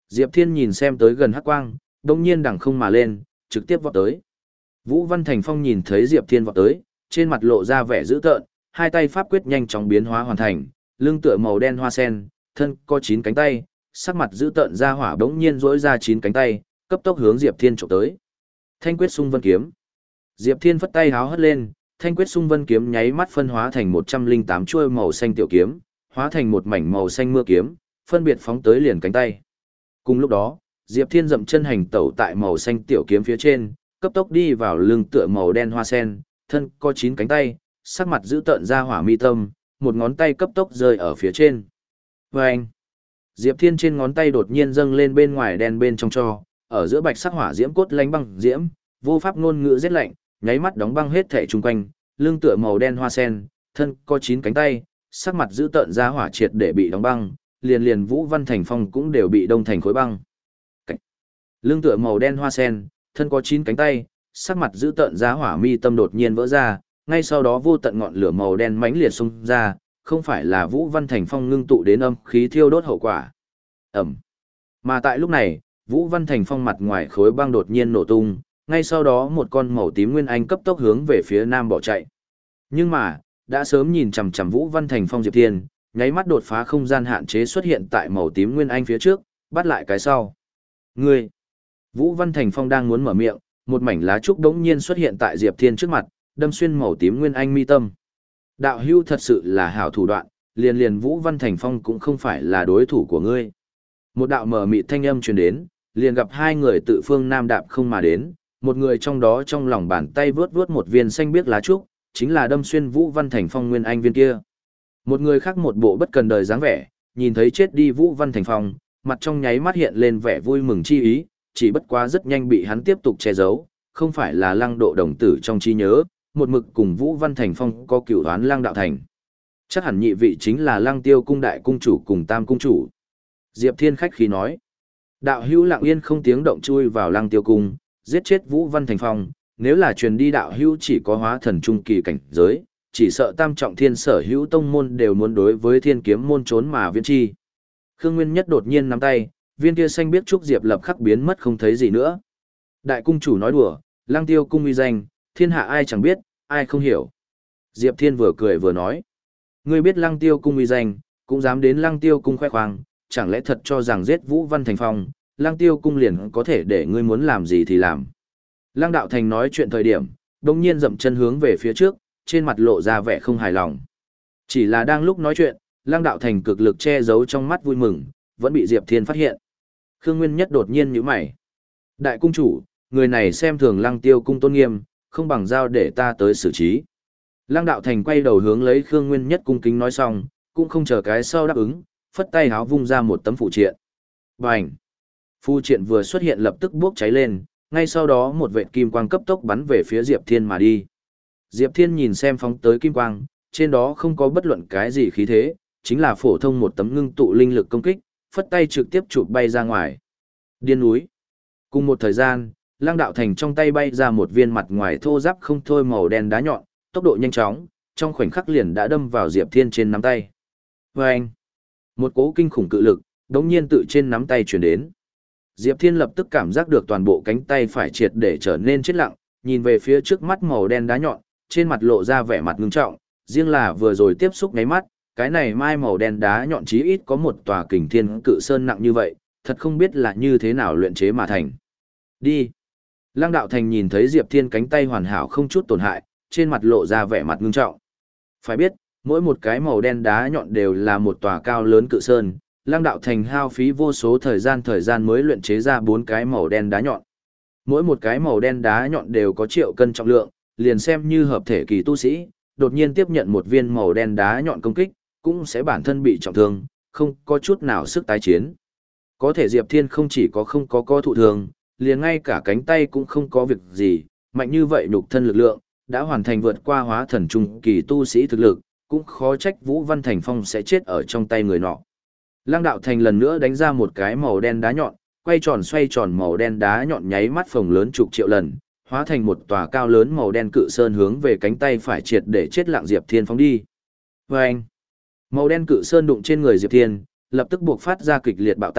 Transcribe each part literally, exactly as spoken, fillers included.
Diệp Thiên nhìn xem tới gần hắc quang, đông nhiên đằng không mà lên, trực tiếp vọt tới. Vũ Văn Thành Phong nhìn thấy Diệp Thiên vọt tới, trên mặt lộ ra vẻ dữ tợn, hai tay pháp quyết nhanh chóng biến hóa hoàn thành, lưng tựa màu đen hoa sen, thân có chín cánh tay, sắc mặt dữ tợn ra hỏa bỗng nhiên rỗi ra chín cánh tay, cấp tốc hướng Diệp Thiên chụp tới. Thanh quyết xung vân kiếm. Diệp Thiên phất tay háo hất lên, thanh quyết xung vân kiếm nháy mắt phân hóa thành một trăm linh tám chuôi màu xanh tiểu kiếm, hóa thành một mảnh màu xanh mưa kiếm, phân biệt phóng tới liền cánh tay. Cùng lúc đó, Diệp Thiên dậm chân hành tẩu tại màu xanh tiểu kiếm phía trên, cấp tốc đi vào lưng tựa màu đen hoa sen, thân có chín cánh tay, sắc mặt giữ tợn ra hỏa mi tâm, một ngón tay cấp tốc rơi ở phía trên. Vâng! Diệp Thiên trên ngón tay đột nhiên dâng lên bên ngoài đen bên trong cho, ở giữa bạch sắc hỏa diễm cốt lánh băng diễm, vô pháp ngôn ngữ rét lạnh, nháy mắt đóng băng hết thể chung quanh, lưng tựa màu đen hoa sen, thân có chín cánh tay, sắc mặt giữ tợn ra hỏa triệt để bị đóng băng, liền liền Vũ Văn Thành Phong cũng đều bị đông thành khối băng. Cảnh. Lưng tựa màu đen hoa sen, thân có chín cánh tay, sắc mặt giữ tợn ra hỏa mi tâm đột nhiên vỡ ra, ngay sau đó vô tận ngọn lửa màu đen mãnh liệt xung ra, không phải là Vũ Văn Thành Phong ngưng tụ đến âm khí thiêu đốt hậu quả. Ẩm. Mà tại lúc này, Vũ Văn Thành Phong mặt ngoài khối băng đột nhiên nổ tung, ngay sau đó một con màu tím nguyên anh cấp tốc hướng về phía nam bỏ chạy. Nhưng mà, đã sớm nhìn chằm chằm Vũ Văn Thành Phong Diệp Thiên, nháy mắt đột phá không gian hạn chế xuất hiện tại màu tím nguyên anh phía trước, bắt lại cái sau. Ngươi! Vũ Văn Thành Phong đang muốn mở miệng, một mảnh lá trúc đống nhiên xuất hiện tại Diệp Thiên trước mặt, đâm xuyên màu tím nguyên anh mi tâm. Đạo hưu thật sự là hảo thủ đoạn, liền liền Vũ Văn Thành Phong cũng không phải là đối thủ của ngươi. Một đạo mờ mịt thanh âm truyền đến, liền gặp hai người tự phương nam đạp không mà đến, một người trong đó trong lòng bàn tay vướt vướt một viên xanh biếc lá trúc, chính là đâm xuyên Vũ Văn Thành Phong nguyên anh viên kia. Một người khác một bộ bất cần đời dáng vẻ, nhìn thấy chết đi Vũ Văn Thành Phong, mặt trong nháy mắt hiện lên vẻ vui mừng chi ý, chỉ bất quá rất nhanh bị hắn tiếp tục che giấu, không phải là Lăng Độ đồng tử trong trí nhớ, một mực cùng Vũ Văn Thành Phong có cửu đoán Lăng Đạo Thành. Chắc hẳn nhị vị chính là Lăng Tiêu cung đại cung chủ cùng tam cung chủ. Diệp Thiên khách khí nói. Đạo hữu lặng yên không tiếng động chui vào Lăng Tiêu cung, giết chết Vũ Văn Thành Phong, nếu là truyền đi đạo hữu chỉ có hóa thần trung kỳ cảnh giới, chỉ sợ tam trọng thiên sở hữu tông môn đều muốn đối với thiên kiếm môn trốn mà viễn chi. Khương Nguyên Nhất đột nhiên nắm tay, viên kia xanh biết trúc diệp lập khắc biến mất không thấy gì nữa. Đại cung chủ nói đùa, Lăng Tiêu cung uy danh, thiên hạ ai chẳng biết, ai không hiểu. Diệp Thiên vừa cười vừa nói, ngươi biết Lăng Tiêu cung uy danh, cũng dám đến Lăng Tiêu cung khoe khoang, chẳng lẽ thật cho rằng giết Vũ Văn Thành Phong, Lăng Tiêu cung liền có thể để ngươi muốn làm gì thì làm. Lăng Đạo Thành nói chuyện thời điểm, đồng nhiên dậm chân hướng về phía trước, trên mặt lộ ra vẻ không hài lòng. Chỉ là đang lúc nói chuyện, Lăng Đạo Thành cực lực che giấu trong mắt vui mừng, vẫn bị Diệp Thiên phát hiện. Khương Nguyên Nhất đột nhiên nhíu mày. Đại cung chủ, người này xem thường Lăng Tiêu cung tôn nghiêm, không bằng giao để ta tới xử trí. Lăng Đạo Thành quay đầu hướng lấy Khương Nguyên Nhất cung kính nói xong, cũng không chờ cái sau đáp ứng, phất tay háo vung ra một tấm phụ triện. Bành! Phụ triện vừa xuất hiện lập tức bốc cháy lên, ngay sau đó một vệt kim quang cấp tốc bắn về phía Diệp Thiên mà đi. Diệp Thiên nhìn xem phóng tới kim quang, trên đó không có bất luận cái gì khí thế, chính là phổ thông một tấm ngưng tụ linh lực công kích, phất tay trực tiếp chụp bay ra ngoài. Điên núi. Cùng một thời gian, Lăng Đạo Thành trong tay bay ra một viên mặt ngoài thô ráp không thôi màu đen đá nhọn, tốc độ nhanh chóng, trong khoảnh khắc liền đã đâm vào Diệp Thiên trên nắm tay. Vâng! Một cỗ kinh khủng cự lực, đống nhiên tự trên nắm tay truyền đến. Diệp Thiên lập tức cảm giác được toàn bộ cánh tay phải triệt để trở nên chết lặng, nhìn về phía trước mắt màu đen đá nhọn, trên mặt lộ ra vẻ mặt ngưng trọng, riêng là vừa rồi tiếp xúc ngáy mắt, cái này mai màu đen đá nhọn chí ít có một tòa kình thiên cự sơn nặng như vậy, thật không biết là như thế nào luyện chế mà thành. Đi! Lăng Đạo Thành nhìn thấy Diệp Thiên cánh tay hoàn hảo không chút tổn hại, trên mặt lộ ra vẻ mặt ngưng trọng. Phải biết, mỗi một cái màu đen đá nhọn đều là một tòa cao lớn cự sơn, Lăng Đạo Thành hao phí vô số thời gian thời gian mới luyện chế ra bốn cái màu đen đá nhọn. Mỗi một cái màu đen đá nhọn đều có triệu cân trọng lượng, liền xem như hợp thể kỳ tu sĩ, đột nhiên tiếp nhận một viên màu đen đá nhọn công kích, cũng sẽ bản thân bị trọng thương, không có chút nào sức tái chiến. Có thể Diệp Thiên không chỉ có không có co thụ thương, liền ngay cả cánh tay cũng không có việc gì, mạnh như vậy nhục thân lực lượng, đã hoàn thành vượt qua hóa thần trung kỳ tu sĩ thực lực, cũng khó trách Vũ Văn Thành Phong sẽ chết ở trong tay người nọ. Lăng Đạo Thành lần nữa đánh ra một cái màu đen đá nhọn, quay tròn xoay tròn màu đen đá nhọn nháy mắt phồng lớn chục triệu lần, hóa thành một tòa cao lớn màu đen cự sơn hướng về cánh tay phải triệt để chết lặng Diệp Thiên phóng đi. Vâng! Màu đen cự sơn đụng trên người Diệp Thiên, lập tức buộc phát ra kịch liệt bạo tạc,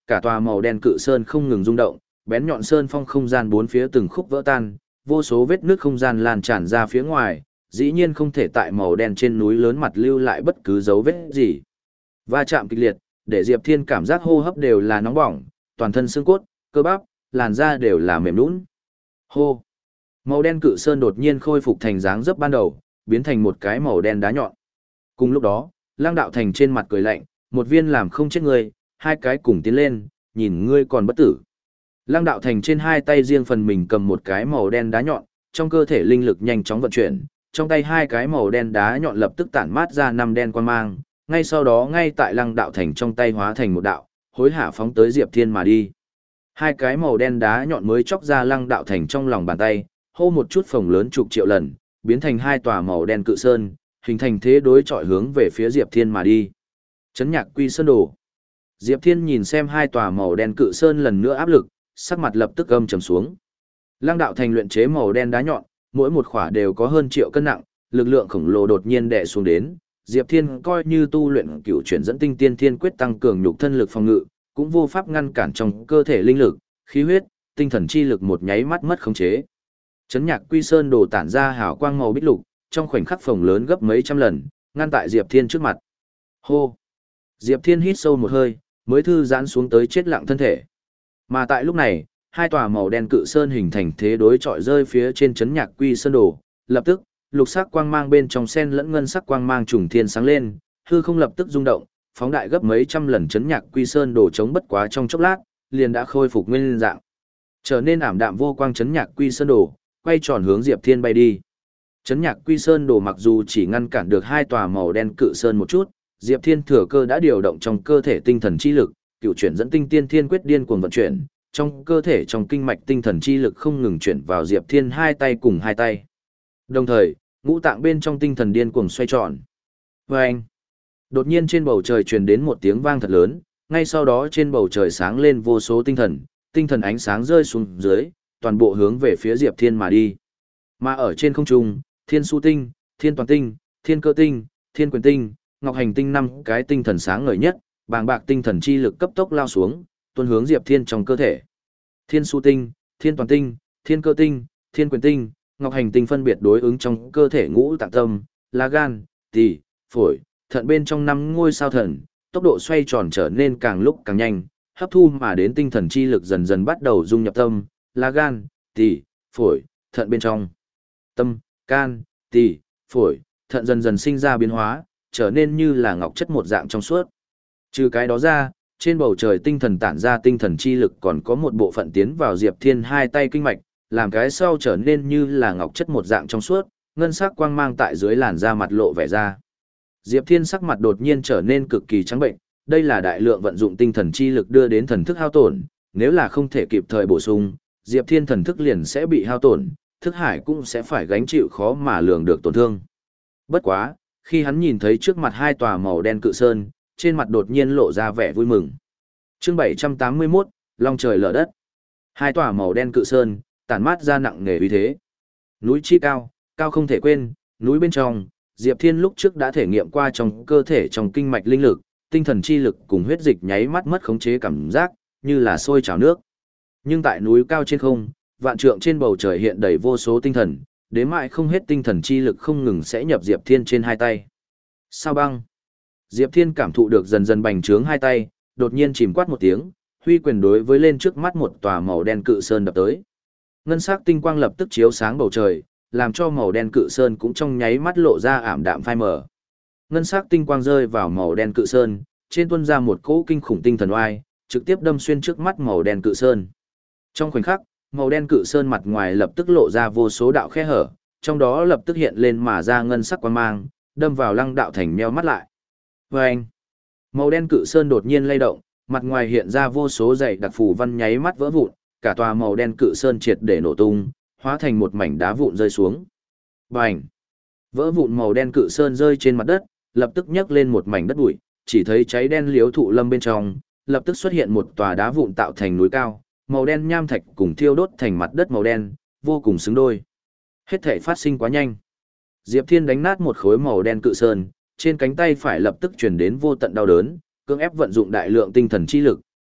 cả tòa màu đen cự sơn không ngừng rung động, bén nhọn sơn phong không gian bốn phía từng khúc vỡ tan, vô số vết nước không gian lan tràn ra phía ngoài, dĩ nhiên không thể tại màu đen trên núi lớn mặt lưu lại bất cứ dấu vết gì. Va chạm kịch liệt, để Diệp Thiên cảm giác hô hấp đều là nóng bỏng, toàn thân xương cốt, cơ bắp, làn da đều là mềm nhũn. Hô. Màu đen cự sơn đột nhiên khôi phục thành dáng dấp ban đầu, biến thành một cái màu đen đá nhọn. Cùng lúc đó, Lăng Đạo Thành trên mặt cười lạnh, một viên làm không chết ngươi, hai cái cùng tiến lên, nhìn ngươi còn bất tử. Lăng Đạo Thành trên hai tay riêng phần mình cầm một cái màu đen đá nhọn, trong cơ thể linh lực nhanh chóng vận chuyển, trong tay hai cái màu đen đá nhọn lập tức tản mát ra năm đen quang mang, ngay sau đó ngay tại Lăng Đạo Thành trong tay hóa thành một đạo, hối hả phóng tới Diệp Thiên mà đi. Hai cái màu đen đá nhọn mới chọc ra Lăng Đạo Thành trong lòng bàn tay, hô một chút phồng lớn chục triệu lần, biến thành hai tòa màu đen cự sơn, hình thành thế đối chọi hướng về phía Diệp Thiên mà đi. Chấn Nhạc Quy Sơn Đồ. Diệp Thiên nhìn xem hai tòa màu đen cự sơn lần nữa áp lực, sắc mặt lập tức âm trầm xuống. Lăng Đạo Thành luyện chế màu đen đá nhọn, mỗi một khỏa đều có hơn triệu cân nặng, lực lượng khổng lồ đột nhiên đè xuống đến, Diệp Thiên coi như tu luyện cửu chuyển dẫn tinh tiên thiên quyết tăng cường nhục thân lực phòng ngự, cũng vô pháp ngăn cản trong cơ thể linh lực, khí huyết, tinh thần chi lực một nháy mắt mất khống chế. Chấn Nhạc Quy Sơn Đồ tản ra hào quang màu bích lục, trong khoảnh khắc phồng lớn gấp mấy trăm lần, ngăn tại Diệp Thiên trước mặt. Hô. Diệp Thiên hít sâu một hơi, mới thư giãn xuống tới chết lặng thân thể. Mà tại lúc này, hai tòa màu đen cự sơn hình thành thế đối chọi rơi phía trên Chấn Nhạc Quy Sơn Đồ, lập tức, lục sắc quang mang bên trong sen lẫn ngân sắc quang mang trùng thiên sáng lên, hư không lập tức rung động, phóng đại gấp mấy trăm lần Chấn Nhạc Quy Sơn Đồ chống bất quá trong chốc lát, liền đã khôi phục nguyên dạng. Trở nên ảm đạm vô quang Chấn Nhạc Quy Sơn Đồ, quay tròn hướng Diệp Thiên bay đi. Chấn Nhạc Quy Sơn Đồ mặc dù chỉ ngăn cản được hai tòa màu đen cự sơn một chút, Diệp Thiên thừa cơ đã điều động trong cơ thể tinh thần chi lực, cựu chuyển dẫn tinh tiên thiên quyết điên cuồng vận chuyển, trong cơ thể trong kinh mạch tinh thần chi lực không ngừng chuyển vào Diệp Thiên hai tay cùng hai tay. Đồng thời, ngũ tạng bên trong tinh thần điên cuồng xoay tròn. Oeng! Đột nhiên trên bầu trời truyền đến một tiếng vang thật lớn, ngay sau đó trên bầu trời sáng lên vô số tinh thần, tinh thần ánh sáng rơi xuống dưới, toàn bộ hướng về phía Diệp Thiên mà đi. Mà ở trên không trung, Thiên Su Tinh, Thiên Toàn Tinh, Thiên Cơ Tinh, Thiên Quyền Tinh, Ngọc Hành Tinh năm cái tinh thần sáng ngời nhất, bàng bạc tinh thần chi lực cấp tốc lao xuống, tuôn hướng Diệp Thiên trong cơ thể. Thiên Su Tinh, Thiên Toàn Tinh, Thiên Cơ Tinh, Thiên Quyền Tinh, Ngọc Hành Tinh phân biệt đối ứng trong cơ thể ngũ tạng tâm, lá gan, tỳ, phổi, thận bên trong năm ngôi sao thần, tốc độ xoay tròn trở nên càng lúc càng nhanh, hấp thu mà đến tinh thần chi lực dần dần bắt đầu dung nhập tâm, lá gan, tỳ, phổi, thận bên trong. Tâm, can, tỳ, phổi, thận dần dần sinh ra biến hóa, trở nên như là ngọc chất một dạng trong suốt. Trừ cái đó ra, trên bầu trời tinh thần tản ra tinh thần chi lực còn có một bộ phận tiến vào Diệp Thiên hai tay kinh mạch, làm cái sau trở nên như là ngọc chất một dạng trong suốt, ngân sắc quang mang tại dưới làn da mặt lộ vẻ ra. Diệp Thiên sắc mặt đột nhiên trở nên cực kỳ trắng bệnh, đây là đại lượng vận dụng tinh thần chi lực đưa đến thần thức hao tổn, nếu là không thể kịp thời bổ sung, Diệp Thiên thần thức liền sẽ bị hao tổn, thức hải cũng sẽ phải gánh chịu khó mà lường được tổn thương. Bất quá, khi hắn nhìn thấy trước mặt hai tòa màu đen cự sơn, trên mặt đột nhiên lộ ra vẻ vui mừng. Chương bảy trăm tám mươi mốt, Long trời lở đất. Hai tòa màu đen cự sơn, tản mát ra nặng nề uy thế. Núi chi cao, cao không thể quên, núi bên trong, Diệp Thiên lúc trước đã thể nghiệm qua trong cơ thể trong kinh mạch linh lực, tinh thần chi lực cùng huyết dịch nháy mắt mất khống chế cảm giác, như là sôi trào nước. Nhưng tại núi cao trên không, vạn trượng trên bầu trời hiện đầy vô số tinh thần, đến mãi không hết tinh thần chi lực không ngừng sẽ nhập Diệp Thiên trên hai tay. Sao băng? Diệp Thiên cảm thụ được dần dần bành trướng hai tay, đột nhiên chìm quát một tiếng, huy quyền đối với lên trước mắt một tòa màu đen cự sơn đập tới. Ngân sắc tinh quang lập tức chiếu sáng bầu trời, làm cho màu đen cự sơn cũng trong nháy mắt lộ ra ảm đạm phai mờ. Ngân sắc tinh quang rơi vào màu đen cự sơn, trên tuôn ra một cỗ kinh khủng tinh thần oai, trực tiếp đâm xuyên trước mắt màu đen cự sơn. Trong khoảnh khắc, màu đen cự sơn mặt ngoài lập tức lộ ra vô số đạo khe hở, trong đó lập tức hiện lên mà ra ngân sắc quang mang, đâm vào Lăng Đạo Thành meo mắt lại. Vâng! Màu đen cự sơn đột nhiên lay động, mặt ngoài hiện ra vô số dày đặc phù văn nháy mắt vỡ vụn, cả tòa màu đen cự sơn triệt để nổ tung, hóa thành một mảnh đá vụn rơi xuống. Bành! Vỡ vụn màu đen cự sơn rơi trên mặt đất, lập tức nhấc lên một mảnh đất bụi, chỉ thấy cháy đen liếu thụ lâm bên trong, lập tức xuất hiện một tòa đá vụn tạo thành núi cao, màu đen nham thạch cùng thiêu đốt thành mặt đất màu đen, vô cùng xứng đôi. Hết thể phát sinh quá nhanh. Diệp Thiên đánh nát một khối màu đen cự sơn, trên cánh tay phải lập tức truyền đến vô tận đau đớn, cưỡng ép vận dụng đại lượng tinh thần chi lực,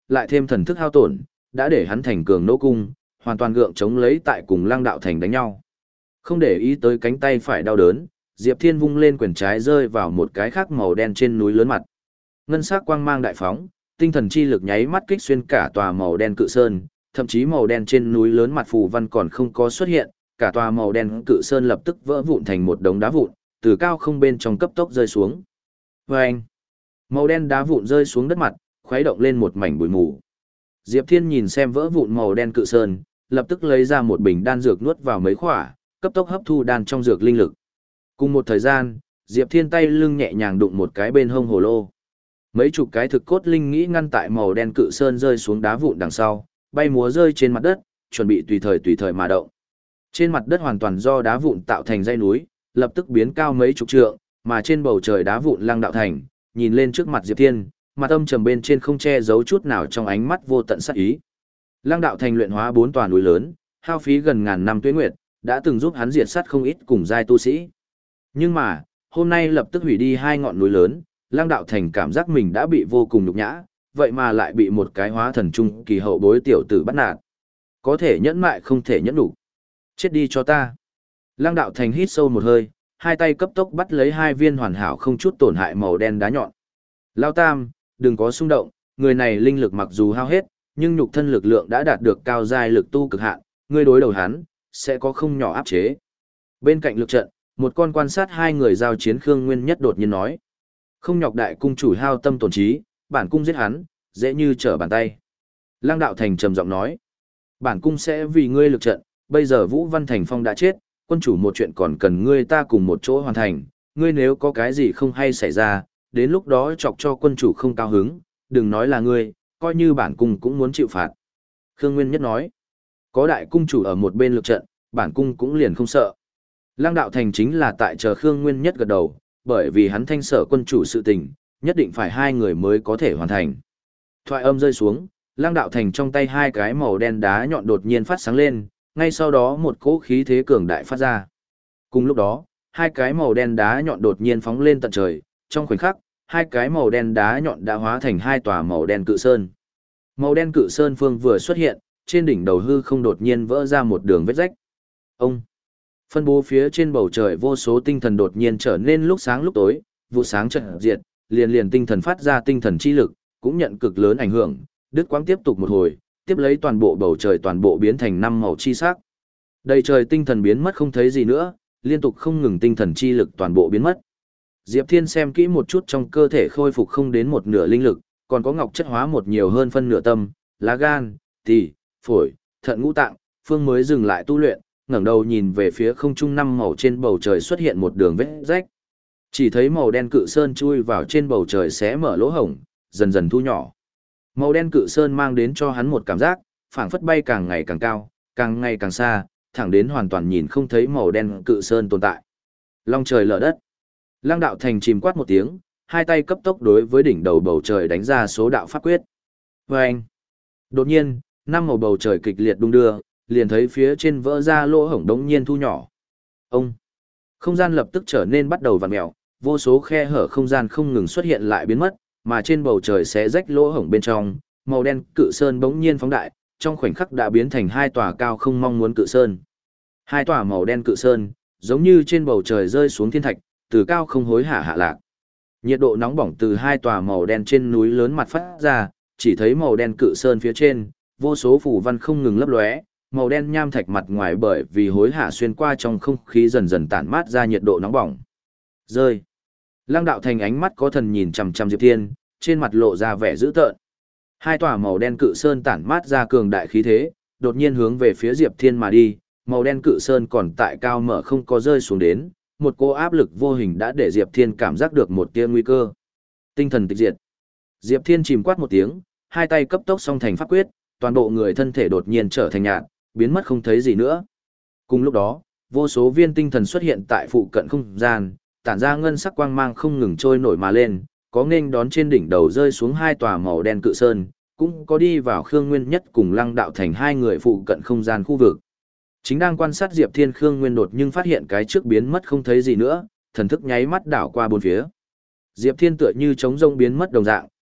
lại thêm thần thức hao tổn, đã để hắn thành cường nô cung, hoàn toàn gượng chống lấy tại cùng Lăng Đạo Thành đánh nhau. Không để ý tới cánh tay phải đau đớn, Diệp Thiên vung lên quyền trái rơi vào một cái khác màu đen trên núi lớn mặt. Ngân sắc quang mang đại phóng, tinh thần chi lực nháy mắt kích xuyên cả tòa màu đen cự sơn, thậm chí màu đen trên núi lớn mặt phù văn còn không có xuất hiện, cả tòa màu đen cự sơn lập tức vỡ vụn thành một đống đá vụn, từ cao không bên trong cấp tốc rơi xuống. Vâng! Màu đen đá vụn rơi xuống đất mặt, khuấy động lên một mảnh bụi mù. Diệp Thiên nhìn xem vỡ vụn màu đen cự sơn, lập tức lấy ra một bình đan dược nuốt vào mấy khỏa, cấp tốc hấp thu đan trong dược linh lực. Cùng một thời gian, Diệp Thiên tay lưng nhẹ nhàng đụng một cái bên hông hồ lô. Mấy chục cái thực cốt linh nghĩ ngăn tại màu đen cự sơn rơi xuống đá vụn đằng sau, bay múa rơi trên mặt đất, chuẩn bị tùy thời tùy thời mà động. Trên mặt đất hoàn toàn do đá vụn tạo thành dãy núi, lập tức biến cao mấy chục trượng, mà trên bầu trời đá vụn Lăng Đạo Thành, nhìn lên trước mặt Diệp Thiên, mặt âm trầm bên trên không che giấu chút nào trong ánh mắt vô tận sát ý. Lăng Đạo Thành luyện hóa bốn tòa núi lớn, hao phí gần ngàn năm tuế nguyệt, đã từng giúp hắn diệt sát không ít cùng giai tu sĩ. Nhưng mà, hôm nay lập tức hủy đi hai ngọn núi lớn, Lăng Đạo Thành cảm giác mình đã bị vô cùng nhục nhã, vậy mà lại bị một cái hóa thần trung kỳ hậu bối tiểu tử bắt nạt. Có thể nhẫn mại không thể nhẫn đủ. Chết đi cho ta. Lăng Đạo Thành hít sâu một hơi, hai tay cấp tốc bắt lấy hai viên hoàn hảo không chút tổn hại màu đen đá nhọn. Lao Tam, đừng có xung động, người này linh lực mặc dù hao hết, nhưng nhục thân lực lượng đã đạt được cao giai lực tu cực hạn, ngươi đối đầu hắn, sẽ có không nhỏ áp chế. Bên cạnh lực trận, một con quan sát hai người giao chiến Khương Nguyên Nhất đột nhiên nói. Không nhọc đại cung chủ hao tâm tổn trí, bản cung giết hắn, dễ như trở bàn tay. Lăng Đạo Thành trầm giọng nói. Bản cung sẽ vì ngươi lực trận, bây giờ Vũ Văn Thành Phong đã chết, quân chủ một chuyện còn cần ngươi ta cùng một chỗ hoàn thành, ngươi nếu có cái gì không hay xảy ra, đến lúc đó chọc cho quân chủ không cao hứng, đừng nói là ngươi, coi như bản cung cũng muốn chịu phạt. Khương Nguyên Nhất nói. Có đại cung chủ ở một bên lực trận, bản cung cũng liền không sợ. Lăng Đạo Thành chính là tại chờ Khương Nguyên Nhất gật đầu, bởi vì hắn thanh sở quân chủ sự tình, nhất định phải hai người mới có thể hoàn thành. Thoại âm rơi xuống, Lăng Đạo Thành trong tay hai cái màu đen đá nhọn đột nhiên phát sáng lên, ngay sau đó một cỗ khí thế cường đại phát ra. Cùng lúc đó, hai cái màu đen đá nhọn đột nhiên phóng lên tận trời, trong khoảnh khắc, hai cái màu đen đá nhọn đã hóa thành hai tòa màu đen cự sơn. Màu đen cự sơn phương vừa xuất hiện, trên đỉnh đầu hư không đột nhiên vỡ ra một đường vết rách. Ông! Phân bố phía trên bầu trời vô số tinh thần đột nhiên trở nên lúc sáng lúc tối, vụ sáng chợt diệt, liền liền tinh thần phát ra tinh thần chi lực, cũng nhận cực lớn ảnh hưởng, đứt quãng tiếp tục một hồi, tiếp lấy toàn bộ bầu trời toàn bộ biến thành năm màu chi sắc. Đầy trời tinh thần biến mất không thấy gì nữa, liên tục không ngừng tinh thần chi lực toàn bộ biến mất. Diệp Thiên xem kỹ một chút trong cơ thể khôi phục không đến một nửa linh lực, còn có ngọc chất hóa một nhiều hơn phân nửa tâm, lá gan, tỳ, phổi, thận ngũ tạng, phương mới dừng lại tu luyện, ngẩng đầu nhìn về phía không trung năm màu trên bầu trời xuất hiện một đường vết rách. Chỉ thấy màu đen cự sơn chui vào trên bầu trời xé mở lỗ hổng, dần dần thu nhỏ. Màu đen cự sơn mang đến cho hắn một cảm giác, phảng phất bay càng ngày càng cao, càng ngày càng xa, thẳng đến hoàn toàn nhìn không thấy màu đen cự sơn tồn tại. Long trời lở đất. Lăng Đạo Thành chìm quát một tiếng, hai tay cấp tốc đối với đỉnh đầu bầu trời đánh ra số đạo pháp quyết. Vâng! Đột nhiên, năm màu bầu trời kịch liệt đung đưa, liền thấy phía trên vỡ ra lỗ hổng đống nhiên thu nhỏ. Ông! Không gian lập tức trở nên bắt đầu vặn mèo, vô số khe hở không gian không ngừng xuất hiện lại biến mất, mà trên bầu trời xé rách lỗ hổng bên trong, màu đen cự sơn bỗng nhiên phóng đại, trong khoảnh khắc đã biến thành hai tòa cao không mong muốn cự sơn. Hai tòa màu đen cự sơn, giống như trên bầu trời rơi xuống thiên thạch, từ cao không hối hả hạ lạc. Nhiệt độ nóng bỏng từ hai tòa màu đen trên núi lớn mặt phát ra, chỉ thấy màu đen cự sơn phía trên, vô số phù văn không ngừng lấp lóe, màu đen nham thạch mặt ngoài bởi vì hối hả xuyên qua trong không khí dần dần tản mát ra nhiệt độ nóng bỏng. Rơi. Lăng Đạo Thành ánh mắt có thần nhìn chằm chằm Diệp Thiên, trên mặt lộ ra vẻ dữ tợn. Hai tòa màu đen cự sơn tản mát ra cường đại khí thế, đột nhiên hướng về phía Diệp Thiên mà đi, màu đen cự sơn còn tại cao mở không có rơi xuống đến, một cô áp lực vô hình đã để Diệp Thiên cảm giác được một tia nguy cơ. Tinh thần tịch diệt. Diệp Thiên chìm quát một tiếng, hai tay cấp tốc song thành pháp quyết, toàn bộ người thân thể đột nhiên trở thành nhạt, biến mất không thấy gì nữa. Cùng lúc đó, vô số viên tinh thần xuất hiện tại phụ cận không gian, tản ra ngân sắc quang mang không ngừng trôi nổi mà lên, có nghênh đón trên đỉnh đầu rơi xuống hai tòa màu đen cự sơn, cũng có đi vào Khương Nguyên Nhất cùng Lăng Đạo Thành hai người phụ cận không gian khu vực. Chính đang quan sát Diệp Thiên Khương Nguyên đột nhưng phát hiện cái trước biến mất không thấy gì nữa, thần thức nháy mắt đảo qua bốn phía. Diệp Thiên tựa như trống rông biến mất đồng dạng,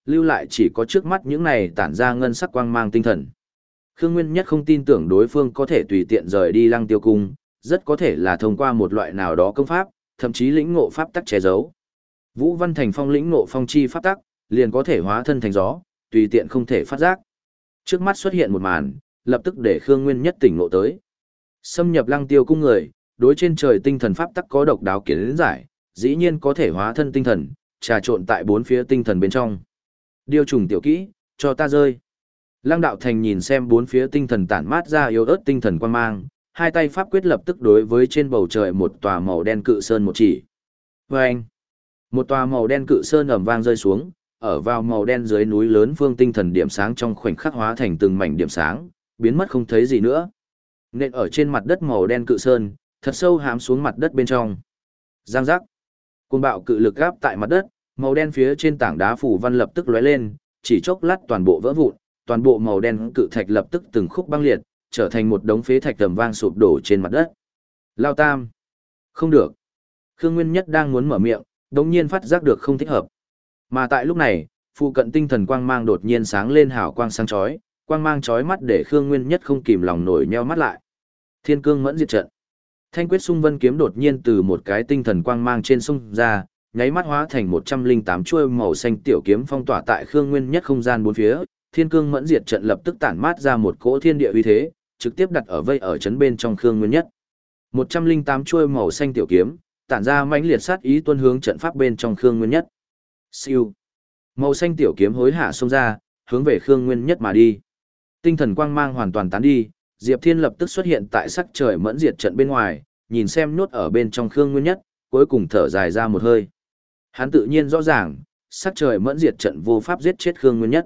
lưu lại chỉ có trước mắt những này tản ra ngân sắc quang mang tinh thần. Khương Nguyên Nhất không tin tưởng đối phương có thể tùy tiện rời đi Lăng Tiêu Cung, rất có thể là thông qua một loại nào đó công pháp, thậm chí lĩnh ngộ pháp tắc che giấu. Vũ Văn Thành Phong lĩnh ngộ phong chi pháp tắc, liền có thể hóa thân thành gió, tùy tiện không thể phát giác. Trước mắt xuất hiện một màn, lập tức để Khương Nguyên Nhất tỉnh ngộ tới. Xâm nhập Lăng Tiêu Cung người, đối trên trời tinh thần pháp tắc có độc đáo kiến giải, dĩ nhiên có thể hóa thân tinh thần, trà trộn tại bốn phía tinh thần bên trong. Điều trùng tiểu kỹ, cho ta rơi. Lăng Đạo Thành nhìn xem bốn phía tinh thần tản mát ra yếu ớt tinh thần quan mang, hai tay pháp quyết lập tức đối với trên bầu trời một tòa màu đen cự sơn một chỉ. Vâng! Một tòa màu đen cự sơn ầm vang rơi xuống, ở vào màu đen dưới núi lớn phương tinh thần điểm sáng trong khoảnh khắc hóa thành từng mảnh điểm sáng, biến mất không thấy gì nữa. Nện ở trên mặt đất màu đen cự sơn, thật sâu hám xuống mặt đất bên trong. Giang giác. Cuồng bạo cự lực gáp tại mặt đất, màu đen phía trên tảng đá phủ văn lập tức lóe lên, chỉ chốc lát toàn bộ vỡ vụn, toàn bộ màu đen cự thạch lập tức từng khúc băng liệt, trở thành một đống phế thạch tầm vang sụp đổ trên mặt đất. Lao Tam. Không được. Khương Nguyên Nhất đang muốn mở miệng, đống nhiên phát giác được không thích hợp. Mà tại lúc này, phụ cận tinh thần quang mang đột nhiên sáng lên hào quang sáng chói, quang mang chói mắt để Khương Nguyên Nhất không kìm lòng nổi nheo mắt lại. Thiên cương mẫn diệt trận. Thanh quyết xung vân kiếm đột nhiên từ một cái tinh thần quang mang trên sông ra, nháy mắt hóa thành một trăm linh tám chuôi màu xanh tiểu kiếm phong tỏa tại Khương Nguyên Nhất không gian bốn phía, thiên cương mẫn diệt trận lập tức tản mát ra một cỗ thiên địa uy thế, trực tiếp đặt ở vây ở chấn bên trong Khương Nguyên Nhất. một trăm linh tám chuôi màu xanh tiểu kiếm, tản ra mãnh liệt sát ý tuôn hướng trận pháp bên trong Khương Nguyên Nhất. Siêu. Màu xanh tiểu kiếm hối hạ xông ra, hướng về Khương Nguyên Nhất mà đi. Tinh thần quang mang hoàn toàn tán đi, Diệp Thiên lập tức xuất hiện tại sắc trời mẫn diệt trận bên ngoài, nhìn xem nhốt ở bên trong Khương Nguyên Nhất, cuối cùng thở dài ra một hơi. Hắn tự nhiên rõ ràng, sắc trời mẫn diệt trận vô pháp giết chết Khương Nguyên Nhất.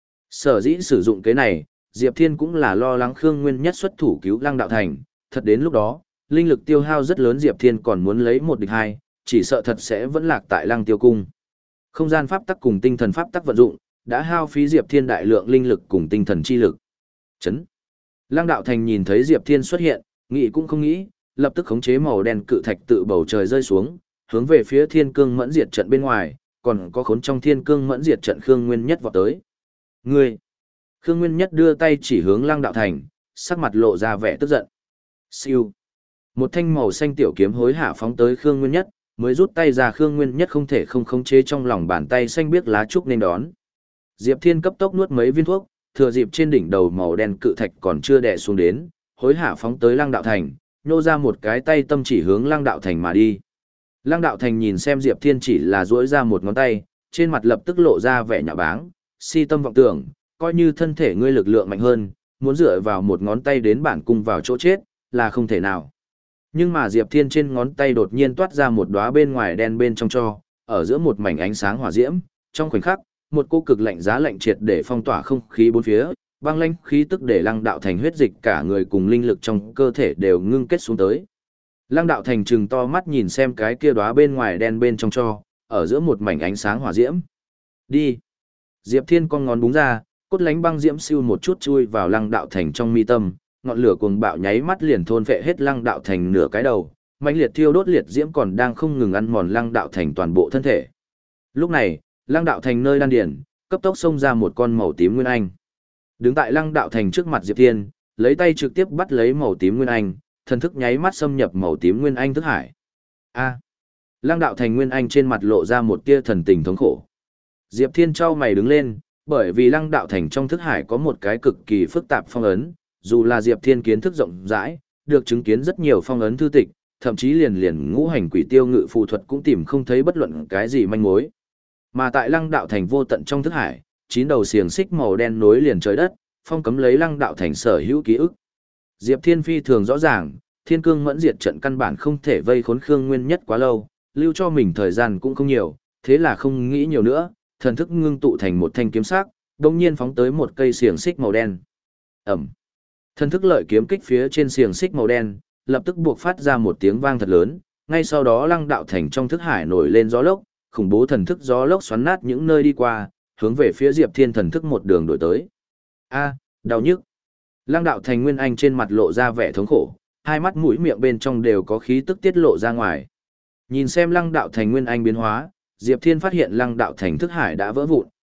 Sở dĩ sử dụng cái này, Diệp Thiên cũng là lo lắng Khương Nguyên Nhất xuất thủ cứu Lăng Đạo Thành, thật đến lúc đó, linh lực tiêu hao rất lớn, Diệp Thiên còn muốn lấy một địch hai, chỉ sợ thật sẽ vẫn lạc tại Lăng Tiêu Cung. Không gian pháp tắc cùng tinh thần pháp tắc vận dụng, đã hao phí Diệp Thiên đại lượng linh lực cùng tinh thần chi lực. Chấn. Lăng Đạo Thành nhìn thấy Diệp Thiên xuất hiện, nghĩ cũng không nghĩ, lập tức khống chế màu đen cự thạch tự bầu trời rơi xuống, hướng về phía Thiên Cương Mẫn Diệt trận bên ngoài, còn có khốn trong Thiên Cương Mẫn Diệt trận Khương Nguyên Nhất vọt tới. Ngươi! Khương Nguyên Nhất đưa tay chỉ hướng Lăng Đạo Thành, sắc mặt lộ ra vẻ tức giận. Siêu! Một thanh màu xanh tiểu kiếm hối hạ phóng tới Khương Nguyên Nhất, mới rút tay ra, Khương Nguyên Nhất không thể không khống chế trong lòng bàn tay xanh biếc lá trúc nên đón. Diệp Thiên cấp tốc nuốt mấy viên thuốc, thừa dịp trên đỉnh đầu màu đen cự thạch còn chưa đè xuống đến, hối hạ phóng tới Lăng Đạo Thành, nhô ra một cái tay tâm chỉ hướng Lăng Đạo Thành mà đi. Lăng Đạo Thành nhìn xem Diệp Thiên chỉ là duỗi ra một ngón tay, trên mặt lập tức lộ ra vẻ nhạo báng, si tâm vọng tưởng, coi như thân thể ngươi lực lượng mạnh hơn, muốn dựa vào một ngón tay đến bản cung vào chỗ chết, là không thể nào. Nhưng mà Diệp Thiên trên ngón tay đột nhiên toát ra một đóa bên ngoài đen bên trong cho, ở giữa một mảnh ánh sáng hỏa diễm, trong khoảnh khắc, một cô cực lạnh giá lạnh triệt để phong tỏa không khí bốn phía, băng lãnh khí tức để Lăng Đạo Thành huyết dịch cả người cùng linh lực trong cơ thể đều ngưng kết xuống tới. Lăng Đạo Thành trừng to mắt nhìn xem cái kia đóa bên ngoài đen bên trong cho, ở giữa một mảnh ánh sáng hỏa diễm. Đi. Diệp Thiên con ngón búng ra, cốt lánh băng diễm siêu một chút chui vào Lăng Đạo Thành trong mi tâm, ngọn lửa cuồng bạo nháy mắt liền thôn phệ hết Lăng Đạo Thành nửa cái đầu, mãnh liệt thiêu đốt liệt diễm còn đang không ngừng ăn mòn Lăng Đạo Thành toàn bộ thân thể. Lúc này, Lăng Đạo Thành nơi đan điền, cấp tốc xông ra một con màu tím nguyên anh. Đứng tại Lăng Đạo Thành trước mặt Diệp Thiên, lấy tay trực tiếp bắt lấy màu tím nguyên anh, thần thức nháy mắt xâm nhập màu tím nguyên anh thức hải. A. Lăng Đạo Thành nguyên anh trên mặt lộ ra một tia thần tình thống khổ. Diệp Thiên chau mày đứng lên, bởi vì Lăng Đạo Thành trong thức hải có một cái cực kỳ phức tạp phong ấn, dù là Diệp Thiên kiến thức rộng rãi, được chứng kiến rất nhiều phong ấn thư tịch, thậm chí liền liền ngũ hành quỷ tiêu ngự phù thuật cũng tìm không thấy bất luận cái gì manh mối. Mà tại Lăng Đạo Thành vô tận trong thức hải, chín đầu xiềng xích màu đen nối liền trời đất, phong cấm lấy Lăng Đạo Thành sở hữu ký ức. Diệp Thiên phi thường rõ ràng, Thiên Cương Mẫn Diệt trận căn bản không thể vây khốn Khương Nguyên Nhất quá lâu, lưu cho mình thời gian cũng không nhiều, thế là không nghĩ nhiều nữa, thần thức ngưng tụ thành một thanh kiếm sắc, đồng nhiên phóng tới một cây xiềng xích màu đen. Ẩm. Thần thức lợi kiếm kích phía trên xiềng xích màu đen, lập tức buộc phát ra một tiếng vang thật lớn, ngay sau đó Lăng Đạo Thành trong thức hải nổi lên gió lốc, khủng bố thần thức gió lốc xoắn nát những nơi đi qua, hướng về phía Diệp Thiên thần thức một đường đổi tới. A, đau nhức. Lăng Đạo Thành nguyên anh trên mặt lộ ra vẻ thống khổ, hai mắt mũi miệng bên trong đều có khí tức tiết lộ ra ngoài. Nhìn xem Lăng Đạo Thành nguyên anh biến hóa, Diệp Thiên phát hiện Lăng Đạo Thành thức hải đã vỡ vụn,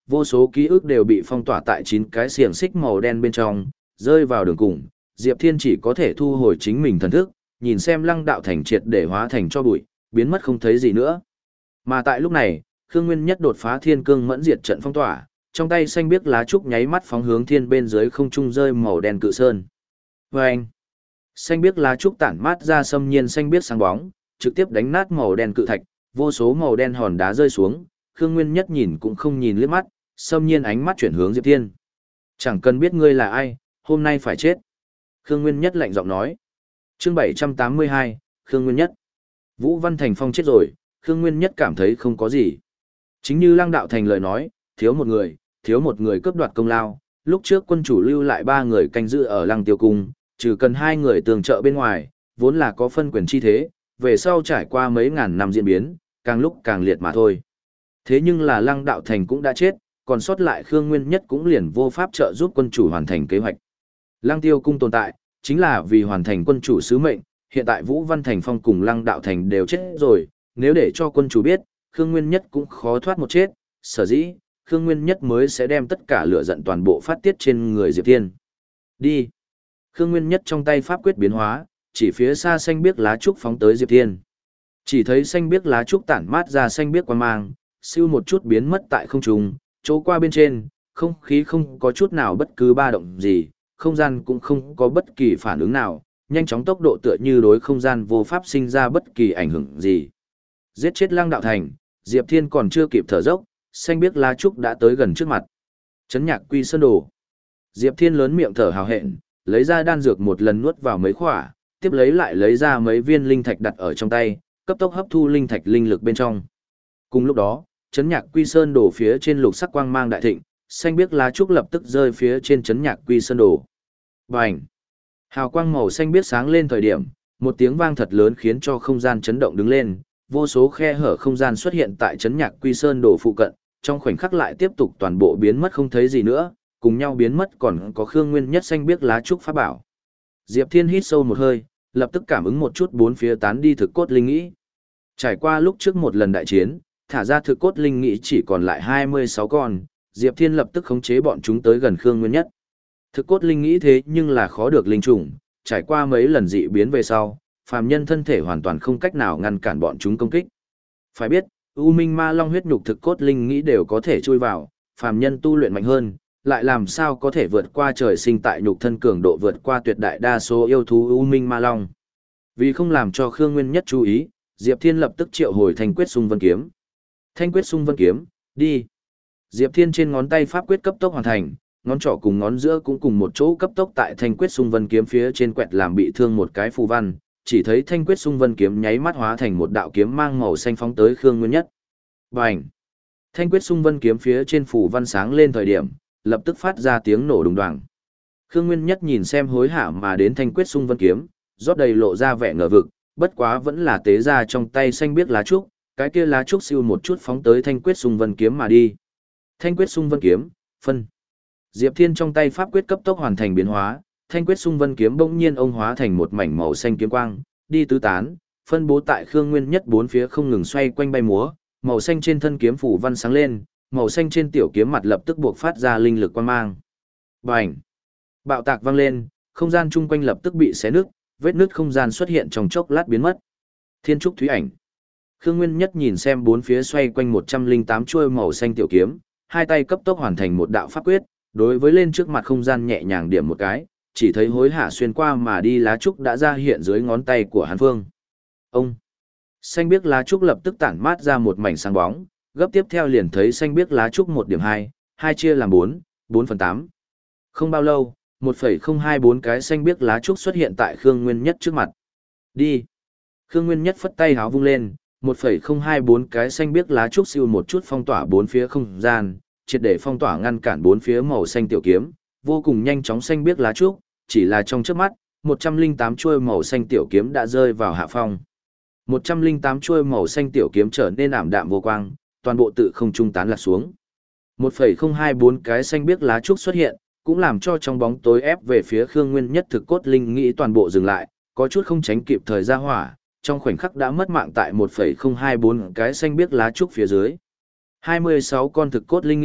vô số ký ức đều bị phong tỏa tại chín cái xiềng xích màu đen bên trong, rơi vào đường cùng, Diệp Thiên chỉ có thể thu hồi chính mình thần thức, nhìn xem Lăng Đạo Thành triệt để hóa thành cho bụi, biến mất không thấy gì nữa. Mà tại lúc này, Khương Nguyên Nhất đột phá Thiên Cương Mẫn Diệt trận phong tỏa, trong tay xanh biếc lá trúc nháy mắt phóng hướng thiên bên dưới không trung rơi màu đen cự sơn. Vâng! Xanh biếc lá trúc tản mát ra xâm nhiên xanh biếc sáng bóng, trực tiếp đánh nát màu đen cự thạch, vô số màu đen hòn đá rơi xuống, Khương Nguyên Nhất nhìn cũng không nhìn liếc mắt, xâm nhiên ánh mắt chuyển hướng Diệp Thiên. Chẳng cần biết ngươi là ai, hôm nay phải chết. Khương Nguyên Nhất lạnh giọng nói. Chương bảy trăm tám mươi hai, Khương Nguyên Nhất. Vũ Văn Thành Phong chết rồi, Khương Nguyên Nhất cảm thấy không có gì. Chính như Lăng Đạo Thành lời nói, thiếu một người, thiếu một người cướp đoạt công lao, lúc trước quân chủ lưu lại ba người canh giữ ở Lăng Tiêu Cung, trừ cần hai người tường trợ bên ngoài, vốn là có phân quyền chi thế, về sau trải qua mấy ngàn năm diễn biến, càng lúc càng liệt mà thôi. Thế nhưng là Lăng Đạo Thành cũng đã chết, còn sót lại Khương Nguyên Nhất cũng liền vô pháp trợ giúp quân chủ hoàn thành kế hoạch. Lăng Tiêu Cung tồn tại, chính là vì hoàn thành quân chủ sứ mệnh, hiện tại Vũ Văn Thành Phong cùng Lăng Đạo Thành đều chết rồi, nếu để cho quân chủ biết, Khương Nguyên Nhất cũng khó thoát một chết, sở dĩ, Khương Nguyên Nhất mới sẽ đem tất cả lửa giận toàn bộ phát tiết trên người Diệp Thiên. Đi! Khương Nguyên Nhất trong tay pháp quyết biến hóa, chỉ phía xa xanh biếc lá trúc phóng tới Diệp Thiên. Chỉ thấy xanh biếc lá trúc tản mát ra xanh biếc quang mang, siêu một chút biến mất tại không trung, chỗ qua bên trên, không khí không có chút nào bất cứ ba động gì, không gian cũng không có bất kỳ phản ứng nào, nhanh chóng tốc độ tựa như đối không gian vô pháp sinh ra bất kỳ ảnh hưởng gì. Giết chết Lăng Đạo Thành, Diệp Thiên còn chưa kịp thở dốc, xanh biếc lá trúc đã tới gần trước mặt. Chấn Nhạc Quy Sơn Đồ. Diệp Thiên lớn miệng thở hào hẹn, lấy ra đan dược một lần nuốt vào mấy khỏa, tiếp lấy lại lấy ra mấy viên linh thạch đặt ở trong tay, cấp tốc hấp thu linh thạch linh lực bên trong. Cùng lúc đó, Chấn Nhạc Quy Sơn Đồ phía trên lục sắc quang mang đại thịnh, xanh biếc lá trúc lập tức rơi phía trên Chấn Nhạc Quy Sơn Đồ. Bành! Hào quang màu xanh biếc sáng lên thời điểm, một tiếng vang thật lớn khiến cho không gian chấn động đứng lên, vô số khe hở không gian xuất hiện tại Chấn Nhạc Quy Sơn Đồ phụ cận, trong khoảnh khắc lại tiếp tục toàn bộ biến mất không thấy gì nữa, cùng nhau biến mất còn có Khương Nguyên Nhất xanh biếc lá trúc pháp bảo. Diệp Thiên hít sâu một hơi, lập tức cảm ứng một chút bốn phía tán đi thực cốt linh nghĩ. Trải qua lúc trước một lần đại chiến, thả ra thực cốt linh nghĩ chỉ còn lại hai mươi sáu con, Diệp Thiên lập tức khống chế bọn chúng tới gần Khương Nguyên Nhất. Thực cốt linh nghĩ thế nhưng là khó được linh trùng, trải qua mấy lần dị biến về sau, phàm nhân thân thể hoàn toàn không cách nào ngăn cản bọn chúng công kích. Phải biết, U Minh Ma Long huyết nhục thực cốt linh nghĩ đều có thể chui vào, phàm nhân tu luyện mạnh hơn, lại làm sao có thể vượt qua trời sinh tại nhục thân cường độ vượt qua tuyệt đại đa số yêu thú U Minh Ma Long. Vì không làm cho Khương Nguyên Nhất chú ý, Diệp Thiên lập tức triệu hồi Thanh Quyết Xung Vân Kiếm. Thanh Quyết Xung Vân Kiếm, đi. Diệp Thiên trên ngón tay pháp quyết cấp tốc hoàn thành, ngón trỏ cùng ngón giữa cũng cùng một chỗ cấp tốc tại Thanh Quyết Xung Vân Kiếm phía trên quẹt làm bị thương một cái phù văn, chỉ thấy Thanh Quyết Xung Vân Kiếm nháy mắt hóa thành một đạo kiếm mang màu xanh phóng tới Khương Nguyên Nhất. Bành! Thanh Quyết Xung Vân Kiếm phía trên phù văn sáng lên thời điểm, lập tức phát ra tiếng nổ đùng đoàng. Khương Nguyên Nhất nhìn xem hối hả mà đến Thanh Quyết Xung Vân Kiếm, rót đầy lộ ra vẻ ngờ vực, bất quá vẫn là tế ra trong tay xanh biếc lá trúc, cái kia lá trúc siêu một chút phóng tới Thanh Quyết Xung Vân Kiếm mà đi. Thanh Quyết Xung Vân Kiếm, phân. Diệp Thiên trong tay pháp quyết cấp tốc hoàn thành biến hóa, Thanh Quyết Xung Vân Kiếm bỗng nhiên ông hóa thành một mảnh màu xanh kiếm quang, đi tứ tán, phân bố tại Khương Nguyên Nhất bốn phía không ngừng xoay quanh bay múa, màu xanh trên thân kiếm phủ văn sáng lên, màu xanh trên tiểu kiếm mặt lập tức buộc phát ra linh lực quang mang. Bành! Bạo tạc vang lên, không gian chung quanh lập tức bị xé nứt, vết nứt không gian xuất hiện trong chốc lát biến mất. Thiên trúc thúy ảnh. Khương Nguyên Nhất nhìn xem bốn phía xoay quanh một trăm lẻ tám chuôi màu xanh tiểu kiếm, hai tay cấp tốc hoàn thành một đạo pháp quyết, đối với lên trước mặt không gian nhẹ nhàng điểm một cái, chỉ thấy hối hả xuyên qua mà đi lá trúc đã ra hiện dưới ngón tay của Hàn Phương. Ông! Xanh biếc lá trúc lập tức tản mát ra một mảnh sáng bóng, gấp tiếp theo liền thấy xanh biếc lá trúc một điểm hai, hai chia làm bốn, bốn phần tám. Không bao lâu, một phẩy không hai bốn cái xanh biếc lá trúc xuất hiện tại Khương Nguyên Nhất trước mặt. Đi! Khương Nguyên Nhất phất tay háo vung lên, một phẩy không hai bốn cái xanh biếc lá trúc siêu một chút phong tỏa bốn phía không gian, triệt để phong tỏa ngăn cản bốn phía màu xanh tiểu kiếm, vô cùng nhanh chóng xanh biếc lá trúc, chỉ là trong chớp mắt, một trăm lẻ tám chuôi màu xanh tiểu kiếm đã rơi vào hạ phong. một trăm lẻ tám chuôi màu xanh tiểu kiếm trở nên ảm đạm vô quang, toàn bộ tự không trung tán lạc xuống. một phẩy không hai bốn cái xanh biếc lá trúc xuất hiện, cũng làm cho trong bóng tối ép về phía Khương Nguyên Nhất thực cốt linh nghĩ toàn bộ dừng lại, có chút không tránh kịp thời ra hỏa, trong khoảnh khắc đã mất mạng tại một phẩy không hai bốn cái xanh biếc lá trúc phía dưới. hai mươi sáu con thực cốt linh nghĩ,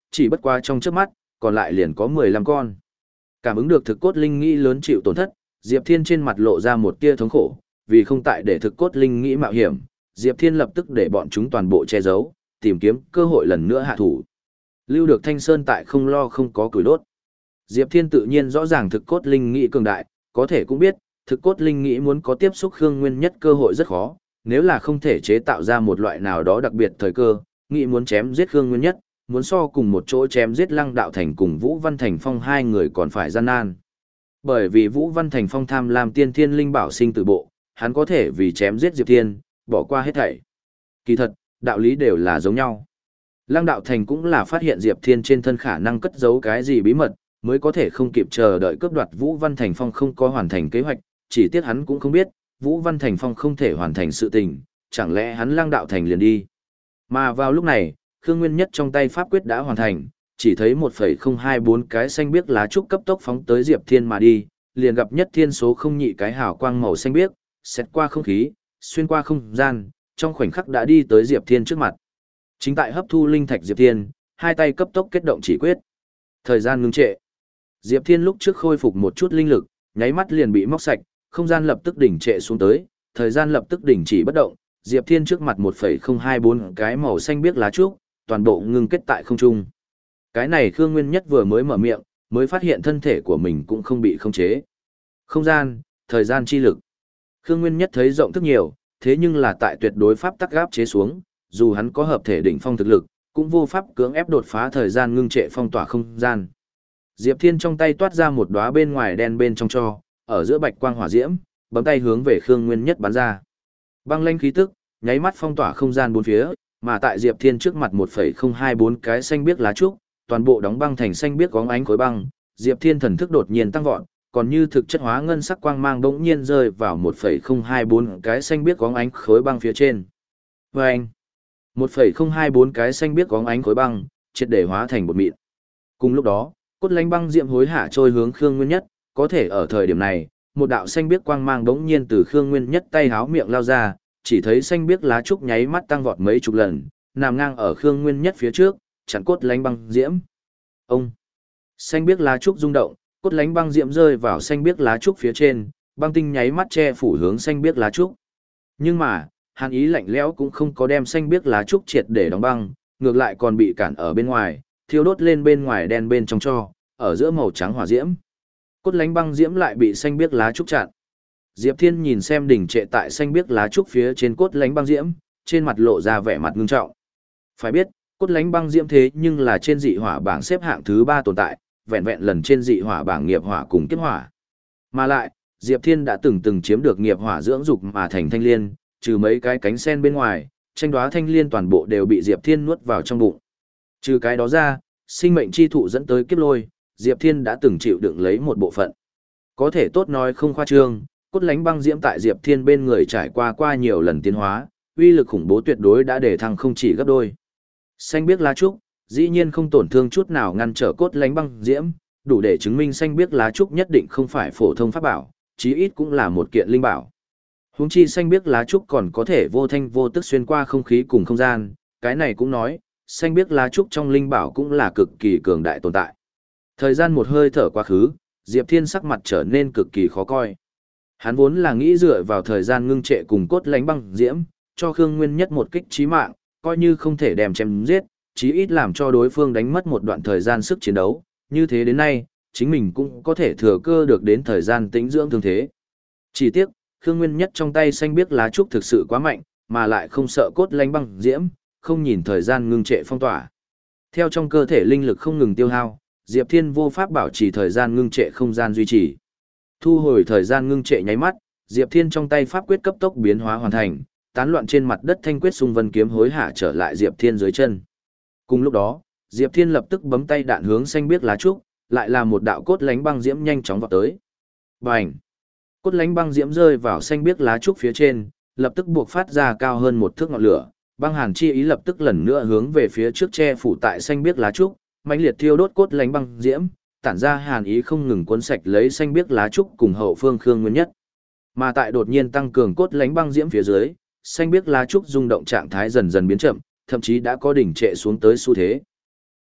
chỉ bất quá trong chớp mắt, còn lại liền có mười lăm con. Cảm ứng được thực cốt linh nghĩ lớn chịu tổn thất, Diệp Thiên trên mặt lộ ra một tia thống khổ, vì không tại để thực cốt linh nghĩ mạo hiểm, Diệp Thiên lập tức để bọn chúng toàn bộ che giấu, tìm kiếm cơ hội lần nữa hạ thủ. Lưu được Thanh Sơn tại không lo không có củi đốt. Diệp Thiên tự nhiên rõ ràng thực cốt linh nghĩ cường đại, có thể cũng biết, thực cốt linh nghĩ muốn có tiếp xúc Khương Nguyên Nhất cơ hội rất khó, nếu là không thể chế tạo ra một loại nào đó đặc biệt thời cơ, nghĩ muốn chém giết Khương Nguyên Nhất, muốn so cùng một chỗ chém giết Lăng Đạo Thành cùng Vũ Văn Thành Phong hai người còn phải gian nan. Bởi vì Vũ Văn Thành Phong tham lam tiên thiên linh bảo sinh tử bộ, hắn có thể vì chém giết Diệp Thiên, bỏ qua hết thảy. Kỳ thật, đạo lý đều là giống nhau. Lăng Đạo Thành cũng là phát hiện Diệp Thiên trên thân khả năng cất giấu cái gì bí mật, mới có thể không kịp chờ đợi cướp đoạt Vũ Văn Thành Phong không có hoàn thành kế hoạch, chỉ tiếc hắn cũng không biết, Vũ Văn Thành Phong không thể hoàn thành sự tình, chẳng lẽ hắn Lăng Đạo Thành liền đi. Mà vào lúc này, Khương Nguyên Nhất trong tay pháp quyết đã hoàn thành, chỉ thấy một phẩy không hai bốn cái xanh biếc lá trúc cấp tốc phóng tới Diệp Thiên mà đi, liền gặp nhất thiên số không nhị cái hào quang màu xanh biếc, xẹt qua không khí, xuyên qua không gian, trong khoảnh khắc đã đi tới Diệp Thiên trước mặt. Chính tại hấp thu linh thạch Diệp Thiên, hai tay cấp tốc kết động chỉ quyết. Thời gian ngưng trệ. Diệp Thiên lúc trước khôi phục một chút linh lực, nháy mắt liền bị móc sạch, không gian lập tức đỉnh trệ xuống tới, thời gian lập tức đình chỉ bất động. Diệp Thiên trước mặt một phẩy không hai bốn cái màu xanh biếc lá trúc, toàn bộ ngưng kết tại không trung. Cái này Khương Nguyên Nhất vừa mới mở miệng, mới phát hiện thân thể của mình cũng không bị khống chế. Không gian, thời gian chi lực. Khương Nguyên Nhất thấy rộng thức nhiều, thế nhưng là tại tuyệt đối pháp tắc áp chế xuống, dù hắn có hợp thể đỉnh phong thực lực, cũng vô pháp cưỡng ép đột phá thời gian ngưng trệ phong tỏa không gian. Diệp Thiên trong tay toát ra một đóa bên ngoài đen bên trong cho, ở giữa bạch quang hỏa diễm, bấm tay hướng về Khương Nguyên Nhất bắn ra. Băng lãnh khí tức, nháy mắt phong tỏa không gian bốn phía, mà tại Diệp Thiên trước mặt một phẩy không hai bốn cái xanh biếc lá trúc, toàn bộ đóng băng thành xanh biếc óng ánh khối băng, Diệp Thiên thần thức đột nhiên tăng vọt, còn như thực chất hóa ngân sắc quang mang bỗng nhiên rơi vào một phẩy không hai bốn cái xanh biếc óng ánh khối băng phía trên. Oeng! một phẩy không hai bốn cái xanh biếc óng ánh khối băng, triệt để hóa thành bột mịn. Cùng lúc đó, cốt lãnh băng diệm hối hạ trôi hướng Khương Nguyên Nhất, có thể ở thời điểm này, một đạo xanh biếc quang mang bỗng nhiên từ Khương Nguyên Nhất tay háo miệng lao ra, chỉ thấy xanh biếc lá trúc nháy mắt tăng vọt mấy chục lần, nằm ngang ở Khương Nguyên Nhất phía trước, chặn cốt lãnh băng diễm. Ông! Xanh biếc lá trúc rung động, cốt lãnh băng diễm rơi vào xanh biếc lá trúc phía trên, băng tinh nháy mắt che phủ hướng xanh biếc lá trúc. Nhưng mà, hàn ý lạnh lẽo cũng không có đem xanh biếc lá trúc triệt để đóng băng, ngược lại còn bị cản ở bên ngoài, thiêu đốt lên bên ngoài đen bên trong cho, ở giữa màu trắng hỏa diễm. Cốt lãnh băng diễm lại bị xanh biếc lá trúc chặn. Diệp Thiên nhìn xem đỉnh trệ tại xanh biếc lá trúc phía trên cốt lãnh băng diễm, trên mặt lộ ra vẻ mặt ngưng trọng. Phải biết, cốt lãnh băng diễm thế nhưng là trên dị hỏa bảng xếp hạng thứ ba tồn tại, vẹn vẹn lần trên dị hỏa bảng nghiệp hỏa cùng kiếp hỏa. Mà lại, Diệp Thiên đã từng từng chiếm được nghiệp hỏa dưỡng dục mà thành thanh liên, trừ mấy cái cánh sen bên ngoài, tranh đóa thanh liên toàn bộ đều bị Diệp Thiên nuốt vào trong bụng. Trừ cái đó ra, sinh mệnh chi thụ dẫn tới kiếp lôi, Diệp Thiên đã từng chịu đựng lấy một bộ phận. Có thể tốt nói không khoa trương, cốt lãnh băng diễm tại Diệp Thiên bên người trải qua qua nhiều lần tiến hóa, uy lực khủng bố tuyệt đối đã để thăng không chỉ gấp đôi. Xanh biếc lá trúc, dĩ nhiên không tổn thương chút nào ngăn trở cốt lãnh băng diễm, đủ để chứng minh xanh biếc lá trúc nhất định không phải phổ thông pháp bảo, chí ít cũng là một kiện linh bảo. Huống chi xanh biếc lá trúc còn có thể vô thanh vô tức xuyên qua không khí cùng không gian, cái này cũng nói, xanh biếc lá trúc trong linh bảo cũng là cực kỳ cường đại tồn tại. Thời gian một hơi thở quá khứ, Diệp Thiên sắc mặt trở nên cực kỳ khó coi. Hắn vốn là nghĩ dựa vào thời gian ngưng trệ cùng cốt lãnh băng diễm, cho Khương Nguyên Nhất một kích chí mạng, coi như không thể đem chém giết, chí ít làm cho đối phương đánh mất một đoạn thời gian sức chiến đấu, như thế đến nay, chính mình cũng có thể thừa cơ được đến thời gian tĩnh dưỡng thương thế. Chỉ tiếc, Khương Nguyên Nhất trong tay xanh biếc lá trúc thực sự quá mạnh, mà lại không sợ cốt lãnh băng diễm, không nhìn thời gian ngưng trệ phong tỏa. Theo trong cơ thể linh lực không ngừng tiêu hao, Diệp Thiên vô pháp bảo trì thời gian ngưng trệ không gian duy trì. Thu hồi thời gian ngưng trệ nháy mắt, Diệp Thiên trong tay pháp quyết cấp tốc biến hóa hoàn thành, tán loạn trên mặt đất thanh quyết xung vân kiếm hối hạ trở lại Diệp Thiên dưới chân. Cùng lúc đó, Diệp Thiên lập tức bấm tay đạn hướng xanh biếc lá trúc, lại là một đạo cốt lãnh băng diễm nhanh chóng vọt tới. Bành! Cốt lãnh băng diễm rơi vào xanh biếc lá trúc phía trên, lập tức buộc phát ra cao hơn một thước ngọn lửa, băng hàn chi ý lập tức lần nữa hướng về phía trước che phủ tại xanh biếc lá trúc, mãnh liệt thiêu đốt cốt lãnh băng diễm, tản ra hàn ý không ngừng cuốn sạch lấy xanh biếc lá trúc cùng hậu phương Khương Nguyên Nhất. Mà tại đột nhiên tăng cường cốt lãnh băng diễm phía dưới, xanh biếc lá trúc rung động trạng thái dần dần biến chậm, thậm chí đã có đỉnh trệ xuống tới xu thế.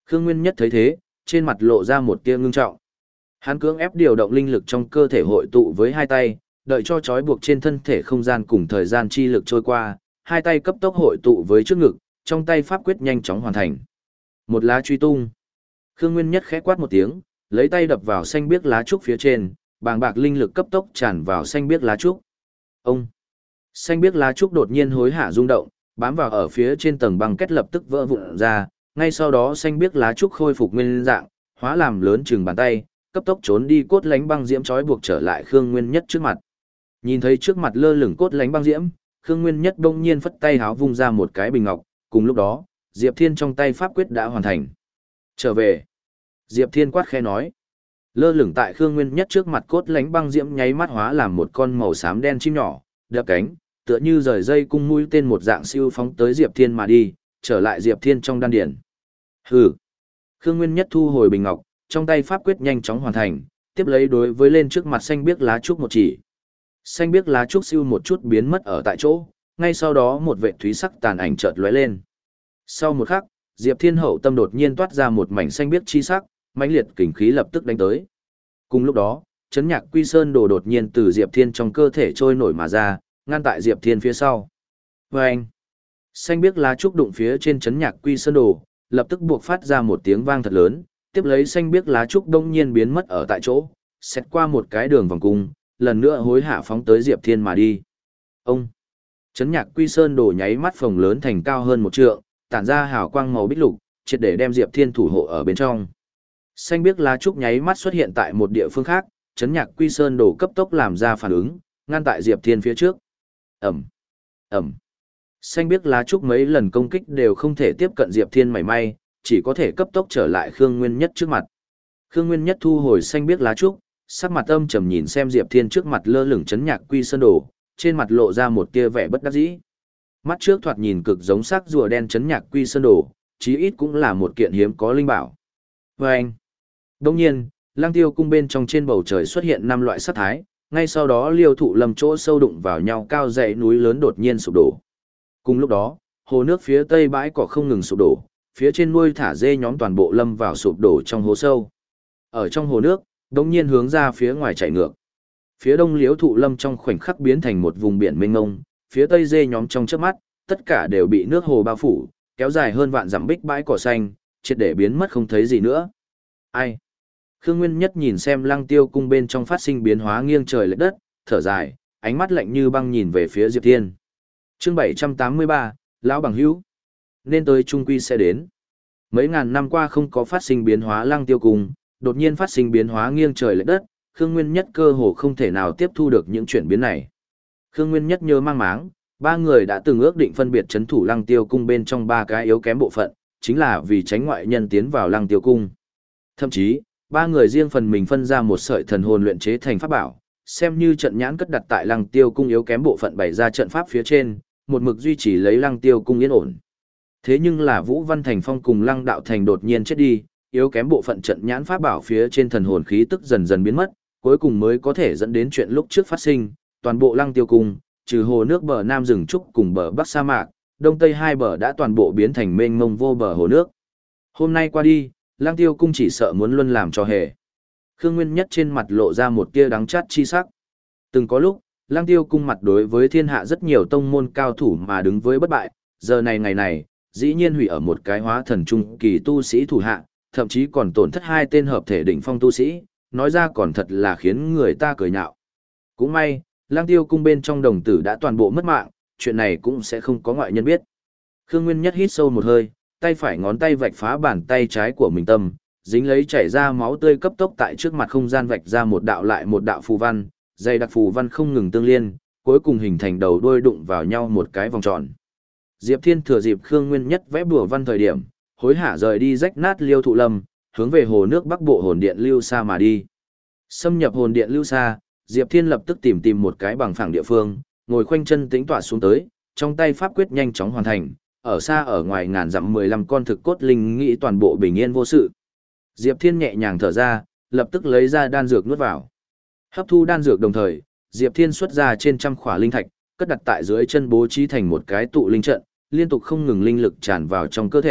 Khương Nguyên Nhất thấy thế, trên mặt lộ ra một tia ngưng trọng. Hắn cưỡng ép điều động linh lực trong cơ thể hội tụ với hai tay, đợi cho trói buộc trên thân thể không gian cùng thời gian chi lực trôi qua, hai tay cấp tốc hội tụ với trước ngực, trong tay pháp quyết nhanh chóng hoàn thành. Một lá truy tung. Khương Nguyên Nhất khẽ quát một tiếng, lấy tay đập vào xanh biếc lá trúc phía trên, bàng bạc linh lực cấp tốc tràn vào xanh biếc lá trúc. Ông. Xanh biếc lá trúc đột nhiên hối hả rung động, bám vào ở phía trên tầng băng kết lập tức vỡ vụn ra, ngay sau đó xanh biếc lá trúc khôi phục nguyên dạng, hóa làm lớn chừng bàn tay, cấp tốc trốn đi cốt lánh băng diễm trói buộc trở lại Khương Nguyên Nhất trước mặt. Nhìn thấy trước mặt lơ lửng cốt lánh băng diễm, Khương Nguyên Nhất bỗng nhiên phất tay háo vung ra một cái bình ngọc, cùng lúc đó, Diệp Thiên trong tay pháp quyết đã hoàn thành. Trở về. Diệp Thiên quát khẽ nói. Lơ lửng tại Khương Nguyên Nhất trước mặt cốt lánh băng diễm nháy mắt hóa làm một con màu xám đen chim nhỏ, đập cánh, tựa như rời dây cung mũi tên một dạng siêu phóng tới Diệp Thiên mà đi, trở lại Diệp Thiên trong đan điển. Hừ. Khương Nguyên Nhất thu hồi bình ngọc, trong tay pháp quyết nhanh chóng hoàn thành, tiếp lấy đối với lên trước mặt xanh biếc lá trúc một chỉ. Xanh biếc lá trúc siêu một chút biến mất ở tại chỗ, ngay sau đó một vệt thúy sắc tàn ảnh chợt lóe lên. Sau một khắc, Diệp Thiên hậu tâm đột nhiên toát ra một mảnh xanh biếc chi sắc, mãnh liệt kình khí lập tức đánh tới. Cùng lúc đó, chấn nhạc quy sơn đồ đột nhiên từ Diệp Thiên trong cơ thể trôi nổi mà ra, ngăn tại Diệp Thiên phía sau. Vâng! Xanh biếc lá trúc đụng phía trên chấn nhạc quy sơn đồ, lập tức buộc phát ra một tiếng vang thật lớn, tiếp lấy xanh biếc lá trúc đông nhiên biến mất ở tại chỗ, xét qua một cái đường vòng cung, lần nữa hối hạ phóng tới Diệp Thiên mà đi. Ông! Chấn nhạc quy sơn đồ nháy mắt phồng lớn thành cao hơn một trượng, tản ra hào quang màu bích lục, triệt để đem Diệp Thiên thủ hộ ở bên trong. Xanh biếc lá trúc nháy mắt xuất hiện tại một địa phương khác, chấn nhạc quy sơn đồ cấp tốc làm ra phản ứng, ngăn tại Diệp Thiên phía trước. Ẩm! Ẩm! Xanh biếc lá trúc mấy lần công kích đều không thể tiếp cận Diệp Thiên mảy may, chỉ có thể cấp tốc trở lại Khương Nguyên Nhất trước mặt. Khương Nguyên Nhất thu hồi xanh biếc lá trúc, sắc mặt âm trầm nhìn xem Diệp Thiên trước mặt lơ lửng chấn nhạc quy sơn đồ, trên mặt lộ ra một tia vẻ bất đắc dĩ. Mắt trước thoạt nhìn cực giống sắc rùa đen chấn nhạc quy sơn đồ, chí ít cũng là một kiện hiếm có linh bảo. Vâng! Đồng nhiên, Lang Tiêu cung bên trong trên bầu trời xuất hiện năm loại sát thái, ngay sau đó liêu thụ lâm chỗ sâu đụng vào nhau cao dãy núi lớn đột nhiên sụp đổ. Cùng lúc đó, hồ nước phía tây bãi cỏ không ngừng sụp đổ, phía trên nuôi thả dê nhóm toàn bộ lâm vào sụp đổ trong hố sâu. Ở trong hồ nước, đống nhiên hướng ra phía ngoài chảy ngược. Phía đông liễu thụ lâm trong khoảnh khắc biến thành một vùng biển mênh mông, phía tây dê nhóm trong chớp mắt, tất cả đều bị nước hồ bao phủ, kéo dài hơn vạn dặm bích bãi cỏ xanh, triệt để biến mất không thấy gì nữa. Ai? Khương Nguyên Nhất nhìn xem Lăng Tiêu cung bên trong phát sinh biến hóa nghiêng trời lệch đất, thở dài, ánh mắt lạnh như băng nhìn về phía Diệp Thiên. Chương bảy trăm tám mươi ba, lão bằng hữu, nên tới trung quy sẽ đến. Mấy ngàn năm qua không có phát sinh biến hóa Lăng Tiêu cung, đột nhiên phát sinh biến hóa nghiêng trời lệch đất, Khương Nguyên Nhất cơ hồ không thể nào tiếp thu được những chuyển biến này. Khương Nguyên Nhất nhớ mang máng, ba người đã từng ước định phân biệt trấn thủ Lăng Tiêu cung bên trong ba cái yếu kém bộ phận, chính là vì tránh ngoại nhân tiến vào Lăng Tiêu cung. Thậm chí, ba người riêng phần mình phân ra một sợi thần hồn luyện chế thành pháp bảo, xem như trận nhãn cất đặt tại Lăng Tiêu cung yếu kém bộ phận bày ra trận pháp phía trên, một mực duy trì lấy Lăng Tiêu cung yên ổn. Thế nhưng là Vũ Văn Thành Phong cùng Lăng Đạo Thành đột nhiên chết đi, yếu kém bộ phận trận nhãn pháp bảo phía trên thần hồn khí tức dần dần biến mất, cuối cùng mới có thể dẫn đến chuyện lúc trước phát sinh, toàn bộ Lăng Tiêu cung, trừ hồ nước bờ nam rừng trúc cùng bờ bắc sa mạc, đông tây hai bờ đã toàn bộ biến thành mênh mông vô bờ hồ nước. Hôm nay qua đi, Lăng Tiêu cung chỉ sợ muốn luân làm cho hề. Khương Nguyên Nhất trên mặt lộ ra một tia đắng chát chi sắc. Từng có lúc, Lăng Tiêu cung mặt đối với thiên hạ rất nhiều tông môn cao thủ mà đứng với bất bại, giờ này ngày này, dĩ nhiên hủy ở một cái hóa thần trung kỳ tu sĩ thủ hạ, thậm chí còn tổn thất hai tên hợp thể đỉnh phong tu sĩ, nói ra còn thật là khiến người ta cười nhạo. Cũng may, Lăng Tiêu cung bên trong đồng tử đã toàn bộ mất mạng, chuyện này cũng sẽ không có ngoại nhân biết. Khương Nguyên Nhất hít sâu một hơi, tay phải ngón tay vạch phá bàn tay trái của mình tâm, dính lấy chảy ra máu tươi cấp tốc tại trước mặt không gian vạch ra một đạo lại một đạo phù văn, dày đặc phù văn không ngừng tương liên, cuối cùng hình thành đầu đuôi đụng vào nhau một cái vòng tròn. Diệp Thiên thừa dịp Khương Nguyên Nhất vẽ bùa văn thời điểm, hối hả rời đi rách nát liêu thụ lâm, hướng về hồ nước bắc bộ hồn điện lưu sa mà đi. Xâm nhập hồn điện lưu sa, Diệp Thiên lập tức tìm tìm một cái bằng phẳng địa phương, ngồi khoanh chân tĩnh tọa xuống tới, trong tay pháp quyết nhanh chóng hoàn thành, ở xa ở ngoài ngàn dặm mười lăm con thực cốt linh nghĩ toàn bộ bình yên vô sự. Diệp Thiên nhẹ nhàng thở ra, lập tức lấy ra đan dược nuốt vào. Hấp thu đan dược đồng thời, Diệp Thiên xuất ra trên trăm khỏa linh thạch, cất đặt tại dưới chân bố trí thành một cái tụ linh trận, liên tục không ngừng linh lực tràn vào trong cơ thể,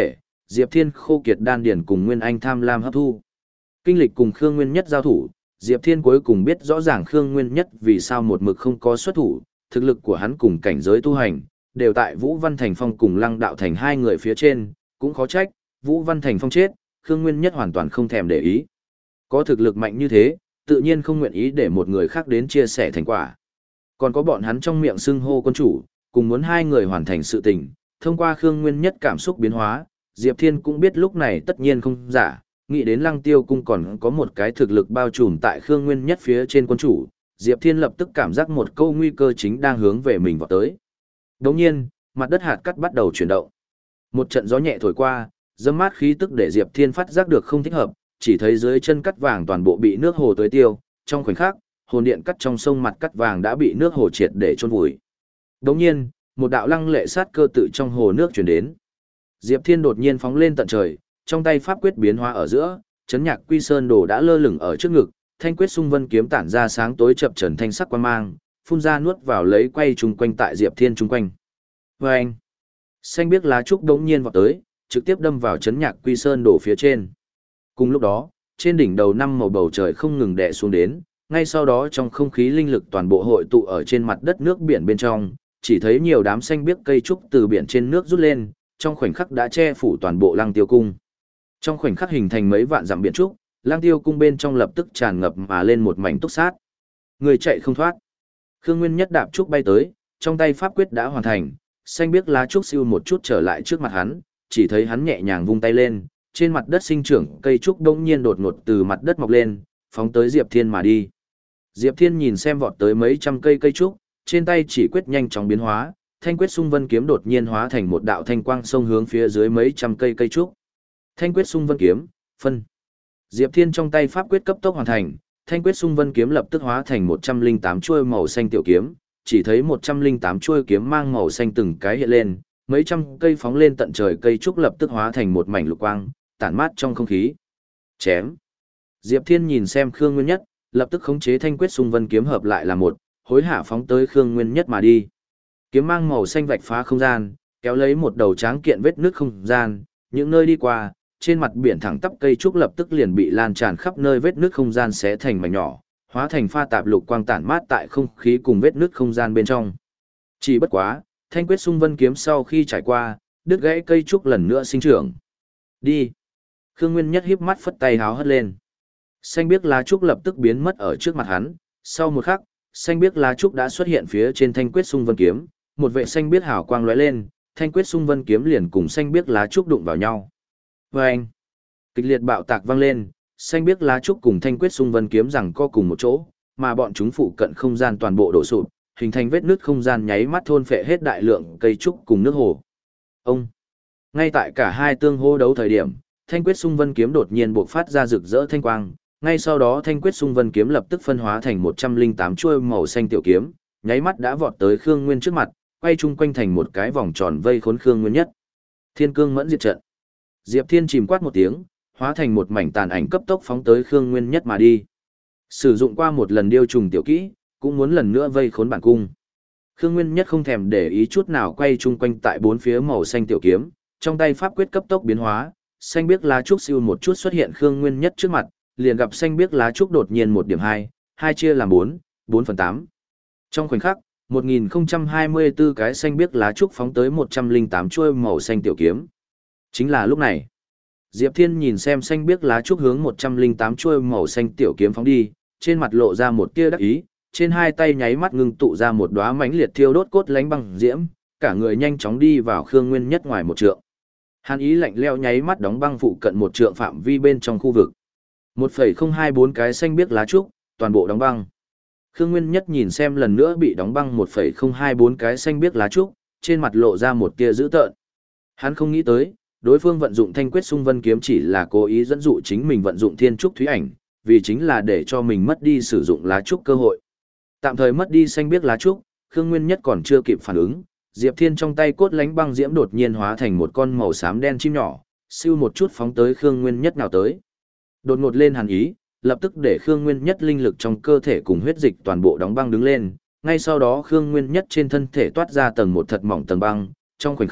Diệp Thiên khô kiệt đan điền cùng Nguyên Anh tham lam hấp thu. Kinh lịch cùng Khương Nguyên Nhất giao thủ, Diệp Thiên cuối cùng biết rõ ràng Khương Nguyên Nhất vì sao một mực không có xuất thủ, thực lực của hắn cùng cảnh giới tu hành, đều tại Vũ Văn Thành Phong cùng Lăng Đạo Thành hai người phía trên, cũng khó trách, Vũ Văn Thành Phong chết, Khương Nguyên Nhất hoàn toàn không thèm để ý. Có thực lực mạnh như thế, tự nhiên không nguyện ý để một người khác đến chia sẻ thành quả. Còn có bọn hắn trong miệng xưng hô quân chủ, cùng muốn hai người hoàn thành sự tình, thông qua Khương Nguyên Nhất cảm xúc biến hóa, Diệp Thiên cũng biết lúc này tất nhiên không giả, nghĩ đến Lăng Tiêu cung còn có một cái thực lực bao trùm tại Khương Nguyên Nhất phía trên quân chủ, Diệp Thiên lập tức cảm giác một câu nguy cơ chính đang hướng về mình vọt tới. Đồng nhiên, mặt đất hạt cát bắt đầu chuyển động. Một trận gió nhẹ thổi qua, dâm mát khí tức để Diệp Thiên phát giác được không thích hợp, chỉ thấy dưới chân cắt vàng toàn bộ bị nước hồ tưới tiêu, trong khoảnh khắc, hồn điện cắt trong sông mặt cắt vàng đã bị nước hồ triệt để chôn vùi. Đồng nhiên, một đạo lăng lệ sát cơ tự trong hồ nước truyền đến. Diệp Thiên đột nhiên phóng lên tận trời, trong tay pháp quyết biến hóa ở giữa, chấn nhạc quy sơn đồ đã lơ lửng ở trước ngực, thanh quyết xung vân kiếm tản ra sáng tối chập chờn thanh sắc quang mang, phun ra nuốt vào lấy quay chung quanh tại Diệp Thiên chung quanh. Vâng! Xanh biếc lá trúc đống nhiên vọt tới, trực tiếp đâm vào chấn nhạc quy sơn đồ phía trên. Cùng lúc đó, trên đỉnh đầu năm màu bầu trời không ngừng đè xuống đến, ngay sau đó trong không khí linh lực toàn bộ hội tụ ở trên mặt đất nước biển bên trong, chỉ thấy nhiều đám xanh biếc cây trúc từ biển trên nước rút lên, trong khoảnh khắc đã che phủ toàn bộ Lăng Tiêu cung. Trong khoảnh khắc hình thành mấy vạn dặm biển trúc, Lăng Tiêu cung bên trong lập tức tràn ngập mà lên một mảnh túc sát. Người chạy không thoát. Khương Nguyên Nhất đạp trúc bay tới, trong tay pháp quyết đã hoàn thành, xanh biếc lá trúc siêu một chút trở lại trước mặt hắn, chỉ thấy hắn nhẹ nhàng vung tay lên, trên mặt đất sinh trưởng cây trúc đông nhiên đột ngột từ mặt đất mọc lên, phóng tới Diệp Thiên mà đi. Diệp Thiên nhìn xem vọt tới mấy trăm cây cây trúc, trên tay chỉ quyết nhanh chóng biến hóa, thanh quyết xung vân kiếm đột nhiên hóa thành một đạo thanh quang sông hướng phía dưới mấy trăm cây cây trúc. Thanh quyết xung vân kiếm, phân. Diệp Thiên trong tay pháp quyết cấp tốc hoàn thành, thanh quyết xung vân kiếm lập tức hóa thành một trăm linh tám chuôi màu xanh tiểu kiếm, chỉ thấy một trăm linh tám chuôi kiếm mang màu xanh từng cái hiện lên, mấy trăm cây phóng lên tận trời cây trúc lập tức hóa thành một mảnh lục quang, tản mát trong không khí. Chém. Diệp Thiên nhìn xem Khương Nguyên Nhất, lập tức khống chế thanh quyết xung vân kiếm hợp lại là một, hối hả phóng tới Khương Nguyên Nhất mà đi. Kiếm mang màu xanh vạch phá không gian, kéo lấy một đầu tráng kiện vết nước không gian, những nơi đi qua, trên mặt biển thẳng tắp cây trúc lập tức liền bị lan tràn khắp nơi vết nước không gian xé thành mảnh nhỏ, hóa thành pha tạp lục quang tản mát tại không khí cùng vết nước không gian bên trong. Chỉ bất quá, thanh quyết xung vân kiếm sau khi trải qua, đứt gãy cây trúc lần nữa sinh trưởng. Đi. Khương Nguyên Nhất híp mắt phất tay háo hất lên. Xanh biếc lá trúc lập tức biến mất ở trước mặt hắn, sau một khắc, xanh biếc lá trúc đã xuất hiện phía trên thanh quyết xung vân kiếm, một vệ xanh biếc hào quang lóe lên, thanh quyết xung vân kiếm liền cùng xanh biếc lá trúc đụng vào nhau. Vâng! Kịch liệt bạo tạc vang lên, xanh biếc lá trúc cùng thanh quyết xung vân kiếm rằng co cùng một chỗ, mà bọn chúng phụ cận không gian toàn bộ đổ sụp, hình thành vết nứt không gian nháy mắt thôn phệ hết đại lượng cây trúc cùng nước hồ. Ông! Ngay tại cả hai tương hô đấu thời điểm, thanh quyết xung vân kiếm đột nhiên bộc phát ra rực rỡ thanh quang, ngay sau đó thanh quyết xung vân kiếm lập tức phân hóa thành một trăm linh tám chuôi màu xanh tiểu kiếm, nháy mắt đã vọt tới Khương Nguyên trước mặt, quay chung quanh thành một cái vòng tròn vây khốn Khương Nguyên Nhất. Thiên cương mẫn diệt trận. Diệp Thiên chìm quát một tiếng, hóa thành một mảnh tàn ảnh cấp tốc phóng tới Khương Nguyên Nhất mà đi. Sử dụng qua một lần điêu trùng tiểu kỹ, cũng muốn lần nữa vây khốn bản cung. Khương Nguyên Nhất không thèm để ý chút nào quay chung quanh tại bốn phía màu xanh tiểu kiếm, trong tay pháp quyết cấp tốc biến hóa, xanh biếc lá trúc siêu một chút xuất hiện Khương Nguyên Nhất trước mặt, liền gặp xanh biếc lá trúc đột nhiên một điểm hai, hai chia làm bốn, bốn phần tám. Trong khoảnh khắc, một nghìn không trăm hai mươi tư cái xanh biếc lá trúc phóng tới một trăm linh tám chuôi màu xanh tiểu kiếm. Chính là lúc này, Diệp Thiên nhìn xem xanh biếc lá trúc hướng một trăm linh tám chuôi màu xanh tiểu kiếm phóng đi, trên mặt lộ ra một tia đắc ý, trên hai tay nháy mắt ngưng tụ ra một đóa mãnh liệt thiêu đốt cốt lánh băng diễm, cả người nhanh chóng đi vào Khương Nguyên Nhất ngoài một trượng. Hàn ý lạnh lẽo nháy mắt đóng băng phụ cận một trượng phạm vi bên trong khu vực. một phẩy không hai bốn cái xanh biếc lá trúc, toàn bộ đóng băng. Khương Nguyên Nhất nhìn xem lần nữa bị đóng băng một phẩy không hai bốn cái xanh biếc lá trúc, trên mặt lộ ra một tia dữ tợn. Hắn không nghĩ tới, đối phương vận dụng thanh quyết xung vân kiếm chỉ là cố ý dẫn dụ chính mình vận dụng thiên trúc thúy ảnh, vì chính là để cho mình mất đi sử dụng lá trúc cơ hội. Tạm thời mất đi xanh biếc lá trúc, Khương Nguyên Nhất còn chưa kịp phản ứng, Diệp Thiên trong tay cốt lánh băng diễm đột nhiên hóa thành một con màu xám đen chim nhỏ, siêu một chút phóng tới Khương Nguyên Nhất nào tới. Đột ngột lên hàn ý, lập tức để Khương Nguyên Nhất linh lực trong cơ thể cùng huyết dịch toàn bộ đóng băng đứng lên, ngay sau đó Khương Nguyên Nhất trên thân thể toát ra tầng một thật mỏng tầng băng, trong khoảnh khắc,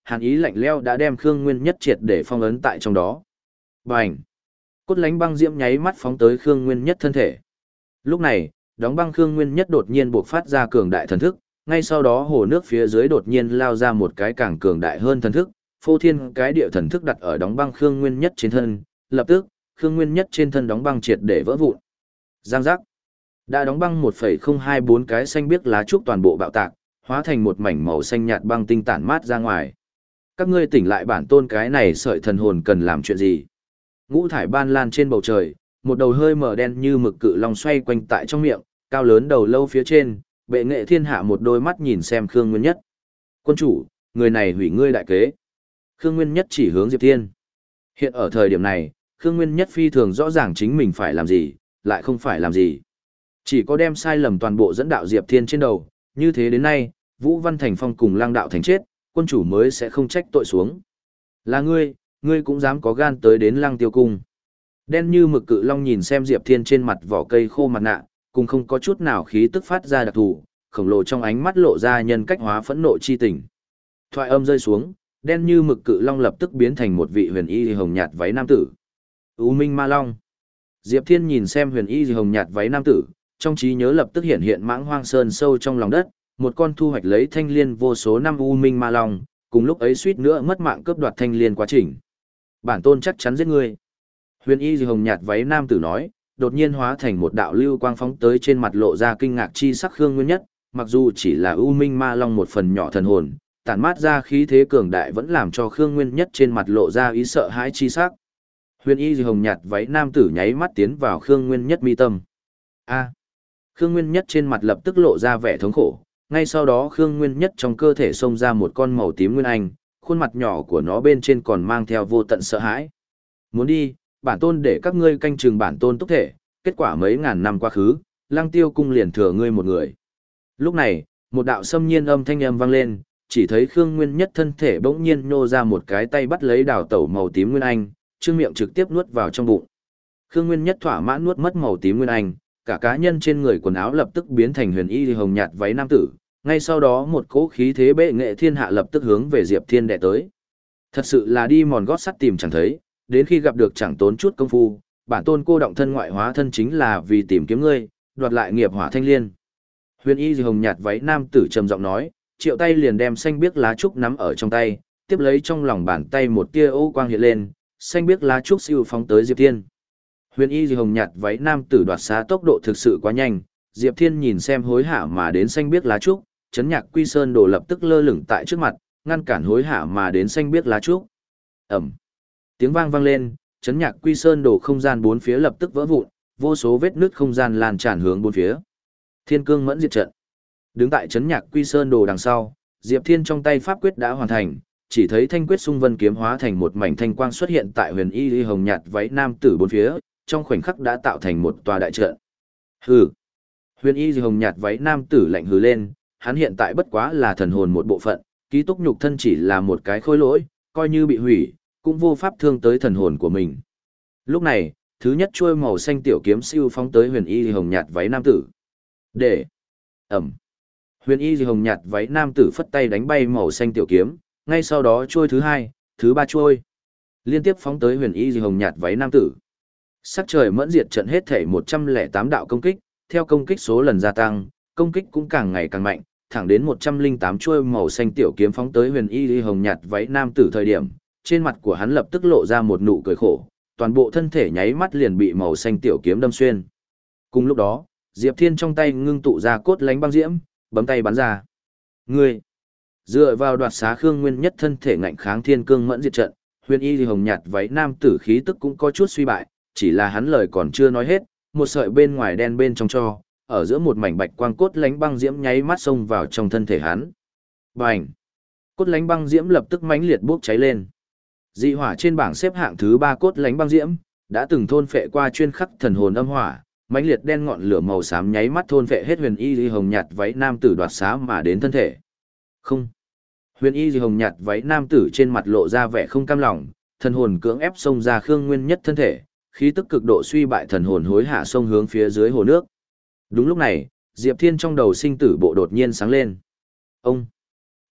hàn ý lạnh lẽo đã đem Khương Nguyên Nhất triệt để phong ấn tại trong đó. Bành! Cốt lánh băng diễm nháy mắt phóng tới Khương Nguyên Nhất thân thể. Lúc này, đóng băng Khương Nguyên Nhất đột nhiên bộc phát ra cường đại thần thức, ngay sau đó hồ nước phía dưới đột nhiên lao ra một cái càng cường đại hơn thần thức, phô thiên cái địa thần thức đặt ở đóng băng Khương Nguyên Nhất trên thân, lập tức, Khương Nguyên Nhất trên thân đóng băng triệt để vỡ vụn. Giang giác. Đã đóng băng một phẩy không hai bốn cái xanh biếc lá trúc toàn bộ bạo tạc, hóa thành một mảnh màu xanh nhạt băng tinh tản mát ra ngoài. Các ngươi tỉnh lại bản tôn cái này sợi thần hồn cần làm chuyện gì? Ngũ thải ban lan trên bầu trời, một đầu hơi mờ đen như mực cự long xoay quanh tại trong miệng, cao lớn đầu lâu phía trên, bệ nghệ thiên hạ một đôi mắt nhìn xem Khương Nguyên Nhất. Quân chủ, người này hủy ngươi đại kế. Khương Nguyên Nhất chỉ hướng Diệp Thiên. Hiện ở thời điểm này, Khương Nguyên Nhất phi thường rõ ràng chính mình phải làm gì, lại không phải làm gì. Chỉ có đem sai lầm toàn bộ dẫn đạo Diệp Thiên trên đầu, như thế đến nay, Vũ Văn Thành Phong cùng Lăng Đạo Thành chết, quân chủ mới sẽ không trách tội xuống. Là ngươi, ngươi cũng dám có gan tới đến Lăng Tiêu Cung. Đen như mực cự long nhìn xem Diệp Thiên trên mặt vỏ cây khô mặt nạ, cùng không có chút nào khí tức phát ra đặc thù, khổng lồ trong ánh mắt lộ ra nhân cách hóa phẫn nộ chi tình. Thoại âm rơi xuống, đen như mực cự long lập tức biến thành một vị huyền y hồng nhạt váy nam tử. U Minh Ma Long. Diệp Thiên nhìn xem huyền y hồng nhạt váy nam tử, trong trí nhớ lập tức hiện hiện mãng hoang sơn sâu trong lòng đất, một con thu hoạch lấy thanh liên vô số năm U Minh Ma Long, cùng lúc ấy suýt nữa mất mạng cướp đoạt thanh liên quá trình. Bản tôn chắc chắn giết ngươi. Huyền y hồng nhạt váy nam tử nói, đột nhiên hóa thành một đạo lưu quang phóng tới trên mặt lộ ra kinh ngạc chi sắc Khương Nguyên Nhất, mặc dù chỉ là U Minh Ma Long một phần nhỏ thần hồn, tản mát ra khí thế cường đại vẫn làm cho Khương Nguyên Nhất trên mặt lộ ra ý sợ hãi chi sắc. Huyền y hồng nhạt váy nam tử nháy mắt tiến vào Khương Nguyên Nhất mi tâm. A. Khương Nguyên Nhất trên mặt lập tức lộ ra vẻ thống khổ, ngay sau đó Khương Nguyên Nhất trong cơ thể xông ra một con màu tím nguyên anh, khuôn mặt nhỏ của nó bên trên còn mang theo vô tận sợ hãi. Muốn đi, bản tôn để các ngươi canh chừng bản tôn túc thể, kết quả mấy ngàn năm quá khứ, Lăng Tiêu Cung liền thừa ngươi một người. Lúc này, một đạo xâm nhiên âm thanh âm vang lên, chỉ thấy Khương Nguyên Nhất thân thể bỗng nhiên nhô ra một cái tay bắt lấy đào tẩu màu tím nguyên anh, trương miệng trực tiếp nuốt vào trong bụng. Khương Nguyên Nhất thỏa mãn nuốt mất màu tím nguyên anh, cả cá nhân trên người quần áo lập tức biến thành huyền y hồng nhạt váy nam tử, ngay sau đó một cỗ khí thế bệ nghệ thiên hạ lập tức hướng về Diệp Thiên đè tới. Thật sự là đi mòn gót sắt tìm chẳng thấy, đến khi gặp được chẳng tốn chút công phu, bản tôn cô động thân ngoại hóa thân chính là vì tìm kiếm ngươi, đoạt lại nghiệp hỏa thanh liên. Huyền y hồng nhạt váy nam tử trầm giọng nói, triệu tay liền đem xanh biếc lá trúc nắm ở trong tay, tiếp lấy trong lòng bàn tay một tia ô quang hiện lên, xanh biếc lá trúc siêu phóng tới Diệp Thiên. Huyền y hồng nhạt váy nam tử đoạt xá tốc độ thực sự quá nhanh, Diệp Thiên nhìn xem hối hả mà đến xanh biếc lá trúc, chấn nhạc quy sơn đồ lập tức lơ lửng tại trước mặt, ngăn cản hối hả mà đến xanh biếc lá trúc. Ẩm. Tiếng vang vang lên, chấn nhạc quy sơn đồ không gian bốn phía lập tức vỡ vụn, vô số vết nứt không gian lan tràn hướng bốn phía. Thiên cương mẫn diệt trận. Đứng tại chấn nhạc quy sơn đồ đằng sau, Diệp Thiên trong tay pháp quyết đã hoàn thành, chỉ thấy thanh quyết xung vân kiếm hóa thành một mảnh thanh quang xuất hiện tại huyền y hồng nhạt váy nam tử bốn phía, trong khoảnh khắc đã tạo thành một tòa đại trận. Hừ. Huyền y hồng nhạt váy nam tử lạnh hừ lên, hắn hiện tại bất quá là thần hồn một bộ phận, ký túc nhục thân chỉ là một cái khối lỗi, coi như bị hủy, cũng vô pháp thương tới thần hồn của mình. Lúc này, thứ nhất chuôi màu xanh tiểu kiếm siêu phóng tới huyền y hồng nhạt váy nam tử. Để. Ẩm. Huyền y hồng nhạt váy nam tử phất tay đánh bay màu xanh tiểu kiếm, ngay sau đó chuôi thứ hai, thứ ba chuôi, liên tiếp phóng tới huyền y hồng nhạt váy nam tử. Sắc trời mẫn diệt trận hết thể một trăm lẻ tám đạo công kích, theo công kích số lần gia tăng, công kích cũng càng ngày càng mạnh, thẳng đến một trăm lẻ tám chuôi màu xanh tiểu kiếm phóng tới huyền y hồng nhạt váy nam tử thời điểm, trên mặt của hắn lập tức lộ ra một nụ cười khổ, toàn bộ thân thể nháy mắt liền bị màu xanh tiểu kiếm đâm xuyên. Cùng lúc đó, Diệp Thiên trong tay ngưng tụ ra cốt lánh băng diễm, bấm tay bắn ra. Ngươi, dựa vào đoạt xá Khương Nguyên Nhất thân thể ngạnh kháng thiên cương mẫn diệt trận, huyền y hồng nhạt váy nam tử khí tức cũng có chút suy bại, chỉ là hắn lời còn chưa nói hết, một sợi bên ngoài đen bên trong cho, ở giữa một mảnh bạch quang cốt lánh băng diễm nháy mắt xông vào trong thân thể hắn. Bành! Cốt lánh băng diễm lập tức mãnh liệt bốc cháy lên. Dị hỏa trên bảng xếp hạng thứ ba cốt lánh băng diễm, đã từng thôn phệ qua chuyên khắc thần hồn âm hỏa, mãnh liệt đen ngọn lửa màu xám nháy mắt thôn phệ hết huyền y hồng nhạt váy nam tử đoạt xá mà đến thân thể. Không. Huyền y hồng nhạt váy nam tử trên mặt lộ ra vẻ không cam lòng, thần hồn cưỡng ép xông ra Khương Nguyên Nhất thân thể, khí tức cực độ suy bại thần hồn hối hạ xông hướng phía dưới hồ nước. Đúng lúc này, Diệp Thiên trong đầu sinh tử bộ đột nhiên sáng lên. Ông.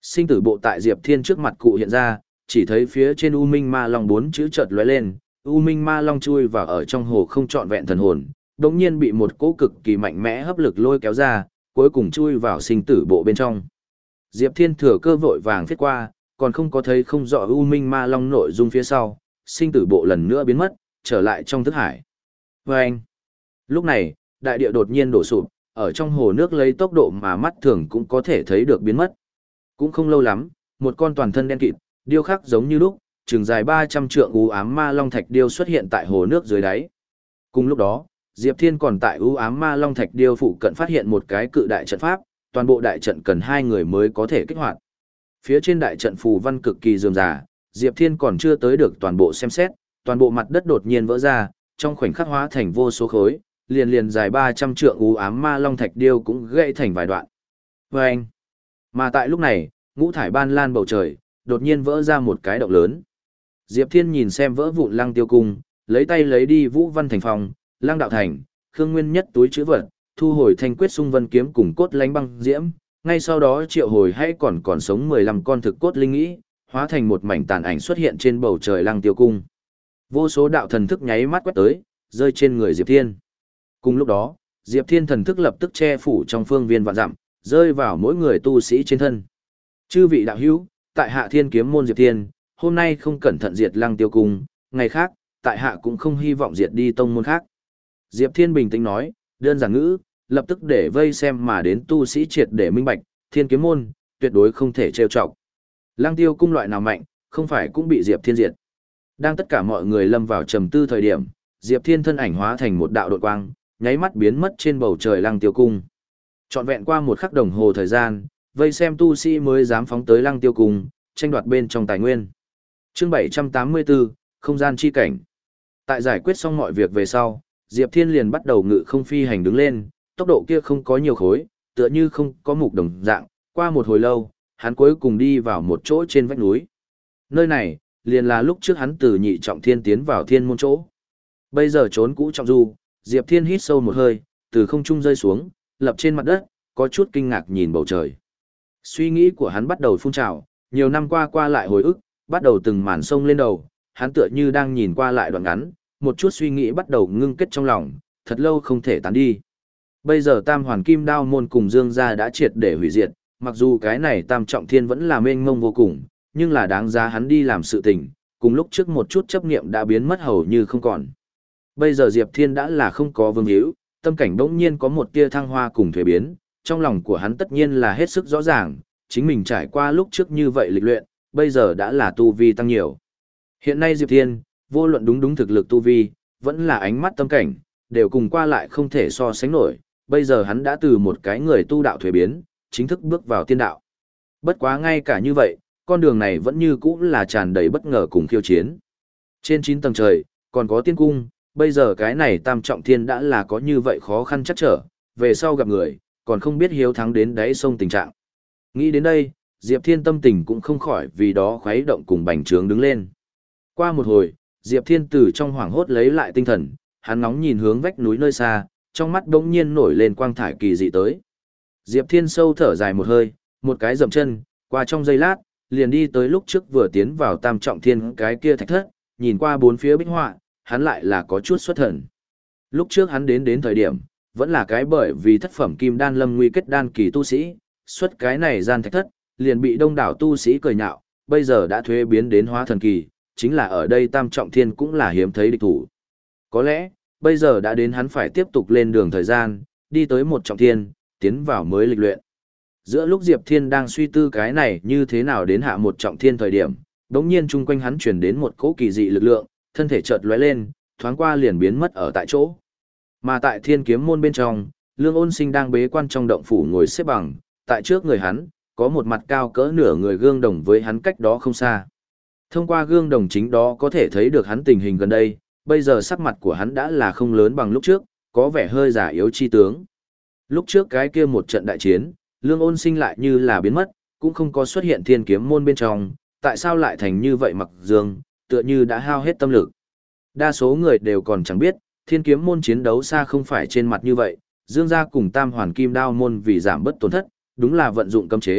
Sinh tử bộ tại Diệp Thiên trước mặt cụ hiện ra, chỉ thấy phía trên U Minh Ma Long bốn chữ chợt lóe lên, U Minh Ma Long chui vào ở trong hồ không trọn vẹn thần hồn, đột nhiên bị một cỗ cực kỳ mạnh mẽ hấp lực lôi kéo ra, cuối cùng chui vào sinh tử bộ bên trong. Diệp Thiên thừa cơ vội vàng phết qua, còn không có thấy không rõ U Minh Ma Long nội dung phía sau, sinh tử bộ lần nữa biến mất, trở lại trong thức hải. Và anh, lúc này, đại địa đột nhiên đổ sụp, ở trong hồ nước lấy tốc độ mà mắt thường cũng có thể thấy được biến mất. Cũng không lâu lắm, một con toàn thân đen kịt, điêu khắc giống như lúc, trường dài ba trăm trượng u ám ma long thạch điêu xuất hiện tại hồ nước dưới đáy. Cùng lúc đó, Diệp Thiên còn tại u ám ma long thạch điêu phụ cận phát hiện một cái cự đại trận pháp, toàn bộ đại trận cần hai người mới có thể kích hoạt. Phía trên đại trận phù văn cực kỳ rườm rà, Diệp Thiên còn chưa tới được toàn bộ xem xét, toàn bộ mặt đất đột nhiên vỡ ra, trong khoảnh khắc hóa thành vô số khối, liền liền dài ba trăm trượng u ám ma long thạch điêu cũng gãy thành vài đoạn. Và anh, mà tại lúc này, ngũ thải ban lan bầu trời, đột nhiên vỡ ra một cái động lớn. Diệp Thiên nhìn xem vỡ vụn lăng tiêu cung, lấy tay lấy đi Vũ Văn Thành Phong, lăng đạo thành, Khương Nguyên nhất túi chữ vật, thu hồi thanh quyết sung vân kiếm cùng cốt lánh băng diễm, ngay sau đó triệu hồi hay còn còn sống mười lăm con thực cốt linh nghĩ, hóa thành một mảnh tàn ảnh xuất hiện trên bầu trời lăng tiêu cung. Vô số đạo thần thức nháy mắt quét tới, rơi trên người Diệp Thiên. Cùng lúc đó, Diệp Thiên thần thức lập tức che phủ trong phương viên vạn dặm, rơi vào mỗi người tu sĩ trên thân. Chư vị đạo hữu, tại hạ Thiên Kiếm môn Diệp Thiên, hôm nay không cẩn thận diệt lăng tiêu cung, ngày khác, tại hạ cũng không hy vọng diệt đi tông môn khác. Diệp Thiên bình tĩnh nói, đơn giản ngữ, lập tức để vây xem mà đến tu sĩ triệt để minh bạch, Thiên Kiếm môn, tuyệt đối không thể trêu chọc. Lăng tiêu cung loại nào mạnh, không phải cũng bị Diệp Thiên diệt. Đang tất cả mọi người lâm vào trầm tư thời điểm, Diệp Thiên thân ảnh hóa thành một đạo đột quang, nháy mắt biến mất trên bầu trời lăng tiêu cung. Trọn vẹn qua một khắc đồng hồ thời gian, vây xem tu sĩ mới dám phóng tới lăng tiêu cung, tranh đoạt bên trong tài nguyên. Chương bảy trăm tám mươi tư, không gian chi cảnh. Tại giải quyết xong mọi việc về sau, Diệp Thiên liền bắt đầu ngự không phi hành đứng lên, tốc độ kia không có nhiều khối, tựa như không có mục đồng dạng, qua một hồi lâu, hắn cuối cùng đi vào một chỗ trên vách núi. Nơi này, liền là lúc trước hắn từ nhị trọng thiên tiến vào thiên môn chỗ. Bây giờ trốn cũ trọng du, Diệp Thiên hít sâu một hơi, từ không trung rơi xuống, lập trên mặt đất, có chút kinh ngạc nhìn bầu trời. Suy nghĩ của hắn bắt đầu phun trào, nhiều năm qua qua lại hồi ức, bắt đầu từng màn sông lên đầu, hắn tựa như đang nhìn qua lại đoạn ngắn, một chút suy nghĩ bắt đầu ngưng kết trong lòng, thật lâu không thể tán đi. Bây giờ Tam Hoàn Kim Đao môn cùng Dương gia đã triệt để hủy diệt, mặc dù cái này Tam Trọng Thiên vẫn là mênh mông vô cùng, nhưng là đáng giá hắn đi làm sự tình, cùng lúc trước một chút chấp niệm đã biến mất hầu như không còn. Bây giờ Diệp Thiên đã là không có vương hữu, tâm cảnh bỗng nhiên có một tia thăng hoa cùng thuế biến, trong lòng của hắn tất nhiên là hết sức rõ ràng, chính mình trải qua lúc trước như vậy lịch luyện, bây giờ đã là tu vi tăng nhiều. Hiện nay Diệp Thiên, vô luận đúng đúng thực lực tu vi, vẫn là ánh mắt tâm cảnh, đều cùng qua lại không thể so sánh nổi, bây giờ hắn đã từ một cái người tu đạo thuế biến, chính thức bước vào tiên đạo. Bất quá ngay cả như vậy, con đường này vẫn như cũ là tràn đầy bất ngờ cùng khiêu chiến. Trên chín tầng trời, còn có tiên cung, bây giờ cái này Tam Trọng Thiên đã là có như vậy khó khăn chắc trở, về sau gặp người, còn không biết hiếu thắng đến đáy sông tình trạng. Nghĩ đến đây, Diệp Thiên tâm tình cũng không khỏi vì đó khuấy động cùng bành trướng đứng lên. Qua một hồi, Diệp Thiên từ trong hoảng hốt lấy lại tinh thần, hắn ngóng nhìn hướng vách núi nơi xa, trong mắt đống nhiên nổi lên quang thải kỳ dị tới. Diệp Thiên sâu thở dài một hơi, một cái dậm chân, qua trong giây lát, liền đi tới lúc trước vừa tiến vào Tam Trọng Thiên cái kia thạch thất, nhìn qua bốn phía bích họa, hắn lại là có chút xuất thần. Lúc trước hắn đến đến thời điểm, vẫn là cái bởi vì thất phẩm kim đan lâm nguy kết đan kỳ tu sĩ, xuất cái này gian thạch thất, liền bị đông đảo tu sĩ cười nhạo, bây giờ đã thuế biến đến hóa thần kỳ, chính là ở đây Tam Trọng Thiên cũng là hiếm thấy địch thủ. Có lẽ, bây giờ đã đến hắn phải tiếp tục lên đường thời gian, đi tới một Trọng Thiên, tiến vào mới lịch luyện. Giữa lúc Diệp Thiên đang suy tư cái này như thế nào đến hạ một Trọng Thiên thời điểm, đống nhiên chung quanh hắn truyền đến một cỗ kỳ dị lực lượng, thân thể chợt lóe lên, thoáng qua liền biến mất ở tại chỗ. Mà tại Thiên Kiếm môn bên trong, Lương Ôn Sinh đang bế quan trong động phủ ngồi xếp bằng, tại trước người hắn, có một mặt cao cỡ nửa người gương đồng với hắn cách đó không xa. Thông qua gương đồng chính đó có thể thấy được hắn tình hình gần đây, bây giờ sắc mặt của hắn đã là không lớn bằng lúc trước, có vẻ hơi già yếu chi tướng. Lúc trước cái kia một trận đại chiến, Lương Ôn Sinh lại như là biến mất, cũng không có xuất hiện Thiên Kiếm môn bên trong, tại sao lại thành như vậy mặc dương, tựa như đã hao hết tâm lực. Đa số người đều còn chẳng biết, Thiên Kiếm môn chiến đấu xa không phải trên mặt như vậy, Dương gia cùng Tam Hoàn Kim Đao môn vì giảm bớt tổn thất, đúng là vận dụng cấm chế,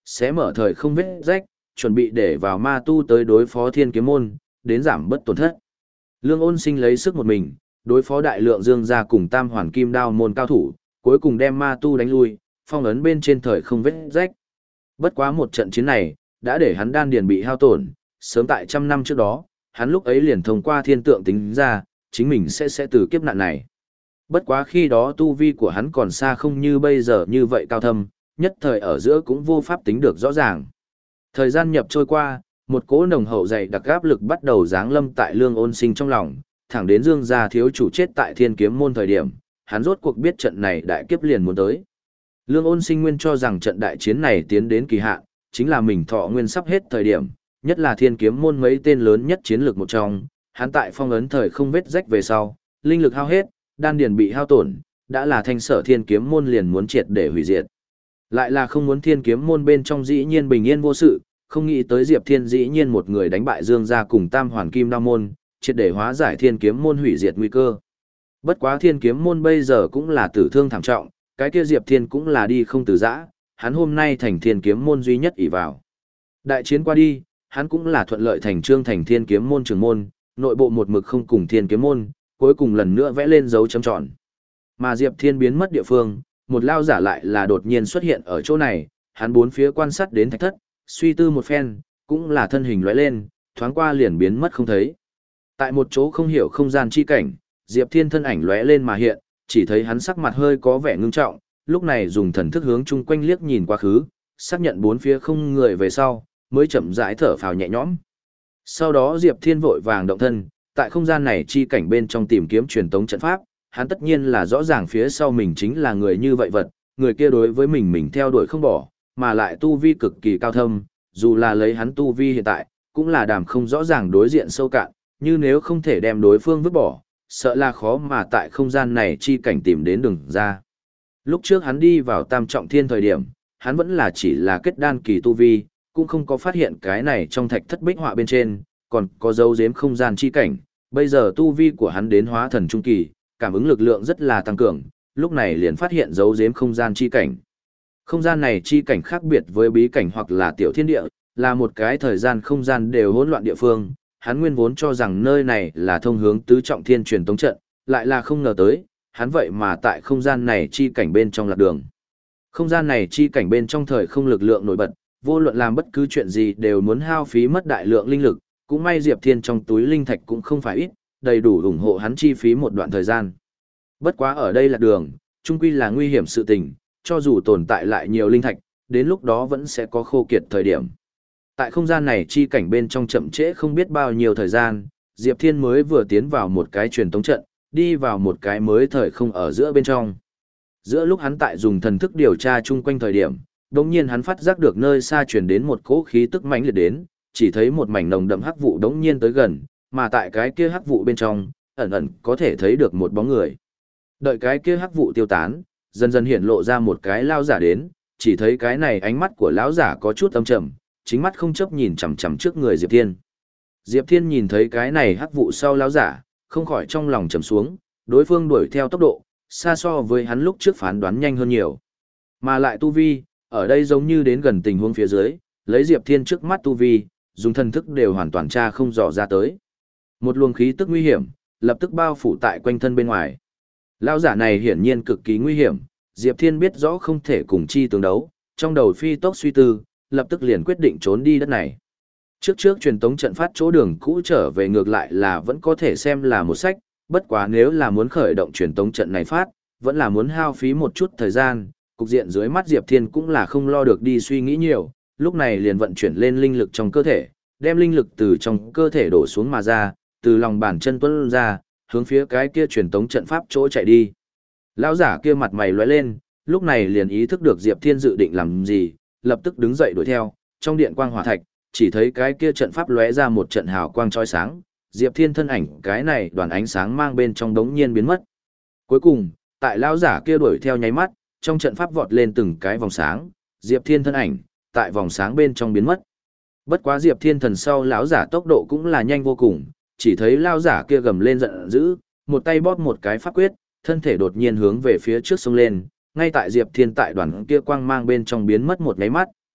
sẽ mở thời không vết rách, chuẩn bị để vào ma tu tới đối phó thiên kiếm môn, đến giảm bớt tổn thất. Lương Ôn Sinh lấy sức một mình, đối phó đại lượng dương gia cùng tam hoàn kim đao môn cao thủ, cuối cùng đem ma tu đánh lui, phong ấn bên trên thời không vết rách. Bất quá một trận chiến này, đã để hắn đan điền bị hao tổn, sớm tại trăm năm trước đó, hắn lúc ấy liền thông qua thiên tượng tính ra, chính mình sẽ sẽ từ kiếp nạn này. Bất quá khi đó tu vi của hắn còn xa không như bây giờ như vậy cao thâm, nhất thời ở giữa cũng vô pháp tính được rõ ràng. Thời gian nhập trôi qua, một cỗ nồng hậu dày đặc áp lực bắt đầu giáng lâm tại Lương Ôn Sinh trong lòng, thẳng đến Dương gia thiếu chủ chết tại Thiên Kiếm môn thời điểm, hắn rốt cuộc biết trận này đại kiếp liền muốn tới. Lương Ôn Sinh nguyên cho rằng trận đại chiến này tiến đến kỳ hạn, chính là mình thọ nguyên sắp hết thời điểm, nhất là Thiên Kiếm môn mấy tên lớn nhất chiến lược một trong, hắn tại phong ấn thời không vết rách về sau, linh lực hao hết, đan điền bị hao tổn, đã là thanh sở Thiên Kiếm môn liền muốn triệt để hủy diệt. Lại là không muốn Thiên Kiếm môn bên trong dĩ nhiên bình yên vô sự, không nghĩ tới Diệp Thiên dĩ nhiên một người đánh bại Dương gia cùng Tam Hoàn Kim Đao môn, triệt để hóa giải Thiên Kiếm môn hủy diệt nguy cơ. Bất quá Thiên Kiếm môn bây giờ cũng là tử thương thảm trọng, cái kia Diệp Thiên cũng là đi không từ giã, hắn hôm nay thành Thiên Kiếm môn duy nhất ỷ vào. Đại chiến qua đi, hắn cũng là thuận lợi thành trương thành Thiên Kiếm môn trưởng môn, nội bộ một mực không cùng Thiên Kiếm môn, cuối cùng lần nữa vẽ lên dấu chấm tròn. Mà Diệp Thiên biến mất địa phương, một lao giả lại là đột nhiên xuất hiện ở chỗ này, hắn bốn phía quan sát đến thạch thất, suy tư một phen, cũng là thân hình lóe lên, thoáng qua liền biến mất không thấy. Tại một chỗ không hiểu không gian chi cảnh, Diệp Thiên thân ảnh lóe lên mà hiện, chỉ thấy hắn sắc mặt hơi có vẻ ngưng trọng, lúc này dùng thần thức hướng chung quanh liếc nhìn quá khứ, xác nhận bốn phía không người về sau, mới chậm rãi thở phào nhẹ nhõm. Sau đó Diệp Thiên vội vàng động thân, tại không gian này chi cảnh bên trong tìm kiếm truyền tống trận pháp, hắn tất nhiên là rõ ràng phía sau mình chính là người như vậy vật, người kia đối với mình mình theo đuổi không bỏ, mà lại tu vi cực kỳ cao thâm, dù là lấy hắn tu vi hiện tại, cũng là đàm không rõ ràng đối diện sâu cạn, như nếu không thể đem đối phương vứt bỏ, sợ là khó mà tại không gian này chi cảnh tìm đến đường ra. Lúc trước hắn đi vào tam trọng thiên thời điểm, hắn vẫn là chỉ là kết đan kỳ tu vi, cũng không có phát hiện cái này trong thạch thất bích họa bên trên, còn có dấu giếm không gian chi cảnh, bây giờ tu vi của hắn đến hóa thần trung kỳ, cảm ứng lực lượng rất là tăng cường, lúc này liền phát hiện dấu giếm không gian chi cảnh. Không gian này chi cảnh khác biệt với bí cảnh hoặc là tiểu thiên địa, là một cái thời gian không gian đều hỗn loạn địa phương, hắn nguyên vốn cho rằng nơi này là thông hướng tứ trọng thiên truyền tống trận, lại là không ngờ tới, hắn vậy mà tại không gian này chi cảnh bên trong lạc đường. Không gian này chi cảnh bên trong thời không lực lượng nổi bật, vô luận làm bất cứ chuyện gì đều muốn hao phí mất đại lượng linh lực, cũng may Diệp Thiên trong túi linh thạch cũng không phải ít, đầy đủ ủng hộ hắn chi phí một đoạn thời gian. Bất quá ở đây là đường, chung quy là nguy hiểm sự tình, cho dù tồn tại lại nhiều linh thạch, đến lúc đó vẫn sẽ có khô kiệt thời điểm. Tại không gian này chi cảnh bên trong chậm trễ không biết bao nhiêu thời gian, Diệp Thiên mới vừa tiến vào một cái truyền tống trận, đi vào một cái mới thời không ở giữa bên trong. Giữa lúc hắn tại dùng thần thức điều tra chung quanh thời điểm, đống nhiên hắn phát giác được nơi xa truyền đến một cỗ khí tức mãnh liệt đến, chỉ thấy một mảnh nồng đậm hắc vụ đống nhiên tới gần, mà tại cái kia hắc vụ bên trong, ẩn ẩn có thể thấy được một bóng người. Đợi cái kia hắc vụ tiêu tán, dần dần hiện lộ ra một cái lão giả đến, chỉ thấy cái này ánh mắt của lão giả có chút âm trầm, chính mắt không chớp nhìn chằm chằm trước người Diệp Thiên. Diệp Thiên nhìn thấy cái này hắc vụ sau lão giả, không khỏi trong lòng trầm xuống, đối phương đuổi theo tốc độ, xa so với hắn lúc trước phán đoán nhanh hơn nhiều. Mà lại tu vi, ở đây giống như đến gần tình huống phía dưới, lấy Diệp Thiên trước mắt tu vi, dùng thần thức đều hoàn toàn tra không dò ra tới. Một luồng khí tức nguy hiểm, lập tức bao phủ tại quanh thân bên ngoài. Lão giả này hiển nhiên cực kỳ nguy hiểm, Diệp Thiên biết rõ không thể cùng chi tương đấu, trong đầu phi tốc suy tư, lập tức liền quyết định trốn đi đất này. Trước trước truyền tống trận phát chỗ đường cũ trở về ngược lại là vẫn có thể xem là một sách, bất quá nếu là muốn khởi động truyền tống trận này phát, vẫn là muốn hao phí một chút thời gian, cục diện dưới mắt Diệp Thiên cũng là không lo được đi suy nghĩ nhiều, lúc này liền vận chuyển lên linh lực trong cơ thể, đem linh lực từ trong cơ thể đổ xuống mà ra, từ lòng bàn chân tuôn ra, hướng phía cái kia truyền tống trận pháp chỗ chạy đi. Lão giả kia mặt mày lóe lên, lúc này liền ý thức được Diệp Thiên dự định làm gì, lập tức đứng dậy đuổi theo, trong điện quang hỏa thạch, chỉ thấy cái kia trận pháp lóe ra một trận hào quang chói sáng, Diệp Thiên thân ảnh cái này đoàn ánh sáng mang bên trong đống nhiên biến mất. Cuối cùng, tại lão giả kia đuổi theo nháy mắt, trong trận pháp vọt lên từng cái vòng sáng, Diệp Thiên thân ảnh tại vòng sáng bên trong biến mất. Bất quá Diệp Thiên thần sau lão giả tốc độ cũng là nhanh vô cùng, chỉ thấy lão giả kia gầm lên giận dữ, một tay bóp một cái pháp quyết, thân thể đột nhiên hướng về phía trước xông lên, ngay tại Diệp Thiên tại đoàn kia quang mang bên trong biến mất một cái mắt,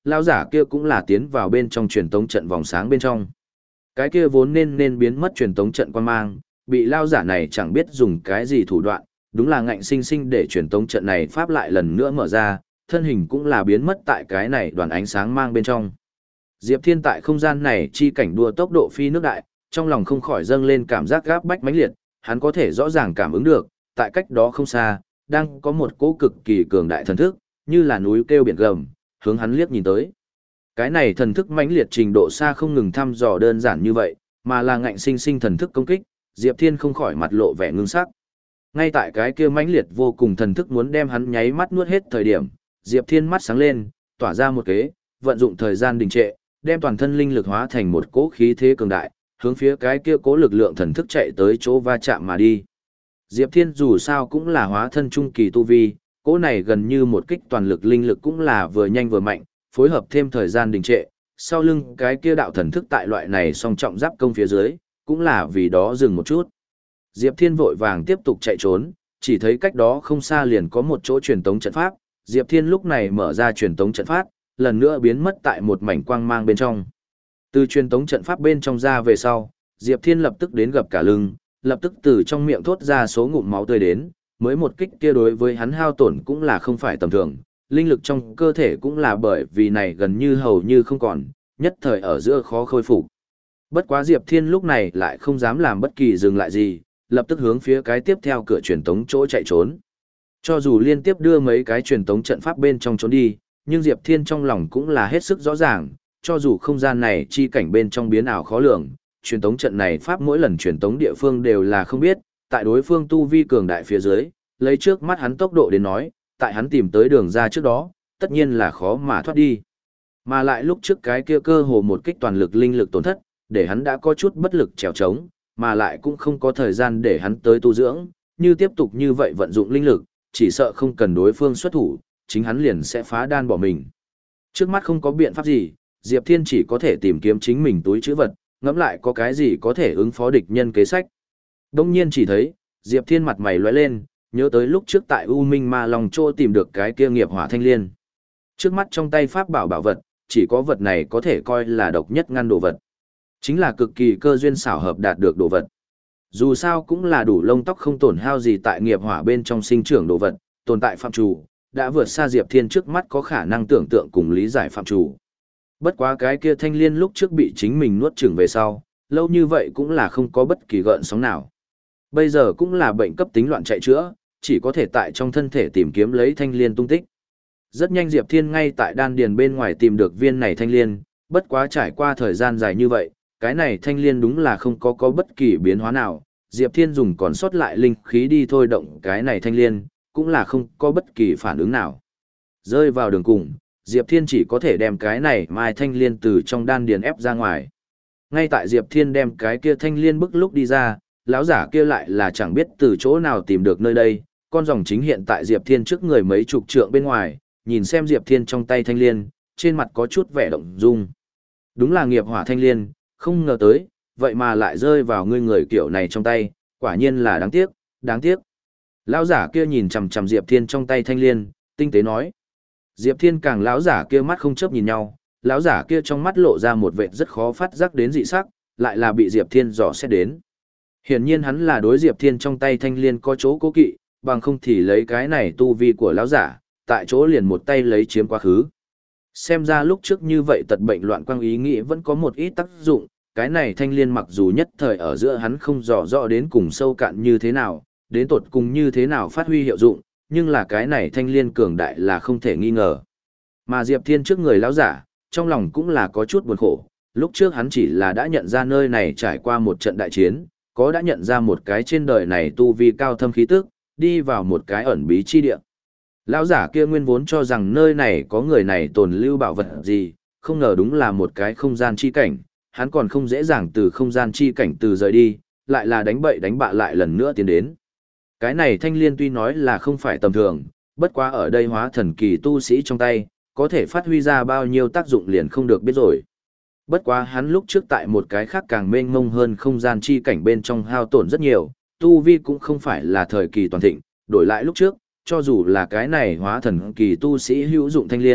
lão giả kia cũng là tiến vào bên trong truyền tống trận vòng sáng bên trong. Cái kia vốn nên nên biến mất truyền tống trận quan mang, bị lão giả này chẳng biết dùng cái gì thủ đoạn, đúng là ngạnh sinh sinh để truyền tống trận này pháp lại lần nữa mở ra, thân hình cũng là biến mất tại cái này đoàn ánh sáng mang bên trong. Diệp Thiên tại không gian này chi cảnh đua tốc độ phi nước đại, trong lòng không khỏi dâng lên cảm giác gáp bách mãnh liệt, hắn có thể rõ ràng cảm ứng được, tại cách đó không xa, đang có một cỗ cực kỳ cường đại thần thức, như là núi kêu biển gầm, hướng hắn liếc nhìn tới. Cái này thần thức mãnh liệt trình độ xa không ngừng thăm dò đơn giản như vậy, mà là ngạnh sinh sinh thần thức công kích, Diệp Thiên không khỏi mặt lộ vẻ ngưng sắc. Ngay tại cái kia mãnh liệt vô cùng thần thức muốn đem hắn nháy mắt nuốt hết thời điểm, Diệp Thiên mắt sáng lên, tỏa ra một kế, vận dụng thời gian đình trệ, đem toàn thân linh lực hóa thành một cỗ khí thế cường đại, hướng phía cái kia cố lực lượng thần thức chạy tới chỗ va chạm mà đi. Diệp Thiên dù sao cũng là hóa thân trung kỳ tu vi, cỗ này gần như một kích toàn lực linh lực cũng là vừa nhanh vừa mạnh, phối hợp thêm thời gian đình trệ, sau lưng cái kia đạo thần thức tại loại này song trọng giáp công phía dưới, cũng là vì đó dừng một chút. Diệp Thiên vội vàng tiếp tục chạy trốn, chỉ thấy cách đó không xa liền có một chỗ truyền tống trận pháp, Diệp Thiên lúc này mở ra truyền tống trận pháp, lần nữa biến mất tại một mảnh quang mang bên trong. Từ truyền tống trận pháp bên trong ra về sau, Diệp Thiên lập tức đến gập cả lưng, lập tức từ trong miệng thốt ra số ngụm máu tươi đến, mới một kích kia đối với hắn hao tổn cũng là không phải tầm thường, linh lực trong cơ thể cũng là bởi vì này gần như hầu như không còn, nhất thời ở giữa khó khôi phục. Bất quá Diệp Thiên lúc này lại không dám làm bất kỳ dừng lại gì, lập tức hướng phía cái tiếp theo cửa truyền tống chỗ chạy trốn. Cho dù liên tiếp đưa mấy cái truyền tống trận pháp bên trong trốn đi, nhưng Diệp Thiên trong lòng cũng là hết sức rõ ràng, cho dù không gian này chi cảnh bên trong biến ảo khó lường, truyền tống trận này pháp mỗi lần truyền tống địa phương đều là không biết, tại đối phương tu vi cường đại phía dưới, lấy trước mắt hắn tốc độ đến nói, tại hắn tìm tới đường ra trước đó, tất nhiên là khó mà thoát đi. Mà lại lúc trước cái kia cơ hồ một kích toàn lực linh lực tổn thất, để hắn đã có chút bất lực trèo trống, mà lại cũng không có thời gian để hắn tới tu dưỡng, như tiếp tục như vậy vận dụng linh lực, chỉ sợ không cần đối phương xuất thủ, chính hắn liền sẽ phá đan bỏ mình. Trước mắt không có biện pháp gì, Diệp Thiên chỉ có thể tìm kiếm chính mình túi trữ vật, ngẫm lại có cái gì có thể ứng phó địch nhân kế sách. Đông nhiên chỉ thấy, Diệp Thiên mặt mày lóe lên, nhớ tới lúc trước tại U Minh Ma Long Châu tìm được cái kia nghiệp hỏa thanh liên. Trước mắt trong tay pháp bảo bảo vật, chỉ có vật này có thể coi là độc nhất ngăn đồ vật. Chính là cực kỳ cơ duyên xảo hợp đạt được đồ vật. Dù sao cũng là đủ lông tóc không tổn hao gì tại nghiệp hỏa bên trong sinh trưởng đồ vật, tồn tại phạm chủ, đã vượt xa Diệp Thiên trước mắt có khả năng tưởng tượng cùng lý giải phạm chủ. Bất quá cái kia thanh liên lúc trước bị chính mình nuốt chửng về sau, lâu như vậy cũng là không có bất kỳ gợn sóng nào. Bây giờ cũng là bệnh cấp tính loạn chạy chữa, chỉ có thể tại trong thân thể tìm kiếm lấy thanh liên tung tích. Rất nhanh Diệp Thiên ngay tại đan điền bên ngoài tìm được viên này thanh liên, bất quá trải qua thời gian dài như vậy, cái này thanh liên đúng là không có có bất kỳ biến hóa nào. Diệp Thiên dùng còn sót lại linh khí đi thôi động cái này thanh liên, cũng là không có bất kỳ phản ứng nào. Rơi vào đường cùng, Diệp Thiên chỉ có thể đem cái này mai thanh liên từ trong đan điền ép ra ngoài. Ngay tại Diệp Thiên đem cái kia thanh liên bức lúc đi ra, lão giả kia lại là chẳng biết từ chỗ nào tìm được nơi đây, con rồng chính hiện tại Diệp Thiên trước người mấy chục trượng bên ngoài, nhìn xem Diệp Thiên trong tay thanh liên, trên mặt có chút vẻ động dung. Đúng là nghiệp hỏa thanh liên, không ngờ tới, vậy mà lại rơi vào ngươi người kiểu này trong tay, quả nhiên là đáng tiếc, đáng tiếc. Lão giả kia nhìn chằm chằm Diệp Thiên trong tay thanh liên, tinh tế nói. Diệp Thiên càng lão giả kia mắt không chớp nhìn nhau, lão giả kia trong mắt lộ ra một vệt rất khó phát giác đến dị sắc, lại là bị Diệp Thiên dò xét đến. Hiển nhiên hắn là đối Diệp Thiên trong tay thanh liên có chỗ cố kỵ, bằng không thì lấy cái này tu vi của lão giả, tại chỗ liền một tay lấy chiếm quá khứ. Xem ra lúc trước như vậy tật bệnh loạn quang ý nghĩ vẫn có một ít tác dụng, cái này thanh liên mặc dù nhất thời ở giữa hắn không rõ rõ đến cùng sâu cạn như thế nào, đến tột cùng như thế nào phát huy hiệu dụng, nhưng là cái này thanh liên cường đại là không thể nghi ngờ. Mà Diệp Thiên trước người lão giả, trong lòng cũng là có chút buồn khổ, lúc trước hắn chỉ là đã nhận ra nơi này trải qua một trận đại chiến, có đã nhận ra một cái trên đời này tu vi cao thâm khí tức, đi vào một cái ẩn bí chi địa. Lão giả kia nguyên vốn cho rằng nơi này có người này tồn lưu bảo vật gì, không ngờ đúng là một cái không gian chi cảnh, hắn còn không dễ dàng từ không gian chi cảnh từ rời đi, lại là đánh bậy đánh bạ lại lần nữa tiến đến. Cái này thanh liên tuy nói là không phải tầm thường, bất quá ở đây hóa thần kỳ tu sĩ trong tay, có thể phát huy ra bao nhiêu tác dụng liền không được biết rồi. Bất quá hắn lúc trước tại một cái khác càng mênh mông hơn không gian chi cảnh bên trong hao tổn rất nhiều, tu vi cũng không phải là thời kỳ toàn thịnh, đổi lại lúc trước, cho dù là cái này hóa thần kỳ tu sĩ hữu dụng thanh liên,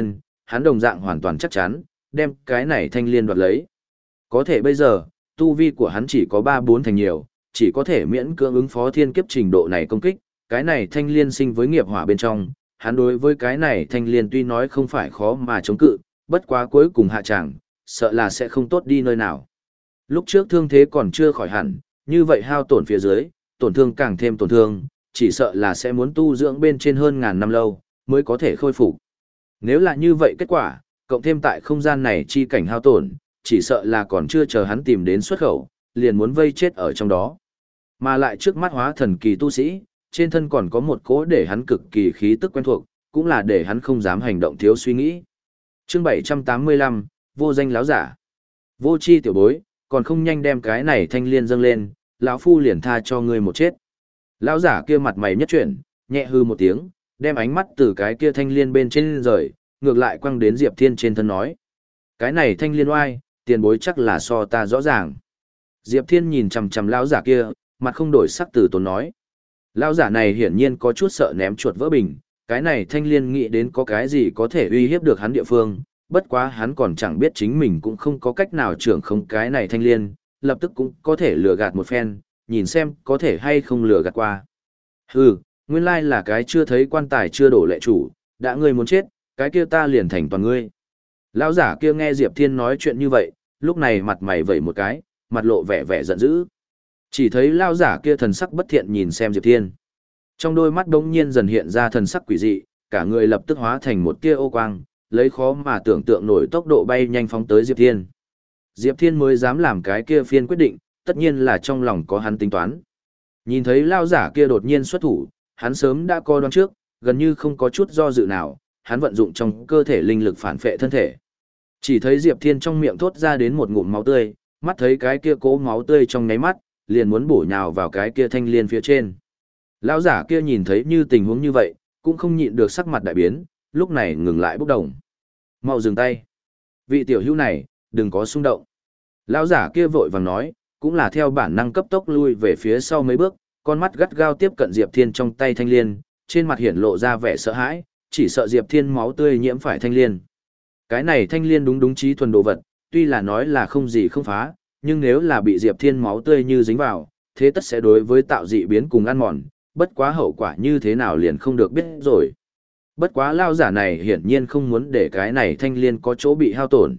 hắn đồng dạng hoàn toàn chắc chắn, đem cái này thanh liên đoạt lấy. Có thể bây giờ, tu vi của hắn chỉ có ba bốn thành nhiều, chỉ có thể miễn cưỡng ứng phó thiên kiếp trình độ này công kích, cái này thanh liên sinh với nghiệp hỏa bên trong, hắn đối với cái này thanh liên tuy nói không phải khó mà chống cự, bất quá cuối cùng hạ tràng, sợ là sẽ không tốt đi nơi nào. Lúc trước thương thế còn chưa khỏi hẳn, như vậy hao tổn phía dưới, tổn thương càng thêm tổn thương, chỉ sợ là sẽ muốn tu dưỡng bên trên hơn ngàn năm lâu, mới có thể khôi phục. Nếu là như vậy kết quả, cộng thêm tại không gian này chi cảnh hao tổn, chỉ sợ là còn chưa chờ hắn tìm đến xuất khẩu, liền muốn vây chết ở trong đó. Mà lại trước mắt hóa thần kỳ tu sĩ, trên thân còn có một cỗ để hắn cực kỳ khí tức quen thuộc, cũng là để hắn không dám hành động thiếu suy nghĩ. Chương bảy trăm tám mươi lăm, vô danh láo giả. Vô chi tiểu bối, còn không nhanh đem cái này thanh liên dâng lên, lão phu liền tha cho ngươi một chết. Lão giả kia mặt mày nhất chuyển, nhẹ hư một tiếng, đem ánh mắt từ cái kia thanh liên bên trên rời, ngược lại quăng đến Diệp Thiên trên thân nói. Cái này thanh liên oai, tiền bối chắc là so ta rõ ràng. Diệp Thiên nhìn chằm chằm lão giả kia, mặt không đổi sắc từ tốn nói. Lão giả này hiển nhiên có chút sợ ném chuột vỡ bình, cái này thanh liên nghĩ đến có cái gì có thể uy hiếp được hắn địa phương, bất quá hắn còn chẳng biết chính mình cũng không có cách nào trưởng không cái này thanh liên, lập tức cũng có thể lừa gạt một phen, nhìn xem có thể hay không lừa gạt qua. Hừ, nguyên lai là cái chưa thấy quan tài chưa đổ lệ chủ, đã ngươi muốn chết, cái kia ta liền thành toàn ngươi. Lão giả kia nghe Diệp Thiên nói chuyện như vậy, lúc này mặt mày vẩy một cái, mặt lộ vẻ vẻ giận dữ. Chỉ thấy lão giả kia thần sắc bất thiện nhìn xem Diệp Thiên. Trong đôi mắt đống nhiên dần hiện ra thần sắc quỷ dị, cả người lập tức hóa thành một tia ô quang, lấy khó mà tưởng tượng nổi tốc độ bay nhanh phóng tới Diệp Thiên. Diệp Thiên mới dám làm cái kia phiên quyết định, tất nhiên là trong lòng có hắn tính toán. Nhìn thấy lão giả kia đột nhiên xuất thủ, hắn sớm đã coi đoán trước, gần như không có chút do dự nào, hắn vận dụng trong cơ thể linh lực phản phệ thân thể. Chỉ thấy Diệp Thiên trong miệng thốt ra đến một ngụm máu tươi, mắt thấy cái kia cố máu tươi trong nháy mắt, liền muốn bổ nhào vào cái kia thanh liên phía trên. Lão giả kia nhìn thấy như tình huống như vậy, cũng không nhịn được sắc mặt đại biến, lúc này ngừng lại bốc đồng. Mau dừng tay. Vị tiểu hữu này, đừng có xung động. Lão giả kia vội vàng nói, cũng là theo bản năng cấp tốc lui về phía sau mấy bước, con mắt gắt gao tiếp cận Diệp Thiên trong tay thanh liên, trên mặt hiển lộ ra vẻ sợ hãi, chỉ sợ Diệp Thiên máu tươi nhiễm phải thanh liên. Cái này thanh liên đúng đúng trí thuần đồ vật, tuy là nói là không gì không phá, nhưng nếu là bị Diệp Thiên máu tươi như dính vào, thế tất sẽ đối với tạo dị biến cùng ăn mòn, bất quá hậu quả như thế nào liền không được biết rồi. Bất quá lao giả này hiển nhiên không muốn để cái này thanh liên có chỗ bị hao tổn.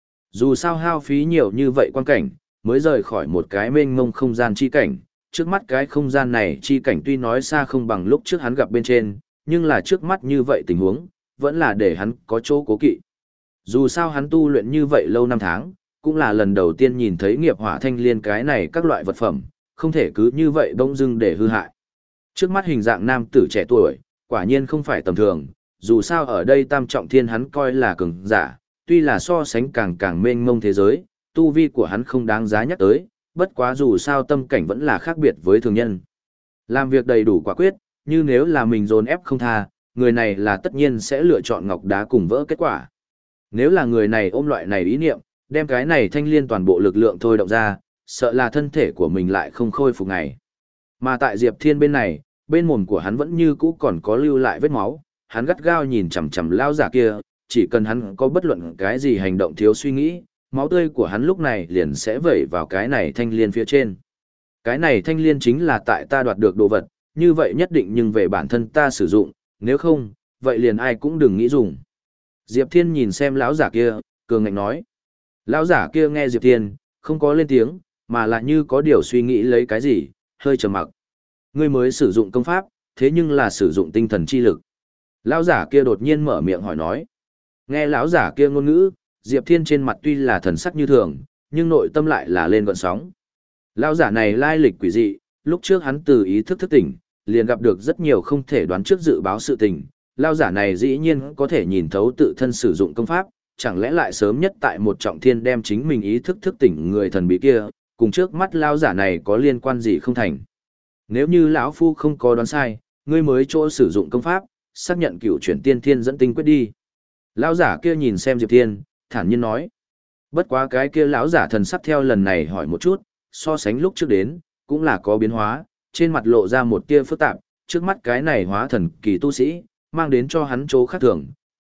Dù sao hao phí nhiều như vậy quan cảnh, mới rời khỏi một cái mênh mông không gian chi cảnh, trước mắt cái không gian này chi cảnh tuy nói xa không bằng lúc trước hắn gặp bên trên, nhưng là trước mắt như vậy tình huống, vẫn là để hắn có chỗ cố kỵ. Dù sao hắn tu luyện như vậy lâu năm tháng, cũng là lần đầu tiên nhìn thấy nghiệp hỏa thanh liên cái này các loại vật phẩm, không thể cứ như vậy bỗng dưng để hư hại. Trước mắt hình dạng nam tử trẻ tuổi, quả nhiên không phải tầm thường, dù sao ở đây tam trọng thiên hắn coi là cường giả, tuy là so sánh càng càng mênh mông thế giới, tu vi của hắn không đáng giá nhắc tới, bất quá dù sao tâm cảnh vẫn là khác biệt với thường nhân. Làm việc đầy đủ quả quyết, như nếu là mình dồn ép không tha, người này là tất nhiên sẽ lựa chọn ngọc đá cùng vỡ kết quả. Nếu là người này ôm loại này ý niệm, đem cái này thanh liên toàn bộ lực lượng thôi động ra, sợ là thân thể của mình lại không khôi phục ngày. Mà tại Diệp Thiên bên này, bên mồm của hắn vẫn như cũ còn có lưu lại vết máu, hắn gắt gao nhìn chằm chằm lao giả kia, chỉ cần hắn có bất luận cái gì hành động thiếu suy nghĩ, máu tươi của hắn lúc này liền sẽ vẩy vào cái này thanh liên phía trên. Cái này thanh liên chính là tại ta đoạt được đồ vật, như vậy nhất định nhưng về bản thân ta sử dụng, nếu không, vậy liền ai cũng đừng nghĩ dùng. Diệp Thiên nhìn xem lão giả kia, cường ngạnh nói. Lão giả kia nghe Diệp Thiên, không có lên tiếng, mà lại như có điều suy nghĩ lấy cái gì, hơi trầm mặc. Ngươi mới sử dụng công pháp, thế nhưng là sử dụng tinh thần chi lực. Lão giả kia đột nhiên mở miệng hỏi nói. Nghe lão giả kia ngôn ngữ, Diệp Thiên trên mặt tuy là thần sắc như thường, nhưng nội tâm lại là lên gợn sóng. Lão giả này lai lịch quỷ dị, lúc trước hắn từ ý thức thức tỉnh, liền gặp được rất nhiều không thể đoán trước dự báo sự tình. Lão giả này dĩ nhiên có thể nhìn thấu tự thân sử dụng công pháp, chẳng lẽ lại sớm nhất tại một trọng thiên đem chính mình ý thức thức tỉnh người thần bí kia, cùng trước mắt lão giả này có liên quan gì không thành. Nếu như lão phu không có đoán sai, ngươi mới chỗ sử dụng công pháp, xác nhận cửu chuyển tiên thiên dẫn tinh quyết đi. Lão giả kia nhìn xem Diệp Thiên, thản nhiên nói. Bất quá cái kia lão giả thần sắc theo lần này hỏi một chút, so sánh lúc trước đến, cũng là có biến hóa, trên mặt lộ ra một tia phức tạp, trước mắt cái này hóa thần kỳ tu sĩ, mang đến cho hắn chỗ khác thường,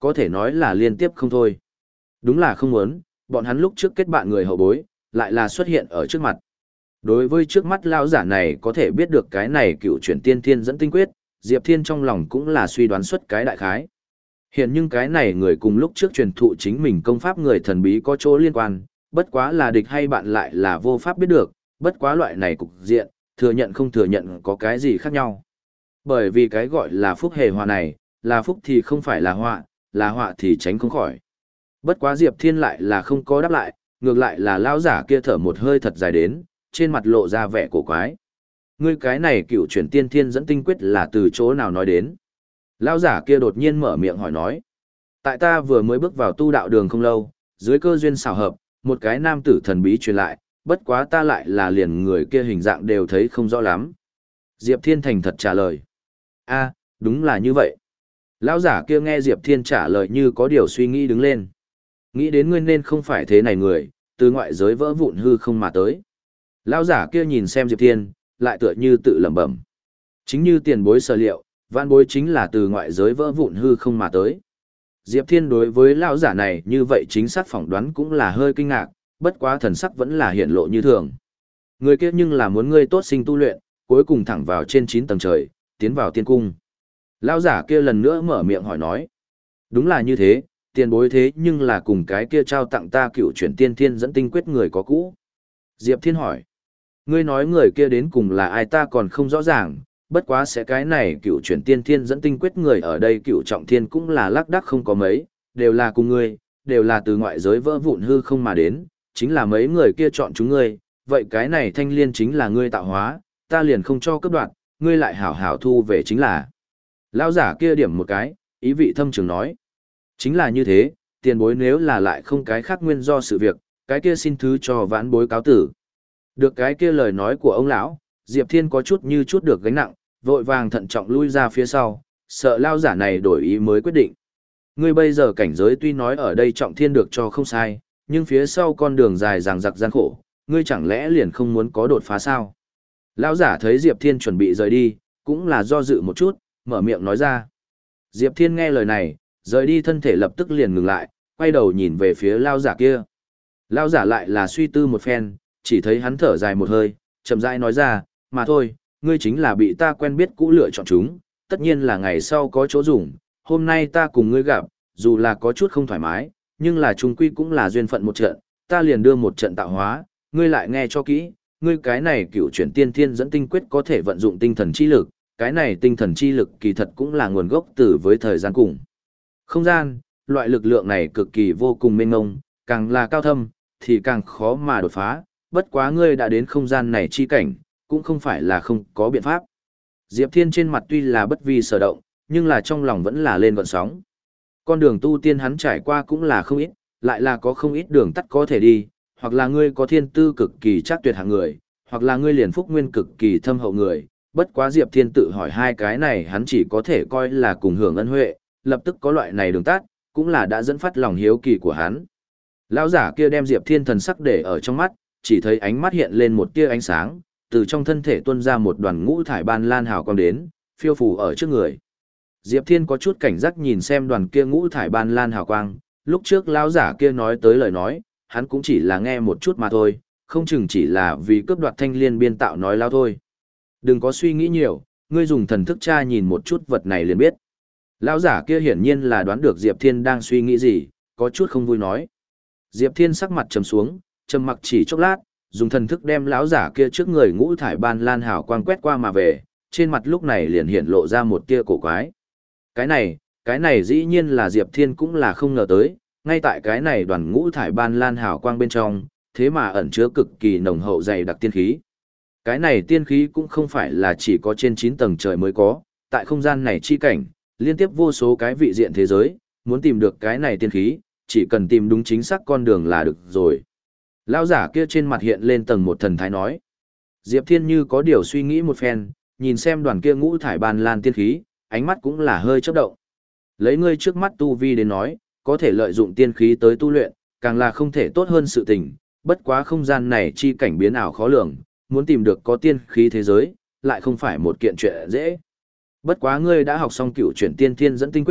có thể nói là liên tiếp không thôi. Đúng là không muốn, bọn hắn lúc trước kết bạn người hậu bối, lại là xuất hiện ở trước mặt. Đối với trước mắt lão giả này có thể biết được cái này cựu chuyển tiên thiên dẫn tinh quyết, Diệp Thiên trong lòng cũng là suy đoán xuất cái đại khái. Hiện nhưng cái này người cùng lúc trước truyền thụ chính mình công pháp người thần bí có chỗ liên quan, bất quá là địch hay bạn lại là vô pháp biết được, bất quá loại này cục diện, thừa nhận không thừa nhận có cái gì khác nhau. Bởi vì cái gọi là phúc hề hòa này, là phúc thì không phải là họa, là họa thì tránh không khỏi. Bất quá Diệp Thiên lại là không có đáp lại, ngược lại là lão giả kia thở một hơi thật dài đến, trên mặt lộ ra vẻ cổ quái. Ngươi cái này cựu chuyển tiên thiên dẫn tinh quyết là từ chỗ nào nói đến? Lão giả kia đột nhiên mở miệng hỏi nói. Tại ta vừa mới bước vào tu đạo đường không lâu, dưới cơ duyên xảo hợp, một cái nam tử thần bí truyền lại, bất quá ta lại là liền người kia hình dạng đều thấy không rõ lắm. Diệp Thiên thành thật trả lời. A, đúng là như vậy. Lão giả kia nghe Diệp Thiên trả lời như có điều suy nghĩ đứng lên. Nghĩ đến ngươi nên không phải thế này người, từ ngoại giới vỡ vụn hư không mà tới. Lão giả kia nhìn xem Diệp Thiên, lại tựa như tự lẩm bẩm. Chính như tiền bối sở liệu, vạn bối chính là từ ngoại giới vỡ vụn hư không mà tới. Diệp Thiên đối với lão giả này như vậy chính xác phỏng đoán cũng là hơi kinh ngạc, bất quá thần sắc vẫn là hiện lộ như thường. Người kia nhưng là muốn ngươi tốt sinh tu luyện, cuối cùng thẳng vào trên chín tầng trời, tiến vào tiên cung. Lão giả kia lần nữa mở miệng hỏi nói. Đúng là như thế, tiền bối thế nhưng là cùng cái kia trao tặng ta cựu chuyển tiên thiên dẫn tinh quyết người có cũ. Diệp Thiên hỏi. Ngươi nói người kia đến cùng là ai ta còn không rõ ràng, bất quá sẽ cái này cựu chuyển tiên thiên dẫn tinh quyết người ở đây cựu trọng thiên cũng là lác đác không có mấy, đều là cùng ngươi, đều là từ ngoại giới vỡ vụn hư không mà đến, chính là mấy người kia chọn chúng ngươi, vậy cái này thanh liên chính là ngươi tạo hóa, ta liền không cho cấp đoạn, ngươi lại hảo hảo thu về chính là. Lão giả kia điểm một cái, ý vị thâm trường nói. Chính là như thế, tiền bối nếu là lại không cái khác nguyên do sự việc, cái kia xin thứ cho vãn bối cáo tử. Được cái kia lời nói của ông lão, Diệp Thiên có chút như chút được gánh nặng, vội vàng thận trọng lui ra phía sau, sợ lao giả này đổi ý mới quyết định. Ngươi bây giờ cảnh giới tuy nói ở đây trọng thiên được cho không sai, nhưng phía sau con đường dài dằng dặc gian khổ, ngươi chẳng lẽ liền không muốn có đột phá sao? Lão giả thấy Diệp Thiên chuẩn bị rời đi, cũng là do dự một chút, mở miệng nói ra. Diệp Thiên nghe lời này, rời đi thân thể lập tức liền ngừng lại, quay đầu nhìn về phía lao giả kia. Lao giả lại là suy tư một phen, chỉ thấy hắn thở dài một hơi, chậm rãi nói ra, mà thôi, ngươi chính là bị ta quen biết cũ lựa chọn chúng, tất nhiên là ngày sau có chỗ dùng, hôm nay ta cùng ngươi gặp, dù là có chút không thoải mái, nhưng là chung quy cũng là duyên phận một trận, ta liền đưa một trận tạo hóa, ngươi lại nghe cho kỹ, ngươi cái này cựu chuyển tiên thiên dẫn tinh quyết có thể vận dụng tinh thần chi lực, cái này tinh thần chi lực kỳ thật cũng là nguồn gốc từ với thời gian cùng. Không gian, loại lực lượng này cực kỳ vô cùng mênh mông, càng là cao thâm, thì càng khó mà đột phá, bất quá ngươi đã đến không gian này chi cảnh, cũng không phải là không có biện pháp. Diệp Thiên trên mặt tuy là bất vi sở động, nhưng là trong lòng vẫn là lên gợn sóng. Con đường tu tiên hắn trải qua cũng là không ít, lại là có không ít đường tắt có thể đi, hoặc là ngươi có thiên tư cực kỳ chắc tuyệt hạng người, hoặc là ngươi liền phúc nguyên cực kỳ thâm hậu người. Bất quá Diệp Thiên tự hỏi hai cái này hắn chỉ có thể coi là cùng hưởng ân huệ, lập tức có loại này đường tắt, cũng là đã dẫn phát lòng hiếu kỳ của hắn. Lão giả kia đem Diệp Thiên thần sắc để ở trong mắt, chỉ thấy ánh mắt hiện lên một tia ánh sáng, từ trong thân thể tuôn ra một đoàn ngũ thải ban lan hào quang đến, phiêu phù ở trước người. Diệp Thiên có chút cảnh giác nhìn xem đoàn kia ngũ thải ban lan hào quang, lúc trước lão giả kia nói tới lời nói, hắn cũng chỉ là nghe một chút mà thôi, không chừng chỉ là vì cướp đoạt thanh liên biên tạo nói lao thôi. Đừng có suy nghĩ nhiều, ngươi dùng thần thức tra nhìn một chút vật này liền biết. Lão giả kia hiển nhiên là đoán được Diệp Thiên đang suy nghĩ gì, có chút không vui nói. Diệp Thiên sắc mặt trầm xuống, trầm mặc chỉ chốc lát, dùng thần thức đem lão giả kia trước người ngũ thải ban lan hào quang quét qua mà về, trên mặt lúc này liền hiện lộ ra một tia cổ quái. Cái này, cái này dĩ nhiên là Diệp Thiên cũng là không ngờ tới, ngay tại cái này đoàn ngũ thải ban lan hào quang bên trong, thế mà ẩn chứa cực kỳ nồng hậu dày đặc tiên khí. Cái này tiên khí cũng không phải là chỉ có trên chín tầng trời mới có, tại không gian này chi cảnh, liên tiếp vô số cái vị diện thế giới, muốn tìm được cái này tiên khí, chỉ cần tìm đúng chính xác con đường là được rồi. Lão giả kia trên mặt hiện lên tầng một thần thái nói. Diệp Thiên như có điều suy nghĩ một phen, nhìn xem đoàn kia ngũ thải ban lan tiên khí, ánh mắt cũng là hơi chớp động. Lấy ngươi trước mắt tu vi đến nói, có thể lợi dụng tiên khí tới tu luyện, càng là không thể tốt hơn sự tình, bất quá không gian này chi cảnh biến ảo khó lường, muốn tìm được có tiên khí thế giới, lại không phải một kiện chuyện dễ. Bất quá ngươi đã học xong cửu chuyển tiên thiên dẫn tinh quyết,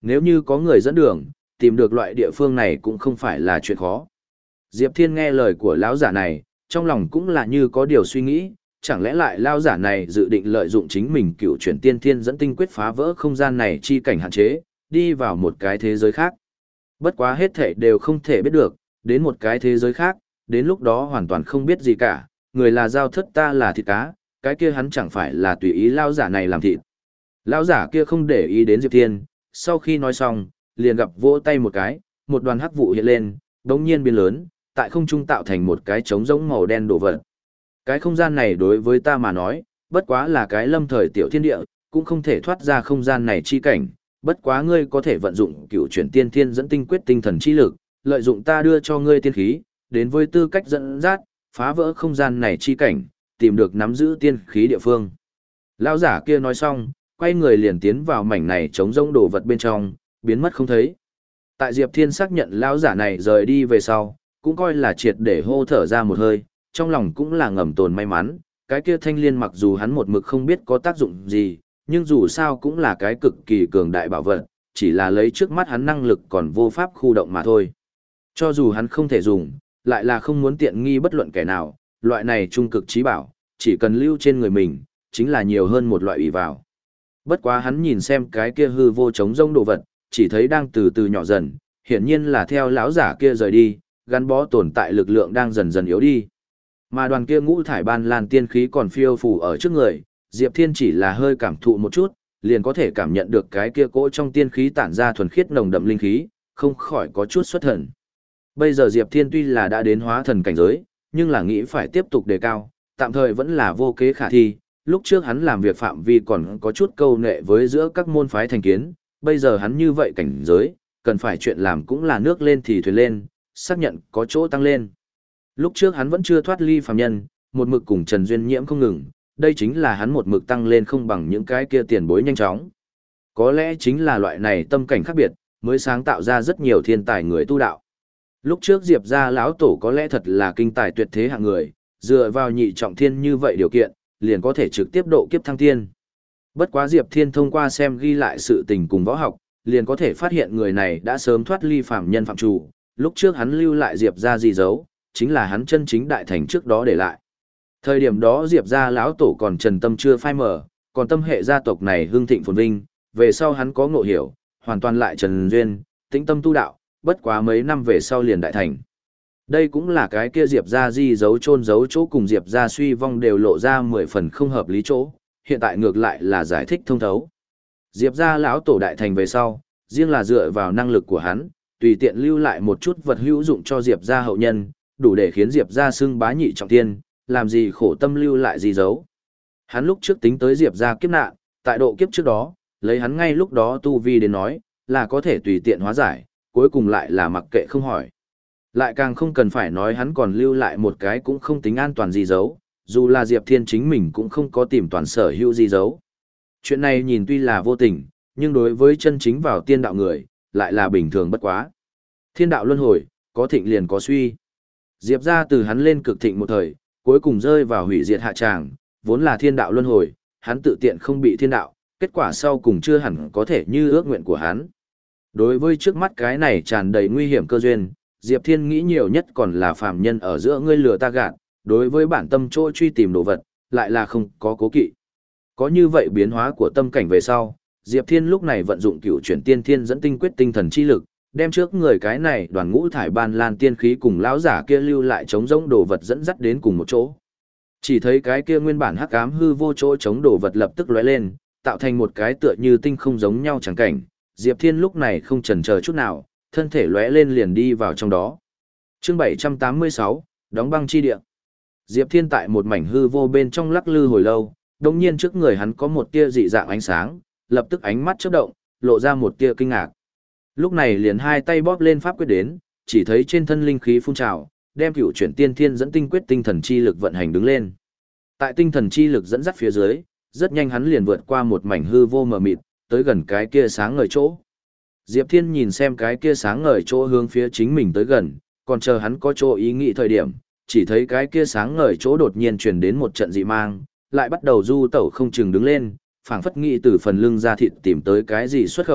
Nếu như có người dẫn đường, tìm được loại địa phương này cũng không phải là chuyện khó. Diệp Thiên nghe lời của lão giả này, trong lòng cũng là như có điều suy nghĩ, chẳng lẽ lại lão giả này dự định lợi dụng chính mình cựu chuyển tiên thiên dẫn tinh quyết phá vỡ không gian này chi cảnh hạn chế, đi vào một cái thế giới khác. Bất quá hết thảy đều không thể biết được, đến một cái thế giới khác, đến lúc đó hoàn toàn không biết gì cả, người là dao thất ta là thịt cá, cái kia hắn chẳng phải là tùy ý lão giả này làm thịt. Lão giả kia không để ý đến Diệp Thiên, sau khi nói xong, liền gặp vỗ tay một cái, một đoàn hắc vụ hiện lên, đống nhiên biến lớn, tại không trung tạo thành một cái trống rỗng màu đen đổ vật. Cái không gian này đối với ta mà nói, bất quá là cái lâm thời tiểu thiên địa, cũng không thể thoát ra không gian này chi cảnh, bất quá ngươi có thể vận dụng cựu chuyển tiên thiên dẫn tinh quyết tinh thần chi lực, lợi dụng ta đưa cho ngươi tiên khí, đến với tư cách dẫn dắt, phá vỡ không gian này chi cảnh, tìm được nắm giữ tiên khí địa phương. Lão giả kia nói xong, quay người liền tiến vào mảnh này trống rỗng đồ vật bên trong, biến mất không thấy. Tại Diệp Thiên xác nhận lão giả này rời đi về sau, cũng coi là triệt để hô thở ra một hơi, trong lòng cũng là ngầm tồn may mắn, cái kia thanh liên mặc dù hắn một mực không biết có tác dụng gì, nhưng dù sao cũng là cái cực kỳ cường đại bảo vật, chỉ là lấy trước mắt hắn năng lực còn vô pháp khu động mà thôi. Cho dù hắn không thể dùng, lại là không muốn tiện nghi bất luận kẻ nào, loại này trung cực trí bảo, chỉ cần lưu trên người mình, chính là nhiều hơn một loại ủy vào. Bất quá hắn nhìn xem cái kia hư vô trống rông đồ vật, chỉ thấy đang từ từ nhỏ dần, hiển nhiên là theo lão giả kia rời đi, gắn bó tồn tại lực lượng đang dần dần yếu đi. Mà đoàn kia ngũ thải ban lan tiên khí còn phiêu phù ở trước người, Diệp Thiên chỉ là hơi cảm thụ một chút, liền có thể cảm nhận được cái kia cỗ trong tiên khí tản ra thuần khiết nồng đậm linh khí, không khỏi có chút xuất thần. Bây giờ Diệp Thiên tuy là đã đến hóa thần cảnh giới, nhưng là nghĩ phải tiếp tục đề cao, tạm thời vẫn là vô kế khả thi. Lúc trước hắn làm việc phạm vi còn có chút câu nệ với giữa các môn phái thành kiến, bây giờ hắn như vậy cảnh giới, cần phải chuyện làm cũng là nước lên thì thuyền lên, xác nhận có chỗ tăng lên. Lúc trước hắn vẫn chưa thoát ly phàm nhân, một mực cùng Trần Duyên Nhiễm không ngừng, đây chính là hắn một mực tăng lên không bằng những cái kia tiền bối nhanh chóng. Có lẽ chính là loại này tâm cảnh khác biệt, mới sáng tạo ra rất nhiều thiên tài người tu đạo. Lúc trước Diệp gia lão tổ có lẽ thật là kinh tài tuyệt thế hạng người, dựa vào nhị trọng thiên như vậy điều kiện, liền có thể trực tiếp độ kiếp thăng thiên. Bất quá Diệp Thiên thông qua xem ghi lại sự tình cùng võ học, liền có thể phát hiện người này đã sớm thoát ly phàm nhân phạm chủ, lúc trước hắn lưu lại Diệp gia gì dấu, chính là hắn chân chính đại thành trước đó để lại. Thời điểm đó Diệp gia lão tổ còn trần tâm chưa phai mở, còn tâm hệ gia tộc này hưng thịnh phồn vinh, về sau hắn có ngộ hiểu, hoàn toàn lại trần duyên, tĩnh tâm tu đạo, bất quá mấy năm về sau liền đại thành. Đây cũng là cái kia Diệp gia di dấu chôn giấu chỗ cùng Diệp gia suy vong đều lộ ra mười phần không hợp lý chỗ, hiện tại ngược lại là giải thích thông thấu. Diệp gia lão tổ đại thành về sau, riêng là dựa vào năng lực của hắn, tùy tiện lưu lại một chút vật hữu dụng cho Diệp gia hậu nhân, đủ để khiến Diệp gia xưng bá nhị trọng thiên, làm gì khổ tâm lưu lại gì dấu. Hắn lúc trước tính tới Diệp gia kiếp nạn, tại độ kiếp trước đó, lấy hắn ngay lúc đó tu vi đến nói, là có thể tùy tiện hóa giải, cuối cùng lại là mặc kệ không hỏi. Lại càng không cần phải nói hắn còn lưu lại một cái cũng không tính an toàn gì dấu, dù là Diệp Thiên chính mình cũng không có tìm toàn sở hữu gì dấu. Chuyện này nhìn tuy là vô tình, nhưng đối với chân chính vào tiên đạo người, lại là bình thường bất quá. Thiên đạo luân hồi, có thịnh liền có suy. Diệp ra từ hắn lên cực thịnh một thời, cuối cùng rơi vào hủy diệt hạ tràng, vốn là thiên đạo luân hồi, hắn tự tiện không bị thiên đạo, kết quả sau cùng chưa hẳn có thể như ước nguyện của hắn. Đối với trước mắt cái này tràn đầy nguy hiểm cơ duyên, Diệp Thiên nghĩ nhiều nhất còn là phàm nhân ở giữa ngươi lừa ta gạt, đối với bản tâm chỗ truy tìm đồ vật, lại là không có cố kỵ. Có như vậy biến hóa của tâm cảnh về sau, Diệp Thiên lúc này vận dụng cửu chuyển tiên thiên dẫn tinh quyết tinh thần chi lực, đem trước người cái này đoàn ngũ thải ban lan tiên khí cùng lão giả kia lưu lại chống rỗng đồ vật dẫn dắt đến cùng một chỗ. Chỉ thấy cái kia nguyên bản hắc ám hư vô chỗ chống đồ vật lập tức lóe lên, tạo thành một cái tựa như tinh không giống nhau chẳng cảnh. Diệp Thiên lúc này không chần chờ chút nào, thân thể lóe lên liền đi vào trong đó. Chương bảy trăm tám mươi sáu, đóng băng chi địa. Diệp Thiên tại một mảnh hư vô bên trong lắc lư hồi lâu, đột nhiên trước người hắn có một tia dị dạng ánh sáng, lập tức ánh mắt chớp động, lộ ra một tia kinh ngạc. Lúc này liền hai tay bóp lên pháp quyết đến, chỉ thấy trên thân linh khí phun trào, đem cửu chuyển tiên thiên dẫn tinh quyết tinh thần chi lực vận hành đứng lên. Tại tinh thần chi lực dẫn dắt phía dưới, rất nhanh hắn liền vượt qua một mảnh hư vô mờ mịt, tới gần cái kia sáng ngời chỗ. Diệp Thiên nhìn xem cái kia sáng ngời chỗ hướng phía chính mình tới gần, còn chờ hắn có chỗ ý nghĩ thời điểm, chỉ thấy cái kia sáng ngời chỗ đột nhiên truyền đến một trận dị mang, lại bắt đầu du tẩu không chừng đứng lên, phảng phất nghĩ từ phần lưng ra thịt tìm tới cái gì xuất khẩu,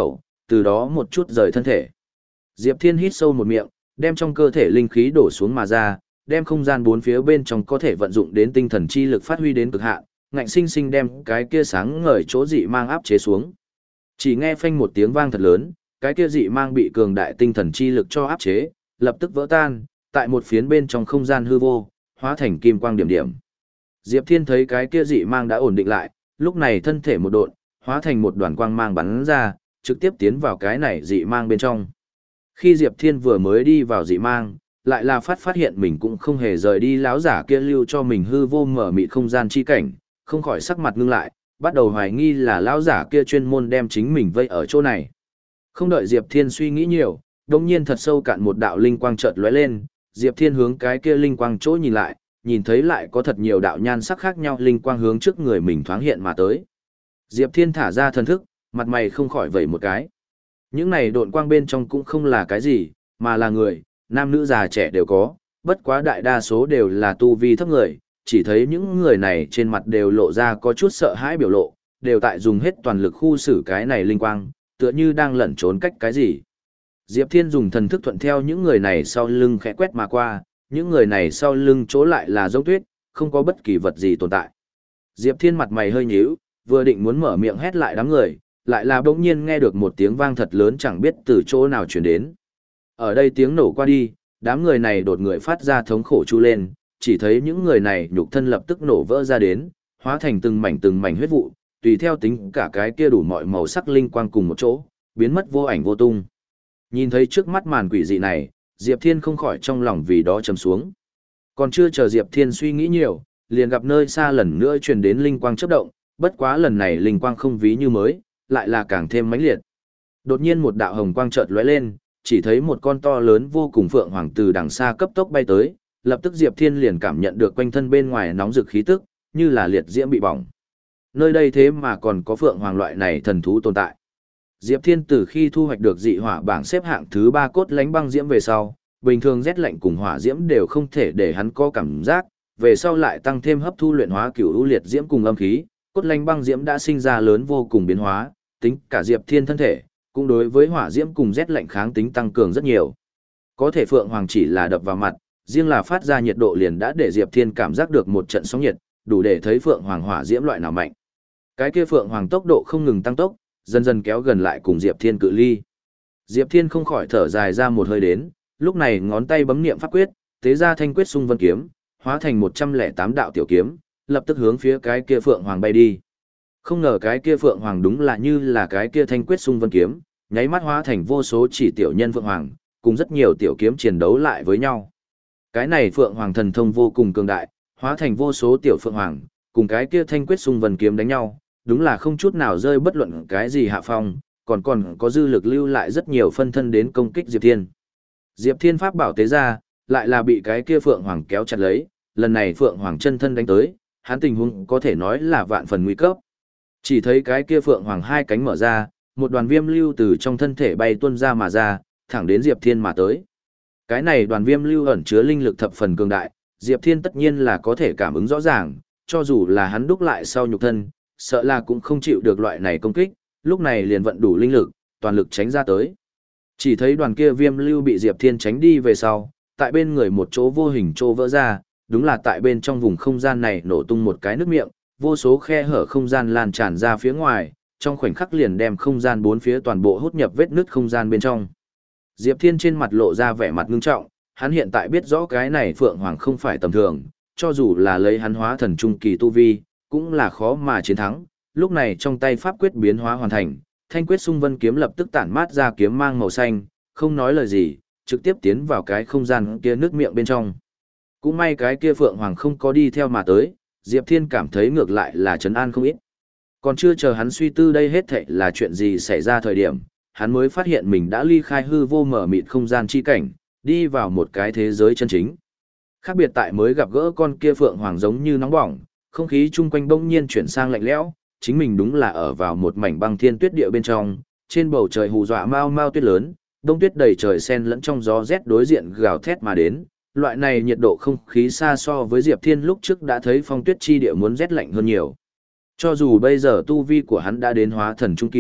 từ đó một chút rời thân thể. Diệp Thiên hít sâu một miệng, đem trong cơ thể linh khí đổ xuống mà ra, đem không gian bốn phía bên trong có thể vận dụng đến tinh thần chi lực phát huy đến cực hạn, ngạnh sinh sinh đem cái kia sáng ngời chỗ dị mang áp chế xuống. Chỉ nghe phanh một tiếng vang thật lớn, cái kia dị mang bị cường đại tinh thần chi lực cho áp chế, lập tức vỡ tan, tại một phiến bên trong không gian hư vô, hóa thành kim quang điểm điểm. Diệp Thiên thấy cái kia dị mang đã ổn định lại, lúc này thân thể một độn, hóa thành một đoàn quang mang bắn ra, trực tiếp tiến vào cái này dị mang bên trong. Khi Diệp Thiên vừa mới đi vào dị mang, lại là phát phát hiện mình cũng không hề rời đi láo giả kia lưu cho mình hư vô mở mịt không gian chi cảnh, không khỏi sắc mặt ngưng lại, bắt đầu hoài nghi là lão giả kia chuyên môn đem chính mình vây ở chỗ này. Không đợi Diệp Thiên suy nghĩ nhiều, đồng nhiên thật sâu cạn một đạo linh quang chợt lóe lên, Diệp Thiên hướng cái kia linh quang chỗ nhìn lại, nhìn thấy lại có thật nhiều đạo nhan sắc khác nhau linh quang hướng trước người mình thoáng hiện mà tới. Diệp Thiên thả ra thần thức, mặt mày không khỏi vẩy một cái. Những này độn quang bên trong cũng không là cái gì, mà là người, nam nữ già trẻ đều có, bất quá đại đa số đều là tu vi thấp người, chỉ thấy những người này trên mặt đều lộ ra có chút sợ hãi biểu lộ, đều tại dùng hết toàn lực khu xử cái này linh quang, tựa như đang lẩn trốn cách cái gì. Diệp Thiên dùng thần thức thuận theo những người này sau lưng khẽ quét mà qua, những người này sau lưng chỗ lại là giống tuyết, không có bất kỳ vật gì tồn tại. Diệp Thiên mặt mày hơi nhíu, vừa định muốn mở miệng hét lại đám người, lại là bỗng nhiên nghe được một tiếng vang thật lớn chẳng biết từ chỗ nào truyền đến. Ở đây tiếng nổ qua đi, đám người này đột người phát ra thống khổ chu lên, chỉ thấy những người này nhục thân lập tức nổ vỡ ra đến, hóa thành từng mảnh từng mảnh huyết vụ, tùy theo tính cả cái kia đủ mọi màu sắc linh quang cùng một chỗ, biến mất vô ảnh vô tung. Nhìn thấy trước mắt màn quỷ dị này, Diệp Thiên không khỏi trong lòng vì đó trầm xuống. Còn chưa chờ Diệp Thiên suy nghĩ nhiều, liền gặp nơi xa lần nữa truyền đến linh quang chớp động, bất quá lần này linh quang không ví như mới, lại là càng thêm mãnh liệt. Đột nhiên một đạo hồng quang chợt lóe lên, chỉ thấy một con to lớn vô cùng phượng hoàng từ đằng xa cấp tốc bay tới, lập tức Diệp Thiên liền cảm nhận được quanh thân bên ngoài nóng rực khí tức, như là liệt diễm bị bỏng. Nơi đây thế mà còn có phượng hoàng loại này thần thú tồn tại. Diệp Thiên từ khi thu hoạch được dị hỏa bảng xếp hạng thứ ba cốt lánh băng diễm về sau, bình thường rét lạnh cùng hỏa diễm đều không thể để hắn có cảm giác, về sau lại tăng thêm hấp thu luyện hóa cửu u liệt diễm cùng âm khí, cốt lánh băng diễm đã sinh ra lớn vô cùng biến hóa, tính cả Diệp Thiên thân thể, cũng đối với hỏa diễm cùng rét lạnh kháng tính tăng cường rất nhiều. Có thể phượng hoàng chỉ là đập vào mặt, riêng là phát ra nhiệt độ liền đã để Diệp Thiên cảm giác được một trận sóng nhiệt, đủ để thấy phượng hoàng hỏa diễm loại nào mạnh. Cái kia phượng hoàng tốc độ không ngừng tăng tốc, dần dần kéo gần lại cùng Diệp Thiên cự ly. Diệp Thiên không khỏi thở dài ra một hơi đến, lúc này ngón tay bấm niệm pháp quyết, tế ra thanh quyết xung vân kiếm, hóa thành một trăm lẻ tám đạo tiểu kiếm, lập tức hướng phía cái kia phượng hoàng bay đi. Không ngờ cái kia phượng hoàng đúng là như là cái kia thanh quyết xung vân kiếm, nháy mắt hóa thành vô số chỉ tiểu nhân phượng hoàng, cùng rất nhiều tiểu kiếm chiến đấu lại với nhau. Cái này phượng hoàng thần thông vô cùng cường đại, hóa thành vô số tiểu phượng hoàng, cùng cái kia thanh quyết xung vân kiếm đánh nhau, đúng là không chút nào rơi bất luận cái gì hạ phong, còn còn có dư lực lưu lại rất nhiều phân thân đến công kích Diệp Thiên. Diệp Thiên pháp bảo tế ra, lại là bị cái kia phượng hoàng kéo chặt lấy, lần này phượng hoàng chân thân đánh tới, hắn tình huống có thể nói là vạn phần nguy cấp. Chỉ thấy cái kia phượng hoàng hai cánh mở ra, một đoàn viêm lưu từ trong thân thể bay tuôn ra mà ra, thẳng đến Diệp Thiên mà tới. Cái này đoàn viêm lưu ẩn chứa linh lực thập phần cường đại, Diệp Thiên tất nhiên là có thể cảm ứng rõ ràng, cho dù là hắn đúc lại sau nhục thân, sợ là cũng không chịu được loại này công kích, lúc này liền vận đủ linh lực, toàn lực tránh ra tới. Chỉ thấy đoàn kia viêm lưu bị Diệp Thiên tránh đi về sau, tại bên người một chỗ vô hình trô vỡ ra, đúng là tại bên trong vùng không gian này nổ tung một cái nước miệng, vô số khe hở không gian lan tràn ra phía ngoài, trong khoảnh khắc liền đem không gian bốn phía toàn bộ hút nhập vết nứt không gian bên trong. Diệp Thiên trên mặt lộ ra vẻ mặt ngưng trọng, hắn hiện tại biết rõ cái này Phượng Hoàng không phải tầm thường, cho dù là lấy hắn hóa thần trung kỳ tu vi, cũng là khó mà chiến thắng. Lúc này trong tay pháp quyết biến hóa hoàn thành, thanh quyết xung vân kiếm lập tức tản mát ra kiếm mang màu xanh, không nói lời gì, trực tiếp tiến vào cái không gian kia nước miệng bên trong. Cũng may cái kia Phượng Hoàng không có đi theo mà tới, Diệp Thiên cảm thấy ngược lại là trấn an không ít. Còn chưa chờ hắn suy tư đây hết thảy là chuyện gì xảy ra thời điểm, hắn mới phát hiện mình đã ly khai hư vô mở mịt không gian chi cảnh, đi vào một cái thế giới chân chính. Khác biệt tại mới gặp gỡ con kia Phượng Hoàng giống như nóng bỏng, không khí chung quanh bỗng nhiên chuyển sang lạnh lẽo, chính mình đúng là ở vào một mảnh băng thiên tuyết địa bên trong, trên bầu trời hù dọa mau mau tuyết lớn, đông tuyết đầy trời xen lẫn trong gió rét đối diện gào thét mà đến. Loại này nhiệt độ không khí xa so với Diệp Thiên lúc trước đã thấy phong tuyết chi địa muốn rét lạnh hơn nhiều. Cho dù bây giờ tu vi của hắn đã đến hóa thần trung kỳ,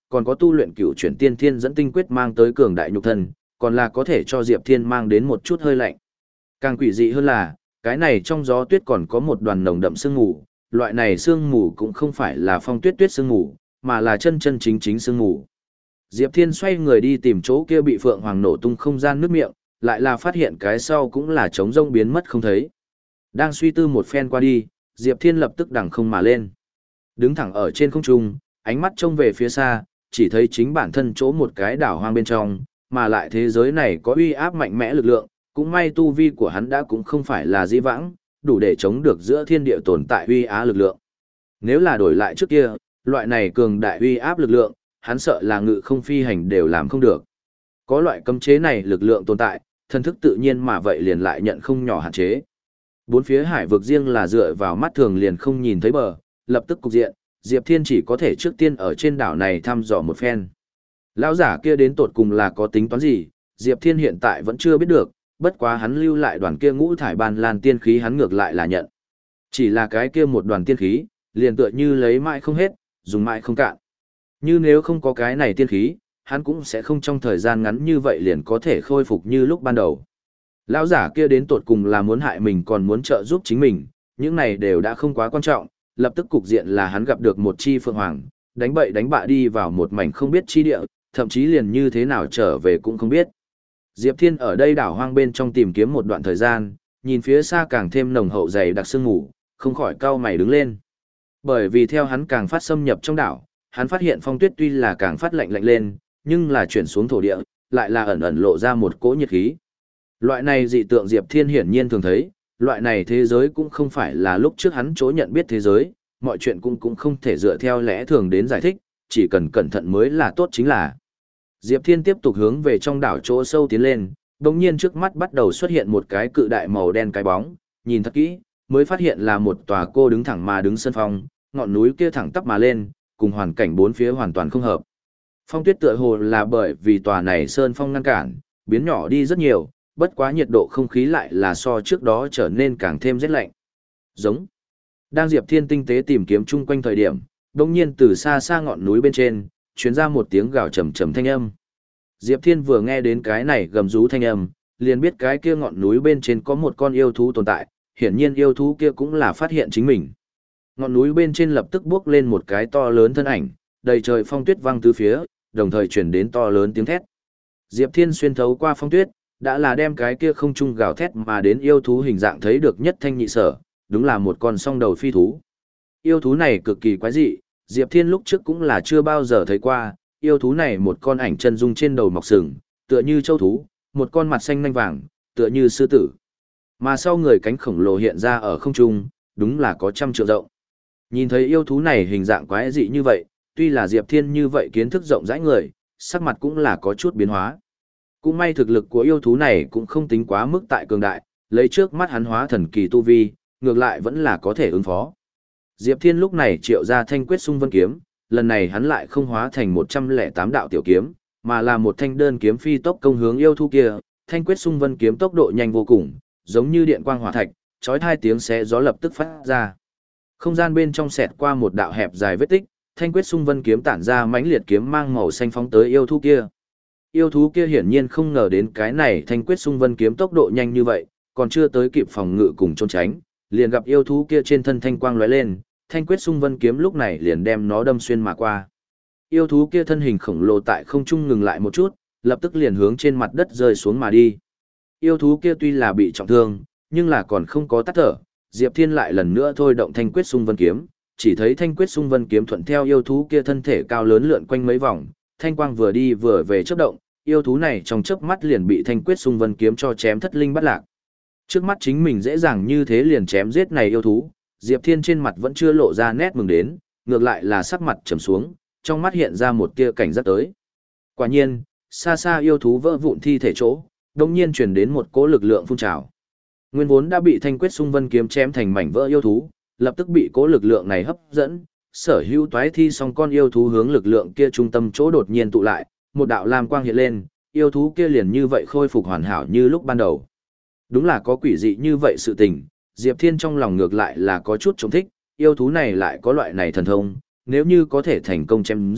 còn có tu luyện cửu chuyển tiên thiên dẫn tinh quyết mang tới cường đại nhục thân, còn là có thể cho Diệp Thiên mang đến một chút hơi lạnh. Càng quỷ dị hơn là, cái này trong gió tuyết còn có một đoàn nồng đậm sương mù, loại này sương mù cũng không phải là phong tuyết tuyết sương mù, mà là chân chân chính chính sương mù. Diệp Thiên xoay người đi tìm chỗ kia bị Phượng Hoàng nổ tung không gian nước miệng, lại là phát hiện cái sau cũng là trống rông biến mất không thấy. Đang suy tư một phen qua đi, Diệp Thiên lập tức đằng không mà lên. Đứng thẳng ở trên không trung, ánh mắt trông về phía xa, chỉ thấy chính bản thân chỗ một cái đảo hoang bên trong, mà lại thế giới này có uy áp mạnh mẽ lực lượng, cũng may tu vi của hắn đã cũng không phải là di vãng, đủ để chống được giữa thiên địa tồn tại uy á lực lượng. Nếu là đổi lại trước kia, loại này cường đại uy áp lực lượng, hắn sợ là ngự không phi hành đều làm không được. Có loại cấm chế này lực lượng tồn tại, thân thức tự nhiên mà vậy liền lại nhận không nhỏ hạn chế. Bốn phía hải vực riêng là dựa vào mắt thường liền không nhìn thấy bờ, lập tức cục diện, Diệp Thiên chỉ có thể trước tiên ở trên đảo này thăm dò một phen. Lão giả kia đến tột cùng là có tính toán gì, Diệp Thiên hiện tại vẫn chưa biết được, bất quá hắn lưu lại đoàn kia ngũ thải ban lan tiên khí hắn ngược lại là nhận. Chỉ là cái kia một đoàn tiên khí, liền tựa như lấy mãi không hết, dùng mãi không cạn. Như nếu không có cái này tiên khí, hắn cũng sẽ không trong thời gian ngắn như vậy liền có thể khôi phục như lúc ban đầu. Lão giả kia đến tột cùng là muốn hại mình còn muốn trợ giúp chính mình, những này đều đã không quá quan trọng, lập tức cục diện là hắn gặp được một chi phượng hoàng, đánh bậy đánh bạ đi vào một mảnh không biết chi địa, thậm chí liền như thế nào trở về cũng không biết. Diệp Thiên ở đây đảo hoang bên trong tìm kiếm một đoạn thời gian, nhìn phía xa càng thêm nồng hậu dày đặc sương mù, không khỏi cau mày đứng lên. Bởi vì theo hắn càng phát xâm nhập trong đảo, hắn phát hiện phong tuyết tuy là càng phát lạnh lạnh lên, nhưng là chuyển xuống thổ địa, lại là ẩn ẩn lộ ra một cỗ nhiệt khí. Loại này dị tượng Diệp Thiên hiển nhiên thường thấy, loại này thế giới cũng không phải là lúc trước hắn chỗ nhận biết thế giới, mọi chuyện cũng cũng không thể dựa theo lẽ thường đến giải thích, chỉ cần cẩn thận mới là tốt chính là. Diệp Thiên tiếp tục hướng về trong đảo chỗ sâu tiến lên, đồng nhiên trước mắt bắt đầu xuất hiện một cái cự đại màu đen cái bóng, nhìn thật kỹ, mới phát hiện là một tòa cô đứng thẳng mà đứng sân phong, ngọn núi kia thẳng tắp mà lên, cùng hoàn cảnh bốn phía hoàn toàn không hợp. Phong tuyết tựa hồ là bởi vì tòa này sơn phong ngăn cản, biến nhỏ đi rất nhiều, bất quá nhiệt độ không khí lại là so trước đó trở nên càng thêm rét lạnh. Giống. Đang Diệp Thiên tinh tế tìm kiếm chung quanh thời điểm, đồng nhiên từ xa xa ngọn núi bên trên, truyền ra một tiếng gào trầm trầm thanh âm. Diệp Thiên vừa nghe đến cái này gầm rú thanh âm, liền biết cái kia ngọn núi bên trên có một con yêu thú tồn tại, hiển nhiên yêu thú kia cũng là phát hiện chính mình. Ngọn núi bên trên lập tức bước lên một cái to lớn thân ảnh, đầy trời phong tuyết văng tứ phía, đồng thời truyền đến to lớn tiếng thét. Diệp Thiên xuyên thấu qua phong tuyết, đã là đem cái kia không trung gào thét mà đến yêu thú hình dạng thấy được nhất thanh nhị sở, đúng là một con song đầu phi thú. Yêu thú này cực kỳ quái dị, Diệp Thiên lúc trước cũng là chưa bao giờ thấy qua, yêu thú này một con ảnh chân dung trên đầu mọc sừng, tựa như châu thú, một con mặt xanh nanh vàng, tựa như sư tử. Mà sau người cánh khổng lồ hiện ra ở không trung, đúng là có trăm trượng rộng. Nhìn thấy yêu thú này hình dạng quái dị như vậy, tuy là Diệp Thiên như vậy kiến thức rộng rãi người, sắc mặt cũng là có chút biến hóa. Cũng may thực lực của yêu thú này cũng không tính quá mức tại cường đại, lấy trước mắt hắn hóa thần kỳ tu vi, ngược lại vẫn là có thể ứng phó. Diệp Thiên lúc này triệu ra thanh quyết xung vân kiếm, lần này hắn lại không hóa thành một trăm lẻ tám đạo tiểu kiếm, mà là một thanh đơn kiếm phi tốc công hướng yêu thú kia, thanh quyết xung vân kiếm tốc độ nhanh vô cùng, giống như điện quang hỏa thạch, chói tai tiếng xé gió lập tức phát ra. Không gian bên trong xẹt qua một đạo hẹp dài vết tích, thanh quyết xung vân kiếm tản ra mãnh liệt kiếm mang màu xanh phóng tới yêu thú kia. Yêu thú kia hiển nhiên không ngờ đến cái này thanh quyết xung vân kiếm tốc độ nhanh như vậy, còn chưa tới kịp phòng ngự cùng trốn tránh, liền gặp yêu thú kia trên thân thanh quang lóe lên, thanh quyết xung vân kiếm lúc này liền đem nó đâm xuyên mà qua. Yêu thú kia thân hình khổng lồ tại không trung ngừng lại một chút, lập tức liền hướng trên mặt đất rơi xuống mà đi. Yêu thú kia tuy là bị trọng thương, nhưng là còn không có tắt thở, Diệp Thiên lại lần nữa thôi động thanh quyết xung vân kiếm, chỉ thấy thanh quyết xung vân kiếm thuận theo yêu thú kia thân thể cao lớn lượn quanh mấy vòng, thanh quang vừa đi vừa về chớp động, yêu thú này trong chớp mắt liền bị thanh quyết xung vân kiếm cho chém thất linh bắt lạc. Trước mắt chính mình dễ dàng như thế liền chém giết này yêu thú, Diệp Thiên trên mặt vẫn chưa lộ ra nét mừng đến, ngược lại là sắc mặt trầm xuống, trong mắt hiện ra một tia cảnh giác tới. Quả nhiên, xa xa yêu thú vỡ vụn thi thể chỗ, đột nhiên truyền đến một cỗ lực lượng phun trào. Nguyên vốn đã bị thanh quyết xung vân kiếm chém thành mảnh vỡ yêu thú, lập tức bị cỗ lực lượng này hấp dẫn, sở hữu toái thi xong con yêu thú hướng lực lượng kia trung tâm chỗ đột nhiên tụ lại, một đạo lam quang hiện lên, yêu thú kia liền như vậy khôi phục hoàn hảo như lúc ban đầu. Đúng là có quỷ dị như vậy sự tình, Diệp Thiên trong lòng ngược lại là có chút chống thích, yêu thú này lại có loại này thần thông, nếu như có thể thành công chém giết,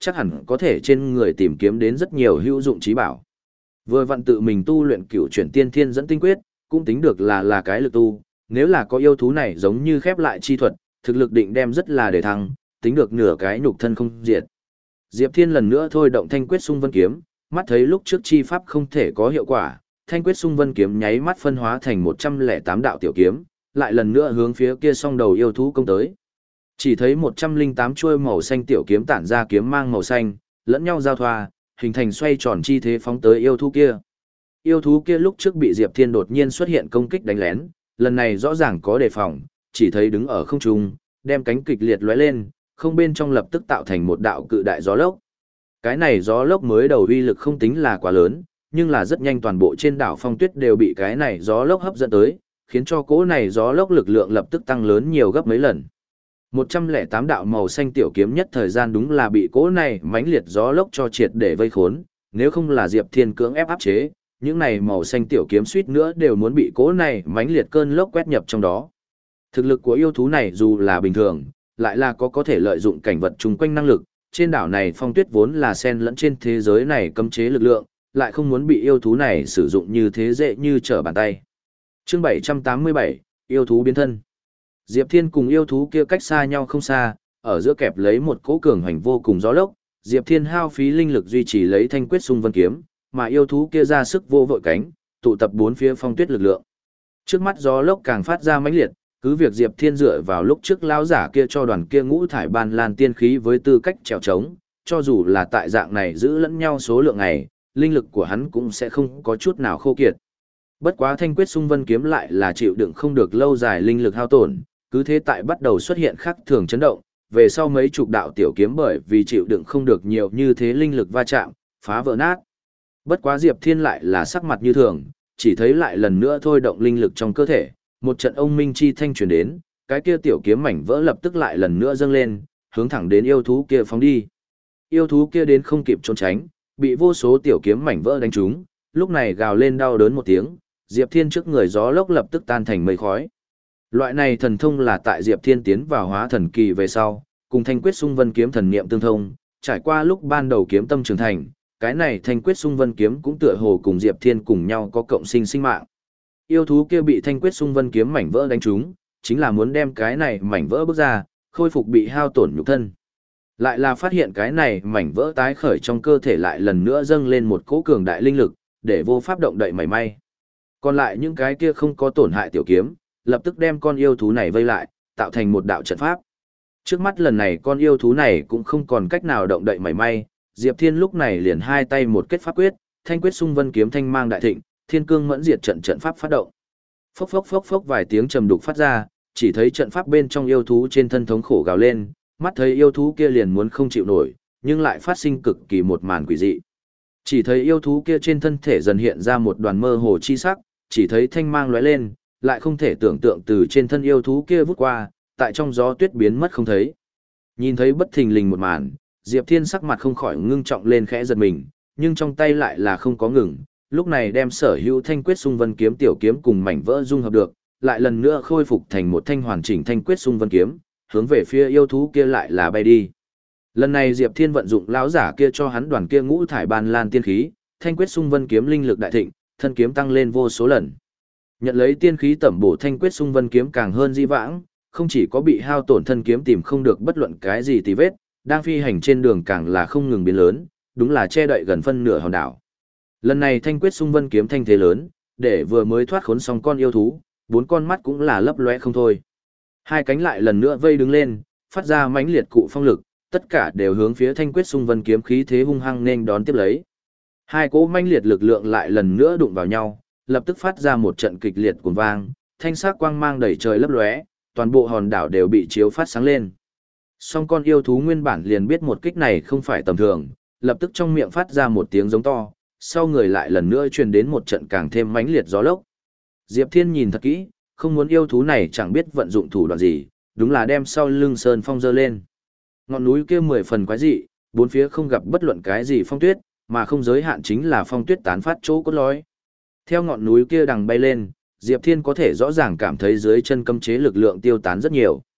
chắc hẳn có thể trên người tìm kiếm đến rất nhiều hữu dụng trí bảo. Vừa vặn tự mình tu luyện cửu chuyển tiên thiên dẫn tinh quyết, cũng tính được là là cái lực tu, nếu là có yêu thú này giống như khép lại chi thuật, thực lực định đem rất là để thăng, tính được nửa cái nhục thân không diệt. Diệp Thiên lần nữa thôi động Thanh Quyết Xung Vân kiếm, mắt thấy lúc trước chi pháp không thể có hiệu quả, Thanh Quyết Xung Vân kiếm nháy mắt phân hóa thành một trăm lẻ tám đạo tiểu kiếm, lại lần nữa hướng phía kia song đầu yêu thú công tới. Chỉ thấy một trăm lẻ tám chuôi màu xanh tiểu kiếm tản ra kiếm mang màu xanh, lẫn nhau giao thoa, hình thành xoay tròn chi thế phóng tới yêu thú kia. Yêu thú kia lúc trước bị Diệp Thiên đột nhiên xuất hiện công kích đánh lén, lần này rõ ràng có đề phòng, chỉ thấy đứng ở không trung, đem cánh kịch liệt lóe lên, không bên trong lập tức tạo thành một đạo cự đại gió lốc. Cái này gió lốc mới đầu uy lực không tính là quá lớn, nhưng là rất nhanh toàn bộ trên đảo Phong Tuyết đều bị cái này gió lốc hấp dẫn tới, khiến cho cỗ này gió lốc lực lượng lập tức tăng lớn nhiều gấp mấy lần. một trăm lẻ tám đạo màu xanh tiểu kiếm nhất thời gian đúng là bị cỗ này mãnh liệt gió lốc cho triệt để vây khốn, nếu không là Diệp Thiên cưỡng ép áp chế, những này màu xanh tiểu kiếm suýt nữa đều muốn bị cỗ này mãnh liệt cơn lốc quét nhập trong đó. Thực lực của yêu thú này dù là bình thường, lại là có có thể lợi dụng cảnh vật chung quanh năng lực, trên đảo này Phong Tuyết vốn là xen lẫn trên thế giới này cấm chế lực lượng, lại không muốn bị yêu thú này sử dụng như thế dễ như trở bàn tay. Chương bảy trăm tám mươi bảy, yêu thú biến thân. Diệp Thiên cùng yêu thú kia cách xa nhau không xa, ở giữa kẹp lấy một cỗ cường hành vô cùng gió lốc, Diệp Thiên hao phí linh lực duy trì lấy Thanh Quyết Xung Vân kiếm, mà yêu thú kia ra sức vô vội cánh, tụ tập bốn phía phong tuyết lực lượng. Trước mắt gió lốc càng phát ra mãnh liệt, cứ việc Diệp Thiên dựa vào lúc trước lão giả kia cho đoàn kia ngũ thải ban lan tiên khí với tư cách trèo trống, cho dù là tại dạng này giữ lẫn nhau số lượng ngày, linh lực của hắn cũng sẽ không có chút nào khô kiệt. Bất quá Thanh Quyết Xung Vân kiếm lại là chịu đựng không được lâu dài linh lực hao tổn, cứ thế tại bắt đầu xuất hiện khắc thường chấn động, về sau mấy chục đạo tiểu kiếm bởi vì chịu đựng không được nhiều như thế linh lực va chạm, phá vỡ nát. Bất quá Diệp Thiên lại là sắc mặt như thường, chỉ thấy lại lần nữa thôi động linh lực trong cơ thể, một trận ông minh chi thanh truyền đến, cái kia tiểu kiếm mảnh vỡ lập tức lại lần nữa dâng lên, hướng thẳng đến yêu thú kia phóng đi. Yêu thú kia đến không kịp trốn tránh, bị vô số tiểu kiếm mảnh vỡ đánh trúng, lúc này gào lên đau đớn một tiếng, Diệp Thiên trước người gió lốc lập tức tan thành mây khói. Loại này thần thông là tại Diệp Thiên tiến vào hóa thần kỳ về sau, cùng Thanh Quyết Xung Vân kiếm thần niệm tương thông, trải qua lúc ban đầu kiếm tâm trưởng thành, cái này Thanh Quyết Xung Vân kiếm cũng tựa hồ cùng Diệp Thiên cùng nhau có cộng sinh sinh mạng. Yêu thú kia bị Thanh Quyết Xung Vân kiếm mảnh vỡ đánh trúng, chính là muốn đem cái này mảnh vỡ bước ra, khôi phục bị hao tổn nhục thân. Lại là phát hiện cái này mảnh vỡ tái khởi trong cơ thể lại lần nữa dâng lên một cỗ cường đại linh lực, để vô pháp động đậy mảy may. Còn lại những cái kia không có tổn hại tiểu kiếm, lập tức đem con yêu thú này vây lại, tạo thành một đạo trận pháp. Trước mắt lần này con yêu thú này cũng không còn cách nào động đậy mảy may, Diệp Thiên lúc này liền hai tay một kết pháp quyết, Thanh Quyết Xung Vân kiếm thanh mang đại thịnh, thiên cương mẫn diệt trận trận pháp phát động. Phốc phốc phốc phốc vài tiếng trầm đục phát ra, chỉ thấy trận pháp bên trong yêu thú trên thân thống khổ gào lên, mắt thấy yêu thú kia liền muốn không chịu nổi, nhưng lại phát sinh cực kỳ một màn quỷ dị. Chỉ thấy yêu thú kia trên thân thể dần hiện ra một đoàn mơ hồ chi sắc, chỉ thấy thanh mang lóe lên, lại không thể tưởng tượng từ trên thân yêu thú kia vút qua, tại trong gió tuyết biến mất không thấy. Nhìn thấy bất thình lình một màn, Diệp Thiên sắc mặt không khỏi ngưng trọng lên khẽ giật mình, nhưng trong tay lại là không có ngừng, lúc này đem sở hữu Thanh Quyết Xung Vân kiếm tiểu kiếm cùng mảnh vỡ dung hợp được, lại lần nữa khôi phục thành một thanh hoàn chỉnh Thanh Quyết Xung Vân kiếm, hướng về phía yêu thú kia lại là bay đi. Lần này Diệp Thiên vận dụng lão giả kia cho hắn đoàn kia ngũ thải ban lan tiên khí, Thanh Quyết Xung Vân kiếm linh lực đại thịnh, thân kiếm tăng lên vô số lần. Nhận lấy tiên khí tẩm bổ Thanh Quyết Xung Vân kiếm càng hơn di vãng, không chỉ có bị hao tổn thân kiếm tìm không được bất luận cái gì tì vết, đang phi hành trên đường càng là không ngừng biến lớn, đúng là che đậy gần phân nửa hòn đảo. Lần này Thanh Quyết Xung Vân kiếm thanh thế lớn, để vừa mới thoát khốn xong con yêu thú, bốn con mắt cũng là lấp lóe không thôi. Hai cánh lại lần nữa vây đứng lên, phát ra mãnh liệt cụ phong lực, tất cả đều hướng phía Thanh Quyết Xung Vân kiếm khí thế hung hăng nên đón tiếp lấy. Hai cỗ mãnh liệt lực lượng lại lần nữa đụng vào nhau, lập tức phát ra một trận kịch liệt cuồng vang, thanh sắc quang mang đầy trời lấp lóe, toàn bộ hòn đảo đều bị chiếu phát sáng lên. Song con yêu thú nguyên bản liền biết một kích này không phải tầm thường, lập tức trong miệng phát ra một tiếng giống to, sau người lại lần nữa truyền đến một trận càng thêm mãnh liệt gió lốc. Diệp Thiên nhìn thật kỹ, không muốn yêu thú này chẳng biết vận dụng thủ đoạn gì, đúng là đem sau lưng sơn phong dơ lên. Ngọn núi kia mười phần quái dị, bốn phía không gặp bất luận cái gì phong tuyết, mà không giới hạn chính là phong tuyết tán phát chỗ cốt lõi. Theo ngọn núi kia đằng bay lên, Diệp Thiên có thể rõ ràng cảm thấy dưới chân cấm chế lực lượng tiêu tán rất nhiều.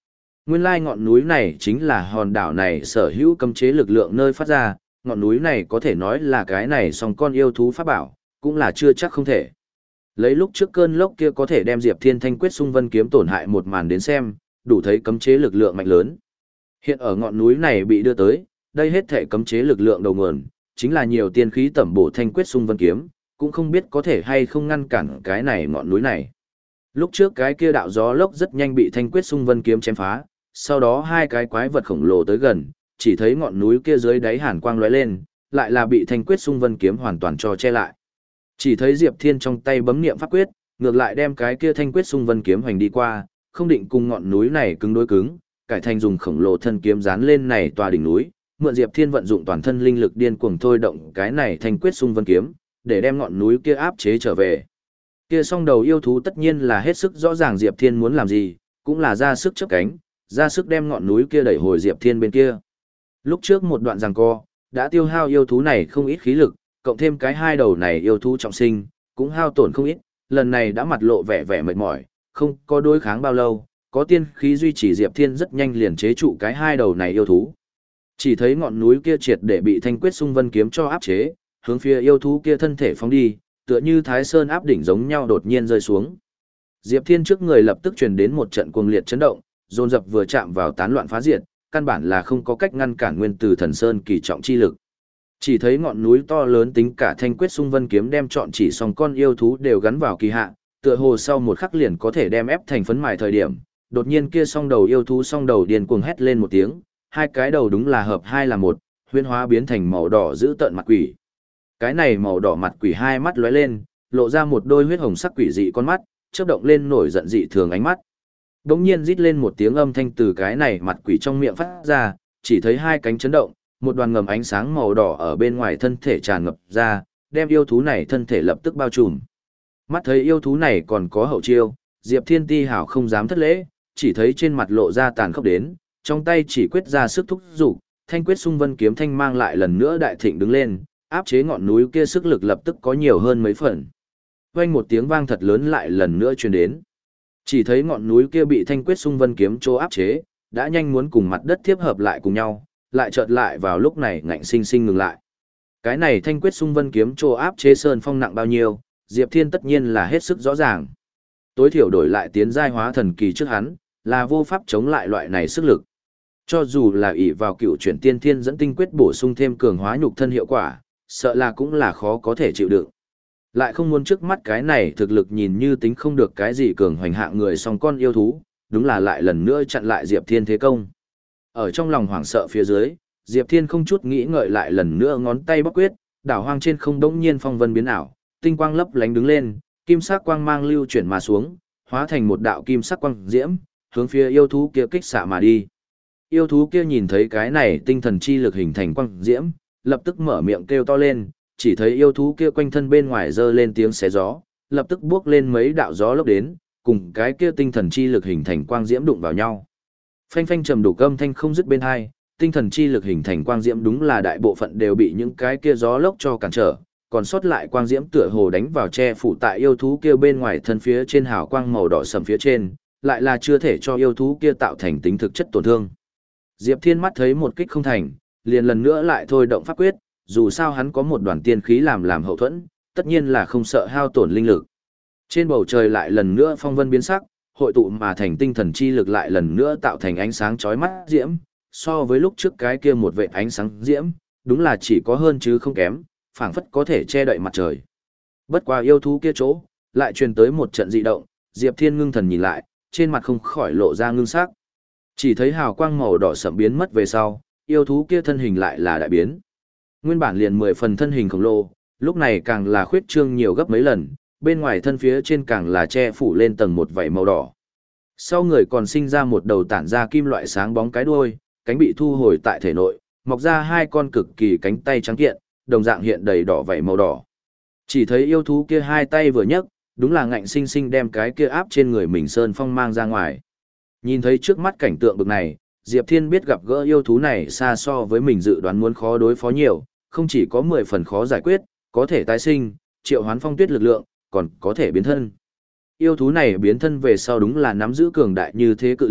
Nguyên lai ngọn núi này chính là hòn đảo này sở hữu cấm chế lực lượng nơi phát ra, ngọn núi này có thể nói là cái này song con yêu thú pháp bảo, cũng là chưa chắc không thể. Lấy lúc trước cơn lốc kia có thể đem Diệp Thiên Thanh quyết xung vân kiếm tổn hại một màn đến xem, đủ thấy cấm chế lực lượng mạnh lớn. Hiện ở ngọn núi này bị đưa tới, đây hết thể cấm chế lực lượng đầu nguồn, chính là nhiều tiên khí tẩm bổ thanh quyết xung vân kiếm, cũng không biết có thể hay không ngăn cản cái này ngọn núi này. Lúc trước cái kia đạo gió lốc rất nhanh bị thanh quyết xung vân kiếm chém phá, sau đó hai cái quái vật khổng lồ tới gần, chỉ thấy ngọn núi kia dưới đáy hàn quang lóe lên, lại là bị thanh quyết xung vân kiếm hoàn toàn cho che lại. Chỉ thấy Diệp Thiên trong tay bấm niệm pháp quyết, ngược lại đem cái kia thanh quyết xung vân kiếm hoành đi qua, không định cùng ngọn núi này cứng đối cứng, cải thành dùng khổng lồ thân kiếm dán lên này tòa đỉnh núi, mượn Diệp Thiên vận dụng toàn thân linh lực điên cuồng thôi động cái này thanh quyết xung vân kiếm, để đem ngọn núi kia áp chế trở về. Kia song đầu yêu thú tất nhiên là hết sức rõ ràng Diệp Thiên muốn làm gì, cũng là ra sức chớp cánh, ra sức đem ngọn núi kia đẩy hồi Diệp Thiên bên kia. Lúc trước một đoạn giằng co, đã tiêu hao yêu thú này không ít khí lực, cộng thêm cái hai đầu này yêu thú trọng sinh, cũng hao tổn không ít, lần này đã mặt lộ vẻ vẻ mệt mỏi, không có đối kháng bao lâu, có tiên khí duy trì Diệp Thiên rất nhanh liền chế trụ cái hai đầu này yêu thú. Chỉ thấy ngọn núi kia triệt để bị thanh quyết xung vân kiếm cho áp chế, hướng phía yêu thú kia thân thể phóng đi, tựa như Thái Sơn áp đỉnh giống nhau đột nhiên rơi xuống. Diệp Thiên trước người lập tức truyền đến một trận cuồng liệt chấn động, dồn dập vừa chạm vào tán loạn phá diệt, căn bản là không có cách ngăn cản nguyên từ thần sơn kỳ trọng chi lực. Chỉ thấy ngọn núi to lớn tính cả thanh quyết xung vân kiếm đem chọn chỉ song con yêu thú đều gắn vào kỳ hạ, tựa hồ sau một khắc liền có thể đem ép thành phấn mài thời điểm, đột nhiên kia song đầu yêu thú song đầu điên cuồng hét lên một tiếng, hai cái đầu đúng là hợp hai là một, huyễn hóa biến thành màu đỏ giữ tợn mặt quỷ. Cái này màu đỏ mặt quỷ hai mắt lóe lên, lộ ra một đôi huyết hồng sắc quỷ dị con mắt, chớp động lên nổi giận dị thường ánh mắt. Đống nhiên rít lên một tiếng âm thanh từ cái này mặt quỷ trong miệng phát ra, chỉ thấy hai cánh chấn động, một đoàn ngầm ánh sáng màu đỏ ở bên ngoài thân thể tràn ngập ra, đem yêu thú này thân thể lập tức bao trùm. Mắt thấy yêu thú này còn có hậu chiêu, Diệp Thiên Ti hảo không dám thất lễ, chỉ thấy trên mặt lộ ra tàn khốc đến, trong tay chỉ quyết ra sức thúc giục, thanh quyết xung vân kiếm thanh mang lại lần nữa đại thịnh đứng lên, áp chế ngọn núi kia sức lực lập tức có nhiều hơn mấy phần. Vang một tiếng vang thật lớn lại lần nữa truyền đến. Chỉ thấy ngọn núi kia bị thanh quyết xung vân kiếm chỗ áp chế, đã nhanh muốn cùng mặt đất tiếp hợp lại cùng nhau, lại chợt lại vào lúc này ngạnh sinh sinh ngừng lại. Cái này thanh quyết xung vân kiếm chỗ áp chế sơn phong nặng bao nhiêu, Diệp Thiên tất nhiên là hết sức rõ ràng. Tối thiểu đổi lại tiến giai hóa thần kỳ trước hắn, là vô pháp chống lại loại này sức lực. Cho dù là ỷ vào cựu chuyển tiên thiên dẫn tinh quyết bổ sung thêm cường hóa nhục thân hiệu quả, sợ là cũng là khó có thể chịu đựng. Lại không muốn trước mắt cái này thực lực nhìn như tính không được cái gì cường hoành hạng người song con yêu thú, đúng là lại lần nữa chặn lại Diệp Thiên thế công. Ở trong lòng hoảng sợ phía dưới, Diệp Thiên không chút nghĩ ngợi lại lần nữa ngón tay bóc quyết, đảo hoang trên không đống nhiên phong vân biến ảo, tinh quang lấp lánh đứng lên, kim sắc quang mang lưu chuyển mà xuống, hóa thành một đạo kim sắc quang diễm, hướng phía yêu thú kia kích xạ mà đi. Yêu thú kia nhìn thấy cái này tinh thần chi lực hình thành quang diễm, lập tức mở miệng kêu to lên, chỉ thấy yêu thú kia quanh thân bên ngoài giơ lên tiếng xé gió, lập tức bước lên mấy đạo gió lốc đến, cùng cái kia tinh thần chi lực hình thành quang diễm đụng vào nhau. Phanh phanh trầm đủ âm thanh không dứt bên hai, tinh thần chi lực hình thành quang diễm đúng là đại bộ phận đều bị những cái kia gió lốc cho cản trở, còn sót lại quang diễm tựa hồ đánh vào che phủ tại yêu thú kia bên ngoài thân phía trên hào quang màu đỏ sầm phía trên, lại là chưa thể cho yêu thú kia tạo thành tính thực chất tổn thương. Diệp Thiên mắt thấy một kích không thành, liền lần nữa lại thôi động pháp quyết, dù sao hắn có một đoàn tiên khí làm làm hậu thuẫn, tất nhiên là không sợ hao tổn linh lực. Trên bầu trời lại lần nữa phong vân biến sắc, hội tụ mà thành tinh thần chi lực lại lần nữa tạo thành ánh sáng chói mắt diễm, so với lúc trước cái kia một vệt ánh sáng diễm, đúng là chỉ có hơn chứ không kém, phảng phất có thể che đậy mặt trời. Bất qua yêu thú kia chỗ, lại truyền tới một trận dị động, Diệp Thiên ngưng thần nhìn lại, trên mặt không khỏi lộ ra ngưng sắc. Chỉ thấy hào quang màu đỏ sẫm biến mất về sau, yêu thú kia thân hình lại là đại biến. Nguyên bản liền mười phần thân hình khổng lồ, lúc này càng là khuyết trương nhiều gấp mấy lần, bên ngoài thân phía trên càng là che phủ lên tầng một vảy màu đỏ. Sau người còn sinh ra một đầu tản ra kim loại sáng bóng cái đuôi, cánh bị thu hồi tại thể nội, mọc ra hai con cực kỳ cánh tay trắng kiện, đồng dạng hiện đầy đỏ vảy màu đỏ. Chỉ thấy yêu thú kia hai tay vừa nhấc, đúng là ngạnh sinh sinh đem cái kia áp trên người mình sơn phong mang ra ngoài. Nhìn thấy trước mắt cảnh tượng bực này, Diệp Thiên biết gặp gỡ yêu thú này xa so với mình dự đoán muốn khó đối phó nhiều, không chỉ có mười phần khó giải quyết, có thể tái sinh, triệu hoán phong tuyết lực lượng, còn có thể biến thân. Yêu thú này biến thân về sau đúng là nắm giữ cường đại như thế cự lực,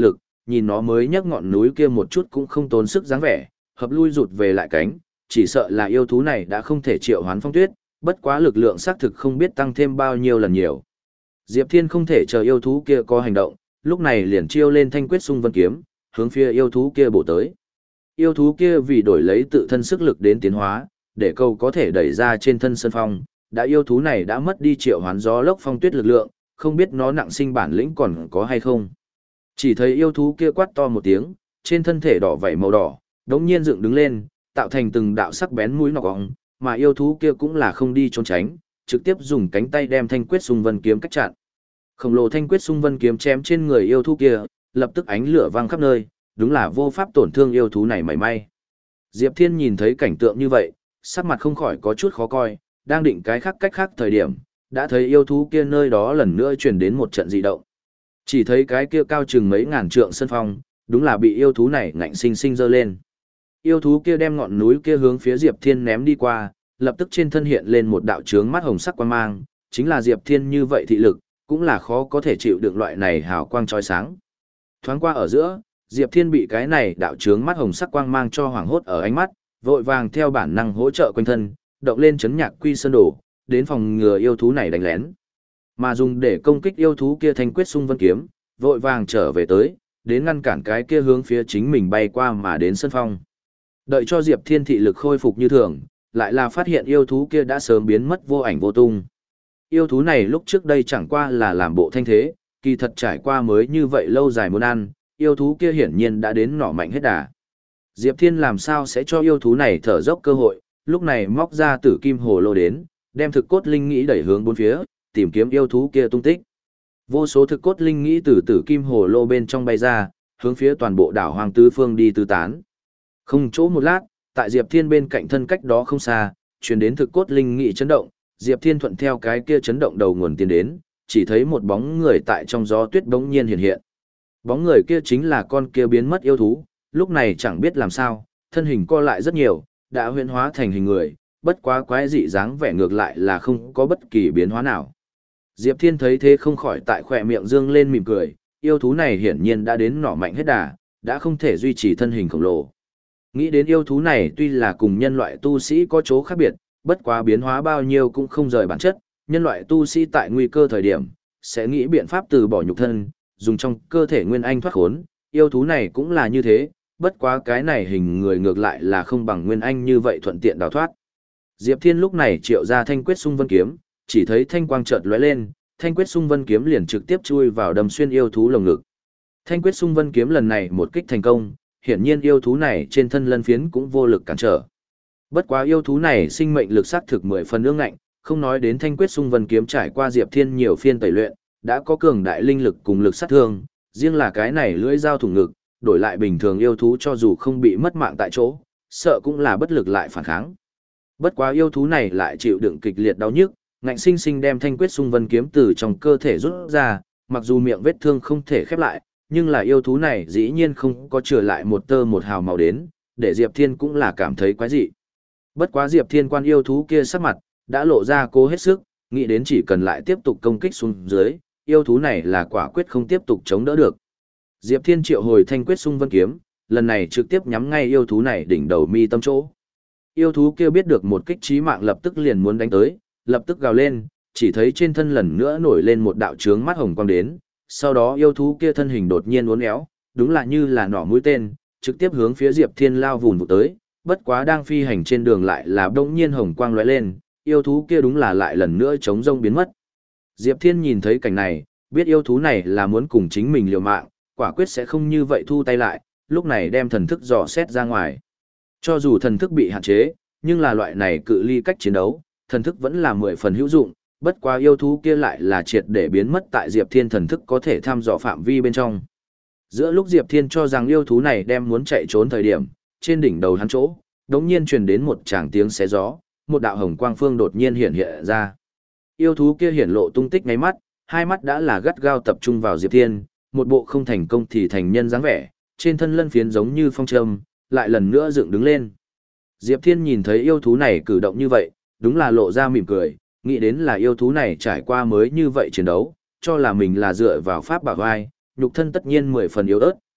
nhìn nó mới nhấc ngọn núi kia một chút cũng không tốn sức dáng vẻ, hợp lui rụt về lại cánh, chỉ sợ là yêu thú này đã không thể triệu hoán phong tuyết, bất quá lực lượng xác thực không biết tăng thêm bao nhiêu lần nhiều. Diệp Thiên không thể chờ yêu thú kia có hành động, lúc này liền chiêu lên thanh quyết xung vân kiếm, hướng phía yêu thú kia bổ tới. Yêu thú kia vì đổi lấy tự thân sức lực đến tiến hóa, để cầu có thể đẩy ra trên thân sân phong, đã yêu thú này đã mất đi triệu hoán gió lốc phong tuyết lực lượng, không biết nó nặng sinh bản lĩnh còn có hay không. Chỉ thấy yêu thú kia quát to một tiếng, trên thân thể đỏ vảy màu đỏ, đống nhiên dựng đứng lên, tạo thành từng đạo sắc bén mũi nọc ong, mà yêu thú kia cũng là không đi trốn tránh, trực tiếp dùng cánh tay đem thanh quyết xung vân kiếm cách chặn. Khổng lồ thanh quyết xung vân kiếm chém trên người yêu thú kia, lập tức ánh lửa vang khắp nơi, đúng là vô pháp tổn thương yêu thú này mảy may. Diệp Thiên nhìn thấy cảnh tượng như vậy, sắc mặt không khỏi có chút khó coi, đang định cái khác cách khác thời điểm, đã thấy yêu thú kia nơi đó lần nữa truyền đến một trận dị động. Chỉ thấy cái kia cao chừng mấy ngàn trượng sân phong, đúng là bị yêu thú này ngạnh sinh sinh giơ lên. Yêu thú kia đem ngọn núi kia hướng phía Diệp Thiên ném đi qua, lập tức trên thân hiện lên một đạo chướng mắt hồng sắc quang mang, chính là Diệp Thiên như vậy thị lực, cũng là khó có thể chịu đựng loại này hào quang chói sáng. Thoáng qua ở giữa, Diệp Thiên bị cái này đạo chướng mắt hồng sắc quang mang cho hoảng hốt ở ánh mắt, vội vàng theo bản năng hỗ trợ quanh thân, động lên chấn nhạc quy sơn đổ, đến phòng ngừa yêu thú này đánh lén. Mà dùng để công kích yêu thú kia thanh quyết xung vân kiếm, vội vàng trở về tới, đến ngăn cản cái kia hướng phía chính mình bay qua mà đến sân phong. Đợi cho Diệp Thiên thị lực khôi phục như thường, lại là phát hiện yêu thú kia đã sớm biến mất vô ảnh vô tung. Yêu thú này lúc trước đây chẳng qua là làm bộ thanh thế, kỳ thật trải qua mới như vậy lâu dài muốn ăn, yêu thú kia hiển nhiên đã đến nỏ mạnh hết đà. Diệp Thiên làm sao sẽ cho yêu thú này thở dốc cơ hội, lúc này móc ra tử kim hồ lô đến, đem thực cốt linh nghĩ đẩy hướng bốn phía, tìm kiếm yêu thú kia tung tích. Vô số thực cốt linh nghĩ từ tử kim hồ lô bên trong bay ra, hướng phía toàn bộ đảo Hoàng Tứ Phương đi tứ tán. Không chỗ một lát, tại Diệp Thiên bên cạnh thân cách đó không xa, truyền đến thực cốt linh nghĩ chấn động, Diệp Thiên thuận theo cái kia chấn động đầu nguồn tiến đến, chỉ thấy một bóng người tại trong gió tuyết bỗng nhiên hiện hiện. Bóng người kia chính là con kia biến mất yêu thú, lúc này chẳng biết làm sao, thân hình co lại rất nhiều, đã huyễn hóa thành hình người, bất quá quái dị dáng vẻ ngược lại là không có bất kỳ biến hóa nào. Diệp Thiên thấy thế không khỏi tại khỏe miệng dương lên mỉm cười, yêu thú này hiển nhiên đã đến nỏ mạnh hết đà, đã không thể duy trì thân hình khổng lồ. Nghĩ đến yêu thú này tuy là cùng nhân loại tu sĩ có chỗ khác biệt, bất quá biến hóa bao nhiêu cũng không rời bản chất, nhân loại tu sĩ tại nguy cơ thời điểm, sẽ nghĩ biện pháp từ bỏ nhục thân, dùng trong cơ thể nguyên anh thoát khốn, yêu thú này cũng là như thế, bất quá cái này hình người ngược lại là không bằng nguyên anh như vậy thuận tiện đào thoát. Diệp Thiên lúc này triệu ra thanh quyết xung vân kiếm, chỉ thấy thanh quang chợt lóe lên, thanh quyết xung vân kiếm liền trực tiếp chui vào đâm xuyên yêu thú lồng ngực. Thanh quyết xung vân kiếm lần này một kích thành công, hiển nhiên yêu thú này trên thân lân phiến cũng vô lực cản trở. Bất quá yêu thú này sinh mệnh lực sát thực mười phần ương ngạnh, không nói đến thanh quyết xung vân kiếm trải qua Diệp Thiên nhiều phiên tẩy luyện, đã có cường đại linh lực cùng lực sát thương, riêng là cái này lưỡi dao thủng ngực, đổi lại bình thường yêu thú cho dù không bị mất mạng tại chỗ, sợ cũng là bất lực lại phản kháng. Bất quá yêu thú này lại chịu đựng kịch liệt đau nhức, ngạnh sinh sinh đem thanh quyết xung vân kiếm từ trong cơ thể rút ra, mặc dù miệng vết thương không thể khép lại, nhưng là yêu thú này dĩ nhiên không có trở lại một tơ một hào màu đến, để Diệp Thiên cũng là cảm thấy quái dị. Bất quá Diệp Thiên quan yêu thú kia sắc mặt, đã lộ ra cố hết sức, nghĩ đến chỉ cần lại tiếp tục công kích xuống dưới, yêu thú này là quả quyết không tiếp tục chống đỡ được. Diệp Thiên triệu hồi thanh quyết xung vân kiếm, lần này trực tiếp nhắm ngay yêu thú này đỉnh đầu mi tâm chỗ. Yêu thú kia biết được một kích chí mạng lập tức liền muốn đánh tới, lập tức gào lên, chỉ thấy trên thân lần nữa nổi lên một đạo chướng mắt hồng quang đến, sau đó yêu thú kia thân hình đột nhiên uốn éo, đúng là như là nỏ mũi tên, trực tiếp hướng phía Diệp Thiên lao vùn vụt tới, bất quá đang phi hành trên đường lại là đột nhiên hồng quang lóe lên, yêu thú kia đúng là lại lần nữa chống rông biến mất. Diệp Thiên nhìn thấy cảnh này, biết yêu thú này là muốn cùng chính mình liều mạng, quả quyết sẽ không như vậy thu tay lại, lúc này đem thần thức dò xét ra ngoài. Cho dù thần thức bị hạn chế, nhưng là loại này cự ly cách chiến đấu, thần thức vẫn là mười phần hữu dụng, bất quá yêu thú kia lại là triệt để biến mất tại Diệp Thiên thần thức có thể thăm dò phạm vi bên trong. Giữa lúc Diệp Thiên cho rằng yêu thú này đem muốn chạy trốn thời điểm, trên đỉnh đầu hắn chỗ, đống nhiên truyền đến một tràng tiếng xé gió, một đạo hồng quang phương đột nhiên hiện hiện ra. Yêu thú kia hiển lộ tung tích ngay mắt, hai mắt đã là gắt gao tập trung vào Diệp Thiên, một bộ không thành công thì thành nhân dáng vẻ, trên thân lân phiến giống như phong châm, lại lần nữa dựng đứng lên. Diệp Thiên nhìn thấy yêu thú này cử động như vậy, đúng là lộ ra mỉm cười, nghĩ đến là yêu thú này trải qua mới như vậy chiến đấu, cho là mình là dựa vào pháp bảo vai, nhục thân tất nhiên mười phần yếu ớt,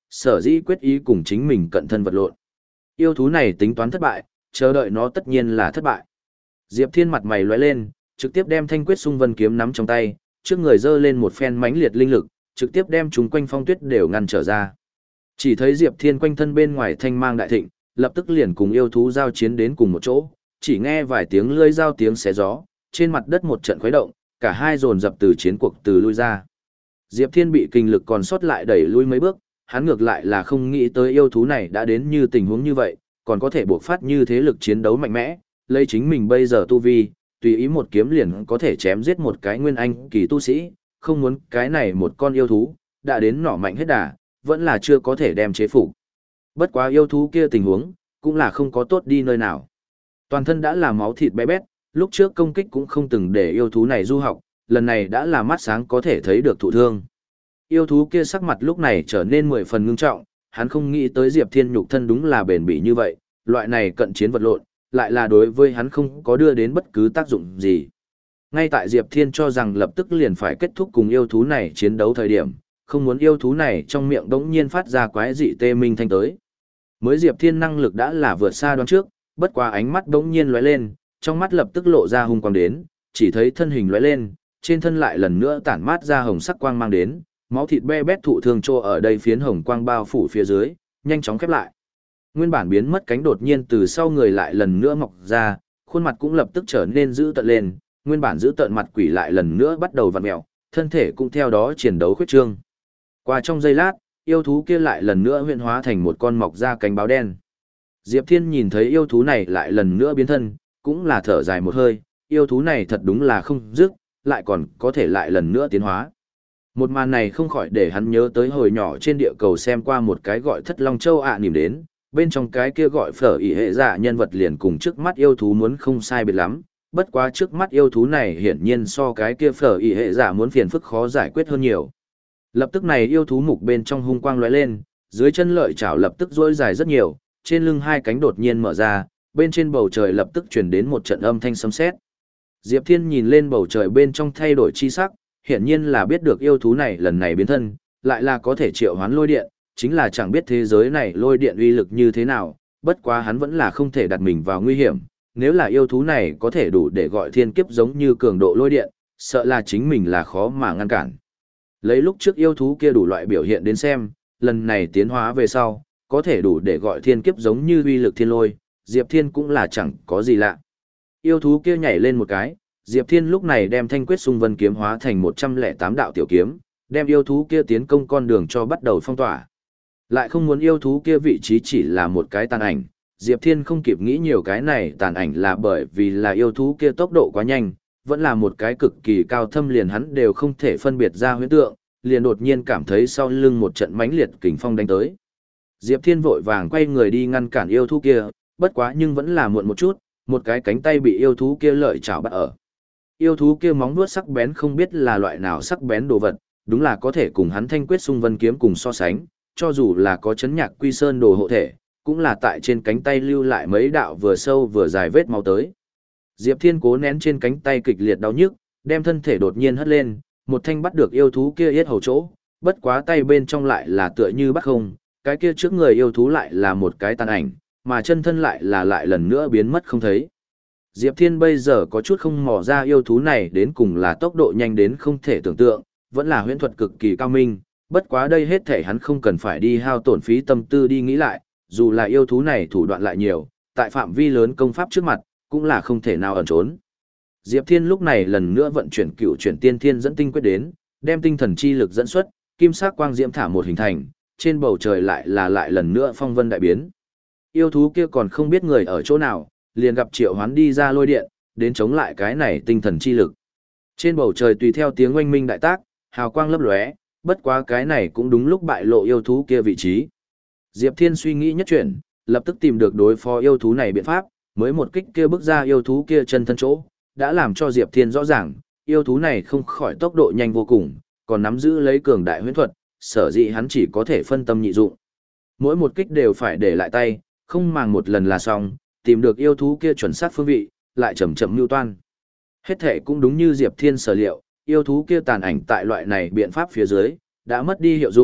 sở dĩ quyết ý cùng chính mình cận thân vật lộn. Yêu thú này tính toán thất bại, chờ đợi nó tất nhiên là thất bại. Diệp Thiên mặt mày lóe lên, trực tiếp đem Thanh Quyết Xung Vân kiếm nắm trong tay, trước người giơ lên một phen mãnh liệt linh lực, trực tiếp đem chúng quanh phong tuyết đều ngăn trở ra. Chỉ thấy Diệp Thiên quanh thân bên ngoài thanh mang đại thịnh, lập tức liền cùng yêu thú giao chiến đến cùng một chỗ, chỉ nghe vài tiếng lưỡi dao tiếng xé gió, trên mặt đất một trận khuấy động, cả hai dồn dập từ chiến cuộc từ lui ra. Diệp Thiên bị kinh lực còn sót lại đẩy lui mấy bước, hắn ngược lại là không nghĩ tới yêu thú này đã đến như tình huống như vậy, còn có thể buộc phát như thế lực chiến đấu mạnh mẽ, lấy chính mình bây giờ tu vi, tùy ý một kiếm liền có thể chém giết một cái nguyên anh kỳ tu sĩ, không muốn cái này một con yêu thú, đã đến nỏ mạnh hết đà, vẫn là chưa có thể đem chế phục. Bất quá yêu thú kia tình huống, cũng là không có tốt đi nơi nào. Toàn thân đã là máu thịt bé bét, lúc trước công kích cũng không từng để yêu thú này du học, lần này đã là mắt sáng có thể thấy được thụ thương. Yêu thú kia sắc mặt lúc này trở nên mười phần ngưng trọng, hắn không nghĩ tới Diệp Thiên nhục thân đúng là bền bỉ như vậy, loại này cận chiến vật lộn, lại là đối với hắn không có đưa đến bất cứ tác dụng gì. Ngay tại Diệp Thiên cho rằng lập tức liền phải kết thúc cùng yêu thú này chiến đấu thời điểm, không muốn yêu thú này trong miệng đống nhiên phát ra quái dị tê minh thanh tới. Mới Diệp Thiên năng lực đã là vượt xa đoán trước, bất quá ánh mắt đống nhiên lóe lên, trong mắt lập tức lộ ra hung quang đến, chỉ thấy thân hình lóe lên, trên thân lại lần nữa tản mát ra hồng sắc quang mang đến, máu thịt be bét thụ thương trô ở đây phiến hồng quang bao phủ phía dưới, nhanh chóng khép lại. Nguyên bản biến mất cánh đột nhiên từ sau người lại lần nữa mọc ra, khuôn mặt cũng lập tức trở nên dữ tợn lên, nguyên bản dữ tợn mặt quỷ lại lần nữa bắt đầu vặn mèo, thân thể cũng theo đó chiến đấu khuyết trương. Qua trong giây lát, yêu thú kia lại lần nữa huyễn hóa thành một con mọc ra cánh báo đen. Diệp Thiên nhìn thấy yêu thú này lại lần nữa biến thân, cũng là thở dài một hơi, yêu thú này thật đúng là không dứt, lại còn có thể lại lần nữa tiến hóa. Một màn này không khỏi để hắn nhớ tới hồi nhỏ trên địa cầu xem qua một cái gọi Thất Long Châu ạ à nỉm đến, bên trong cái kia gọi phở ỉ hệ dạ nhân vật liền cùng trước mắt yêu thú muốn không sai biệt lắm, bất quá trước mắt yêu thú này hiển nhiên so cái kia phở ỉ hệ dạ muốn phiền phức khó giải quyết hơn nhiều. Lập tức này yêu thú mục bên trong hung quang lóe lên, dưới chân lợi chảo lập tức duỗi dài rất nhiều, trên lưng hai cánh đột nhiên mở ra, bên trên bầu trời lập tức truyền đến một trận âm thanh sấm sét. Diệp Thiên nhìn lên bầu trời bên trong thay đổi chi sắc, hiển nhiên là biết được yêu thú này lần này biến thân, lại là có thể triệu hoán lôi điện, chính là chẳng biết thế giới này lôi điện uy lực như thế nào, bất quá hắn vẫn là không thể đặt mình vào nguy hiểm, nếu là yêu thú này có thể đủ để gọi thiên kiếp giống như cường độ lôi điện, sợ là chính mình là khó mà ngăn cản. Lấy lúc trước yêu thú kia đủ loại biểu hiện đến xem, lần này tiến hóa về sau, có thể đủ để gọi thiên kiếp giống như uy lực thiên lôi, Diệp Thiên cũng là chẳng có gì lạ. Yêu thú kia nhảy lên một cái, Diệp Thiên lúc này đem Thanh Quyết Xung Vân kiếm hóa thành một trăm lẻ tám đạo tiểu kiếm, đem yêu thú kia tiến công con đường cho bắt đầu phong tỏa. Lại không muốn yêu thú kia vị trí chỉ là một cái tàn ảnh, Diệp Thiên không kịp nghĩ nhiều cái này tàn ảnh là bởi vì là yêu thú kia tốc độ quá nhanh, vẫn là một cái cực kỳ cao thâm liền hắn đều không thể phân biệt ra huyễn tượng, liền đột nhiên cảm thấy sau lưng một trận mãnh liệt kình phong đánh tới. Diệp Thiên vội vàng quay người đi ngăn cản yêu thú kia, bất quá nhưng vẫn là muộn một chút, một cái cánh tay bị yêu thú kia lợi chảo bắt ở. Yêu thú kia móng vuốt sắc bén không biết là loại nào sắc bén đồ vật, đúng là có thể cùng hắn Thanh Quyết Xung Vân kiếm cùng so sánh, cho dù là có chấn nhạc quy sơn đồ hộ thể, cũng là tại trên cánh tay lưu lại mấy đạo vừa sâu vừa dài vết máu tới. Diệp Thiên cố nén trên cánh tay kịch liệt đau nhức, đem thân thể đột nhiên hất lên, một thanh bắt được yêu thú kia yết hầu chỗ, bất quá tay bên trong lại là tựa như bắt không, cái kia trước người yêu thú lại là một cái tàn ảnh, mà chân thân lại là lại lần nữa biến mất không thấy. Diệp Thiên bây giờ có chút không mò ra yêu thú này đến cùng là tốc độ nhanh đến không thể tưởng tượng, vẫn là huyễn thuật cực kỳ cao minh, bất quá đây hết thể hắn không cần phải đi hao tổn phí tâm tư đi nghĩ lại, dù là yêu thú này thủ đoạn lại nhiều, tại phạm vi lớn công pháp trước mặt, cũng là không thể nào ẩn trốn. Diệp Thiên lúc này lần nữa vận chuyển cựu chuyển tiên thiên dẫn tinh quyết đến, đem tinh thần chi lực dẫn xuất, kim sắc quang diễm thả một hình thành, trên bầu trời lại là lại lần nữa phong vân đại biến. Yêu thú kia còn không biết người ở chỗ nào, liền gặp triệu hoán đi ra lôi điện, đến chống lại cái này tinh thần chi lực. Trên bầu trời tùy theo tiếng oanh minh đại tác, hào quang lấp lóe, bất quá cái này cũng đúng lúc bại lộ yêu thú kia vị trí. Diệp Thiên suy nghĩ nhất chuyển, lập tức tìm được đối phó yêu thú này biện pháp, mới một kích kia bước ra yêu thú kia chân thân chỗ, đã làm cho Diệp Thiên rõ ràng, yêu thú này không khỏi tốc độ nhanh vô cùng, còn nắm giữ lấy cường đại huyễn thuật, sở dĩ hắn chỉ có thể phân tâm nhị dụng. Mỗi một kích đều phải để lại tay, không màng một lần là xong, tìm được yêu thú kia chuẩn xác phương vị, lại chậm chậm mưu toan. Hết thể cũng đúng như Diệp Thiên sở liệu, yêu thú kia tàn ảnh tại loại này biện pháp phía dưới, đã mất đi hiệu dụng,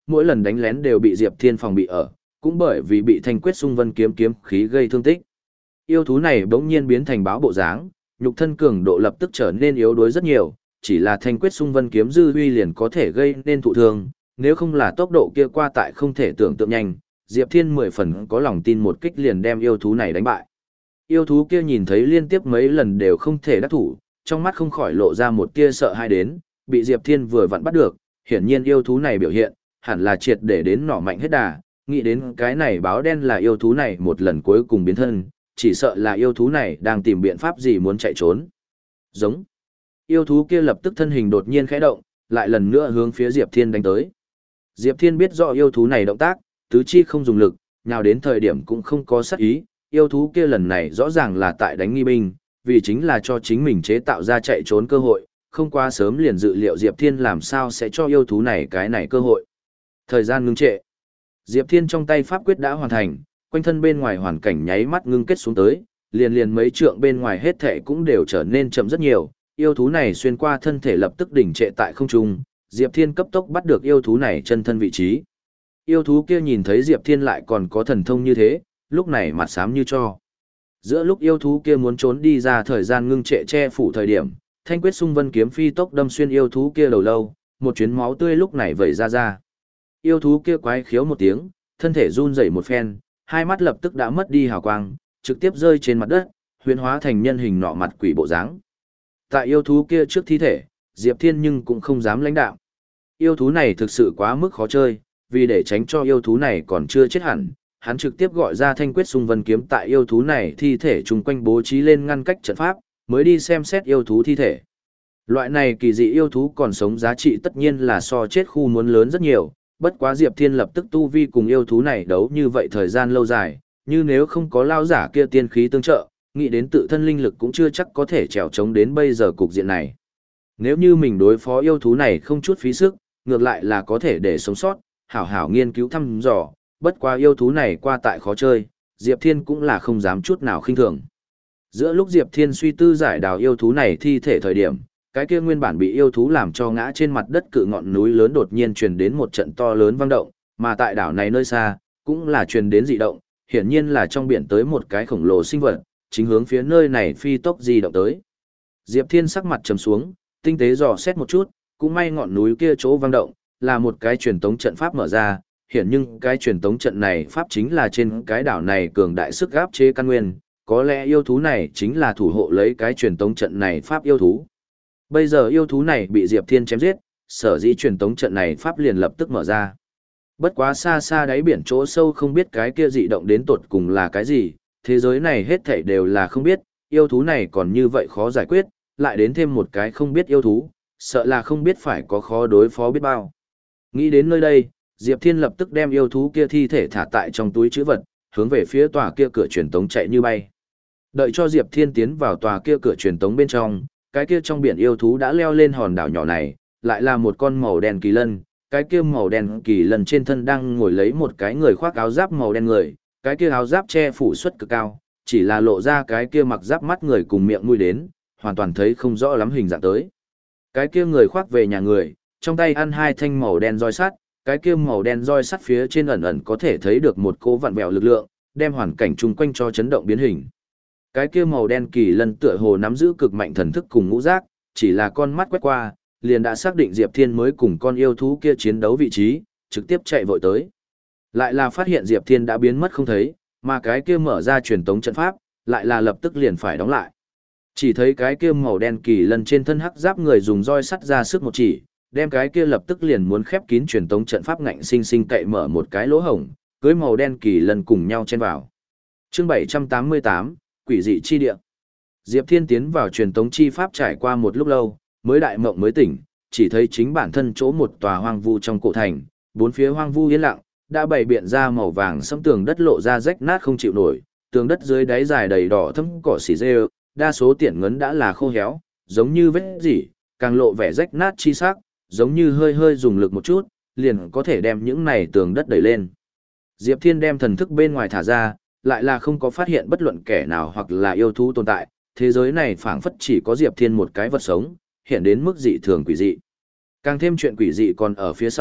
mỗi lần đánh lén đều bị Diệp Thiên phòng bị ở, cũng bởi vì bị Thanh Quyết Xung Vân kiếm kiếm khí gây thương tích. Yêu thú này bỗng nhiên biến thành báo bộ dáng, nhục thân cường độ lập tức trở nên yếu đuối rất nhiều, chỉ là Thanh Quyết Xung Vân kiếm dư uy liền có thể gây nên thụ thương, nếu không là tốc độ kia qua tại không thể tưởng tượng nhanh, Diệp Thiên mười phần có lòng tin một kích liền đem yêu thú này đánh bại. Yêu thú kia nhìn thấy liên tiếp mấy lần đều không thể đắc thủ, trong mắt không khỏi lộ ra một tia sợ hãi đến, bị Diệp Thiên vừa vặn bắt được, hiển nhiên yêu thú này biểu hiện, hẳn là triệt để đến nỏ mạnh hết đà, nghĩ đến cái này báo đen là yêu thú này một lần cuối cùng biến thân, chỉ sợ là yêu thú này đang tìm biện pháp gì muốn chạy trốn. Giống. Yêu thú kia lập tức thân hình đột nhiên khẽ động, lại lần nữa hướng phía Diệp Thiên đánh tới. Diệp Thiên biết rõ yêu thú này động tác, tứ chi không dùng lực, nào đến thời điểm cũng không có sát ý, yêu thú kia lần này rõ ràng là tại đánh nghi binh, vì chính là cho chính mình chế tạo ra chạy trốn cơ hội, không quá sớm liền dự liệu Diệp Thiên làm sao sẽ cho yêu thú này cái này cơ hội. Thời gian ngưng trệ. Diệp Thiên trong tay pháp quyết đã hoàn thành, quanh thân bên ngoài hoàn cảnh nháy mắt ngưng kết xuống tới, liền liền mấy trượng bên ngoài hết thảy cũng đều trở nên chậm rất nhiều, yêu thú này xuyên qua thân thể lập tức đỉnh trệ tại không trung, Diệp Thiên cấp tốc bắt được yêu thú này chân thân vị trí. Yêu thú kia nhìn thấy Diệp Thiên lại còn có thần thông như thế, lúc này mặt xám như cho. Giữa lúc yêu thú kia muốn trốn đi ra thời gian ngưng trệ che phủ thời điểm, Thanh Quyết Xung Vân kiếm phi tốc đâm xuyên yêu thú kia đầu lâu, một chuyến máu tươi lúc này vẩy ra ra. Yêu thú kia quái khiếu một tiếng, thân thể run rẩy một phen, hai mắt lập tức đã mất đi hào quang, trực tiếp rơi trên mặt đất, huyễn hóa thành nhân hình nọ mặt quỷ bộ dáng. Tại yêu thú kia trước thi thể, Diệp Thiên nhưng cũng không dám lãnh đạo. Yêu thú này thực sự quá mức khó chơi, vì để tránh cho yêu thú này còn chưa chết hẳn, hắn trực tiếp gọi ra Thanh Quyết Xung Vân kiếm tại yêu thú này thi thể chung quanh bố trí lên ngăn cách trận pháp, mới đi xem xét yêu thú thi thể. Loại này kỳ dị yêu thú còn sống giá trị tất nhiên là so chết khu muốn lớn rất nhiều, bất quá Diệp Thiên lập tức tu vi cùng yêu thú này đấu như vậy thời gian lâu dài, như nếu không có lao giả kia tiên khí tương trợ, nghĩ đến tự thân linh lực cũng chưa chắc có thể trèo chống đến bây giờ cục diện này. Nếu như mình đối phó yêu thú này không chút phí sức, ngược lại là có thể để sống sót, hảo hảo nghiên cứu thăm dò, bất quá yêu thú này qua tại khó chơi, Diệp Thiên cũng là không dám chút nào khinh thường. Giữa lúc Diệp Thiên suy tư giải đào yêu thú này thi thể thời điểm, cái kia nguyên bản bị yêu thú làm cho ngã trên mặt đất cự ngọn núi lớn đột nhiên truyền đến một trận to lớn vang động, mà tại đảo này nơi xa, cũng là truyền đến dị động, hiển nhiên là trong biển tới một cái khổng lồ sinh vật, chính hướng phía nơi này phi tốc di động tới. Diệp Thiên sắc mặt trầm xuống, tinh tế dò xét một chút, cũng may ngọn núi kia chỗ vang động, là một cái truyền tống trận pháp mở ra, hiển nhưng cái truyền tống trận này pháp chính là trên cái đảo này cường đại sức áp chế căn nguyên, có lẽ yêu thú này chính là thủ hộ lấy cái truyền tống trận này pháp yêu thú. Bây giờ yêu thú này bị Diệp Thiên chém giết, sở dĩ truyền tống trận này pháp liền lập tức mở ra. Bất quá xa xa đáy biển chỗ sâu không biết cái kia dị động đến tột cùng là cái gì, thế giới này hết thảy đều là không biết, yêu thú này còn như vậy khó giải quyết, lại đến thêm một cái không biết yêu thú, sợ là không biết phải có khó đối phó biết bao. Nghĩ đến nơi đây, Diệp Thiên lập tức đem yêu thú kia thi thể thả tại trong túi trữ vật, hướng về phía tòa kia cửa truyền tống chạy như bay. Đợi cho Diệp Thiên tiến vào tòa kia cửa truyền tống bên trong, cái kia trong biển yêu thú đã leo lên hòn đảo nhỏ này, lại là một con màu đen kỳ lân, cái kia màu đen kỳ lân trên thân đang ngồi lấy một cái người khoác áo giáp màu đen người, cái kia áo giáp che phủ suất cực cao, chỉ là lộ ra cái kia mặc giáp mắt người cùng miệng mũi đến, hoàn toàn thấy không rõ lắm hình dạng tới. Cái kia người khoác về nhà người, trong tay ăn hai thanh màu đen roi sắt, cái kia màu đen roi sắt phía trên ẩn ẩn có thể thấy được một cỗ vặn vẹo lực lượng, đem hoàn cảnh chung quanh cho chấn động biến hình. Cái kia màu đen kỳ lân tựa hồ nắm giữ cực mạnh thần thức cùng ngũ giác, chỉ là con mắt quét qua, liền đã xác định Diệp Thiên mới cùng con yêu thú kia chiến đấu vị trí, trực tiếp chạy vội tới. Lại là phát hiện Diệp Thiên đã biến mất không thấy, mà cái kia mở ra truyền tống trận pháp, lại là lập tức liền phải đóng lại. Chỉ thấy cái kia màu đen kỳ lân trên thân hắc giáp người dùng roi sắt ra sức một chỉ, đem cái kia lập tức liền muốn khép kín truyền tống trận pháp ngạnh sinh sinh cậy mở một cái lỗ hổng, cưới màu đen kỳ lân cùng nhau chen vào. Chương bảy trăm tám mươi tám, Quỷ dị chi địa. Diệp Thiên tiến vào truyền tống chi pháp trải qua một lúc lâu, mới đại mộng mới tỉnh, chỉ thấy chính bản thân chỗ một tòa hoang vu trong cổ thành, bốn phía hoang vu yên lặng, đã bày biện ra màu vàng sẫm tường đất lộ ra rách nát không chịu nổi, tường đất dưới đáy dài đầy đỏ thẫm cỏ xỉ rêu, đa số tiện ngấn đã là khô héo, giống như vết rỉ, càng lộ vẻ rách nát chi sắc, giống như hơi hơi dùng lực một chút, liền có thể đem những này tường đất đẩy lên. Diệp Thiên đem thần thức bên ngoài thả ra, lại là không có phát hiện bất luận kẻ nào hoặc là yêu thú tồn tại, thế giới này phảng phất chỉ có Diệp Thiên một cái vật sống, hiện đến mức dị thường quỷ dị. Càng thêm chuyện quỷ dị còn ở phía sau,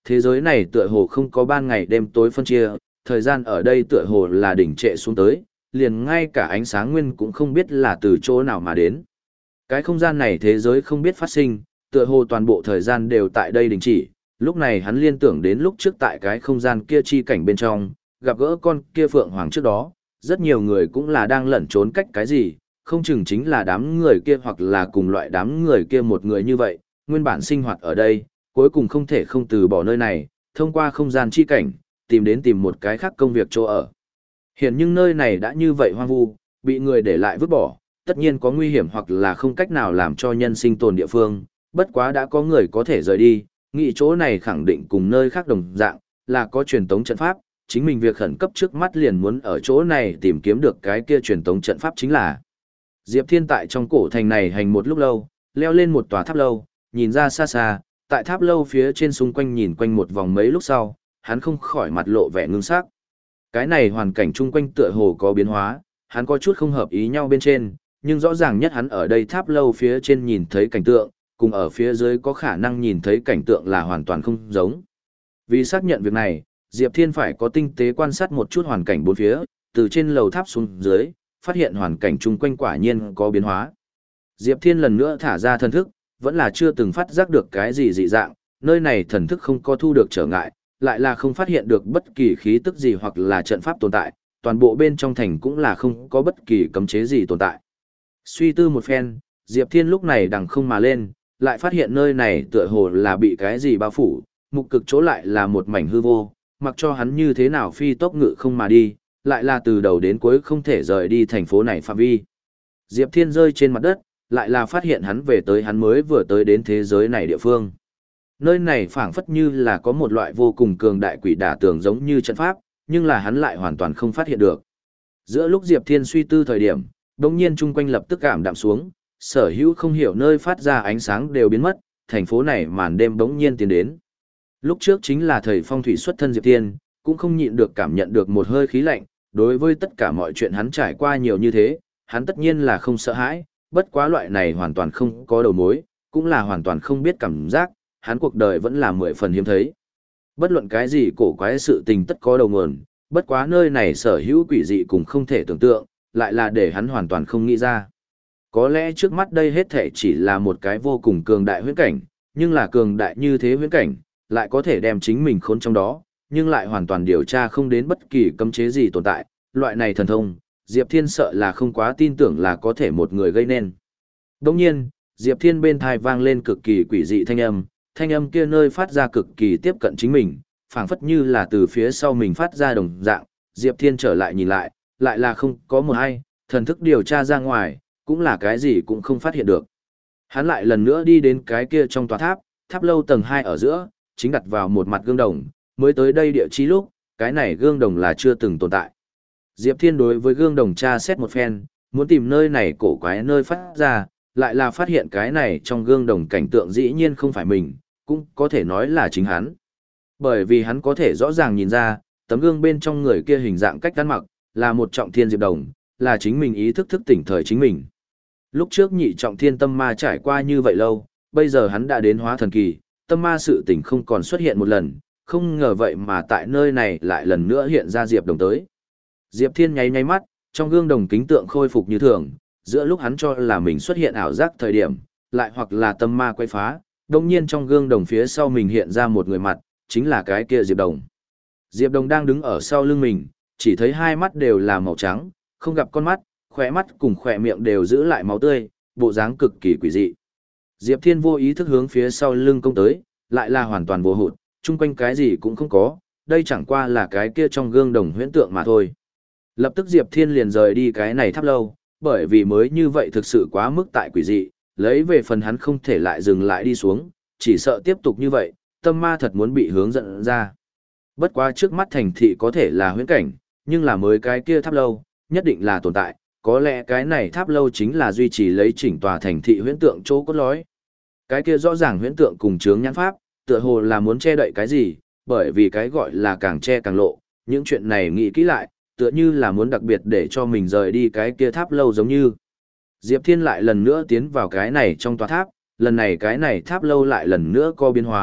thế giới này tựa hồ không có ban ngày đêm tối phân chia, thời gian ở đây tựa hồ là đỉnh trệ xuống tới, liền ngay cả ánh sáng nguyên cũng không biết là từ chỗ nào mà đến. Cái không gian này thế giới không biết phát sinh, tựa hồ toàn bộ thời gian đều tại đây đình chỉ, lúc này hắn liên tưởng đến lúc trước tại cái không gian kia chi cảnh bên trong, gặp gỡ con kia phượng hoàng trước đó, rất nhiều người cũng là đang lẩn trốn cách cái gì, không chừng chính là đám người kia hoặc là cùng loại đám người kia một người như vậy, nguyên bản sinh hoạt ở đây, cuối cùng không thể không từ bỏ nơi này, thông qua không gian chi cảnh, tìm đến tìm một cái khác công việc chỗ ở. Hiện nhưng nơi này đã như vậy hoang vu, bị người để lại vứt bỏ, tất nhiên có nguy hiểm hoặc là không cách nào làm cho nhân sinh tồn địa phương, bất quá đã có người có thể rời đi, nghĩ chỗ này khẳng định cùng nơi khác đồng dạng, là có truyền tống trận pháp, chính mình việc khẩn cấp trước mắt liền muốn ở chỗ này tìm kiếm được cái kia truyền tống trận pháp chính là. Diệp Thiên tại trong cổ thành này hành một lúc lâu, leo lên một tòa tháp lâu, nhìn ra xa xa, tại tháp lâu phía trên xung quanh nhìn quanh một vòng mấy lúc sau, hắn không khỏi mặt lộ vẻ ngưng sắc. Cái này hoàn cảnh chung quanh tựa hồ có biến hóa, hắn có chút không hợp ý nhau bên trên, nhưng rõ ràng nhất hắn ở đây tháp lâu phía trên nhìn thấy cảnh tượng, cùng ở phía dưới có khả năng nhìn thấy cảnh tượng là hoàn toàn không giống. Vì xác nhận việc này, Diệp Thiên phải có tinh tế quan sát một chút hoàn cảnh bốn phía, từ trên lầu tháp xuống dưới, phát hiện hoàn cảnh chung quanh quả nhiên có biến hóa. Diệp Thiên lần nữa thả ra thần thức, vẫn là chưa từng phát giác được cái gì dị dạng, nơi này thần thức không có thu được trở ngại, lại là không phát hiện được bất kỳ khí tức gì hoặc là trận pháp tồn tại, toàn bộ bên trong thành cũng là không có bất kỳ cấm chế gì tồn tại. Suy tư một phen, Diệp Thiên lúc này đằng không mà lên, lại phát hiện nơi này tựa hồ là bị cái gì bao phủ, mục cực chỗ lại là một mảnh hư vô, mặc cho hắn như thế nào phi tốc ngự không mà đi, lại là từ đầu đến cuối không thể rời đi thành phố này phạm vi. Diệp Thiên rơi trên mặt đất, lại là phát hiện hắn về tới hắn mới vừa tới đến thế giới này địa phương. Nơi này phảng phất như là có một loại vô cùng cường đại quỷ đả tường giống như trận pháp, nhưng là hắn lại hoàn toàn không phát hiện được. Giữa lúc Diệp Thiên suy tư thời điểm, đột nhiên chung quanh lập tức cảm đạm xuống, sở hữu không hiểu nơi phát ra ánh sáng đều biến mất, thành phố này màn đêm bỗng nhiên tiến đến. Lúc trước chính là thầy phong thủy xuất thân Diệp Thiên, cũng không nhịn được cảm nhận được một hơi khí lạnh, đối với tất cả mọi chuyện hắn trải qua nhiều như thế, hắn tất nhiên là không sợ hãi, bất quá loại này hoàn toàn không có đầu mối, cũng là hoàn toàn không biết cảm giác, hắn cuộc đời vẫn là mười phần hiếm thấy. Bất luận cái gì cổ quái sự tình tất có đầu nguồn, bất quá nơi này sở hữu quỷ dị cũng không thể tưởng tượng, lại là để hắn hoàn toàn không nghĩ ra. Có lẽ trước mắt đây hết thể chỉ là một cái vô cùng cường đại huyễn cảnh, nhưng là cường đại như thế huyễn cảnh, lại có thể đem chính mình khốn trong đó, nhưng lại hoàn toàn điều tra không đến bất kỳ cấm chế gì tồn tại, loại này thần thông, Diệp Thiên sợ là không quá tin tưởng là có thể một người gây nên. Đồng nhiên, Diệp Thiên bên thai vang lên cực kỳ quỷ dị thanh âm, thanh âm kia nơi phát ra cực kỳ tiếp cận chính mình, phảng phất như là từ phía sau mình phát ra đồng dạng, Diệp Thiên trở lại nhìn lại, lại là không có một ai, thần thức điều tra ra ngoài, cũng là cái gì cũng không phát hiện được. Hắn lại lần nữa đi đến cái kia trong tòa tháp, tháp lâu tầng hai ở giữa, chính đặt vào một mặt gương đồng, mới tới đây địa chi lúc, cái này gương đồng là chưa từng tồn tại. Diệp Thiên đối với gương đồng tra xét một phen, muốn tìm nơi này cổ quái nơi phát ra, lại là phát hiện cái này trong gương đồng cảnh tượng dĩ nhiên không phải mình, cũng có thể nói là chính hắn. Bởi vì hắn có thể rõ ràng nhìn ra, tấm gương bên trong người kia hình dạng cách ăn mặc, là một trọng thiên diệp đồng, là chính mình ý thức thức tỉnh thời chính mình. Lúc trước nhị trọng thiên tâm ma trải qua như vậy lâu, bây giờ hắn đã đến hóa thần kỳ, tâm ma sự tỉnh không còn xuất hiện một lần, không ngờ vậy mà tại nơi này lại lần nữa hiện ra diệp đồng tới. Diệp Thiên nháy nháy mắt, trong gương đồng kính tượng khôi phục như thường, giữa lúc hắn cho là mình xuất hiện ảo giác thời điểm, lại hoặc là tâm ma quay phá, đồng nhiên trong gương đồng phía sau mình hiện ra một người mặt, chính là cái kia Diệp Đồng. Diệp Đồng đang đứng ở sau lưng mình, chỉ thấy hai mắt đều là màu trắng, không gặp con mắt, khỏe mắt cùng khỏe miệng đều giữ lại máu tươi, bộ dáng cực kỳ quỷ dị. Diệp Thiên vô ý thức hướng phía sau lưng công tới, lại là hoàn toàn vô hụt, chung quanh cái gì cũng không có, đây chẳng qua là cái kia trong gương đồng huyễn tượng mà thôi. Lập tức Diệp Thiên liền rời đi cái này tháp lâu, bởi vì mới như vậy thực sự quá mức tại quỷ dị, lấy về phần hắn không thể lại dừng lại đi xuống, chỉ sợ tiếp tục như vậy, tâm ma thật muốn bị hướng dẫn ra. Bất quá trước mắt thành thị có thể là huyễn cảnh, nhưng là mới cái kia tháp lâu, nhất định là tồn tại, có lẽ cái này tháp lâu chính là duy trì lấy chỉnh tòa thành thị huyễn tượng chỗ cốt lõi. Cái kia rõ ràng huyễn tượng cùng chướng nhãn pháp, tựa hồ là muốn che đậy cái gì, bởi vì cái gọi là càng che càng lộ, những chuyện này nghĩ kỹ lại, tựa như là muốn đặc biệt để cho mình rời đi cái kia tháp lâu giống như. Diệp Thiên lại lần nữa tiến vào cái này trong tòa tháp, lần này cái này tháp lâu lại lần nữa có biến hóa,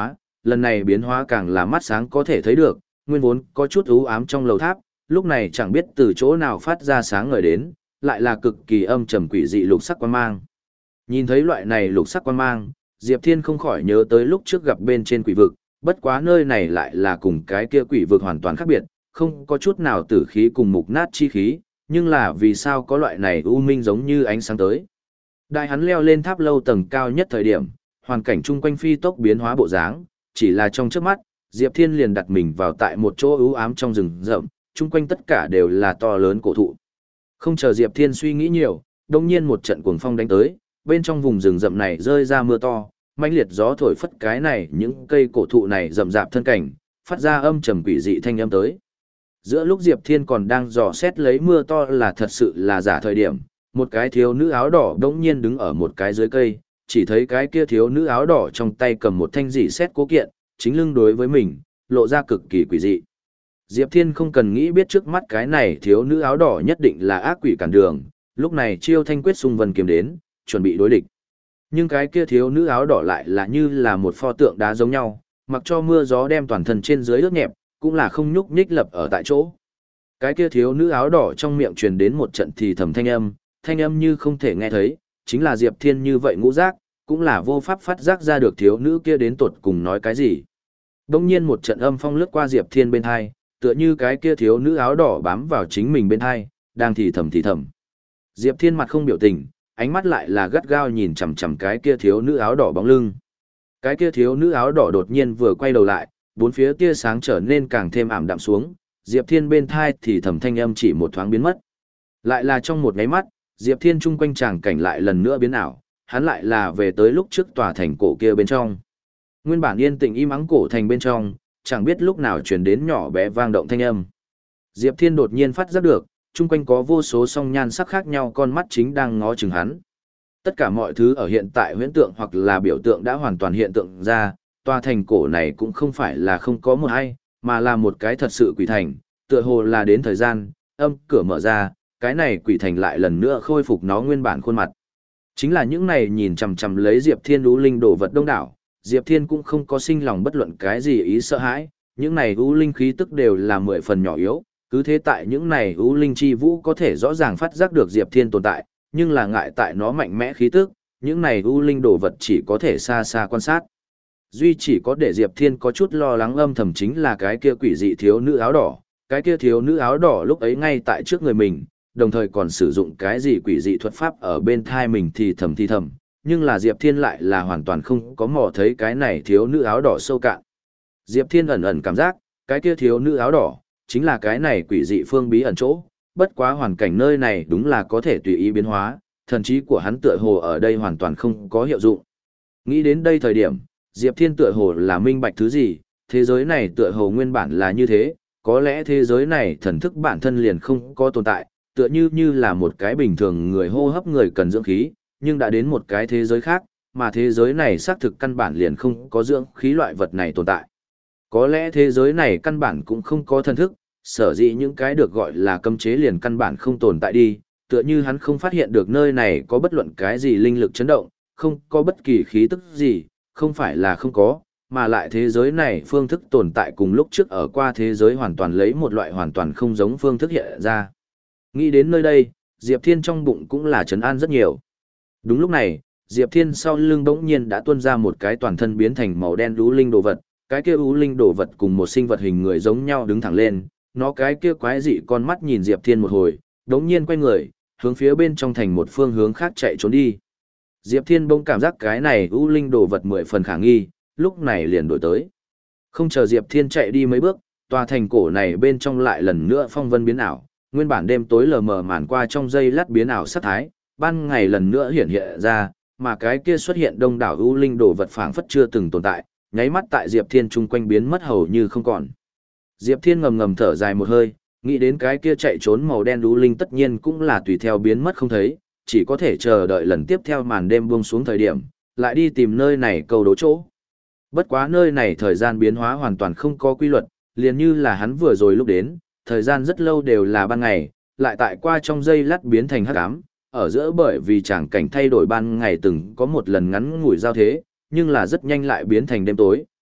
lần này biến hóa càng là mắt sáng có thể thấy được, nguyên vốn có chút u ám trong lầu tháp, lúc này chẳng biết từ chỗ nào phát ra sáng ngời đến, lại là cực kỳ âm trầm quỷ dị lục sắc quang mang. Nhìn thấy loại này lục sắc quang mang, Diệp Thiên không khỏi nhớ tới lúc trước gặp bên trên quỷ vực, bất quá nơi này lại là cùng cái kia quỷ vực hoàn toàn khác biệt, không có chút nào tử khí cùng mục nát chi khí, nhưng là vì sao có loại này u minh giống như ánh sáng tới. Đại hắn leo lên tháp lâu tầng cao nhất thời điểm, hoàn cảnh chung quanh phi tốc biến hóa bộ dáng, chỉ là trong chớp mắt, Diệp Thiên liền đặt mình vào tại một chỗ u ám trong rừng rậm, chung quanh tất cả đều là to lớn cổ thụ. Không chờ Diệp Thiên suy nghĩ nhiều, đột nhiên một trận cuồng phong đánh tới, bên trong vùng rừng rậm này rơi ra mưa to, mãnh liệt gió thổi phất cái này những cây cổ thụ này rậm rạp thân cảnh, phát ra âm trầm quỷ dị thanh âm tới. Giữa lúc Diệp Thiên còn đang dò xét lấy mưa to là thật sự là giả thời điểm, một cái thiếu nữ áo đỏ đống nhiên đứng ở một cái dưới cây, chỉ thấy cái kia thiếu nữ áo đỏ trong tay cầm một thanh dị xét cố kiện, chính lưng đối với mình, lộ ra cực kỳ quỷ dị. Diệp Thiên không cần nghĩ biết trước mắt cái này thiếu nữ áo đỏ nhất định là ác quỷ cản đường, lúc này chiêu thanh quyết xung vân kiếm đến, chuẩn bị đối địch. Nhưng cái kia thiếu nữ áo đỏ lại là như là một pho tượng đá giống nhau, mặc cho mưa gió đem toàn thân trên dưới ướt nhẹp, cũng là không nhúc nhích lập ở tại chỗ. Cái kia thiếu nữ áo đỏ trong miệng truyền đến một trận thì thầm thanh âm, thanh âm như không thể nghe thấy, chính là Diệp Thiên như vậy ngũ giác, cũng là vô pháp phát giác ra được thiếu nữ kia đến tuột cùng nói cái gì. Đông nhiên một trận âm phong lướt qua Diệp Thiên bên hai, tựa như cái kia thiếu nữ áo đỏ bám vào chính mình bên hai, đang thì thầm thì thầm. Diệp Thiên mặt không biểu tình, ánh mắt lại là gắt gao nhìn chằm chằm cái kia thiếu nữ áo đỏ bóng lưng. Cái kia thiếu nữ áo đỏ đột nhiên vừa quay đầu lại, bốn phía tia sáng trở nên càng thêm ảm đạm xuống, Diệp Thiên bên thai thì thầm thanh âm chỉ một thoáng biến mất. Lại là trong một nháy mắt, Diệp Thiên chung quanh tràng cảnh lại lần nữa biến ảo, hắn lại là về tới lúc trước tòa thành cổ kia bên trong. Nguyên bản yên tĩnh im ắng cổ thành bên trong, chẳng biết lúc nào truyền đến nhỏ bé vang động thanh âm. Diệp Thiên đột nhiên phát giác được, chung quanh có vô số song nhan sắc khác nhau con mắt chính đang ngó chừng hắn. Tất cả mọi thứ ở hiện tại huyễn tượng hoặc là biểu tượng đã hoàn toàn hiện tượng ra, tòa thành cổ này cũng không phải là không có một ai, mà là một cái thật sự quỷ thành, tựa hồ là đến thời gian, âm cửa mở ra, cái này quỷ thành lại lần nữa khôi phục nó nguyên bản khuôn mặt. Chính là những này nhìn chằm chằm lấy Diệp Thiên u linh đồ vật đông đảo, Diệp Thiên cũng không có sinh lòng bất luận cái gì ý sợ hãi, những này u linh khí tức đều là mười phần nhỏ yếu, cứ thế tại những này u linh chi vũ có thể rõ ràng phát giác được Diệp Thiên tồn tại, nhưng là ngại tại nó mạnh mẽ khí tức, những này u linh đồ vật chỉ có thể xa xa quan sát. Duy chỉ có để Diệp Thiên có chút lo lắng âm thầm chính là cái kia quỷ dị thiếu nữ áo đỏ, cái kia thiếu nữ áo đỏ lúc ấy ngay tại trước người mình, đồng thời còn sử dụng cái gì quỷ dị thuật pháp ở bên thai mình thì thầm thì thầm, nhưng là Diệp Thiên lại là hoàn toàn không có mò thấy cái này thiếu nữ áo đỏ sâu cạn. Diệp Thiên ẩn ẩn cảm giác, cái kia thiếu nữ áo đỏ, chính là cái này quỷ dị phương bí ẩn chỗ, bất quá hoàn cảnh nơi này đúng là có thể tùy ý biến hóa, thần trí của hắn tựa hồ ở đây hoàn toàn không có hiệu dụng. Nghĩ đến đây thời điểm, Diệp Thiên tựa hồ là minh bạch thứ gì, thế giới này tựa hồ nguyên bản là như thế, có lẽ thế giới này thần thức bản thân liền không có tồn tại, tựa như như là một cái bình thường người hô hấp người cần dưỡng khí, nhưng đã đến một cái thế giới khác, mà thế giới này xác thực căn bản liền không có dưỡng khí loại vật này tồn tại. Có lẽ thế giới này căn bản cũng không có thần thức, sở dĩ những cái được gọi là cấm chế liền căn bản không tồn tại đi, tựa như hắn không phát hiện được nơi này có bất luận cái gì linh lực chấn động, không có bất kỳ khí tức gì, không phải là không có, mà lại thế giới này phương thức tồn tại cùng lúc trước ở qua thế giới hoàn toàn lấy một loại hoàn toàn không giống phương thức hiện ra. Nghĩ đến nơi đây, Diệp Thiên trong bụng cũng là trấn an rất nhiều. Đúng lúc này, Diệp Thiên sau lưng bỗng nhiên đã tuôn ra một cái toàn thân biến thành màu đen ú linh đồ vật, cái kia ú linh đồ vật cùng một sinh vật hình người giống nhau đứng thẳng lên, nó cái kia quái dị con mắt nhìn Diệp Thiên một hồi, bỗng nhiên quay người, hướng phía bên trong thành một phương hướng khác chạy trốn đi. Diệp Thiên bỗng cảm giác cái này ú linh đồ vật mười phần khả nghi, lúc này liền đổi tới. Không chờ Diệp Thiên chạy đi mấy bước, tòa thành cổ này bên trong lại lần nữa phong vân biến ảo, nguyên bản đêm tối lờ mờ màn qua trong giây lát biến ảo sát thái, ban ngày lần nữa hiện hiện ra, mà cái kia xuất hiện đông đảo ưu linh đồ vật phảng phất chưa từng tồn tại, nháy mắt tại Diệp Thiên chung quanh biến mất hầu như không còn. Diệp Thiên ngầm ngầm thở dài một hơi, nghĩ đến cái kia chạy trốn màu đen ưu linh tất nhiên cũng là tùy theo biến mất không thấy, chỉ có thể chờ đợi lần tiếp theo màn đêm buông xuống thời điểm, lại đi tìm nơi này cầu đố chỗ. Bất quá nơi này thời gian biến hóa hoàn toàn không có quy luật, liền như là hắn vừa rồi lúc đến, thời gian rất lâu đều là ban ngày, lại tại qua trong giây lát biến thành hắc ám, ở giữa bởi vì tràng cảnh thay đổi ban ngày từng có một lần ngắn ngủi giao thế, nhưng là rất nhanh lại biến thành đêm tối,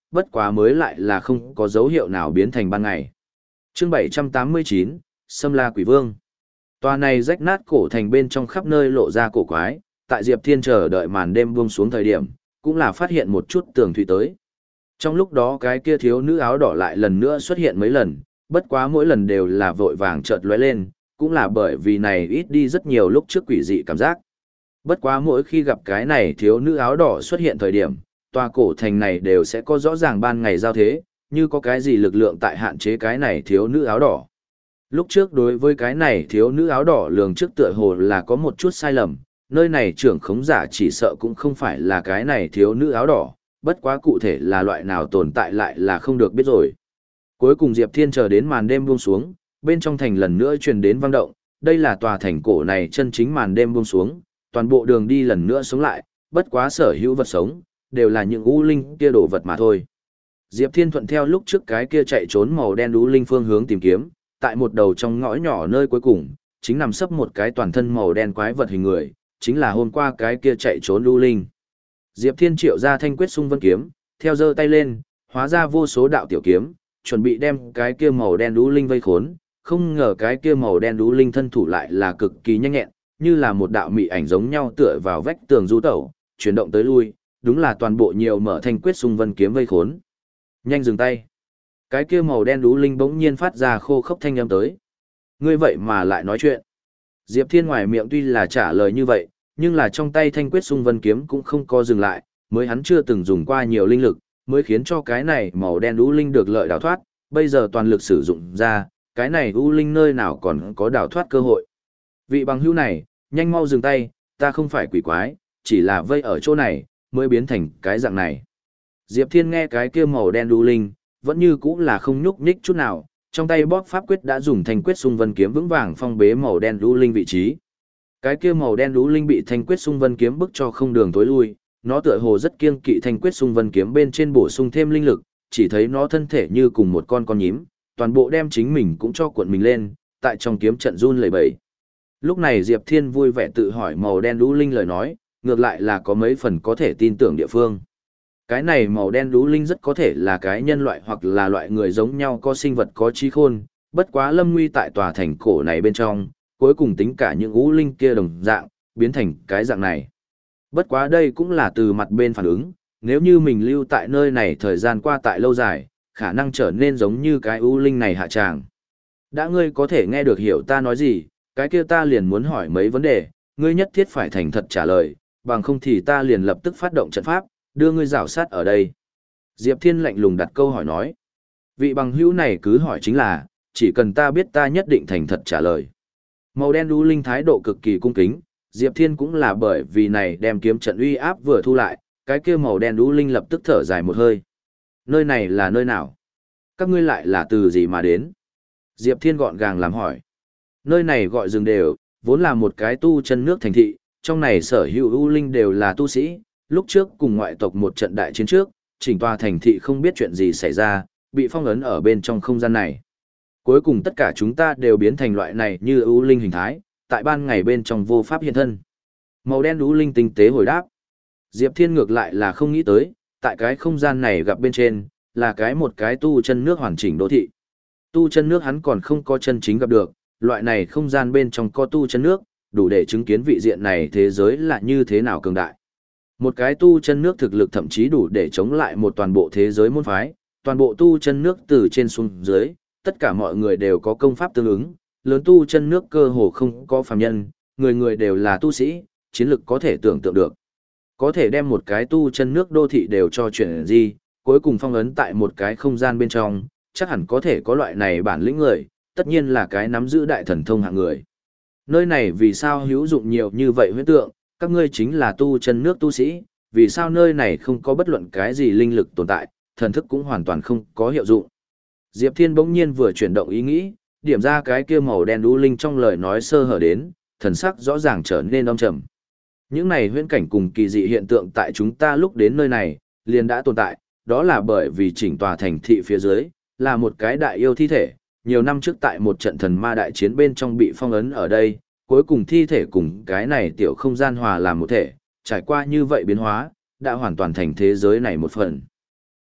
bất quá mới lại là không có dấu hiệu nào biến thành ban ngày. Chương bảy trăm tám mươi chín, Sâm La Quỷ Vương. Tòa này rách nát cổ thành bên trong khắp nơi lộ ra cổ quái, tại Diệp Thiên chờ đợi màn đêm buông xuống thời điểm, cũng là phát hiện một chút tường thủy tới. Trong lúc đó cái kia thiếu nữ áo đỏ lại lần nữa xuất hiện mấy lần, bất quá mỗi lần đều là vội vàng chợt lóe lên, cũng là bởi vì này ít đi rất nhiều lúc trước quỷ dị cảm giác. Bất quá mỗi khi gặp cái này thiếu nữ áo đỏ xuất hiện thời điểm, tòa cổ thành này đều sẽ có rõ ràng ban ngày giao thế, như có cái gì lực lượng tại hạn chế cái này thiếu nữ áo đỏ. Lúc trước đối với cái này thiếu nữ áo đỏ lường trước tựa hồ là có một chút sai lầm, nơi này trưởng khống giả chỉ sợ cũng không phải là cái này thiếu nữ áo đỏ, bất quá cụ thể là loại nào tồn tại lại là không được biết rồi. Cuối cùng Diệp Thiên chờ đến màn đêm buông xuống, bên trong thành lần nữa truyền đến vang động, đây là tòa thành cổ này chân chính màn đêm buông xuống, toàn bộ đường đi lần nữa sống lại, bất quá sở hữu vật sống, đều là những u linh kia đồ vật mà thôi. Diệp Thiên thuận theo lúc trước cái kia chạy trốn màu đen u linh phương hướng tìm kiếm, tại một đầu trong ngõ nhỏ nơi cuối cùng, chính nằm sấp một cái toàn thân màu đen quái vật hình người, chính là hôm qua cái kia chạy trốn u linh. Diệp Thiên triệu ra thanh quyết xung vân kiếm, theo giơ tay lên, hóa ra vô số đạo tiểu kiếm, chuẩn bị đem cái kia màu đen u linh vây khốn, không ngờ cái kia màu đen u linh thân thủ lại là cực kỳ nhanh nhẹn, như là một đạo mị ảnh giống nhau tựa vào vách tường du tẩu, chuyển động tới lui, đúng là toàn bộ nhiều mở thanh quyết xung vân kiếm vây khốn. Nhanh dừng tay. Cái kia màu đen u linh bỗng nhiên phát ra khô khốc thanh âm tới. Ngươi vậy mà lại nói chuyện. Diệp Thiên ngoài miệng tuy là trả lời như vậy, nhưng là trong tay thanh quyết xung vân kiếm cũng không có dừng lại, mới hắn chưa từng dùng qua nhiều linh lực, mới khiến cho cái này màu đen u linh được lợi đào thoát, bây giờ toàn lực sử dụng ra, cái này u linh nơi nào còn có đào thoát cơ hội. Vị bằng hữu này, nhanh mau dừng tay, ta không phải quỷ quái, chỉ là vây ở chỗ này, mới biến thành cái dạng này. Diệp Thiên nghe cái kia màu đen u linh, vẫn như cũ là không nhúc nhích chút nào, trong tay bóp pháp quyết đã dùng thanh quyết xung vân kiếm vững vàng phong bế màu đen u linh vị trí. Cái kia màu đen u linh bị thanh quyết xung vân kiếm bức cho không đường tối lui, nó tựa hồ rất kiêng kỵ thanh quyết xung vân kiếm bên trên bổ sung thêm linh lực, chỉ thấy nó thân thể như cùng một con con nhím, toàn bộ đem chính mình cũng cho cuộn mình lên, tại trong kiếm trận run lẩy bẩy. Lúc này Diệp Thiên vui vẻ tự hỏi màu đen u linh lời nói, ngược lại là có mấy phần có thể tin tưởng địa phương. Cái này màu đen u linh rất có thể là cái nhân loại hoặc là loại người giống nhau có sinh vật có trí khôn, bất quá lâm nguy tại tòa thành cổ này bên trong, cuối cùng tính cả những u linh kia đồng dạng, biến thành cái dạng này. Bất quá đây cũng là từ mặt bên phản ứng, nếu như mình lưu tại nơi này thời gian qua tại lâu dài, khả năng trở nên giống như cái u linh này hạ tràng. Đã ngươi có thể nghe được hiểu ta nói gì, cái kia ta liền muốn hỏi mấy vấn đề, ngươi nhất thiết phải thành thật trả lời, bằng không thì ta liền lập tức phát động trận pháp, đưa ngươi rảo sát ở đây. Diệp Thiên lạnh lùng đặt câu hỏi nói. Vị bằng hữu này cứ hỏi chính là, chỉ cần ta biết ta nhất định thành thật trả lời. Màu đen u linh thái độ cực kỳ cung kính, Diệp Thiên cũng là bởi vì này đem kiếm trận uy áp vừa thu lại, cái kia màu đen u linh lập tức thở dài một hơi. Nơi này là nơi nào? Các ngươi lại là từ gì mà đến? Diệp Thiên gọn gàng làm hỏi. Nơi này gọi rừng đều, vốn là một cái tu chân nước thành thị, trong này sở hữu u linh đều là tu sĩ, lúc trước cùng ngoại tộc một trận đại chiến trước, chỉnh tòa thành thị không biết chuyện gì xảy ra, bị phong ấn ở bên trong không gian này. Cuối cùng tất cả chúng ta đều biến thành loại này như u linh hình thái, tại ban ngày bên trong vô pháp hiện thân. Màu đen u linh tinh tế hồi đáp. Diệp Thiên ngược lại là không nghĩ tới, tại cái không gian này gặp bên trên, là cái một cái tu chân nước hoàn chỉnh đô thị. Tu chân nước hắn còn không có chân chính gặp được, loại này không gian bên trong có tu chân nước, đủ để chứng kiến vị diện này thế giới là như thế nào cường đại. Một cái tu chân nước thực lực thậm chí đủ để chống lại một toàn bộ thế giới môn phái, toàn bộ tu chân nước từ trên xuống dưới, tất cả mọi người đều có công pháp tương ứng, lớn tu chân nước cơ hồ không có phàm nhân, người người đều là tu sĩ, chiến lực có thể tưởng tượng được. Có thể đem một cái tu chân nước đô thị đều cho chuyện gì, cuối cùng phong ấn tại một cái không gian bên trong, chắc hẳn có thể có loại này bản lĩnh người, tất nhiên là cái nắm giữ đại thần thông hạng người. Nơi này vì sao hữu dụng nhiều như vậy huyễn tượng, các ngươi chính là tu chân nước tu sĩ, vì sao nơi này không có bất luận cái gì linh lực tồn tại, thần thức cũng hoàn toàn không có hiệu dụng. Diệp Thiên bỗng nhiên vừa chuyển động ý nghĩ, điểm ra cái kia màu đen đu linh trong lời nói sơ hở đến, thần sắc rõ ràng trở nên âm trầm. Những này huyễn cảnh cùng kỳ dị hiện tượng tại chúng ta lúc đến nơi này, liền đã tồn tại, đó là bởi vì chỉnh tòa thành thị phía dưới, là một cái đại yêu thi thể, nhiều năm trước tại một trận thần ma đại chiến bên trong bị phong ấn ở đây, cuối cùng thi thể cùng cái này tiểu không gian hòa làm một thể, trải qua như vậy biến hóa, đã hoàn toàn thành thế giới này một phần.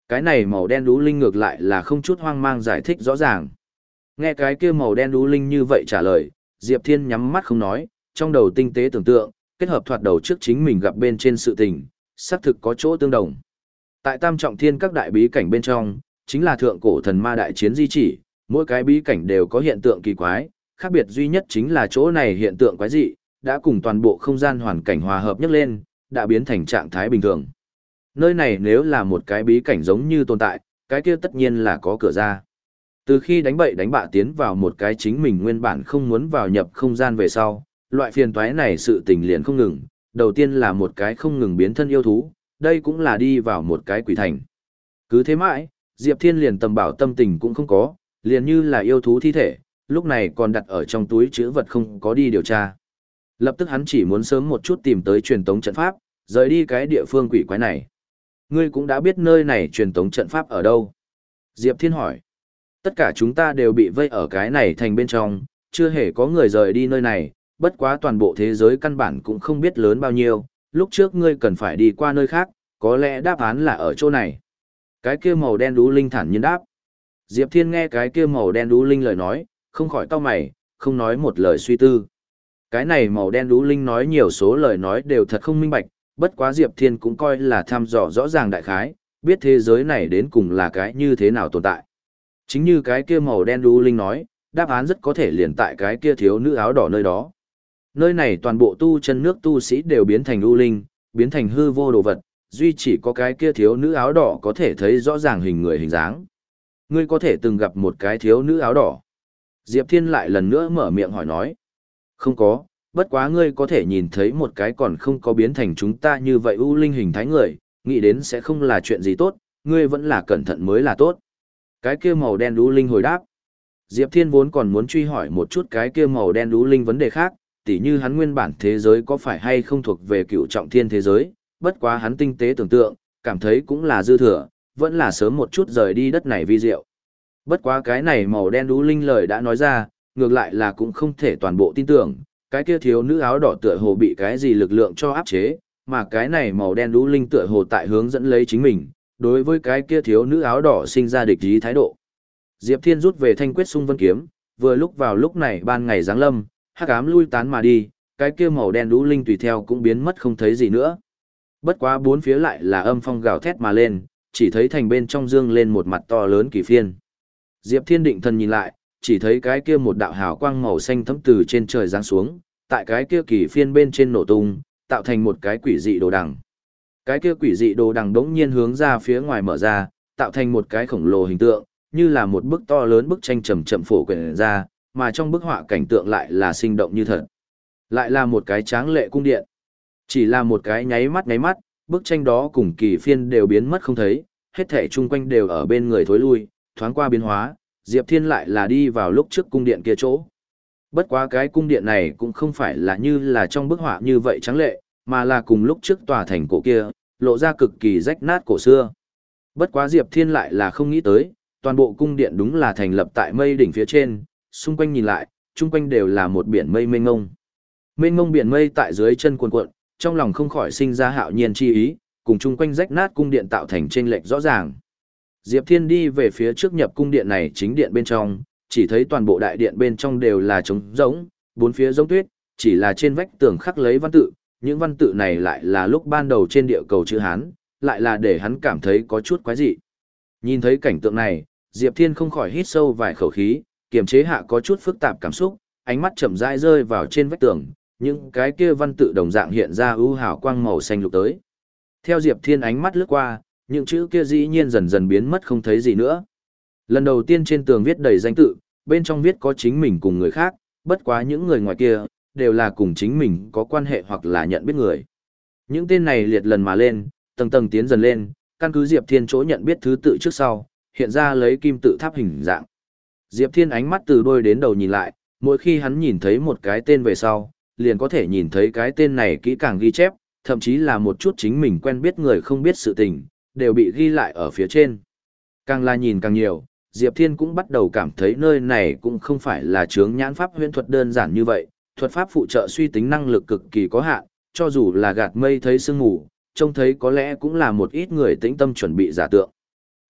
Cái này màu đen đú linh ngược lại là không chút hoang mang giải thích rõ ràng. Nghe cái kia màu đen đú linh như vậy trả lời, Diệp Thiên nhắm mắt không nói, trong đầu tinh tế tưởng tượng, kết hợp thoạt đầu trước chính mình gặp bên trên sự tình, xác thực có chỗ tương đồng. Tại Tam Trọng Thiên các đại bí cảnh bên trong, chính là thượng cổ thần ma đại chiến di chỉ, mỗi cái bí cảnh đều có hiện tượng kỳ quái, khác biệt duy nhất chính là chỗ này hiện tượng quái dị, đã cùng toàn bộ không gian hoàn cảnh hòa hợp nhất lên, đã biến thành trạng thái bình thường. Nơi này nếu là một cái bí cảnh giống như tồn tại, cái kia tất nhiên là có cửa ra. Từ khi đánh bậy đánh bạ tiến vào một cái chính mình nguyên bản không muốn vào nhập không gian về sau, loại phiền toái này sự tình liền không ngừng, đầu tiên là một cái không ngừng biến thân yêu thú, đây cũng là đi vào một cái quỷ thành. Cứ thế mãi, Diệp Thiên liền tầm bảo tâm tình cũng không có, liền như là yêu thú thi thể, lúc này còn đặt ở trong túi chữ vật không có đi điều tra. Lập tức hắn chỉ muốn sớm một chút tìm tới truyền tống trận pháp, rời đi cái địa phương quỷ quái này. Ngươi cũng đã biết nơi này truyền tống trận pháp ở đâu? Diệp Thiên hỏi. Tất cả chúng ta đều bị vây ở cái này thành bên trong, chưa hề có người rời đi nơi này, bất quá toàn bộ thế giới căn bản cũng không biết lớn bao nhiêu, lúc trước ngươi cần phải đi qua nơi khác, có lẽ đáp án là ở chỗ này. Cái kia màu đen đú linh thản nhiên đáp. Diệp Thiên nghe cái kia màu đen đú linh lời nói, không khỏi cau mày, không nói một lời suy tư. Cái này màu đen đú linh nói nhiều số lời nói đều thật không minh bạch, bất quá Diệp Thiên cũng coi là thăm dò rõ ràng đại khái, biết thế giới này đến cùng là cái như thế nào tồn tại. Chính như cái kia màu đen đú linh nói, đáp án rất có thể liền tại cái kia thiếu nữ áo đỏ nơi đó. Nơi này toàn bộ tu chân nước tu sĩ đều biến thành đú linh, biến thành hư vô đồ vật, duy chỉ có cái kia thiếu nữ áo đỏ có thể thấy rõ ràng hình người hình dáng. Ngươi có thể từng gặp một cái thiếu nữ áo đỏ. Diệp Thiên lại lần nữa mở miệng hỏi nói. Không có, bất quá ngươi có thể nhìn thấy một cái còn không có biến thành chúng ta như vậy ưu linh hình thái người, nghĩ đến sẽ không là chuyện gì tốt, ngươi vẫn là cẩn thận mới là tốt. Cái kia màu đen ưu linh hồi đáp. Diệp Thiên vốn còn muốn truy hỏi một chút cái kia màu đen ưu linh vấn đề khác, tỉ như hắn nguyên bản thế giới có phải hay không thuộc về cựu trọng thiên thế giới, bất quá hắn tinh tế tưởng tượng, cảm thấy cũng là dư thừa, vẫn là sớm một chút rời đi đất này vi diệu. Bất quá cái này màu đen ưu linh lời đã nói ra, ngược lại là cũng không thể toàn bộ tin tưởng, cái kia thiếu nữ áo đỏ tựa hồ bị cái gì lực lượng cho áp chế, mà cái này màu đen ưu linh tựa hồ tại hướng dẫn lấy chính mình, đối với cái kia thiếu nữ áo đỏ sinh ra địch ý thái độ. Diệp Thiên rút về thanh quyết xung vân kiếm, vừa lúc vào lúc này ban ngày giáng lâm, hắc ám lui tán mà đi, cái kia màu đen ưu linh tùy theo cũng biến mất không thấy gì nữa. Bất quá bốn phía lại là âm phong gào thét mà lên, chỉ thấy thành bên trong dương lên một mặt to lớn kỳ phiên. Diệp Thiên định thần nhìn lại, chỉ thấy cái kia một đạo hào quang màu xanh thấm từ trên trời giáng xuống, tại cái kia kỳ phiên bên trên nổ tung, tạo thành một cái quỷ dị đồ đằng. Cái kia quỷ dị đồ đằng đống nhiên hướng ra phía ngoài mở ra, tạo thành một cái khổng lồ hình tượng, như là một bức to lớn bức tranh chậm chậm phổ quyển ra, mà trong bức họa cảnh tượng lại là sinh động như thật. Lại là một cái tráng lệ cung điện. Chỉ là một cái nháy mắt nháy mắt, bức tranh đó cùng kỳ phiên đều biến mất không thấy, hết thảy chung quanh đều ở bên người thối lui, thoáng qua biến hóa, Diệp Thiên lại là đi vào lúc trước cung điện kia chỗ. Bất quá cái cung điện này cũng không phải là như là trong bức họa như vậy trắng lệ, mà là cùng lúc trước tòa thành cổ kia, lộ ra cực kỳ rách nát cổ xưa. Bất quá Diệp Thiên lại là không nghĩ tới, toàn bộ cung điện đúng là thành lập tại mây đỉnh phía trên, xung quanh nhìn lại, chung quanh đều là một biển mây mênh mông. Mênh mông biển mây tại dưới chân cuồn cuộn, trong lòng không khỏi sinh ra hạo nhiên chi ý, cùng chung quanh rách nát cung điện tạo thành chênh lệch rõ ràng. Diệp Thiên đi về phía trước nhập cung điện này chính điện bên trong, chỉ thấy toàn bộ đại điện bên trong đều là trống rỗng, bốn phía giống tuyết, chỉ là trên vách tường khắc lấy văn tự, những văn tự này lại là lúc ban đầu trên địa cầu chữ Hán, lại là để hắn cảm thấy có chút quái dị. Nhìn thấy cảnh tượng này, Diệp Thiên không khỏi hít sâu vài khẩu khí, kiềm chế hạ có chút phức tạp cảm xúc, ánh mắt chậm rãi rơi vào trên vách tường, những cái kia văn tự đồng dạng hiện ra ưu hào quang màu xanh lục tới. Theo Diệp Thiên ánh mắt lướt qua, những chữ kia dĩ nhiên dần dần biến mất không thấy gì nữa. Lần đầu tiên trên tường viết đầy danh tự, bên trong viết có chính mình cùng người khác, bất quá những người ngoài kia, đều là cùng chính mình có quan hệ hoặc là nhận biết người. Những tên này liệt lần mà lên, tầng tầng tiến dần lên, căn cứ Diệp Thiên chỗ nhận biết thứ tự trước sau, hiện ra lấy kim tự tháp hình dạng. Diệp Thiên ánh mắt từ đôi đến đầu nhìn lại, mỗi khi hắn nhìn thấy một cái tên về sau, liền có thể nhìn thấy cái tên này kỹ càng ghi chép, thậm chí là một chút chính mình quen biết người không biết sự tình, đều bị ghi lại ở phía trên. Càng là nhìn càng nhiều, Diệp Thiên cũng bắt đầu cảm thấy nơi này cũng không phải là chướng nhãn pháp huyễn thuật đơn giản như vậy, thuật pháp phụ trợ suy tính năng lực cực kỳ có hạn, cho dù là gạt mây thấy sương mù, trông thấy có lẽ cũng là một ít người tĩnh tâm chuẩn bị giả tượng.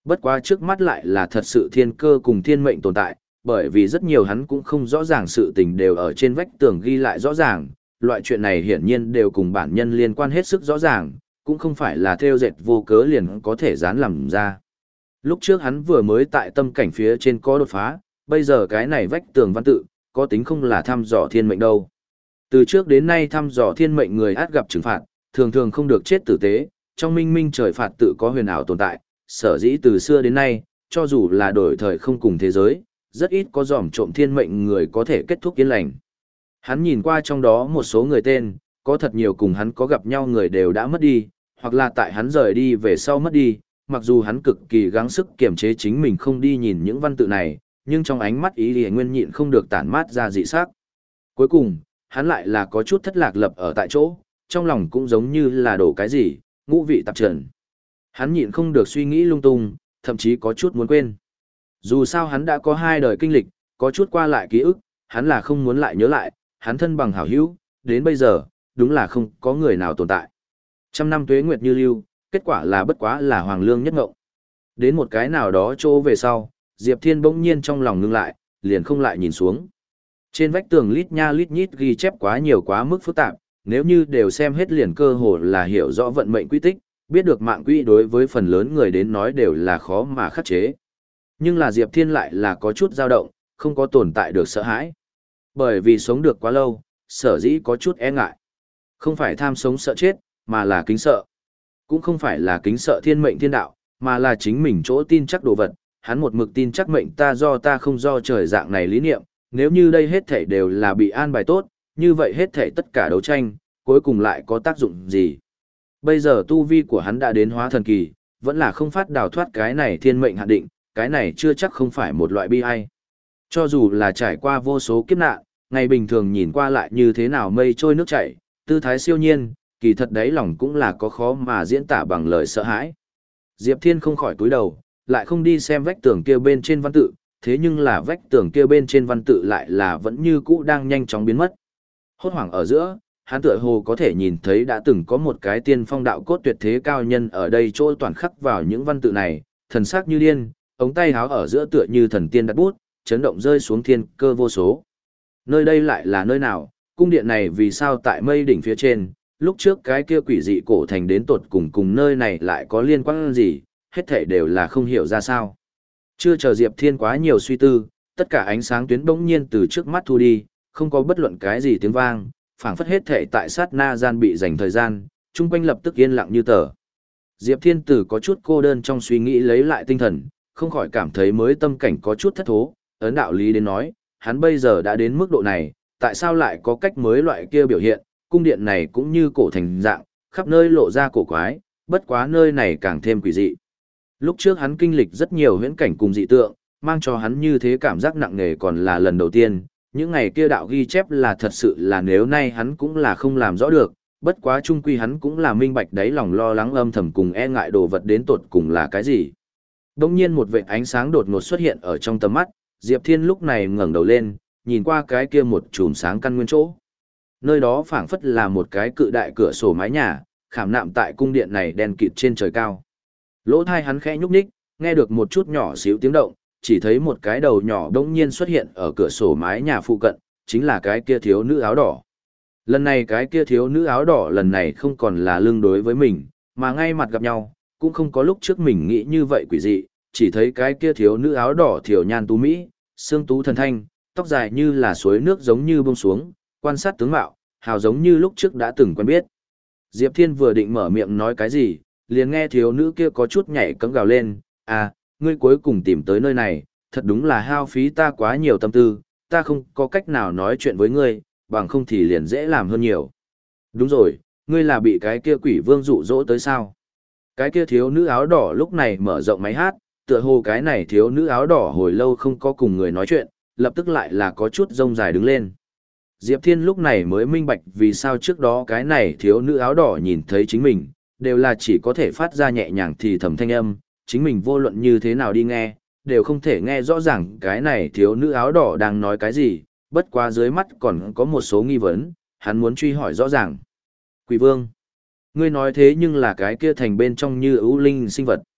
Bất quá trước mắt lại là thật sự thiên cơ cùng thiên mệnh tồn tại, bởi vì rất nhiều hắn cũng không rõ ràng sự tình đều ở trên vách tường ghi lại rõ ràng, loại chuyện này hiển nhiên đều cùng bản nhân liên quan hết sức rõ ràng, cũng không phải là theo dệt vô cớ liền có thể dán làm ra. Lúc trước hắn vừa mới tại tâm cảnh phía trên có đột phá, bây giờ cái này vách tường văn tự, có tính không là thăm dò thiên mệnh đâu. Từ trước đến nay thăm dò thiên mệnh người át gặp trừng phạt, thường thường không được chết tử tế, trong minh minh trời phạt tự có huyền ảo tồn tại, sở dĩ từ xưa đến nay, cho dù là đổi thời không cùng thế giới, rất ít có dòm trộm thiên mệnh người có thể kết thúc yên lành. Hắn nhìn qua trong đó một số người tên, có thật nhiều cùng hắn có gặp nhau người đều đã mất đi, hoặc là tại hắn rời đi về sau mất đi, mặc dù hắn cực kỳ gắng sức kiềm chế chính mình không đi nhìn những văn tự này, nhưng trong ánh mắt ý liền nguyên nhịn không được tản mát ra dị sắc. Cuối cùng, hắn lại là có chút thất lạc lập ở tại chỗ, trong lòng cũng giống như là đổ cái gì, ngũ vị tạp trần. Hắn nhịn không được suy nghĩ lung tung, thậm chí có chút muốn quên. Dù sao hắn đã có hai đời kinh lịch, có chút qua lại ký ức, hắn là không muốn lại nhớ lại, hắn thân bằng hảo hữu, đến bây giờ, đúng là không có người nào tồn tại. Trăm năm tuế nguyệt như lưu, kết quả là bất quá là hoàng lương nhất ngộng. Đến một cái nào đó chỗ về sau, Diệp Thiên bỗng nhiên trong lòng ngưng lại, liền không lại nhìn xuống. Trên vách tường lít nha lít nhít ghi chép quá nhiều quá mức phức tạp, nếu như đều xem hết liền cơ hồ là hiểu rõ vận mệnh quy tích, biết được mạng quỹ đối với phần lớn người đến nói đều là khó mà khắc chế. Nhưng là Diệp Thiên lại là có chút dao động, không có tồn tại được sợ hãi. Bởi vì sống được quá lâu, sở dĩ có chút e ngại. Không phải tham sống sợ chết, mà là kính sợ. Cũng không phải là kính sợ thiên mệnh thiên đạo, mà là chính mình chỗ tin chắc đồ vật. Hắn một mực tin chắc mệnh ta do ta không do trời dạng này lý niệm, nếu như đây hết thảy đều là bị an bài tốt, như vậy hết thảy tất cả đấu tranh, cuối cùng lại có tác dụng gì? Bây giờ tu vi của hắn đã đến hóa thần kỳ, vẫn là không phát đào thoát cái này thiên mệnh hạn định, cái này chưa chắc không phải một loại bi ai. Cho dù là trải qua vô số kiếp nạn, ngày bình thường nhìn qua lại như thế nào mây trôi nước chảy, tư thái siêu nhiên, kỳ thật đáy lòng cũng là có khó mà diễn tả bằng lời sợ hãi. Diệp Thiên không khỏi cúi đầu, lại không đi xem vách tường kia bên trên văn tự, thế nhưng là vách tường kia bên trên văn tự lại là vẫn như cũ đang nhanh chóng biến mất. Hốt hoảng ở giữa, hắn tựa hồ có thể nhìn thấy đã từng có một cái tiên phong đạo cốt tuyệt thế cao nhân ở đây chỗ toàn khắc vào những văn tự này, thần sắc như điên, ống tay háo ở giữa tựa như thần tiên đặt bút, chấn động rơi xuống thiên cơ vô số. Nơi đây lại là nơi nào, cung điện này vì sao tại mây đỉnh phía trên, lúc trước cái kia quỷ dị cổ thành đến tột cùng cùng nơi này lại có liên quan gì, hết thảy đều là không hiểu ra sao. Chưa chờ Diệp Thiên quá nhiều suy tư, tất cả ánh sáng tuyến bỗng nhiên từ trước mắt thu đi, không có bất luận cái gì tiếng vang, phảng phất hết thảy tại sát na gian bị dành thời gian, chung quanh lập tức yên lặng như tờ. Diệp Thiên Tử có chút cô đơn trong suy nghĩ lấy lại tinh thần, không khỏi cảm thấy mới tâm cảnh có chút thất thố, ấn đạo lý đến nói, hắn bây giờ đã đến mức độ này, tại sao lại có cách mới loại kia biểu hiện, cung điện này cũng như cổ thành dạng, khắp nơi lộ ra cổ quái, bất quá nơi này càng thêm quỷ dị. Lúc trước hắn kinh lịch rất nhiều huyễn cảnh cùng dị tượng, mang cho hắn như thế cảm giác nặng nề còn là lần đầu tiên, những ngày kia đạo ghi chép là thật sự là nếu nay hắn cũng là không làm rõ được, bất quá chung quy hắn cũng là minh bạch đáy lòng lo lắng âm thầm cùng e ngại đồ vật đến tột cùng là cái gì. Đông nhiên một vệt ánh sáng đột ngột xuất hiện ở trong tầm mắt, Diệp Thiên lúc này ngẩng đầu lên, nhìn qua cái kia một chùm sáng căn nguyên chỗ. Nơi đó phảng phất là một cái cự đại cửa sổ mái nhà, khảm nạm tại cung điện này đen kịt trên trời cao. Lỗ tai hắn khẽ nhúc nhích, nghe được một chút nhỏ xíu tiếng động, chỉ thấy một cái đầu nhỏ đông nhiên xuất hiện ở cửa sổ mái nhà phụ cận, chính là cái kia thiếu nữ áo đỏ. Lần này cái kia thiếu nữ áo đỏ lần này không còn là lương đối với mình, mà ngay mặt gặp nhau, cũng không có lúc trước mình nghĩ như vậy quỷ dị, chỉ thấy cái kia thiếu nữ áo đỏ thiểu nhan tú mỹ, xương tú thần thanh, tóc dài như là suối nước giống như bông xuống, quan sát tướng mạo, hào giống như lúc trước đã từng quen biết. Diệp Thiên vừa định mở miệng nói cái gì, liền nghe thiếu nữ kia có chút nhảy cẫng gào lên, à, ngươi cuối cùng tìm tới nơi này, thật đúng là hao phí ta quá nhiều tâm tư, ta không có cách nào nói chuyện với ngươi, bằng không thì liền dễ làm hơn nhiều. Đúng rồi, ngươi là bị cái kia quỷ vương dụ dỗ tới sao? Cái kia thiếu nữ áo đỏ lúc này mở rộng máy hát, tựa hồ cái này thiếu nữ áo đỏ hồi lâu không có cùng người nói chuyện, lập tức lại là có chút rông dài đứng lên. Diệp Thiên lúc này mới minh bạch vì sao trước đó cái này thiếu nữ áo đỏ nhìn thấy chính mình, đều là chỉ có thể phát ra nhẹ nhàng thì thầm thanh âm, chính mình vô luận như thế nào đi nghe, đều không thể nghe rõ ràng cái này thiếu nữ áo đỏ đang nói cái gì, bất quá dưới mắt còn có một số nghi vấn, hắn muốn truy hỏi rõ ràng. Quỷ vương, ngươi nói thế nhưng là cái kia thành bên trong như ưu linh sinh vật.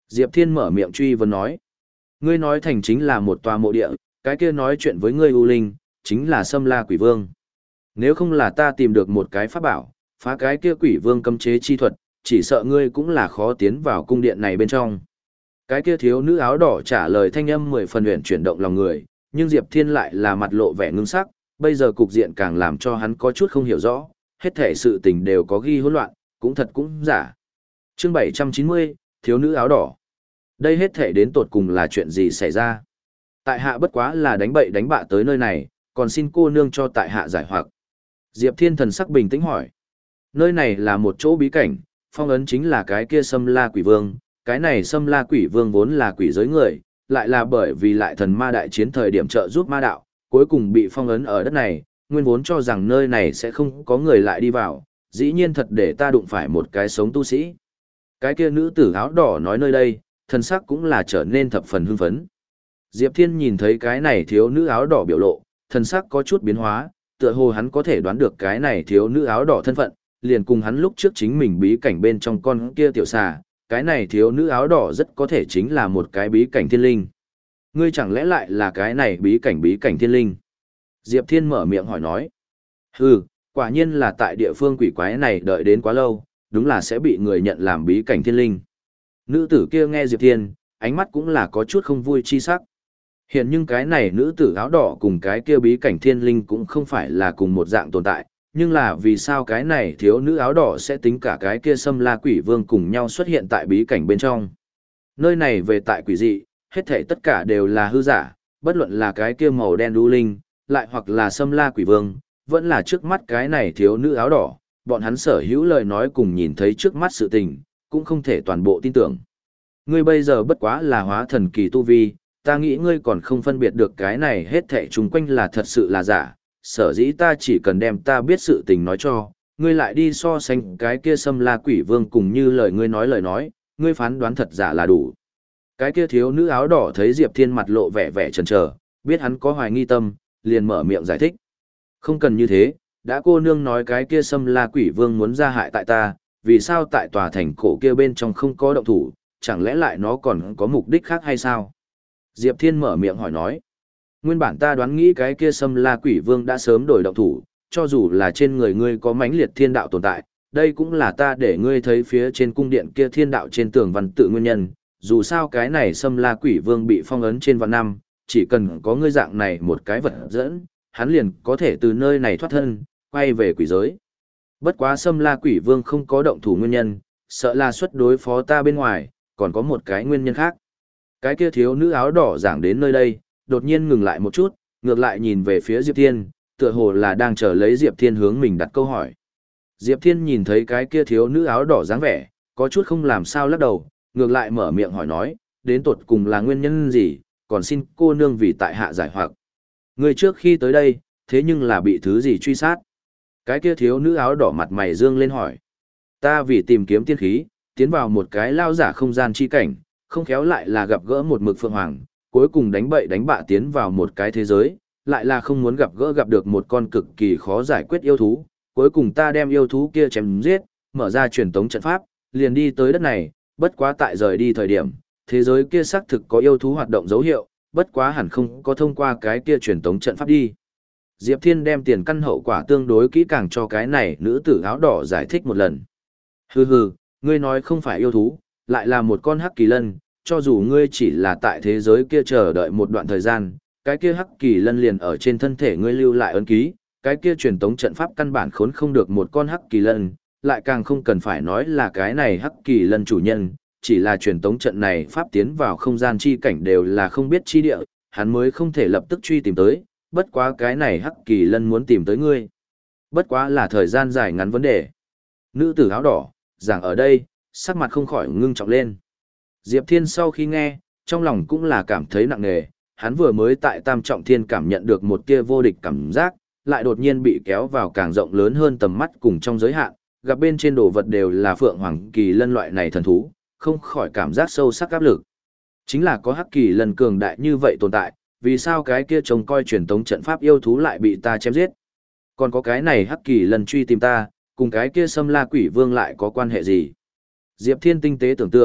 Diệp Thiên mở miệng truy vấn nói. Ngươi nói thành chính là một tòa mộ địa, cái kia nói chuyện với ngươi U Linh, chính là Sâm La Quỷ Vương. Nếu không là ta tìm được một cái pháp bảo, phá cái kia quỷ vương cấm chế chi thuật, chỉ sợ ngươi cũng là khó tiến vào cung điện này bên trong. Cái kia thiếu nữ áo đỏ trả lời thanh âm mười phần luyện chuyển động lòng người, nhưng Diệp Thiên lại là mặt lộ vẻ ngưng sắc, bây giờ cục diện càng làm cho hắn có chút không hiểu rõ, hết thể sự tình đều có ghi hỗn loạn, cũng thật cũng giả. Chương bảy trăm chín mươi, thiếu nữ áo đỏ. Đây hết thể đến tột cùng là chuyện gì xảy ra? Tại hạ bất quá là đánh bậy đánh bạ tới nơi này, còn xin cô nương cho tại hạ giải hoặc. Diệp Thiên thần sắc bình tĩnh hỏi. Nơi này là một chỗ bí cảnh, phong ấn chính là cái kia Sâm La Quỷ Vương, cái này Sâm La Quỷ Vương vốn là quỷ giới người, lại là bởi vì lại thần ma đại chiến thời điểm trợ giúp ma đạo, cuối cùng bị phong ấn ở đất này, nguyên vốn cho rằng nơi này sẽ không có người lại đi vào, dĩ nhiên thật để ta đụng phải một cái sống tu sĩ. Cái kia nữ tử áo đỏ nói nơi đây, thần sắc cũng là trở nên thập phần hưng phấn. Diệp Thiên nhìn thấy cái này thiếu nữ áo đỏ biểu lộ, thần sắc có chút biến hóa, tựa hồ hắn có thể đoán được cái này thiếu nữ áo đỏ thân phận, liền cùng hắn lúc trước chính mình bí cảnh bên trong con kia tiểu xà, cái này thiếu nữ áo đỏ rất có thể chính là một cái bí cảnh thiên linh. Ngươi chẳng lẽ lại là cái này bí cảnh bí cảnh thiên linh? Diệp Thiên mở miệng hỏi nói. Hừ, quả nhiên là tại địa phương quỷ quái này đợi đến quá lâu, đúng là sẽ bị người nhận làm bí cảnh thiên linh. Nữ tử kia nghe Diệp Thiên, ánh mắt cũng là có chút không vui chi sắc. Hiện nhưng cái này nữ tử áo đỏ cùng cái kia bí cảnh thiên linh cũng không phải là cùng một dạng tồn tại, nhưng là vì sao cái này thiếu nữ áo đỏ sẽ tính cả cái kia Sâm La Quỷ Vương cùng nhau xuất hiện tại bí cảnh bên trong. Nơi này về tại quỷ dị, hết thảy tất cả đều là hư giả, bất luận là cái kia màu đen đu linh, lại hoặc là Sâm La Quỷ Vương, vẫn là trước mắt cái này thiếu nữ áo đỏ, bọn hắn sở hữu lời nói cùng nhìn thấy trước mắt sự tình, cũng không thể toàn bộ tin tưởng. Ngươi bây giờ bất quá là hóa thần kỳ tu vi, ta nghĩ ngươi còn không phân biệt được cái này hết thảy chung quanh là thật sự là giả, sở dĩ ta chỉ cần đem ta biết sự tình nói cho, ngươi lại đi so sánh cái kia Sâm La Quỷ Vương cùng như lời ngươi nói lời nói, ngươi phán đoán thật giả là đủ. Cái kia thiếu nữ áo đỏ thấy Diệp Thiên mặt lộ vẻ vẻ chần chờ, biết hắn có hoài nghi tâm, liền mở miệng giải thích. Không cần như thế, đã cô nương nói cái kia Sâm La Quỷ Vương muốn ra hại tại ta, vì sao tại tòa thành cổ kia bên trong không có động thủ, chẳng lẽ lại nó còn có mục đích khác hay sao? Diệp Thiên mở miệng hỏi nói. Nguyên bản ta đoán nghĩ cái kia Sâm La Quỷ Vương đã sớm đổi động thủ, cho dù là trên người ngươi có mãnh liệt thiên đạo tồn tại, đây cũng là ta để ngươi thấy phía trên cung điện kia thiên đạo trên tường văn tự nguyên nhân, dù sao cái này Sâm La Quỷ Vương bị phong ấn trên vạn năm, chỉ cần có ngươi dạng này một cái vật dẫn, hắn liền có thể từ nơi này thoát thân, quay về quỷ giới. Bất quá Sâm La Quỷ Vương không có động thủ nguyên nhân, sợ là xuất đối phó ta bên ngoài, còn có một cái nguyên nhân khác. Cái kia thiếu nữ áo đỏ giảng đến nơi đây, đột nhiên ngừng lại một chút, ngược lại nhìn về phía Diệp Thiên, tựa hồ là đang chờ lấy Diệp Thiên hướng mình đặt câu hỏi. Diệp Thiên nhìn thấy cái kia thiếu nữ áo đỏ dáng vẻ, có chút không làm sao lắc đầu, ngược lại mở miệng hỏi nói, đến tột cùng là nguyên nhân gì, còn xin cô nương vì tại hạ giải hoặc. Người trước khi tới đây, thế nhưng là bị thứ gì truy sát? Cái kia thiếu nữ áo đỏ mặt mày dương lên hỏi. Ta vì tìm kiếm tiên khí, tiến vào một cái lao giả không gian chi cảnh, không khéo lại là gặp gỡ một mực phượng hoàng, cuối cùng đánh bậy đánh bạ tiến vào một cái thế giới, lại là không muốn gặp gỡ gặp được một con cực kỳ khó giải quyết yêu thú, cuối cùng ta đem yêu thú kia chém giết, mở ra truyền tống trận pháp, liền đi tới đất này, bất quá tại rời đi thời điểm, thế giới kia xác thực có yêu thú hoạt động dấu hiệu, bất quá hẳn không có thông qua cái kia truyền tống trận pháp đi. Diệp Thiên đem tiền căn hậu quả tương đối kỹ càng cho cái này nữ tử áo đỏ giải thích một lần. Hừ hừ, ngươi nói không phải yêu thú, lại là một con hắc kỳ lân, cho dù ngươi chỉ là tại thế giới kia chờ đợi một đoạn thời gian, cái kia hắc kỳ lân liền ở trên thân thể ngươi lưu lại ấn ký, cái kia truyền tống trận pháp căn bản khốn không được một con hắc kỳ lân, lại càng không cần phải nói là cái này hắc kỳ lân chủ nhân, chỉ là truyền tống trận này pháp tiến vào không gian chi cảnh đều là không biết chi địa, hắn mới không thể lập tức truy tìm tới, bất quá cái này hắc kỳ lân muốn tìm tới ngươi. Bất quá là thời gian dài ngắn vấn đề. Nữ tử áo đỏ, giảng ở đây, sắc mặt không khỏi ngưng trọng lên. Diệp Thiên sau khi nghe, trong lòng cũng là cảm thấy nặng nề, hắn vừa mới tại Tam Trọng Thiên cảm nhận được một tia vô địch cảm giác, lại đột nhiên bị kéo vào càng rộng lớn hơn tầm mắt cùng trong giới hạn, gặp bên trên đồ vật đều là phượng hoàng kỳ lân loại này thần thú, không khỏi cảm giác sâu sắc áp lực. Chính là có hắc kỳ lân cường đại như vậy tồn tại, vì sao cái kia trông coi truyền tống trận pháp yêu thú lại bị ta chém giết? Còn có cái này hắc kỳ lân truy tìm ta, cùng cái kia Sâm La Quỷ Vương lại có quan hệ gì? Diệp Thiên tinh tế tưởng tượng,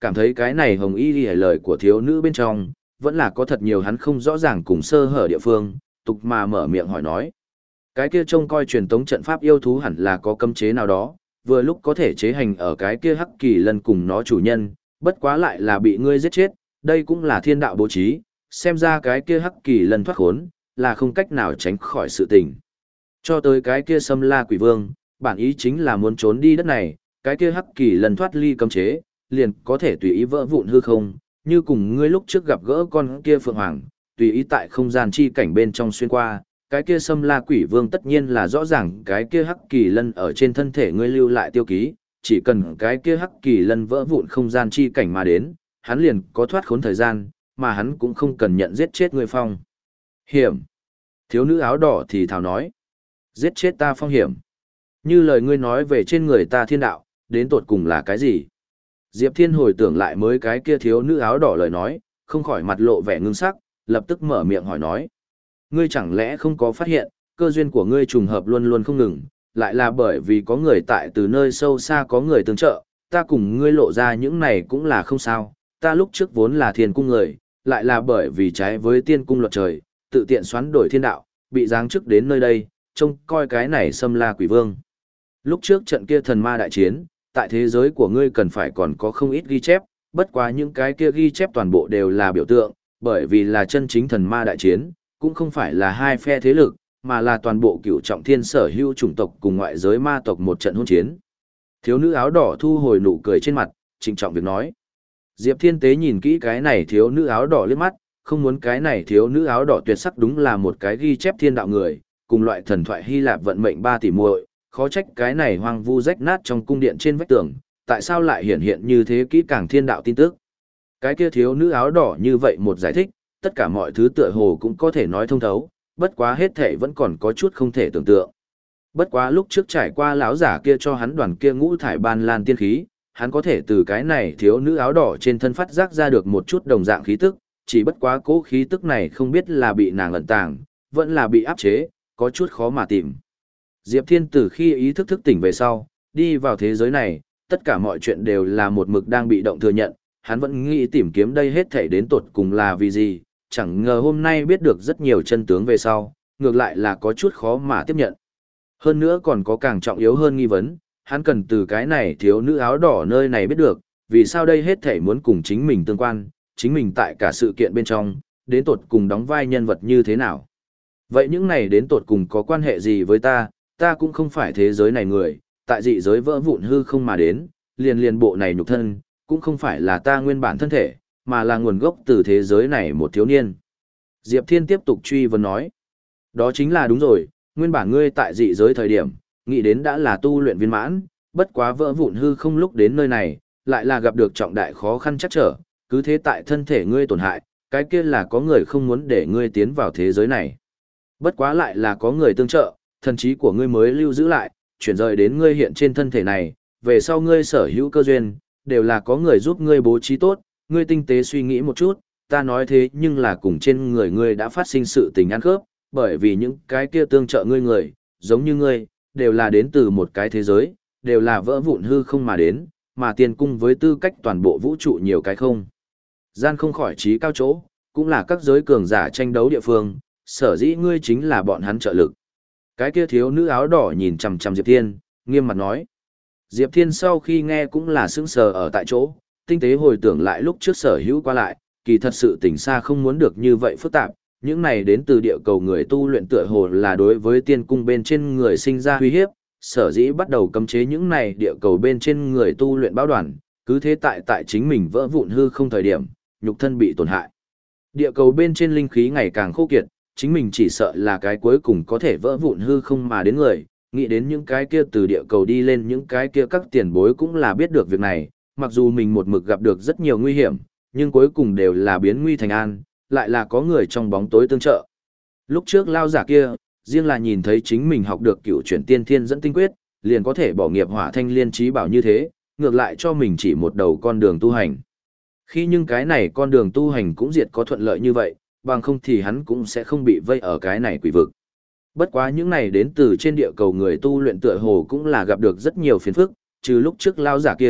cảm thấy cái này hồng y ghi lời của thiếu nữ bên trong, vẫn là có thật nhiều hắn không rõ ràng cùng sơ hở địa phương, tục mà mở miệng hỏi nói. Cái kia trông coi truyền tống trận pháp yêu thú hẳn là có cấm chế nào đó, vừa lúc có thể chế hành ở cái kia hắc kỳ lân cùng nó chủ nhân, bất quá lại là bị ngươi giết chết, đây cũng là thiên đạo bố trí, xem ra cái kia hắc kỳ lân thoát khốn, là không cách nào tránh khỏi sự tình. Cho tới cái kia Sâm La Quỷ Vương, bản ý chính là muốn trốn đi đất này, cái kia hắc kỳ lân thoát ly cấm chế, liền có thể tùy ý vỡ vụn hư không, như cùng ngươi lúc trước gặp gỡ con kia Phượng Hoàng, tùy ý tại không gian chi cảnh bên trong xuyên qua, cái kia Sâm La Quỷ Vương tất nhiên là rõ ràng cái kia hắc kỳ lân ở trên thân thể ngươi lưu lại tiêu ký, chỉ cần cái kia hắc kỳ lân vỡ vụn không gian chi cảnh mà đến, hắn liền có thoát khốn thời gian, mà hắn cũng không cần nhận giết chết ngươi phong. Hiểm. Thiếu nữ áo đỏ thì thào nói. Giết chết ta phong hiểm. Như lời ngươi nói về trên người ta thiên đạo, đến tột cùng là cái gì? Diệp Thiên hồi tưởng lại mới cái kia thiếu nữ áo đỏ lời nói, không khỏi mặt lộ vẻ ngưng sắc, lập tức mở miệng hỏi nói. Ngươi chẳng lẽ không có phát hiện, cơ duyên của ngươi trùng hợp luôn luôn không ngừng, lại là bởi vì có người tại từ nơi sâu xa có người tương trợ, ta cùng ngươi lộ ra những này cũng là không sao, ta lúc trước vốn là thiên cung người, lại là bởi vì trái với tiên cung luật trời, tự tiện xoắn đổi thiên đạo, bị giáng chức đến nơi đây, trông coi cái này Sâm La Quỷ Vương. Lúc trước trận kia thần ma đại chiến, tại thế giới của ngươi cần phải còn có không ít ghi chép, bất quá những cái kia ghi chép toàn bộ đều là biểu tượng, bởi vì là chân chính thần ma đại chiến, cũng không phải là hai phe thế lực, mà là toàn bộ cựu trọng thiên sở hữu chủng tộc cùng ngoại giới ma tộc một trận hôn chiến. Thiếu nữ áo đỏ thu hồi nụ cười trên mặt, trịnh trọng việc nói. Diệp Thiên Tế nhìn kỹ cái này thiếu nữ áo đỏ liếc mắt, không muốn cái này thiếu nữ áo đỏ tuyệt sắc đúng là một cái ghi chép thiên đạo người, cùng loại thần thoại Hy Lạp vận mệnh ba tỷ muội, khó trách cái này hoang vu rách nát trong cung điện trên vách tường, tại sao lại hiện hiện như thế kỹ càng thiên đạo tin tức. Cái kia thiếu nữ áo đỏ như vậy một giải thích, tất cả mọi thứ tựa hồ cũng có thể nói thông thấu, bất quá hết thể vẫn còn có chút không thể tưởng tượng. Bất quá lúc trước trải qua lão giả kia cho hắn đoàn kia ngũ thải ban lan tiên khí, hắn có thể từ cái này thiếu nữ áo đỏ trên thân phát giác ra được một chút đồng dạng khí tức, chỉ bất quá cố khí tức này không biết là bị nàng ẩn tàng, vẫn là bị áp chế, có chút khó mà tìm. Diệp Thiên từ khi ý thức thức tỉnh về sau, đi vào thế giới này, tất cả mọi chuyện đều là một mực đang bị động thừa nhận, hắn vẫn nghĩ tìm kiếm đây hết thảy đến tột cùng là vì gì, chẳng ngờ hôm nay biết được rất nhiều chân tướng về sau, ngược lại là có chút khó mà tiếp nhận. Hơn nữa còn có càng trọng yếu hơn nghi vấn, hắn cần từ cái này thiếu nữ áo đỏ nơi này biết được, vì sao đây hết thảy muốn cùng chính mình tương quan, chính mình tại cả sự kiện bên trong, đến tột cùng đóng vai nhân vật như thế nào. Vậy những này đến tột cùng có quan hệ gì với ta, ta cũng không phải thế giới này người, tại dị giới vỡ vụn hư không mà đến, liền liền bộ này nhục thân, cũng không phải là ta nguyên bản thân thể, mà là nguồn gốc từ thế giới này một thiếu niên. Diệp Thiên tiếp tục truy vấn nói, đó chính là đúng rồi, nguyên bản ngươi tại dị giới thời điểm, nghĩ đến đã là tu luyện viên mãn, bất quá vỡ vụn hư không lúc đến nơi này, lại là gặp được trọng đại khó khăn chắc trở, cứ thế tại thân thể ngươi tổn hại, cái kia là có người không muốn để ngươi tiến vào thế giới này. Bất quá lại là có người tương trợ, thần trí của ngươi mới lưu giữ lại, chuyển rời đến ngươi hiện trên thân thể này, về sau ngươi sở hữu cơ duyên, đều là có người giúp ngươi bố trí tốt, ngươi tinh tế suy nghĩ một chút, ta nói thế nhưng là cùng trên người ngươi đã phát sinh sự tình ăn khớp, bởi vì những cái kia tương trợ ngươi người, giống như ngươi, đều là đến từ một cái thế giới, đều là vỡ vụn hư không mà đến, mà tiền cung với tư cách toàn bộ vũ trụ nhiều cái không. Gian không khỏi trí cao chỗ, cũng là các giới cường giả tranh đấu địa phương, sở dĩ ngươi chính là bọn hắn trợ lực. Cái kia thiếu nữ áo đỏ nhìn chằm chằm Diệp Thiên, nghiêm mặt nói. Diệp Thiên sau khi nghe cũng là sững sờ ở tại chỗ, tinh tế hồi tưởng lại lúc trước sở hữu qua lại, kỳ thật sự tỉnh xa không muốn được như vậy phức tạp, những này đến từ địa cầu người tu luyện tựa hồ là đối với tiên cung bên trên người sinh ra uy hiếp, sở dĩ bắt đầu cấm chế những này địa cầu bên trên người tu luyện báo đoàn, cứ thế tại tại chính mình vỡ vụn hư không thời điểm, nhục thân bị tổn hại. Địa cầu bên trên linh khí ngày càng khô kiệt, chính mình chỉ sợ là cái cuối cùng có thể vỡ vụn hư không mà đến người, nghĩ đến những cái kia từ địa cầu đi lên những cái kia các tiền bối cũng là biết được việc này, mặc dù mình một mực gặp được rất nhiều nguy hiểm, nhưng cuối cùng đều là biến nguy thành an, lại là có người trong bóng tối tương trợ. Lúc trước lao giả kia, riêng là nhìn thấy chính mình học được cựu chuyển tiên thiên dẫn tinh quyết, liền có thể bỏ nghiệp hỏa thanh liên trí bảo như thế, ngược lại cho mình chỉ một đầu con đường tu hành. Khi nhưng cái này con đường tu hành cũng diệt có thuận lợi như vậy, bằng không thì hắn cũng sẽ không bị vây ở cái này quỷ vực. Bất quá những này đến từ trên địa cầu người tu luyện tựa hồ cũng là gặp được rất nhiều phiền phức, trừ lúc trước lao giả kia,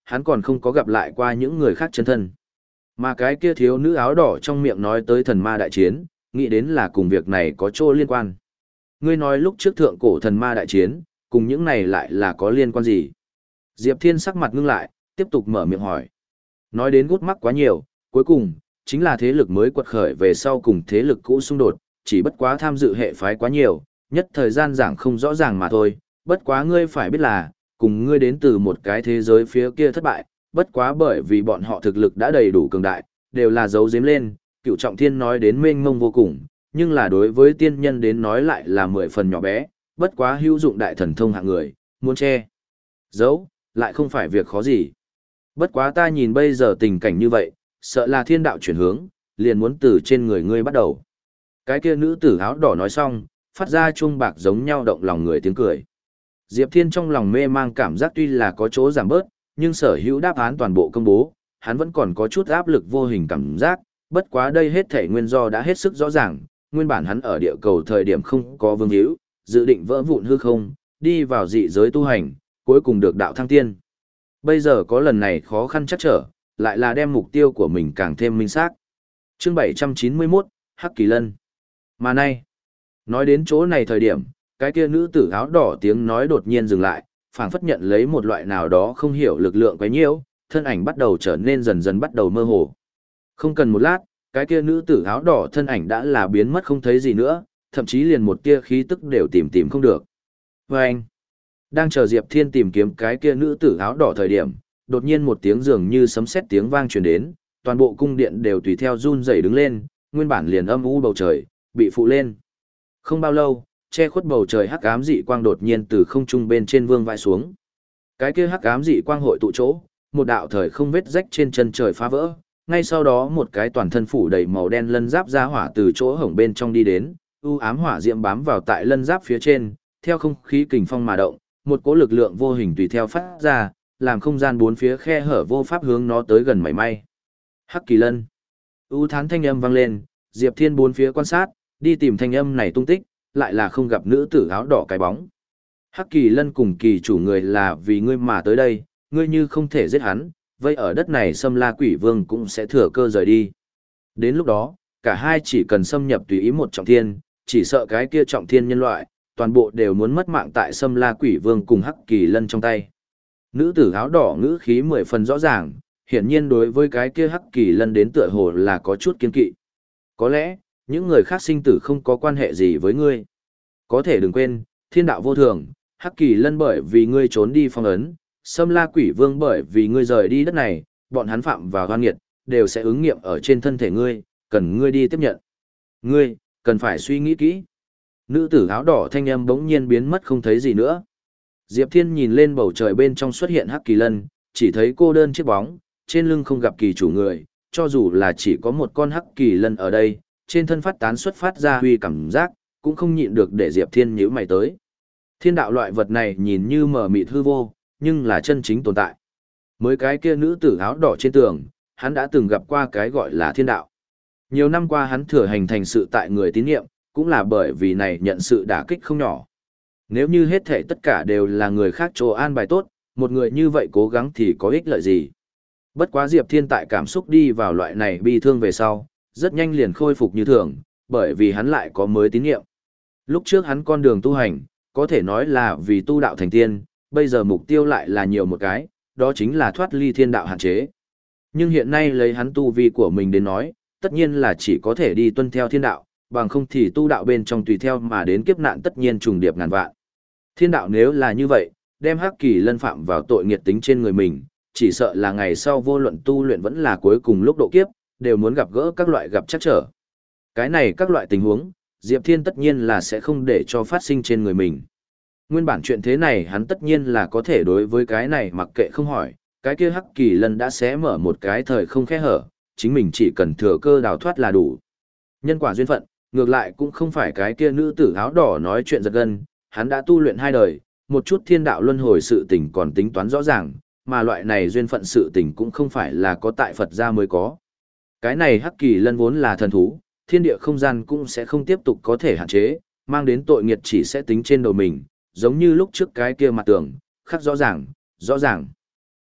hắn còn không có gặp lại qua những người khác chân thân. Mà cái kia thiếu nữ áo đỏ trong miệng nói tới thần ma đại chiến, nghĩ đến là cùng việc này có chỗ liên quan. Ngươi nói lúc trước thượng cổ thần ma đại chiến, cùng những này lại là có liên quan gì? Diệp Thiên sắc mặt ngưng lại, tiếp tục mở miệng hỏi. Nói đến gút mắc quá nhiều, cuối cùng, chính là thế lực mới quật khởi về sau cùng thế lực cũ xung đột, chỉ bất quá tham dự hệ phái quá nhiều, nhất thời gian giảng không rõ ràng mà thôi, bất quá ngươi phải biết là, cùng ngươi đến từ một cái thế giới phía kia thất bại, bất quá bởi vì bọn họ thực lực đã đầy đủ cường đại, đều là giấu giếm lên, cựu trọng thiên nói đến mênh mông vô cùng, nhưng là đối với tiên nhân đến nói lại là mười phần nhỏ bé, bất quá hữu dụng đại thần thông hạng người, muốn che giấu, lại không phải việc khó gì. Bất quá ta nhìn bây giờ tình cảnh như vậy, sợ là thiên đạo chuyển hướng, liền muốn từ trên người ngươi bắt đầu. Cái kia nữ tử áo đỏ nói xong, phát ra chuông bạc giống nhau động lòng người tiếng cười. Diệp Thiên trong lòng mê mang cảm giác tuy là có chỗ giảm bớt, nhưng sở hữu đáp án toàn bộ công bố, hắn vẫn còn có chút áp lực vô hình cảm giác, bất quá đây hết thể nguyên do đã hết sức rõ ràng, nguyên bản hắn ở địa cầu thời điểm không có vương hữu, dự định vỡ vụn hư không, đi vào dị giới tu hành, cuối cùng được đạo thăng tiên. Bây giờ có lần này khó khăn chắc trở, lại là đem mục tiêu của mình càng thêm minh xác. Chương bảy trăm chín mươi mốt, Hắc Kỳ Lân. Mà nay, nói đến chỗ này thời điểm, cái kia nữ tử áo đỏ tiếng nói đột nhiên dừng lại, phảng phất nhận lấy một loại nào đó không hiểu lực lượng quấy nhiễu, thân ảnh bắt đầu trở nên dần dần bắt đầu mơ hồ. Không cần một lát, cái kia nữ tử áo đỏ thân ảnh đã là biến mất không thấy gì nữa, thậm chí liền một tia khí tức đều tìm tìm không được. Và anh, đang chờ Diệp Thiên tìm kiếm cái kia nữ tử áo đỏ thời điểm, đột nhiên một tiếng dường như sấm sét tiếng vang truyền đến, toàn bộ cung điện đều tùy theo run rẩy đứng lên, nguyên bản liền âm u bầu trời, bị phụ lên. Không bao lâu, che khuất bầu trời hắc ám dị quang đột nhiên từ không trung bên trên vương vãi xuống. Cái kia hắc ám dị quang hội tụ chỗ, một đạo thời không vết rách trên chân trời phá vỡ, ngay sau đó một cái toàn thân phủ đầy màu đen lân giáp ra hỏa từ chỗ hổng bên trong đi đến, u ám hỏa diễm bám vào tại lân giáp phía trên, theo không khí kình phong mà động, một cỗ lực lượng vô hình tùy theo phát ra, làm không gian bốn phía khe hở vô pháp hướng nó tới gần mảy may. Hắc Kỳ Lân. U thán thanh âm vang lên, Diệp Thiên bốn phía quan sát, đi tìm thanh âm này tung tích, lại là không gặp nữ tử áo đỏ cái bóng. Hắc Kỳ Lân cùng kỳ chủ người là vì ngươi mà tới đây, ngươi như không thể giết hắn, vậy ở đất này Sâm La Quỷ Vương cũng sẽ thừa cơ rời đi. Đến lúc đó, cả hai chỉ cần xâm nhập tùy ý một trọng thiên, chỉ sợ cái kia trọng thiên nhân loại, toàn bộ đều muốn mất mạng tại Sâm La Quỷ Vương cùng Hắc Kỳ Lân trong tay. Nữ tử áo đỏ ngữ khí mười phần rõ ràng, hiển nhiên đối với cái kia Hắc Kỳ Lân đến tựa hồ là có chút kiên kỵ. Có lẽ, những người khác sinh tử không có quan hệ gì với ngươi. Có thể đừng quên, thiên đạo vô thường, Hắc Kỳ Lân bởi vì ngươi trốn đi phong ấn, Sâm La Quỷ Vương bởi vì ngươi rời đi đất này, bọn hắn phạm vào oan nghiệt, đều sẽ ứng nghiệm ở trên thân thể ngươi, cần ngươi đi tiếp nhận. Ngươi, cần phải suy nghĩ kỹ. Nữ tử áo đỏ thanh âm bỗng nhiên biến mất không thấy gì nữa. Diệp Thiên nhìn lên bầu trời bên trong xuất hiện Hắc Kỳ Lân, chỉ thấy cô đơn chiếc bóng, trên lưng không gặp kỳ chủ người, cho dù là chỉ có một con Hắc Kỳ Lân ở đây, trên thân phát tán xuất phát ra huy cảm giác, cũng không nhịn được để Diệp Thiên nhíu mày tới. Thiên đạo loại vật này nhìn như mờ mịt hư vô, nhưng là chân chính tồn tại. Mới cái kia nữ tử áo đỏ trên tường, hắn đã từng gặp qua cái gọi là thiên đạo. Nhiều năm qua hắn thừa hành thành sự tại người tín nhiệm, cũng là bởi vì này nhận sự đả kích không nhỏ. Nếu như hết thể tất cả đều là người khác chỗ an bài tốt, một người như vậy cố gắng thì có ích lợi gì. Bất quá Diệp Thiên tại cảm xúc đi vào loại này bi thương về sau, rất nhanh liền khôi phục như thường, bởi vì hắn lại có mới tín nhiệm. Lúc trước hắn con đường tu hành, có thể nói là vì tu đạo thành tiên, bây giờ mục tiêu lại là nhiều một cái, đó chính là thoát ly thiên đạo hạn chế. Nhưng hiện nay lấy hắn tu vi của mình đến nói, tất nhiên là chỉ có thể đi tuân theo thiên đạo, bằng không thì tu đạo bên trong tùy theo mà đến kiếp nạn tất nhiên trùng điệp ngàn vạn. Thiên đạo nếu là như vậy, đem Hắc Kỳ Lân phạm vào tội nghiệt tính trên người mình, chỉ sợ là ngày sau vô luận tu luyện vẫn là cuối cùng lúc độ kiếp, đều muốn gặp gỡ các loại gặp chắc trở. Cái này các loại tình huống, Diệp Thiên tất nhiên là sẽ không để cho phát sinh trên người mình. Nguyên bản chuyện thế này hắn tất nhiên là có thể đối với cái này mặc kệ không hỏi, cái kia Hắc Kỳ Lân đã xé mở một cái thời không khe hở, chính mình chỉ cần thừa cơ đào thoát là đủ. Nhân quả duyên phận, ngược lại cũng không phải cái kia nữ tử áo đỏ nói chuyện giật gân, hắn đã tu luyện hai đời, một chút thiên đạo luân hồi sự tình còn tính toán rõ ràng, mà loại này duyên phận sự tình cũng không phải là có tại Phật gia mới có. Cái này Hắc Kỳ Lân vốn là thần thú, thiên địa không gian cũng sẽ không tiếp tục có thể hạn chế, mang đến tội nghiệt chỉ sẽ tính trên đầu mình, giống như lúc trước cái kia mặt tường, khắc rõ ràng, rõ ràng.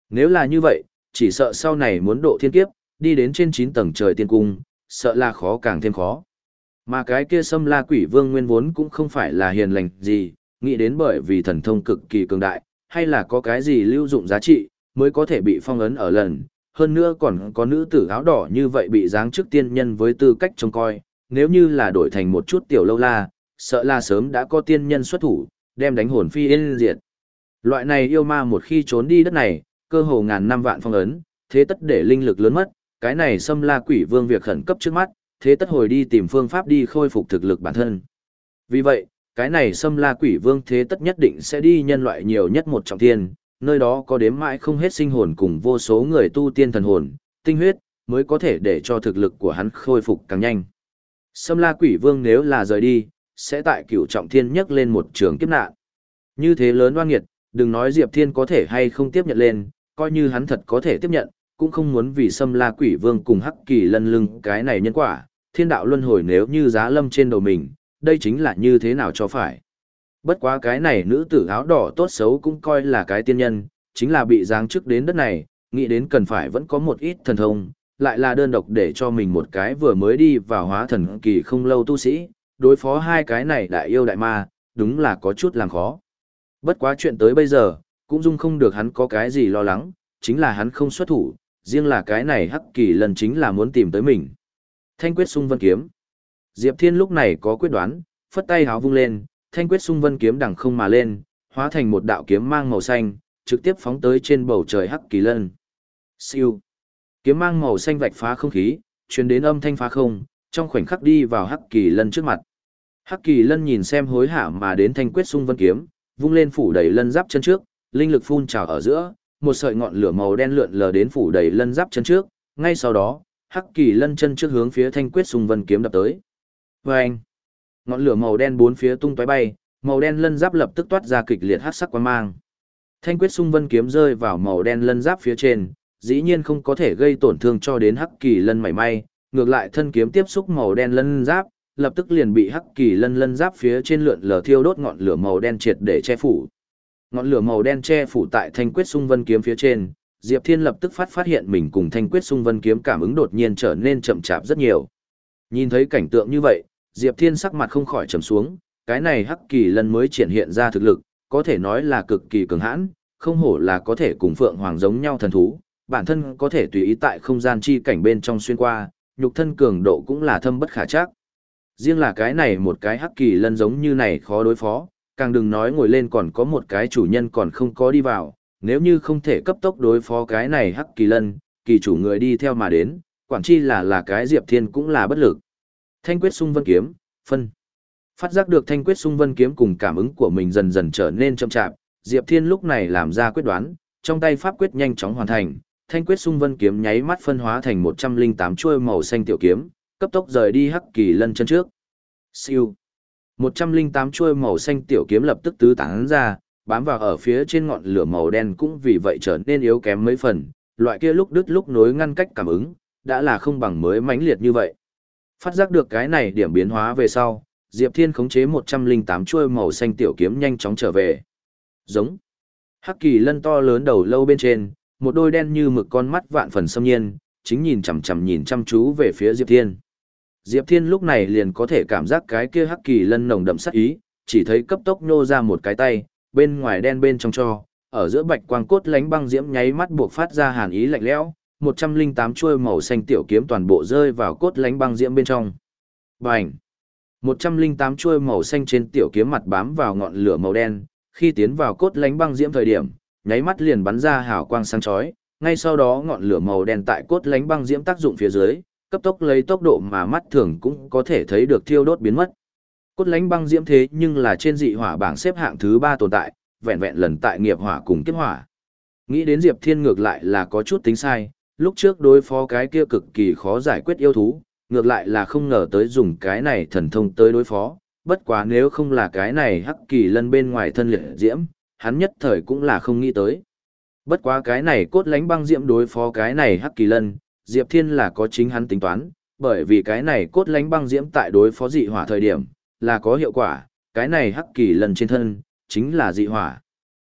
Nếu là như vậy, chỉ sợ sau này muốn độ thiên kiếp, đi đến trên chín tầng trời tiên cung, sợ là khó càng thêm khó. Mà cái kia Sâm La Quỷ Vương nguyên vốn cũng không phải là hiền lành gì, nghĩ đến bởi vì thần thông cực kỳ cường đại, hay là có cái gì lưu dụng giá trị, mới có thể bị phong ấn ở lần. Hơn nữa còn có nữ tử áo đỏ như vậy bị giáng chức tiên nhân với tư cách trông coi, nếu như là đổi thành một chút tiểu lâu la, sợ là sớm đã có tiên nhân xuất thủ, đem đánh hồn phi yên diệt. Loại này yêu ma một khi trốn đi đất này, cơ hồ ngàn năm vạn phong ấn, thế tất để linh lực lớn mất, cái này Sâm La Quỷ Vương việc khẩn cấp trước mắt, thế tất hồi đi tìm phương pháp đi khôi phục thực lực bản thân. Vì vậy, cái này Sâm La Quỷ Vương thế tất nhất định sẽ đi nhân loại nhiều nhất một trọng thiên, nơi đó có đếm mãi không hết sinh hồn cùng vô số người tu tiên thần hồn, tinh huyết, mới có thể để cho thực lực của hắn khôi phục càng nhanh. Sâm La Quỷ Vương nếu là rời đi, sẽ tại cửu trọng thiên nhấc lên một trường kiếp nạn. Như thế lớn oan nghiệt, đừng nói Diệp Thiên có thể hay không tiếp nhận lên, coi như hắn thật có thể tiếp nhận, cũng không muốn vì Sâm La Quỷ Vương cùng Hắc Kỳ Lân lưng cái này nhân quả, thiên đạo luân hồi nếu như giá lâm trên đầu mình, đây chính là như thế nào cho phải. Bất quá cái này nữ tử áo đỏ tốt xấu cũng coi là cái tiên nhân, chính là bị giáng chức đến đất này, nghĩ đến cần phải vẫn có một ít thần thông, lại là đơn độc để cho mình một cái vừa mới đi vào hóa thần kỳ không lâu tu sĩ, đối phó hai cái này đại yêu đại ma, đúng là có chút làm khó. Bất quá chuyện tới bây giờ, cũng dung không được hắn có cái gì lo lắng, chính là hắn không xuất thủ, riêng là cái này Hắc Kỳ Lân chính là muốn tìm tới mình. Thanh quyết xung vân kiếm. Diệp Thiên lúc này có quyết đoán, phất tay háo vung lên, thanh quyết xung vân kiếm đằng không mà lên, hóa thành một đạo kiếm mang màu xanh, trực tiếp phóng tới trên bầu trời Hắc Kỳ Lân. Siêu. Kiếm mang màu xanh vạch phá không khí, truyền đến âm thanh phá không, trong khoảnh khắc đi vào Hắc Kỳ Lân trước mặt. Hắc Kỳ Lân nhìn xem hối hả mà đến thanh quyết xung vân kiếm, vung lên phủ đầy lân giáp chân trước, linh lực phun trào ở giữa, một sợi ngọn lửa màu đen lượn lờ đến phủ đầy lân giáp chân trước, ngay sau đó, Hắc Kỳ Lân chân trước hướng phía thanh quyết xung vân kiếm đập tới. Vâng! Ngọn lửa màu đen bốn phía tung tóe bay, màu đen lân giáp lập tức toát ra kịch liệt hắc sắc quang mang. Thanh quyết xung vân kiếm rơi vào màu đen lân giáp phía trên, dĩ nhiên không có thể gây tổn thương cho đến Hắc Kỳ Lân mảy may, ngược lại thân kiếm tiếp xúc màu đen lân giáp, lập tức liền bị Hắc Kỳ Lân lân giáp phía trên lượn lờ thiêu đốt ngọn lửa màu đen triệt để che phủ. Ngọn lửa màu đen che phủ tại thanh quyết xung vân kiếm phía trên, Diệp Thiên lập tức phát phát hiện mình cùng thanh quyết xung vân kiếm cảm ứng đột nhiên trở nên chậm chạp rất nhiều. Nhìn thấy cảnh tượng như vậy, Diệp Thiên sắc mặt không khỏi trầm xuống, cái này Hắc Kỳ Lân mới triển hiện ra thực lực, có thể nói là cực kỳ cường hãn, không hổ là có thể cùng Phượng Hoàng giống nhau thần thú, bản thân có thể tùy ý tại không gian chi cảnh bên trong xuyên qua, nhục thân cường độ cũng là thâm bất khả trắc. Riêng là cái này một cái Hắc Kỳ Lân giống như này khó đối phó, càng đừng nói ngồi lên còn có một cái chủ nhân còn không có đi vào, nếu như không thể cấp tốc đối phó cái này Hắc Kỳ Lân, kỳ chủ người đi theo mà đến, quản chi là là cái Diệp Thiên cũng là bất lực. Thanh quyết xung vân kiếm, phân. Phát giác được thanh quyết xung vân kiếm cùng cảm ứng của mình dần dần trở nên chậm chạp, Diệp Thiên lúc này làm ra quyết đoán, trong tay pháp quyết nhanh chóng hoàn thành, thanh quyết xung vân kiếm nháy mắt phân hóa thành một trăm linh tám chuôi màu xanh tiểu kiếm, cấp tốc rời đi Hắc Kỳ Lân chân trước. Siêu. một trăm linh tám chuôi màu xanh tiểu kiếm lập tức tứ tán ra, bám vào ở phía trên ngọn lửa màu đen cũng vì vậy trở nên yếu kém mấy phần, loại kia lúc đứt lúc nối ngăn cách cảm ứng, đã là không bằng mới mãnh liệt như vậy. Phát giác được cái này điểm biến hóa về sau, Diệp Thiên khống chế một trăm linh tám chuôi màu xanh tiểu kiếm nhanh chóng trở về. Giống. Hắc Kỳ Lân to lớn đầu lâu bên trên, một đôi đen như mực con mắt vạn phần xâm nhiên, chính nhìn chằm chằm nhìn chăm chú về phía Diệp Thiên. Diệp Thiên lúc này liền có thể cảm giác cái kia Hắc Kỳ Lân nồng đậm sát ý, chỉ thấy cấp tốc nhô ra một cái tay, bên ngoài đen bên trong cho, ở giữa bạch quang cốt lánh băng diễm nháy mắt buộc phát ra hàn ý lạnh lẽo, một trăm linh tám chuôi màu xanh tiểu kiếm toàn bộ rơi vào cốt lánh băng diễm bên trong. Bành! một trăm linh tám chuôi màu xanh trên tiểu kiếm mặt bám vào ngọn lửa màu đen, khi tiến vào cốt lánh băng diễm thời điểm, nháy mắt liền bắn ra hào quang sáng chói, ngay sau đó ngọn lửa màu đen tại cốt lánh băng diễm tác dụng phía dưới, cấp tốc lấy tốc độ mà mắt thường cũng có thể thấy được thiêu đốt biến mất. Cốt lánh băng diễm thế nhưng là trên dị hỏa bảng xếp hạng thứ ba tồn tại, vẹn vẹn lần tại nghiệp hỏa cùng kiếp hỏa. Nghĩ đến Diệp Thiên ngược lại là có chút tính sai, lúc trước đối phó cái kia cực kỳ khó giải quyết yêu thú, ngược lại là không ngờ tới dùng cái này thần thông tới đối phó, bất quá nếu không là cái này Hắc Kỳ Lân bên ngoài thân liệt diễm, hắn nhất thời cũng là không nghĩ tới. Bất quá cái này cốt lánh băng diễm đối phó cái này Hắc Kỳ Lân, Diệp Thiên là có chính hắn tính toán, bởi vì cái này cốt lánh băng diễm tại đối phó dị hỏa thời điểm, là có hiệu quả, cái này Hắc Kỳ Lân trên thân, chính là dị hỏa.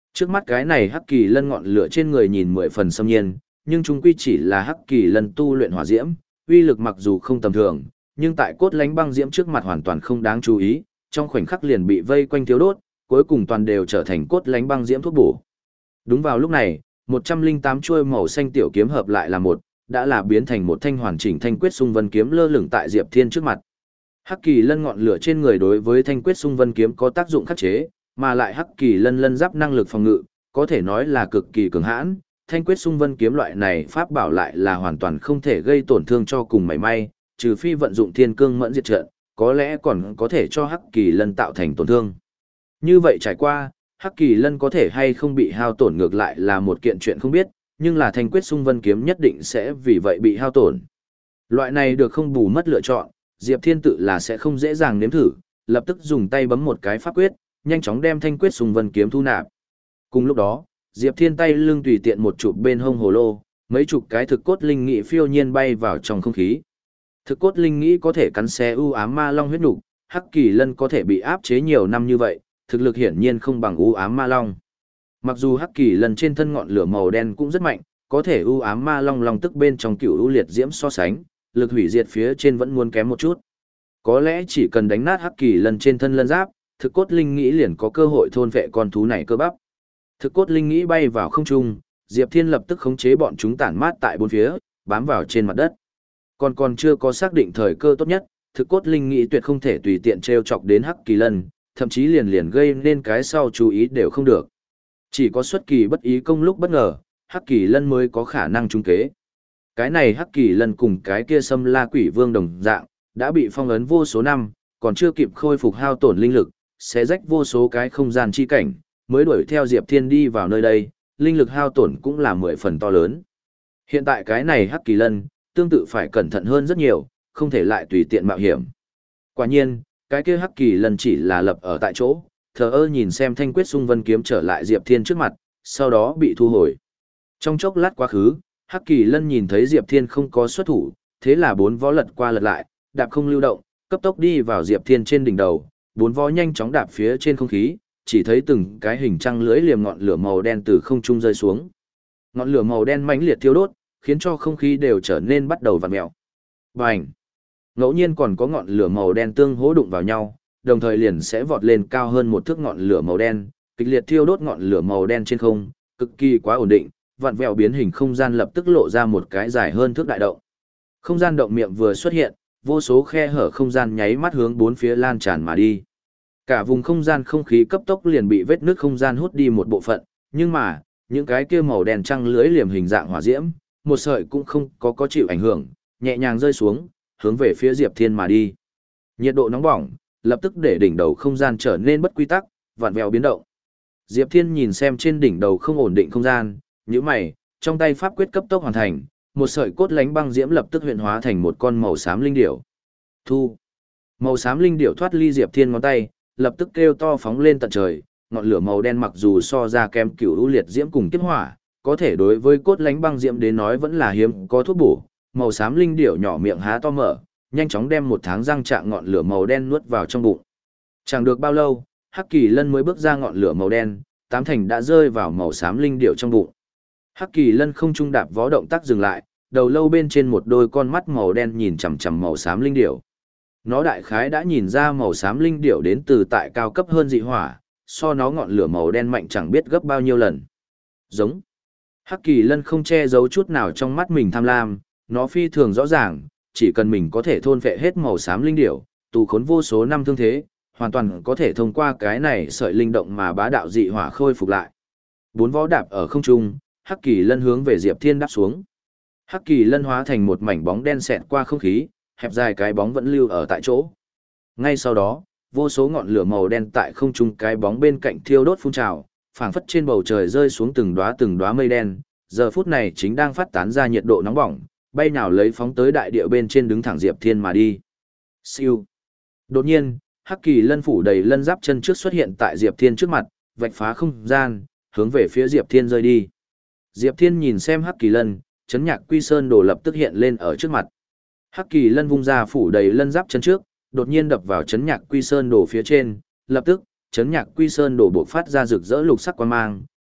Trước mắt cái này hắc kỳ lân ngọn lửa trên người nhìn mười phần xâm nhiên, nhưng chúng quy chỉ là hắc kỳ lân tu luyện hỏa diễm, uy lực mặc dù không tầm thường, nhưng tại cốt lánh băng diễm trước mặt hoàn toàn không đáng chú ý, trong khoảnh khắc liền bị vây quanh thiếu đốt, cuối cùng toàn đều trở thành cốt lánh băng diễm thuốc bổ. Đúng vào lúc này, một trăm lẻ tám chuôi màu xanh tiểu kiếm hợp lại là một, đã là biến thành một thanh hoàn chỉnh thanh quyết xung vân kiếm lơ lửng tại Diệp Thiên trước mặt. Hắc kỳ lân ngọn lửa trên người đối với thanh quyết xung vân kiếm có tác dụng khắc chế, mà lại hắc kỳ lân lân giáp năng lực phòng ngự, có thể nói là cực kỳ cường hãn. Thanh quyết xung vân kiếm loại này pháp bảo lại là hoàn toàn không thể gây tổn thương cho cùng mảy may, trừ phi vận dụng thiên cương mẫn diệt trận, có lẽ còn có thể cho hắc kỳ lân tạo thành tổn thương. Như vậy trải qua, hắc kỳ lân có thể hay không bị hao tổn ngược lại là một kiện chuyện không biết, nhưng là thanh quyết xung vân kiếm nhất định sẽ vì vậy bị hao tổn. Loại này được không bù mất lựa chọn, Diệp Thiên tự là sẽ không dễ dàng nếm thử, lập tức dùng tay bấm một cái pháp quyết, nhanh chóng đem thanh quyết xung vân kiếm thu nạp. Cùng lúc đó, Diệp Thiên tay lưng tùy tiện một chụp bên hông hồ lô, mấy chục cái thực cốt linh nghĩ phiêu nhiên bay vào trong không khí. Thực cốt linh nghĩ có thể cắn xé u ám ma long huyết nục, hắc kỳ lân có thể bị áp chế nhiều năm như vậy, thực lực hiển nhiên không bằng u ám ma long. Mặc dù hắc kỳ lân trên thân ngọn lửa màu đen cũng rất mạnh, có thể u ám ma long long tức bên trong cựu u liệt diễm so sánh, lực hủy diệt phía trên vẫn muốn kém một chút. Có lẽ chỉ cần đánh nát hắc kỳ lân trên thân lân giáp, thực cốt linh nghĩ liền có cơ hội thôn vệ con thú này cơ bắp. Thực cốt linh nghĩ bay vào không trung, Diệp Thiên lập tức khống chế bọn chúng tản mát tại bốn phía, bám vào trên mặt đất. Còn còn chưa có xác định thời cơ tốt nhất, thực cốt linh nghĩ tuyệt không thể tùy tiện trêu chọc đến hắc kỳ lân, thậm chí liền liền gây nên cái sau chú ý đều không được. Chỉ có xuất kỳ bất ý công lúc bất ngờ, hắc kỳ lân mới có khả năng trúng kế. Cái này hắc kỳ lân cùng cái kia Sâm La Quỷ Vương đồng dạng, đã bị phong ấn vô số năm, còn chưa kịp khôi phục hao tổn linh lực, xé rách vô số cái không gian chi cảnh, mới đuổi theo Diệp Thiên đi vào nơi đây, linh lực hao tổn cũng là mười phần to lớn. Hiện tại cái này hắc kỳ lân, tương tự phải cẩn thận hơn rất nhiều, không thể lại tùy tiện mạo hiểm. Quả nhiên, cái kia hắc kỳ lân chỉ là lập ở tại chỗ, thờ ơ nhìn xem thanh quyết xung vân kiếm trở lại Diệp Thiên trước mặt, sau đó bị thu hồi. Trong chốc lát quá khứ, hắc kỳ lân nhìn thấy Diệp Thiên không có xuất thủ, thế là bốn vó lật qua lật lại, đạp không lưu động, cấp tốc đi vào Diệp Thiên trên đỉnh đầu, bốn vó nhanh chóng đạp phía trên không khí, chỉ thấy từng cái hình trăng lưỡi liềm ngọn lửa màu đen từ không trung rơi xuống. Ngọn lửa màu đen mãnh liệt thiêu đốt, khiến cho không khí đều trở nên bắt đầu vặn mèo. Bành! Ngẫu nhiên còn có ngọn lửa màu đen tương hỗ đụng vào nhau, đồng thời liền sẽ vọt lên cao hơn một thước ngọn lửa màu đen, kịch liệt thiêu đốt ngọn lửa màu đen trên không, cực kỳ quá ổn định, vặn vẹo biến hình không gian lập tức lộ ra một cái dài hơn thước đại động. Không gian động miệng vừa xuất hiện, vô số khe hở không gian nháy mắt hướng bốn phía lan tràn mà đi. Cả vùng không gian không khí cấp tốc liền bị vết nứt không gian hút đi một bộ phận, nhưng mà, những cái kia màu đen trăng lưới liềm hình dạng hỏa diễm, một sợi cũng không có có chịu ảnh hưởng, nhẹ nhàng rơi xuống, hướng về phía Diệp Thiên mà đi. Nhiệt độ nóng bỏng, lập tức để đỉnh đầu không gian trở nên bất quy tắc, vặn vẹo biến động. Diệp Thiên nhìn xem trên đỉnh đầu không ổn định không gian, nhíu mày, trong tay pháp quyết cấp tốc hoàn thành, một sợi cốt lánh băng diễm lập tức huyện hóa thành một con màu xám linh điểu. Thu. Màu xám linh điểu thoát ly Diệp Thiên ngón tay, lập tức kêu to phóng lên tận trời, ngọn lửa màu đen mặc dù so ra kém cửu u liệt diễm cùng kiếp hỏa, có thể đối với cốt lánh băng diễm đến nói vẫn là hiếm có thuốc bổ. Màu xám linh điểu nhỏ miệng há to mở, nhanh chóng đem một tháng răng trạng ngọn lửa màu đen nuốt vào trong bụng. Chẳng được bao lâu, hắc kỳ lân mới bước ra ngọn lửa màu đen, tám thành đã rơi vào màu xám linh điểu trong bụng. Hắc kỳ lân không trung đạp vó động tác dừng lại, đầu lâu bên trên một đôi con mắt màu đen nhìn chằm chằm màu xám linh điểu. Nó đại khái đã nhìn ra màu xám linh điểu đến từ tại cao cấp hơn dị hỏa, so nó ngọn lửa màu đen mạnh chẳng biết gấp bao nhiêu lần. Giống. Hắc kỳ lân không che giấu chút nào trong mắt mình tham lam, nó phi thường rõ ràng, chỉ cần mình có thể thôn vệ hết màu xám linh điểu, tù khốn vô số năm thương thế, hoàn toàn có thể thông qua cái này sợi linh động mà bá đạo dị hỏa khôi phục lại. Bốn vó đạp ở không trung, hắc kỳ lân hướng về Diệp Thiên đáp xuống. Hắc kỳ lân hóa thành một mảnh bóng đen xẹt qua không khí, hẹp dài cái bóng vẫn lưu ở tại chỗ. Ngay sau đó, vô số ngọn lửa màu đen tại không trung cái bóng bên cạnh thiêu đốt phun trào, phảng phất trên bầu trời rơi xuống từng đóa từng đóa mây đen, giờ phút này chính đang phát tán ra nhiệt độ nóng bỏng, bay nào lấy phóng tới đại địa bên trên đứng thẳng Diệp Thiên mà đi. Siêu. Đột nhiên, hắc kỳ lân phủ đầy lân giáp chân trước xuất hiện tại Diệp Thiên trước mặt, vạch phá không gian, hướng về phía Diệp Thiên rơi đi. Diệp Thiên nhìn xem hắc kỳ lân, chấn nhạc quy sơn đồ lập tức hiện lên ở trước mặt. Hắc kỳ lân vung ra phủ đầy lân giáp chân trước, đột nhiên đập vào chấn nhạc quy sơn đồ phía trên, lập tức, chấn nhạc quy sơn đồ bộc phát ra rực rỡ lục sắc quang mang,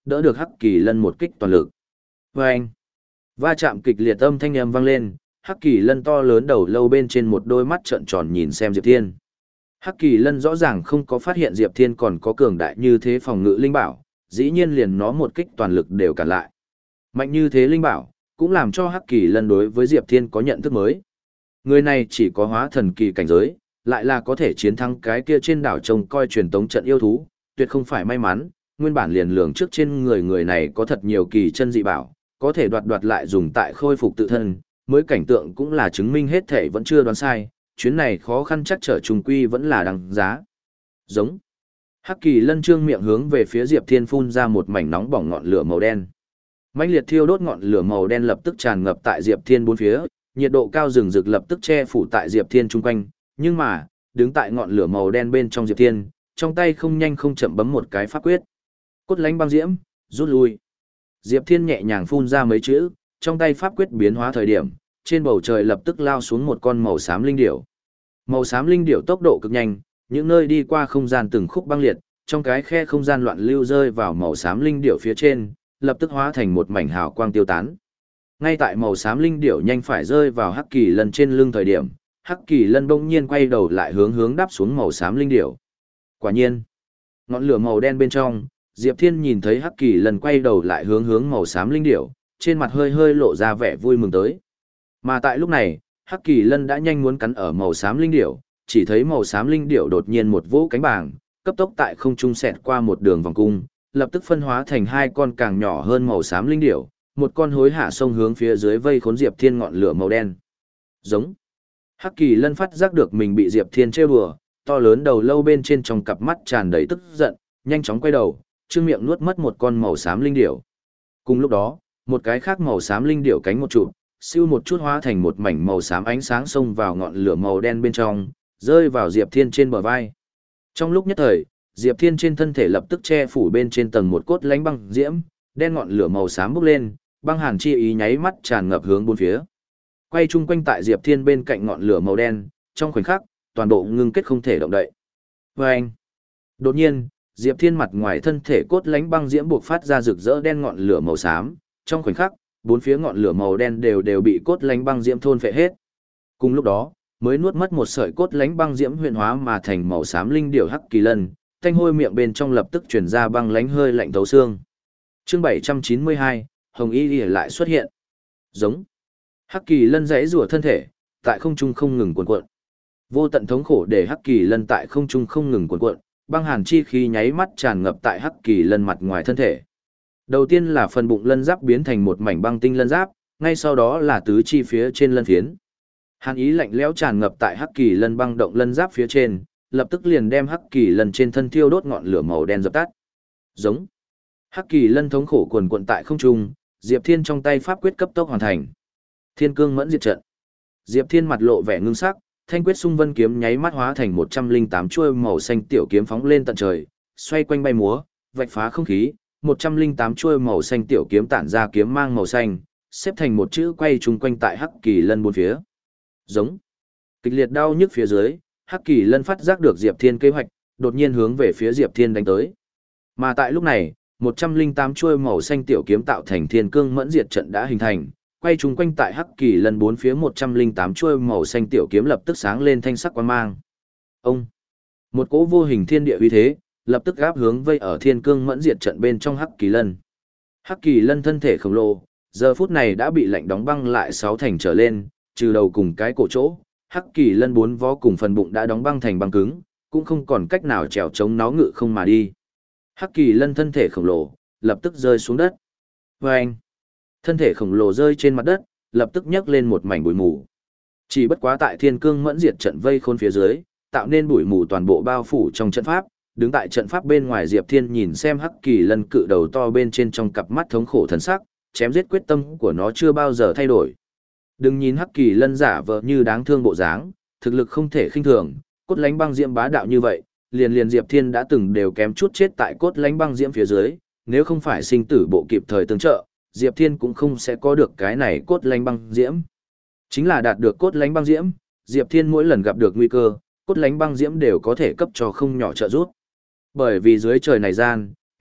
đỡ được Hắc Kỳ Lân một kích toàn lực. Và anh, va chạm kịch liệt âm thanh âm vang lên, Hắc Kỳ Lân to lớn đầu lâu bên trên một đôi mắt trợn tròn nhìn xem Diệp Thiên. Hắc Kỳ Lân rõ ràng không có phát hiện Diệp Thiên còn có cường đại như thế phòng ngự linh bảo, dĩ nhiên liền nó một kích toàn lực đều cản lại. Mạnh như thế linh bảo, cũng làm cho Hắc Kỳ Lân đối với Diệp Thiên có nhận thức mới. Người này chỉ có hóa thần kỳ cảnh giới, lại là có thể chiến thắng cái kia trên đảo trông coi truyền tống trận yêu thú, tuyệt không phải may mắn, nguyên bản liền lường trước trên người người này có thật nhiều kỳ chân dị bảo, có thể đoạt đoạt lại dùng tại khôi phục tự thân, mới cảnh tượng cũng là chứng minh hết thể vẫn chưa đoán sai, chuyến này khó khăn chắc trở trùng quy vẫn là đằng giá. Giống. Hắc Kỳ Lân trương miệng hướng về phía Diệp Thiên phun ra một mảnh nóng bỏng ngọn lửa màu đen. Mãnh liệt thiêu đốt ngọn lửa màu đen lập tức tràn ngập tại Diệp Thiên bốn phía, nhiệt độ cao rừng rực lập tức che phủ tại Diệp Thiên chung quanh, nhưng mà, đứng tại ngọn lửa màu đen bên trong Diệp Thiên, trong tay không nhanh không chậm bấm một cái pháp quyết. Cốt lánh băng diễm, rút lui. Diệp Thiên nhẹ nhàng phun ra mấy chữ, trong tay pháp quyết biến hóa thời điểm, trên bầu trời lập tức lao xuống một con màu xám linh điểu. Màu xám linh điểu tốc độ cực nhanh, những nơi đi qua không gian từng khúc băng liệt, trong cái khe không gian loạn lưu rơi vào màu xám linh điểu phía trên, lập tức hóa thành một mảnh hào quang tiêu tán. Ngay tại màu xám linh điểu nhanh phải rơi vào Hắc Kỳ Lân trên lưng thời điểm, Hắc Kỳ Lân bỗng nhiên quay đầu lại hướng hướng đáp xuống màu xám linh điểu. Quả nhiên, ngọn lửa màu đen bên trong, Diệp Thiên nhìn thấy Hắc Kỳ Lân quay đầu lại hướng hướng màu xám linh điểu, trên mặt hơi hơi lộ ra vẻ vui mừng tới. Mà tại lúc này, Hắc Kỳ Lân đã nhanh muốn cắn ở màu xám linh điểu, chỉ thấy màu xám linh điểu đột nhiên một vỗ cánh bảng, cấp tốc tại không trung xẹt qua một đường vòng cung, lập tức phân hóa thành hai con càng nhỏ hơn màu xám linh điểu, một con hối hạ sông hướng phía dưới vây khốn Diệp Thiên ngọn lửa màu đen. Giống. Hắc Kỳ Lân phát giác được mình bị Diệp Thiên trêu đùa, to lớn đầu lâu bên trên trong cặp mắt tràn đầy tức giận, nhanh chóng quay đầu, trương miệng nuốt mất một con màu xám linh điểu. Cùng lúc đó, một cái khác màu xám linh điểu cánh một trụ, siêu một chút hóa thành một mảnh màu xám ánh sáng xông vào ngọn lửa màu đen bên trong, rơi vào Diệp Thiên trên bờ vai. Trong lúc nhất thời, Diệp Thiên trên thân thể lập tức che phủ bên trên tầng một cốt lánh băng diễm, đen ngọn lửa màu xám bốc lên, băng hàn chi ý nháy mắt tràn ngập hướng bốn phía. Quay chung quanh tại Diệp Thiên bên cạnh ngọn lửa màu đen, trong khoảnh khắc, toàn bộ ngưng kết không thể động đậy. Và anh, đột nhiên, Diệp Thiên mặt ngoài thân thể cốt lánh băng diễm buộc phát ra rực rỡ đen ngọn lửa màu xám, trong khoảnh khắc, bốn phía ngọn lửa màu đen đều đều bị cốt lánh băng diễm thôn phệ hết. Cùng lúc đó, mới nuốt mất một sợi cốt lánh băng diễm huyền hóa mà thành màu xám linh điểu Hắc Kỳ Lân, thanh hôi miệng bên trong lập tức truyền ra băng lánh hơi lạnh thấu xương. Chương bảy trăm chín mươi hai, Hồng Y Lìa lại xuất hiện. Giống. Hắc Kỳ Lân giãy rủa thân thể, tại không trung không ngừng cuộn cuộn. Vô tận thống khổ để Hắc Kỳ Lân tại không trung không ngừng cuộn cuộn, băng hàn chi khí nháy mắt tràn ngập tại Hắc Kỳ Lân mặt ngoài thân thể. Đầu tiên là phần bụng lân giáp biến thành một mảnh băng tinh lân giáp, ngay sau đó là tứ chi phía trên lân phiến. Hàn ý lạnh lẽo tràn ngập tại Hắc Kỳ Lân băng động lân giáp phía trên, lập tức liền đem Hắc Kỳ Lân trên thân thiêu đốt ngọn lửa màu đen dập tắt. Giống. Hắc Kỳ Lân thống khổ cuồn cuộn tại không trung, Diệp Thiên trong tay pháp quyết cấp tốc hoàn thành. Thiên Cương Mẫn Diệt Trận. Diệp Thiên mặt lộ vẻ ngưng sắc, thanh quyết xung vân kiếm nháy mắt hóa thành một trăm linh tám chuôi màu xanh tiểu kiếm phóng lên tận trời, xoay quanh bay múa, vạch phá không khí, một trăm linh tám chuôi màu xanh tiểu kiếm tản ra kiếm mang màu xanh, xếp thành một chữ quay chung quanh tại Hắc Kỳ Lân bốn phía. Giống. Kịch liệt đau nhức phía dưới, Hắc Kỳ Lân phát giác được Diệp Thiên kế hoạch, đột nhiên hướng về phía Diệp Thiên đánh tới. Mà tại lúc này, một trăm linh tám chuôi màu xanh tiểu kiếm tạo thành Thiên Cương Mẫn Diệt Trận đã hình thành, quay chung quanh tại Hắc Kỳ Lân bốn phía một trăm linh tám chuôi màu xanh tiểu kiếm lập tức sáng lên thanh sắc quang mang. Ông. Một cỗ vô hình thiên địa uy thế, lập tức áp hướng vây ở Thiên Cương Mẫn Diệt Trận bên trong Hắc Kỳ Lân. Hắc Kỳ Lân thân thể khổng lồ, giờ phút này đã bị lạnh đóng băng lại sáu thành trở lên, trừ đầu cùng cái cổ chỗ, Hắc Kỳ Lân bốn vó cùng phần bụng đã đóng băng thành băng cứng, cũng không còn cách nào trèo chống nó ngự không mà đi. Hắc Kỳ Lân thân thể khổng lồ, lập tức rơi xuống đất. Vâng! Thân thể khổng lồ rơi trên mặt đất, lập tức nhấc lên một mảnh bụi mù. Chỉ bất quá tại Thiên Cương Mẫn Diệt Trận vây khôn phía dưới, tạo nên bụi mù toàn bộ bao phủ trong trận pháp, đứng tại trận pháp bên ngoài Diệp Thiên nhìn xem Hắc Kỳ Lân cự đầu to bên trên trong cặp mắt thống khổ thần sắc, chém giết quyết tâm của nó chưa bao giờ thay đổi. Đừng nhìn Hắc Kỳ Lân giả vờ như đáng thương bộ dáng, thực lực không thể khinh thường, cốt lánh băng diễm bá đạo như vậy, liền liền Diệp Thiên đã từng đều kém chút chết tại cốt lánh băng diễm phía dưới, nếu không phải sinh tử bộ kịp thời tương trợ, Diệp Thiên cũng không sẽ có được cái này cốt lánh băng diễm. Chính là đạt được cốt lánh băng diễm, Diệp Thiên mỗi lần gặp được nguy cơ, cốt lánh băng diễm đều có thể cấp cho không nhỏ trợ giúp. Bởi vì dưới trời này gian,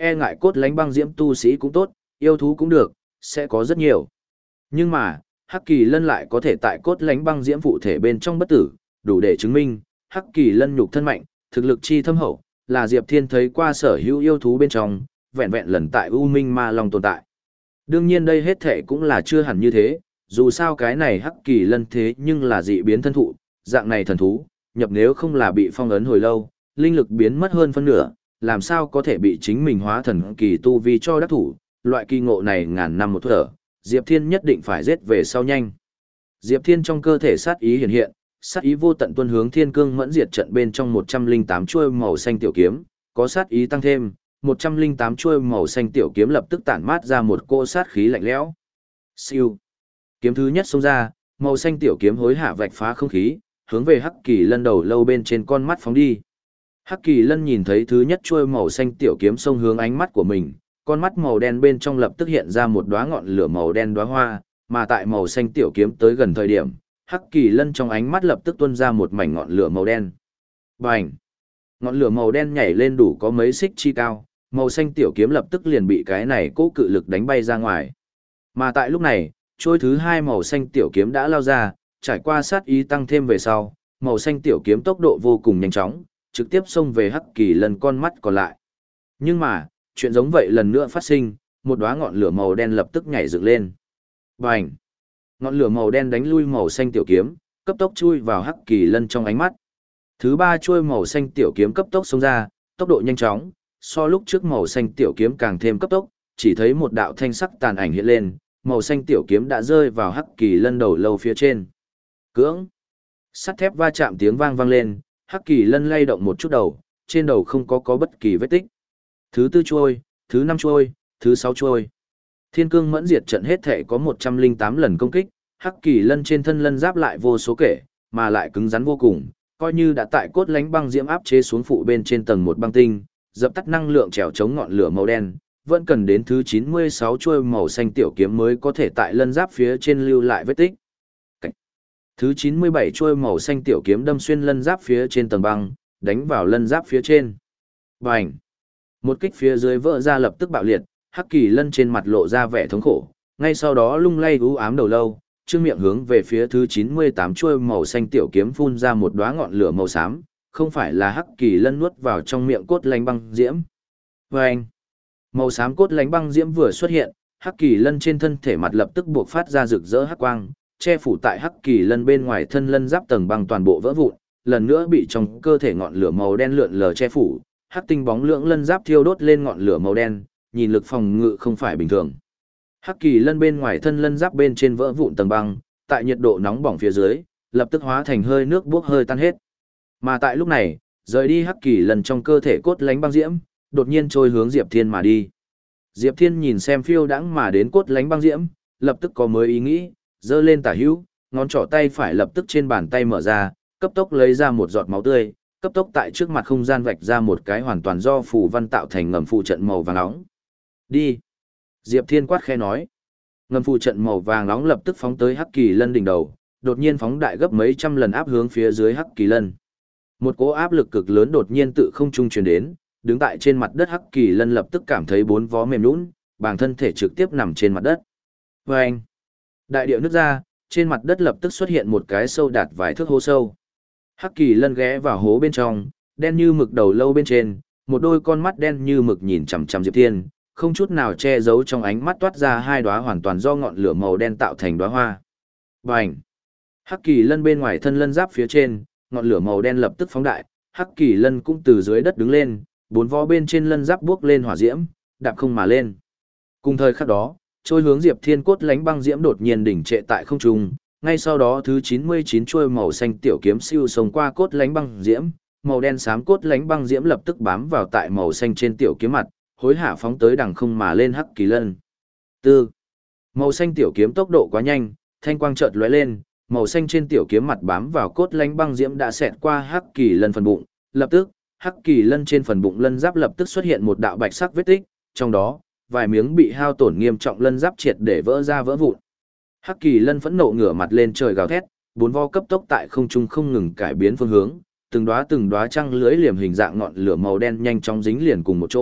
e ngại cốt lánh băng diễm tu sĩ cũng tốt, yêu thú cũng được, sẽ có rất nhiều. Nhưng mà, Hắc Kỳ Lân lại có thể tại cốt lánh băng diễm phụ thể bên trong bất tử, đủ để chứng minh, Hắc Kỳ Lân nhục thân mạnh, thực lực chi thâm hậu, là Diệp Thiên thấy qua sở hữu yêu thú bên trong, vẹn vẹn lần tại U Minh Ma Long tồn tại. Đương nhiên đây hết thể cũng là chưa hẳn như thế, dù sao cái này Hắc Kỳ Lân thế nhưng là dị biến thân thụ, dạng này thần thú, nhập nếu không là bị phong ấn hồi lâu, linh lực biến mất hơn phân nửa, làm sao có thể bị chính mình hóa thần kỳ tu vi cho đắc thủ, loại kỳ ngộ này ngàn năm một thở, Diệp Thiên nhất định phải giết về sau nhanh. Diệp Thiên trong cơ thể sát ý hiện hiện, sát ý vô tận tuôn hướng Thiên Cương Mẫn Diệt trận bên trong một trăm linh tám chuôi màu xanh tiểu kiếm, có sát ý tăng thêm, một trăm linh tám chuôi màu xanh tiểu kiếm lập tức tản mát ra một cỗ sát khí lạnh lẽo. Siêu. Kiếm thứ nhất xông ra, màu xanh tiểu kiếm hối hả vạch phá không khí, hướng về Hắc Kỳ Lân đầu lâu bên trên con mắt phóng đi. Hắc Kỳ Lân nhìn thấy thứ nhất chuôi màu xanh tiểu kiếm xông hướng ánh mắt của mình, con mắt màu đen bên trong lập tức hiện ra một đóa ngọn lửa màu đen đóa hoa, mà tại màu xanh tiểu kiếm tới gần thời điểm, Hắc Kỳ Lân trong ánh mắt lập tức tuôn ra một mảnh ngọn lửa màu đen. Bành! Ngọn lửa màu đen nhảy lên đủ có mấy xích chi cao, màu xanh tiểu kiếm lập tức liền bị cái này cố cự lực đánh bay ra ngoài. Mà tại lúc này, trôi thứ hai màu xanh tiểu kiếm đã lao ra, trải qua sát ý tăng thêm về sau, màu xanh tiểu kiếm tốc độ vô cùng nhanh chóng, trực tiếp xông về Hắc Kỳ Lân con mắt còn lại. Nhưng mà, chuyện giống vậy lần nữa phát sinh, một đóa ngọn lửa màu đen lập tức nhảy dựng lên. Bành! Ngọn lửa màu đen đánh lui màu xanh tiểu kiếm, cấp tốc chui vào Hắc Kỳ Lân trong ánh mắt. Thứ ba chuôi màu xanh tiểu kiếm cấp tốc xông ra, tốc độ nhanh chóng, so lúc trước màu xanh tiểu kiếm càng thêm cấp tốc, chỉ thấy một đạo thanh sắc tàn ảnh hiện lên, màu xanh tiểu kiếm đã rơi vào Hắc Kỳ Lân đầu lâu phía trên. Cưỡng! Sắt thép va chạm tiếng vang vang lên, Hắc Kỳ Lân lay động một chút đầu, trên đầu không có có bất kỳ vết tích. Thứ tư chuôi, thứ năm chuôi, thứ sáu chuôi. Thiên Cương Mẫn Diệt trận hết thể có một trăm linh tám lần công kích, Hắc Kỳ Lân trên thân lân giáp lại vô số kể, mà lại cứng rắn vô cùng, coi như đã tại cốt lánh băng diễm áp chế xuống phụ bên trên tầng một băng tinh, dập tắt năng lượng trèo chống ngọn lửa màu đen, vẫn cần đến thứ chín mươi sáu chuôi màu xanh tiểu kiếm mới có thể tại lân giáp phía trên lưu lại vết tích. Cảnh. Thứ chín mươi bảy chuôi màu xanh tiểu kiếm đâm xuyên lân giáp phía trên tầng băng, đánh vào lân giáp phía trên. Bành! Một kích phía dưới vỡ ra lập tức bạo liệt, Hắc Kỳ Lân trên mặt lộ ra vẻ thống khổ, ngay sau đó lung lay u ám đầu lâu, trương miệng hướng về phía thứ chín mươi tám chuôi màu xanh tiểu kiếm phun ra một đóa ngọn lửa màu xám, không phải là Hắc Kỳ Lân nuốt vào trong miệng cốt lánh băng diễm. Vâng! Màu xám cốt lánh băng diễm vừa xuất hiện, Hắc Kỳ Lân trên thân thể mặt lập tức buộc phát ra rực rỡ hắc quang, che phủ tại Hắc Kỳ Lân bên ngoài thân lân giáp tầng băng toàn bộ vỡ vụn, lần nữa bị trong cơ thể ngọn lửa màu đen lượn lờ che phủ, hắc tinh bóng lưỡng lân giáp thiêu đốt lên ngọn lửa màu đen, nhìn lực phòng ngự không phải bình thường. Hắc Kỳ Lân bên ngoài thân lân giáp bên trên vỡ vụn tầng băng, tại nhiệt độ nóng bỏng phía dưới, lập tức hóa thành hơi nước bốc hơi tan hết. Mà tại lúc này, rời đi Hắc Kỳ Lân trong cơ thể cốt lánh băng diễm, đột nhiên trôi hướng Diệp Thiên mà đi. Diệp Thiên nhìn xem phiêu đãng mà đến cốt lánh băng diễm, lập tức có mới ý nghĩ, giơ lên tả hữu, ngón trỏ tay phải lập tức trên bàn tay mở ra, cấp tốc lấy ra một giọt máu tươi, cấp tốc tại trước mặt không gian vạch ra một cái hoàn toàn do phù văn tạo thành ngầm phù trận màu vàng nóng. Đi! Diệp Thiên quát khẽ nói. Ngầm phù trận màu vàng nóng lập tức phóng tới Hắc Kỳ Lân đỉnh đầu, đột nhiên phóng đại gấp mấy trăm lần áp hướng phía dưới Hắc Kỳ Lân. Một cỗ áp lực cực lớn đột nhiên tự không trung truyền đến, đứng tại trên mặt đất Hắc Kỳ Lân lập tức cảm thấy bốn vó mềm nhũn, bản thân thể trực tiếp nằm trên mặt đất. Oeng! Đại địa nứt ra, trên mặt đất lập tức xuất hiện một cái sâu đạt vài thước hố sâu. Hắc Kỳ Lân ghé vào hố bên trong, đen như mực đầu lâu bên trên, một đôi con mắt đen như mực nhìn chằm chằm Diệp Thiên, không chút nào che giấu trong ánh mắt toát ra hai đóa hoàn toàn do ngọn lửa màu đen tạo thành đóa hoa. Bành! Hắc Kỳ Lân bên ngoài thân lân giáp phía trên, ngọn lửa màu đen lập tức phóng đại, Hắc Kỳ Lân cũng từ dưới đất đứng lên, bốn vó bên trên lân giáp bước lên hỏa diễm, đạp không mà lên. Cùng thời khắc đó, trôi hướng Diệp Thiên cốt lánh băng diễm đột nhiên đỉnh trệ tại không trung, ngay sau đó thứ chín mươi chín chuôi màu xanh tiểu kiếm siêu xông qua cốt lánh băng diễm, màu đen xám cốt lánh băng diễm lập tức bám vào tại màu xanh trên tiểu kiếm mặt, hối hả phóng tới đằng không mà lên Hắc Kỳ Lân. Tư. Màu xanh tiểu kiếm tốc độ quá nhanh, thanh quang chợt lóe lên, màu xanh trên tiểu kiếm mặt bám vào cốt lánh băng diễm đã xẹt qua Hắc Kỳ Lân phần bụng, lập tức, Hắc Kỳ Lân trên phần bụng lân giáp lập tức xuất hiện một đạo bạch sắc vết tích, trong đó, vài miếng bị hao tổn nghiêm trọng lân giáp triệt để vỡ ra vỡ vụn. Hắc Kỳ Lân phẫn nộ ngửa mặt lên trời gào thét, bốn vo cấp tốc tại không trung không ngừng cải biến phương hướng, từng đóa từng đóa trăng lưới liềm hình dạng ngọn lửa màu đen nhanh chóng dính liền cùng một chỗ,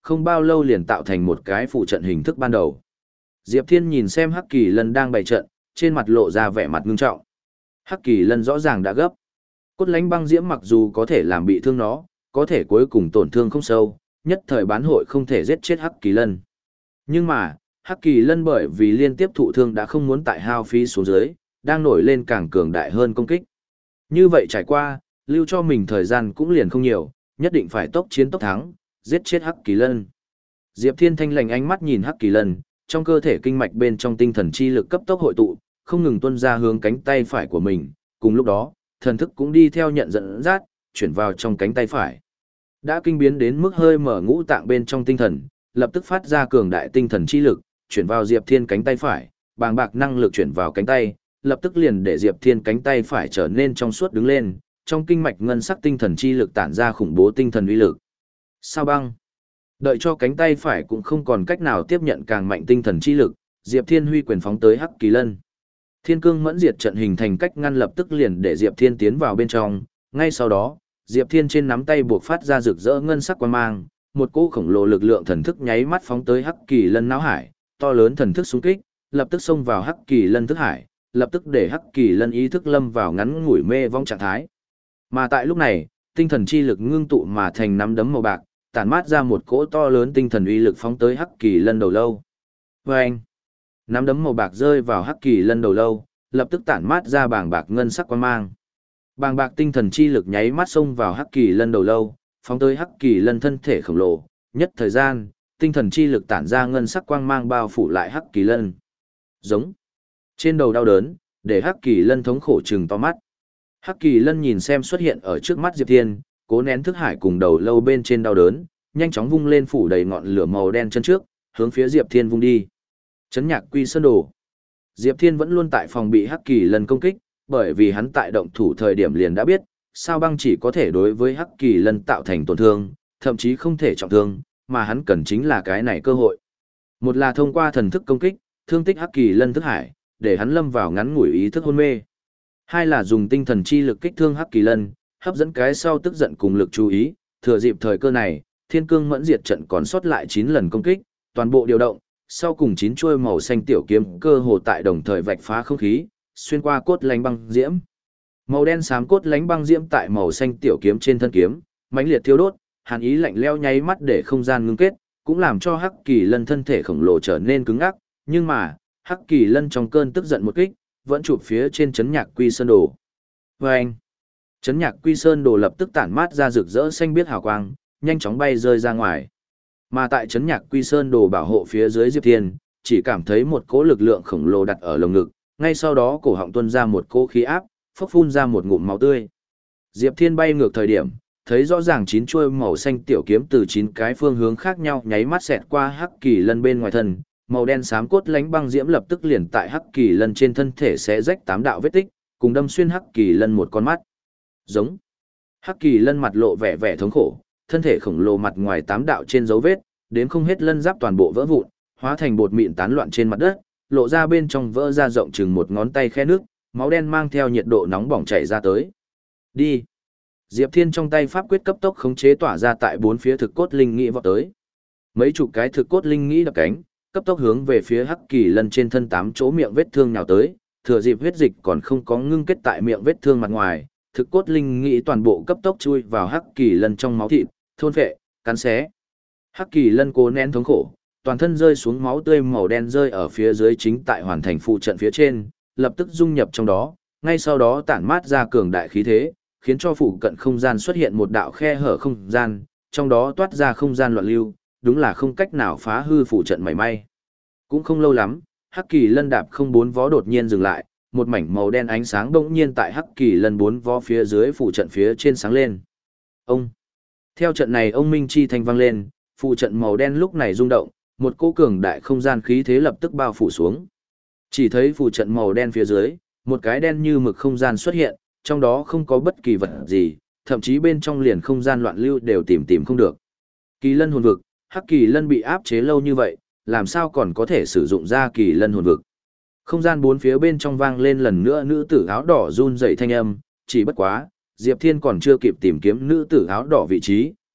không bao lâu liền tạo thành một cái phụ trận hình thức ban đầu. Diệp Thiên nhìn xem Hắc Kỳ Lân đang bày trận, trên mặt lộ ra vẻ mặt ngưng trọng. Hắc Kỳ Lân rõ ràng đã gấp. Cốt lãnh băng diễm mặc dù có thể làm bị thương nó, có thể cuối cùng tổn thương không sâu, nhất thời bán hội không thể giết chết Hắc Kỳ Lân. Nhưng mà, Hắc Kỳ Lân bởi vì liên tiếp thụ thương đã không muốn tại hao phí xuống dưới, đang nổi lên càng cường đại hơn công kích. Như vậy trải qua, lưu cho mình thời gian cũng liền không nhiều, nhất định phải tốc chiến tốc thắng, giết chết Hắc Kỳ Lân. Diệp Thiên thanh lành ánh mắt nhìn Hắc Kỳ Lân, trong cơ thể kinh mạch bên trong tinh thần chi lực cấp tốc hội tụ, không ngừng tuôn ra hướng cánh tay phải của mình, cùng lúc đó, thần thức cũng đi theo nhận dẫn dắt, chuyển vào trong cánh tay phải. Đã kinh biến đến mức hơi mở ngũ tạng bên trong tinh thần, lập tức phát ra cường đại tinh thần chi lực, chuyển vào Diệp Thiên cánh tay phải, bàng bạc năng lực chuyển vào cánh tay, lập tức liền để Diệp Thiên cánh tay phải trở nên trong suốt đứng lên, trong kinh mạch ngân sắc tinh thần chi lực tản ra khủng bố tinh thần uy lực. Sao băng? Đợi cho cánh tay phải cũng không còn cách nào tiếp nhận càng mạnh tinh thần chi lực, Diệp Thiên huy quyền phóng tới Hắc Kỳ Lân. Thiên cương mẫn diệt trận hình thành cách ngăn lập tức liền để Diệp Thiên tiến vào bên trong, ngay sau đó, Diệp Thiên trên nắm tay buộc phát ra rực rỡ ngân sắc quang mang, một cỗ khổng lồ lực lượng thần thức nháy mắt phóng tới Hắc Kỳ Lân não hải, to lớn thần thức xung kích, lập tức xông vào Hắc Kỳ Lân thức hải, lập tức để Hắc Kỳ Lân ý thức lâm vào ngắn ngủi mê vong trạng thái. Mà tại lúc này, tinh thần chi lực ngưng tụ mà thành nắm đấm màu bạc, tản mát ra một cỗ to lớn tinh thần uy lực phóng tới Hắc Kỳ Lân đầu lâu. Vâng! Nắm đấm màu bạc rơi vào Hắc Kỳ Lân đầu lâu, lập tức tản mát ra bàng bạc ngân sắc quang mang. Bàng bạc tinh thần chi lực nháy mắt xông vào Hắc Kỳ Lân đầu lâu, phóng tới Hắc Kỳ Lân thân thể khổng lồ, nhất thời gian, tinh thần chi lực tản ra ngân sắc quang mang bao phủ lại Hắc Kỳ Lân. Giống. Trên đầu đau đớn, để Hắc Kỳ Lân thống khổ trừng to mắt. Hắc Kỳ Lân nhìn xem xuất hiện ở trước mắt Diệp Thiên, cố nén thức hải cùng đầu lâu bên trên đau đớn, nhanh chóng vung lên phủ đầy ngọn lửa màu đen chân trước, hướng phía Diệp Thiên vung đi. Chấn Nhạc Quy Sơn Đồ. Diệp Thiên vẫn luôn tại phòng bị Hắc Kỳ Lân công kích, bởi vì hắn tại động thủ thời điểm liền đã biết, sao băng chỉ có thể đối với Hắc Kỳ Lân tạo thành tổn thương, thậm chí không thể trọng thương, mà hắn cần chính là cái này cơ hội. Một là thông qua thần thức công kích, thương tích Hắc Kỳ Lân thức hải, để hắn lâm vào ngắn ngủi ý thức hôn mê. Hai là dùng tinh thần chi lực kích thương Hắc Kỳ Lân, hấp dẫn cái sau tức giận cùng lực chú ý, thừa dịp thời cơ này, Thiên Cương Mẫn Diệt trận còn sót lại chín lần công kích, toàn bộ điều động, sau cùng chín chuôi màu xanh tiểu kiếm cơ hồ tại đồng thời vạch phá không khí, xuyên qua cốt lánh băng diễm. Màu đen xám cốt lánh băng diễm tại màu xanh tiểu kiếm trên thân kiếm, mãnh liệt thiêu đốt, hàn ý lạnh lẽo nháy mắt để không gian ngưng kết, cũng làm cho Hắc Kỳ Lân thân thể khổng lồ trở nên cứng ngắc, nhưng mà, Hắc Kỳ Lân trong cơn tức giận một kích, vẫn chụp phía trên chấn Nhạc Quy Sơn Đồ. Oeng! Chấn Nhạc Quy Sơn Đồ lập tức tản mát ra rực rỡ xanh biếc hào quang, nhanh chóng bay rơi ra ngoài. Mà tại chấn Nhạc Quy Sơn Đồ bảo hộ phía dưới Diệp Thiên, chỉ cảm thấy một cỗ lực lượng khổng lồ đặt ở lồng ngực, ngay sau đó cổ họng tuôn ra một cỗ khí áp, phốc phun ra một ngụm máu tươi. Diệp Thiên bay ngược thời điểm, thấy rõ ràng chín chuôi màu xanh tiểu kiếm từ chín cái phương hướng khác nhau nháy mắt xẹt qua Hắc Kỳ Lân bên ngoài thân, màu đen xám cốt lánh băng diễm lập tức liền tại Hắc Kỳ Lân trên thân thể xé rách tám đạo vết tích, cùng đâm xuyên Hắc Kỳ Lân một con mắt. Giống. Hắc Kỳ Lân mặt lộ vẻ vẻ thống khổ, thân thể khổng lồ mặt ngoài tám đạo trên dấu vết, đến không hết lân giáp toàn bộ vỡ vụn, hóa thành bột mịn tán loạn trên mặt đất, lộ ra bên trong vỡ ra rộng chừng một ngón tay khe nước, máu đen mang theo nhiệt độ nóng bỏng chảy ra tới. Đi. Diệp Thiên trong tay pháp quyết cấp tốc khống chế tỏa ra tại bốn phía thực cốt linh nghĩ vọt tới. Mấy chục cái thực cốt linh nghĩ đập cánh, cấp tốc hướng về phía Hắc Kỳ Lân trên thân tám chỗ miệng vết thương nhào tới, thừa dịp huyết dịch còn không có ngưng kết tại miệng vết thương mặt ngoài, thực cốt linh nghĩ toàn bộ cấp tốc chui vào Hắc Kỳ Lân trong máu thịt, thôn phệ, cắn xé. Hắc Kỳ Lân cố nén thống khổ, toàn thân rơi xuống máu tươi màu đen rơi ở phía dưới chính tại hoàn thành phụ trận phía trên, lập tức dung nhập trong đó, ngay sau đó tản mát ra cường đại khí thế, khiến cho phụ cận không gian xuất hiện một đạo khe hở không gian, trong đó toát ra không gian loạn lưu, đúng là không cách nào phá hư phụ trận mảy may. Cũng không lâu lắm, Hắc Kỳ Lân đạp không bốn vó đột nhiên dừng lại, một mảnh màu đen ánh sáng bỗng nhiên tại Hắc Kỳ Lân bốn vó phía dưới phụ trận phía trên sáng lên. Ông. Theo trận này ông minh chi thanh vang lên, phụ trận màu đen lúc này rung động, một cỗ cường đại không gian khí thế lập tức bao phủ xuống. Chỉ thấy phụ trận màu đen phía dưới, một cái đen như mực không gian xuất hiện, trong đó không có bất kỳ vật gì, thậm chí bên trong liền không gian loạn lưu đều tìm tìm không được. Kỳ Lân hồn vực, Hắc Kỳ Lân bị áp chế lâu như vậy, làm sao còn có thể sử dụng ra Kỳ Lân hồn vực. Không gian bốn phía bên trong vang lên lần nữa nữ tử áo đỏ run rẩy thanh âm, chỉ bất quá, Diệp Thiên còn chưa kịp tìm kiếm nữ tử áo đỏ vị trí,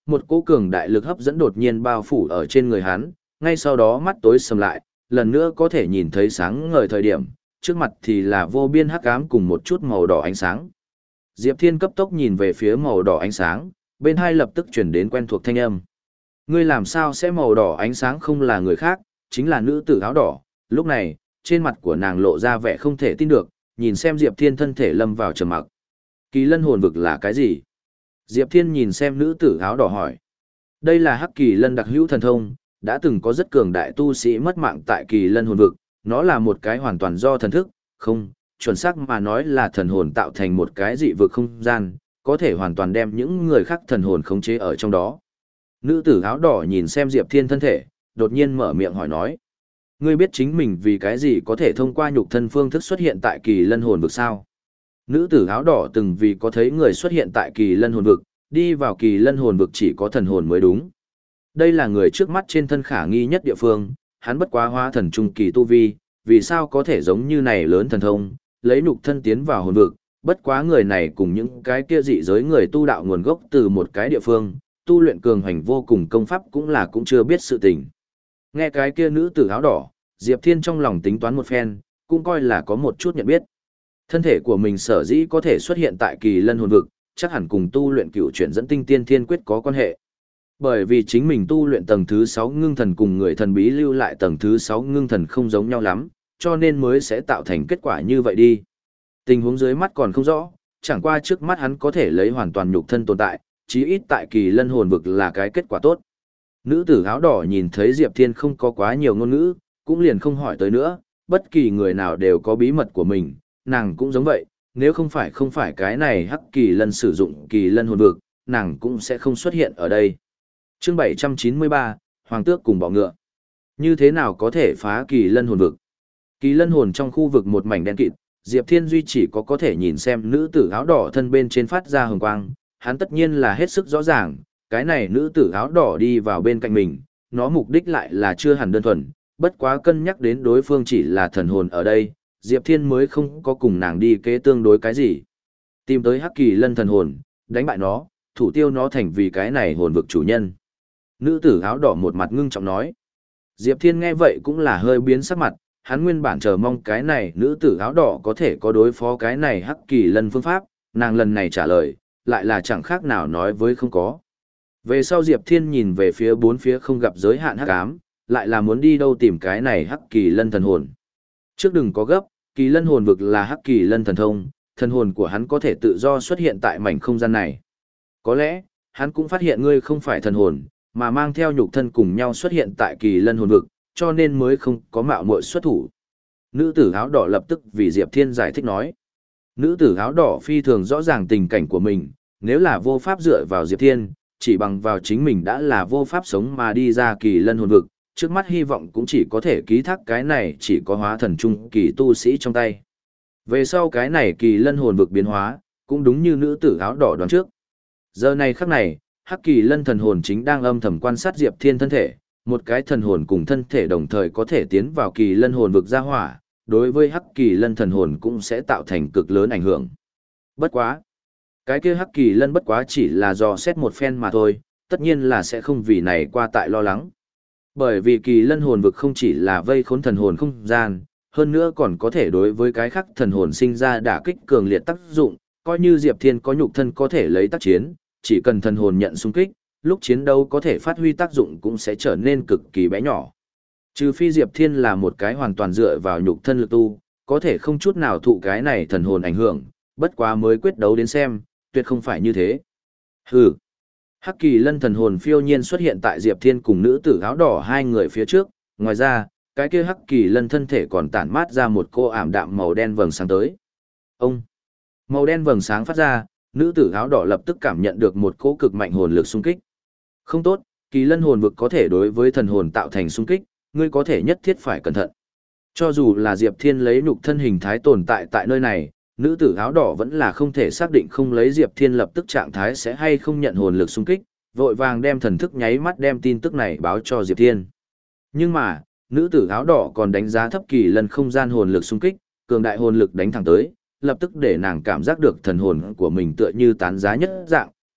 một cỗ cường đại lực hấp dẫn đột nhiên bao phủ ở trên người hắn, ngay sau đó mắt tối sầm lại, lần nữa có thể nhìn thấy sáng ngời thời điểm, trước mặt thì là vô biên hắc ám cùng một chút màu đỏ ánh sáng. Diệp Thiên cấp tốc nhìn về phía màu đỏ ánh sáng, bên hai lập tức chuyển đến quen thuộc thanh âm. Ngươi làm sao sẽ màu đỏ ánh sáng không là người khác, chính là nữ tử áo đỏ. Lúc này, trên mặt của nàng lộ ra vẻ không thể tin được, nhìn xem Diệp Thiên thân thể lâm vào trầm mặc. Kỳ lân hồn vực là cái gì? Diệp Thiên nhìn xem nữ tử áo đỏ hỏi. Đây là hắc kỳ lân đặc hữu thần thông, đã từng có rất cường đại tu sĩ mất mạng tại kỳ lân hồn vực, nó là một cái hoàn toàn do thần thức, không, chuẩn xác mà nói là thần hồn tạo thành một cái dị vực không gian, có thể hoàn toàn đem những người khác thần hồn khống chế ở trong đó. Nữ tử áo đỏ nhìn xem Diệp Thiên thân thể, đột nhiên mở miệng hỏi nói. Ngươi biết chính mình vì cái gì có thể thông qua nhục thân phương thức xuất hiện tại kỳ lân hồn vực sao? Nữ tử áo đỏ từng vì có thấy người xuất hiện tại kỳ lân hồn vực, đi vào kỳ lân hồn vực chỉ có thần hồn mới đúng. Đây là người trước mắt trên thân khả nghi nhất địa phương, hắn bất quá hóa thần trung kỳ tu vi, vì sao có thể giống như này lớn thần thông, lấy nhục thân tiến vào hồn vực, bất quá người này cùng những cái kia dị giới người tu đạo nguồn gốc từ một cái địa phương, tu luyện cường hành vô cùng công pháp cũng là cũng chưa biết sự tình. Nghe cái kia nữ tử áo đỏ, Diệp Thiên trong lòng tính toán một phen, cũng coi là có một chút nhận biết. Thân thể của mình sở dĩ có thể xuất hiện tại kỳ lân hồn vực, chắc hẳn cùng tu luyện cựu chuyển dẫn tinh tiên thiên quyết có quan hệ. Bởi vì chính mình tu luyện tầng thứ sáu ngưng thần cùng người thần bí lưu lại tầng thứ sáu ngưng thần không giống nhau lắm, cho nên mới sẽ tạo thành kết quả như vậy đi. Tình huống dưới mắt còn không rõ, chẳng qua trước mắt hắn có thể lấy hoàn toàn nhục thân tồn tại, chí ít tại kỳ lân hồn vực là cái kết quả tốt. Nữ tử áo đỏ nhìn thấy Diệp Thiên không có quá nhiều ngôn ngữ, cũng liền không hỏi tới nữa, bất kỳ người nào đều có bí mật của mình, nàng cũng giống vậy, nếu không phải không phải cái này hắc kỳ lân sử dụng kỳ lân hồn vực, nàng cũng sẽ không xuất hiện ở đây. Chương bảy trăm chín mươi ba, Hoàng tước cùng bọ ngựa. Như thế nào có thể phá kỳ lân hồn vực? Kỳ lân hồn trong khu vực một mảnh đen kịt, Diệp Thiên duy chỉ có có thể nhìn xem nữ tử áo đỏ thân bên trên phát ra hồng quang, hắn tất nhiên là hết sức rõ ràng, cái này nữ tử áo đỏ đi vào bên cạnh mình, nó mục đích lại là chưa hẳn đơn thuần, bất quá cân nhắc đến đối phương chỉ là thần hồn ở đây, Diệp Thiên mới không có cùng nàng đi kế tương đối cái gì. Tìm tới hắc kỳ lân thần hồn, đánh bại nó, thủ tiêu nó thành vì cái này hồn vực chủ nhân. Nữ tử áo đỏ một mặt ngưng trọng nói. Diệp Thiên nghe vậy cũng là hơi biến sắc mặt, hắn nguyên bản chờ mong cái này nữ tử áo đỏ có thể có đối phó cái này hắc kỳ lân phương pháp, nàng lần này trả lời, lại là chẳng khác nào nói với không có. Về sau Diệp Thiên nhìn về phía bốn phía không gặp giới hạn hắc ám, lại là muốn đi đâu tìm cái này hắc kỳ lân thần hồn. Trước đừng có gấp, kỳ lân hồn vực là hắc kỳ lân thần thông, thần hồn của hắn có thể tự do xuất hiện tại mảnh không gian này. Có lẽ, hắn cũng phát hiện ngươi không phải thần hồn, mà mang theo nhục thân cùng nhau xuất hiện tại kỳ lân hồn vực, cho nên mới không có mạo muội xuất thủ. Nữ tử áo đỏ lập tức vì Diệp Thiên giải thích nói. Nữ tử áo đỏ phi thường rõ ràng tình cảnh của mình, nếu là vô pháp dựa vào Diệp Thiên, chỉ bằng vào chính mình đã là vô pháp sống mà đi ra kỳ lân hồn vực, trước mắt hy vọng cũng chỉ có thể ký thác cái này chỉ có hóa thần trung kỳ tu sĩ trong tay. Về sau cái này kỳ lân hồn vực biến hóa, cũng đúng như nữ tử áo đỏ đoán trước. Giờ này khắc này, hắc kỳ lân thần hồn chính đang âm thầm quan sát Diệp Thiên thân thể, một cái thần hồn cùng thân thể đồng thời có thể tiến vào kỳ lân hồn vực ra hỏa, đối với hắc kỳ lân thần hồn cũng sẽ tạo thành cực lớn ảnh hưởng. Bất quá. Cái kia hắc kỳ lân bất quá chỉ là dò xét một phen mà thôi, tất nhiên là sẽ không vì này qua tại lo lắng. Bởi vì kỳ lân hồn vực không chỉ là vây khốn thần hồn không gian, hơn nữa còn có thể đối với cái khác thần hồn sinh ra đả kích cường liệt tác dụng, coi như Diệp Thiên có nhục thân có thể lấy tác chiến, chỉ cần thần hồn nhận xung kích, lúc chiến đấu có thể phát huy tác dụng cũng sẽ trở nên cực kỳ bé nhỏ. Trừ phi Diệp Thiên là một cái hoàn toàn dựa vào nhục thân lực tu, có thể không chút nào thụ cái này thần hồn ảnh hưởng, bất quá mới quyết đấu đến xem, tuyệt không phải như thế. Hừ. Hắc kỳ lân thần hồn phiêu nhiên xuất hiện tại Diệp Thiên cùng nữ tử áo đỏ hai người phía trước, ngoài ra, cái kia hắc kỳ lân thân thể còn tản mát ra một cô ảm đạm màu đen vầng sáng tới. Ông. Màu đen vầng sáng phát ra, nữ tử áo đỏ lập tức cảm nhận được một cỗ cực mạnh hồn lực xung kích. Không tốt, kỳ lân hồn vực có thể đối với thần hồn tạo thành xung kích, ngươi có thể nhất thiết phải cẩn thận. Cho dù là Diệp Thiên lấy nhục thân hình thái tồn tại tại nơi này, nữ tử áo đỏ vẫn là không thể xác định không lấy Diệp Thiên lập tức trạng thái sẽ hay không nhận hồn lực xung kích, vội vàng đem thần thức nháy mắt đem tin tức này báo cho Diệp Thiên. Nhưng mà, nữ tử áo đỏ còn đánh giá thấp kỳ lân không gian hồn lực xung kích, cường đại hồn lực đánh thẳng tới, lập tức để nàng cảm giác được thần hồn của mình tựa như tán giá nhất dạng,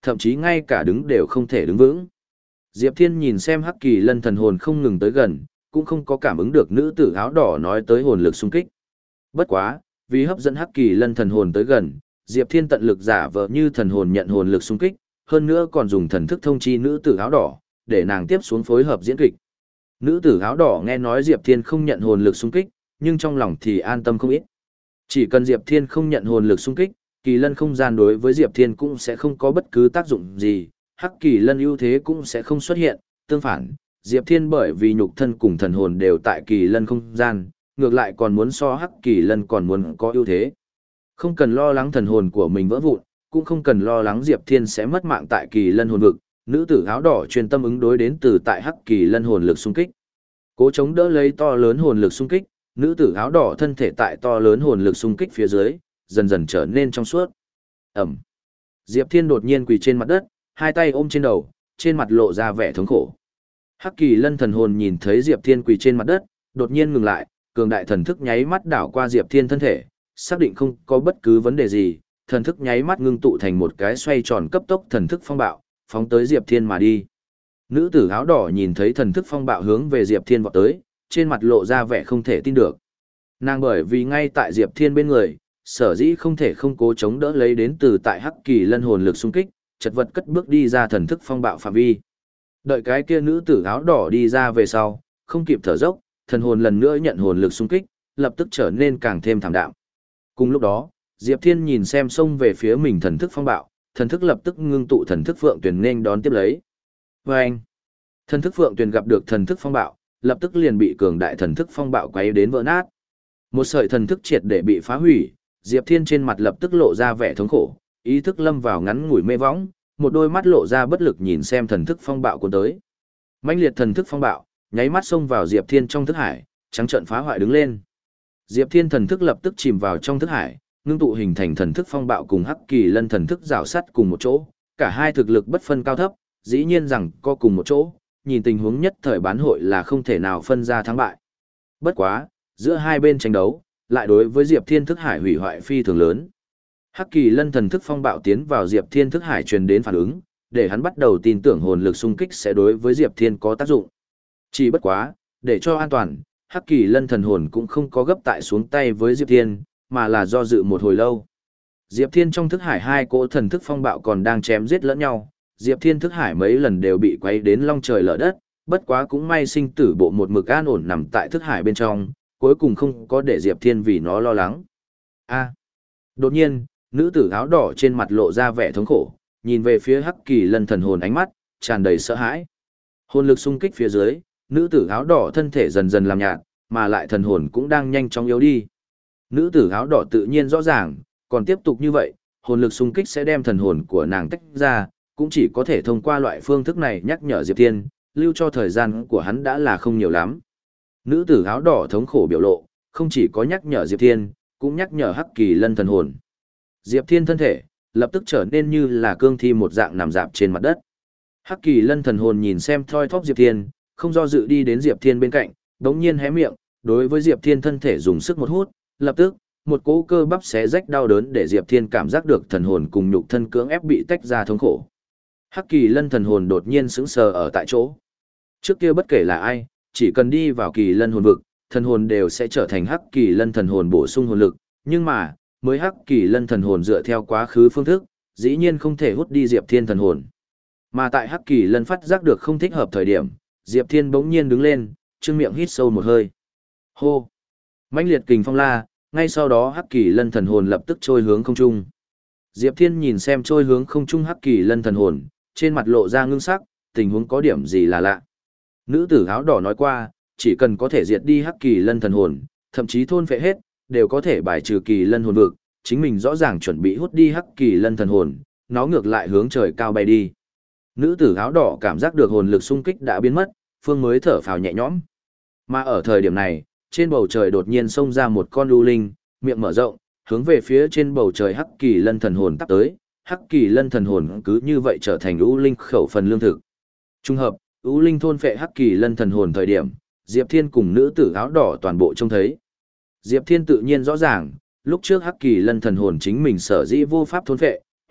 thậm chí ngay cả đứng đều không thể đứng vững. Diệp Thiên nhìn xem Hắc Kỳ Lân thần hồn không ngừng tới gần, cũng không có cảm ứng được nữ tử áo đỏ nói tới hồn lực xung kích. Bất quá, vì hấp dẫn Hắc Kỳ Lân thần hồn tới gần, Diệp Thiên tận lực giả vờ như thần hồn nhận hồn lực xung kích, hơn nữa còn dùng thần thức thông chi nữ tử áo đỏ, để nàng tiếp xuống phối hợp diễn kịch. Nữ tử áo đỏ nghe nói Diệp Thiên không nhận hồn lực xung kích, nhưng trong lòng thì an tâm không ít. Chỉ cần Diệp Thiên không nhận hồn lực xung kích, Kỳ Lân không gian đối với Diệp Thiên cũng sẽ không có bất cứ tác dụng gì, Hắc Kỳ Lân ưu thế cũng sẽ không xuất hiện, tương phản, Diệp Thiên bởi vì nhục thân cùng thần hồn đều tại Kỳ Lân không gian, ngược lại còn muốn so Hắc Kỳ Lân còn muốn có ưu thế. Không cần lo lắng thần hồn của mình vỡ vụn, cũng không cần lo lắng Diệp Thiên sẽ mất mạng tại Kỳ Lân hồn vực, nữ tử áo đỏ chuyên tâm ứng đối đến từ tại Hắc Kỳ Lân hồn lực xung kích. Cố chống đỡ lấy to lớn hồn lực xung kích, nữ tử áo đỏ thân thể tại to lớn hồn lực xung kích phía dưới, dần dần trở nên trong suốt. Ẩm. Diệp Thiên đột nhiên quỳ trên mặt đất, hai tay ôm trên đầu, trên mặt lộ ra vẻ thống khổ. Hắc Kỳ Lân thần hồn nhìn thấy Diệp Thiên quỳ trên mặt đất, đột nhiên ngừng lại, cường đại thần thức nháy mắt đảo qua Diệp Thiên thân thể, xác định không có bất cứ vấn đề gì, thần thức nháy mắt ngưng tụ thành một cái xoay tròn cấp tốc thần thức phong bạo, phóng tới Diệp Thiên mà đi. Nữ tử áo đỏ nhìn thấy thần thức phong bạo hướng về Diệp Thiên vọt tới, trên mặt lộ ra vẻ không thể tin được. Nàng bởi vì ngay tại Diệp Thiên bên người, sở dĩ không thể không cố chống đỡ lấy đến từ tại Hắc Kỳ Lân hồn lực xung kích, chật vật cất bước đi ra thần thức phong bạo phạm vi. Đợi cái kia nữ tử áo đỏ đi ra về sau, không kịp thở dốc, thần hồn lần nữa nhận hồn lực xung kích, lập tức trở nên càng thêm thảm đạm. Cùng lúc đó, Diệp Thiên nhìn xem xông về phía mình thần thức phong bạo, thần thức lập tức ngưng tụ thần thức Phượng Tuyền nên đón tiếp lấy. Và anh, thần thức Phượng Tuyền gặp được thần thức phong bạo, lập tức liền bị cường đại thần thức phong bạo quấy đến vỡ nát. Một sợi thần thức triệt để bị phá hủy, Diệp Thiên trên mặt lập tức lộ ra vẻ thống khổ, ý thức lâm vào ngắn ngủi mê võng, một đôi mắt lộ ra bất lực nhìn xem thần thức phong bạo cuốn tới. Mãnh liệt thần thức phong bạo, nháy mắt xông vào Diệp Thiên trong thức hải, trắng trợn phá hoại đứng lên. Diệp Thiên thần thức lập tức chìm vào trong thức hải, ngưng tụ hình thành thần thức phong bạo cùng Hắc Kỳ Lân thần thức rào sắt cùng một chỗ, cả hai thực lực bất phân cao thấp, dĩ nhiên rằng có cùng một chỗ, nhìn tình huống nhất thời bán hội là không thể nào phân ra thắng bại. Bất quá, giữa hai bên tranh đấu, lại đối với Diệp Thiên thức hải hủy hoại phi thường lớn. Hắc Kỳ Lân thần thức phong bạo tiến vào Diệp Thiên thức hải truyền đến phản ứng, để hắn bắt đầu tin tưởng hồn lực xung kích sẽ đối với Diệp Thiên có tác dụng. Chỉ bất quá, để cho an toàn, Hắc Kỳ Lân thần hồn cũng không có gấp tại xuống tay với Diệp Thiên, mà là do dự một hồi lâu. Diệp Thiên trong thức hải hai cỗ thần thức phong bạo còn đang chém giết lẫn nhau, Diệp Thiên thức hải mấy lần đều bị quấy đến long trời lở đất, bất quá cũng may sinh tử bộ một mực an ổn nằm tại thức hải bên trong, cuối cùng không có để Diệp Thiên vì nó lo lắng. A. Đột nhiên, nữ tử áo đỏ trên mặt lộ ra vẻ thống khổ, nhìn về phía Hắc Kỳ Lân thần hồn ánh mắt tràn đầy sợ hãi. Hồn lực xung kích phía dưới, nữ tử áo đỏ thân thể dần dần làm nhạt, mà lại thần hồn cũng đang nhanh chóng yếu đi. Nữ tử áo đỏ tự nhiên rõ ràng, còn tiếp tục như vậy, hồn lực xung kích sẽ đem thần hồn của nàng tách ra, cũng chỉ có thể thông qua loại phương thức này nhắc nhở Diệp Thiên, lưu cho thời gian của hắn đã là không nhiều lắm. Nữ tử áo đỏ thống khổ biểu lộ, không chỉ có nhắc nhở Diệp Thiên, cũng nhắc nhở Hắc Kỳ Lân thần hồn. Diệp Thiên thân thể lập tức trở nên như là cương thi một dạng nằm dạp trên mặt đất. Hắc Kỳ Lân thần hồn nhìn xem thoi thóp Diệp Thiên, không do dự đi đến Diệp Thiên bên cạnh, đống nhiên hé miệng, đối với Diệp Thiên thân thể dùng sức một hút, lập tức, một cỗ cơ bắp xé rách đau đớn để Diệp Thiên cảm giác được thần hồn cùng nhục thân cưỡng ép bị tách ra thống khổ. Hắc Kỳ Lân thần hồn đột nhiên sững sờ ở tại chỗ. Trước kia bất kể là ai, chỉ cần đi vào Kỳ Lân hồn vực, thần hồn đều sẽ trở thành Hắc Kỳ Lân thần hồn bổ sung hồn lực, nhưng mà, mới Hắc Kỳ Lân thần hồn dựa theo quá khứ phương thức, dĩ nhiên không thể hút đi Diệp Thiên thần hồn. Mà tại Hắc Kỳ Lân phát giác được không thích hợp thời điểm, Diệp Thiên bỗng nhiên đứng lên, trương miệng hít sâu một hơi. Hô! Mãnh liệt kình phong la, ngay sau đó Hắc Kỳ Lân thần hồn lập tức trôi hướng không trung. Diệp Thiên nhìn xem trôi hướng không trung Hắc Kỳ Lân thần hồn, trên mặt lộ ra ngưng sắc, tình huống có điểm gì là lạ. Nữ tử áo đỏ nói qua, chỉ cần có thể diệt đi Hắc Kỳ Lân thần hồn, thậm chí thôn phệ hết, đều có thể bài trừ Kỳ Lân hồn vực, chính mình rõ ràng chuẩn bị hút đi Hắc Kỳ Lân thần hồn, nó ngược lại hướng trời cao bay đi. Nữ tử áo đỏ cảm giác được hồn lực xung kích đã biến mất, phương mới thở phào nhẹ nhõm. Mà ở thời điểm này, trên bầu trời đột nhiên xông ra một con u linh, miệng mở rộng, hướng về phía trên bầu trời Hắc Kỳ Lân thần hồn tắp tới, Hắc Kỳ Lân thần hồn cứ như vậy trở thành u linh khẩu phần lương thực. Trung hợp, u linh thôn phệ Hắc Kỳ Lân thần hồn thời điểm, Diệp Thiên cùng nữ tử áo đỏ toàn bộ trông thấy. Diệp Thiên tự nhiên rõ ràng, lúc trước Hắc Kỳ Lân thần hồn chính mình sở dĩ vô pháp thôn phệ,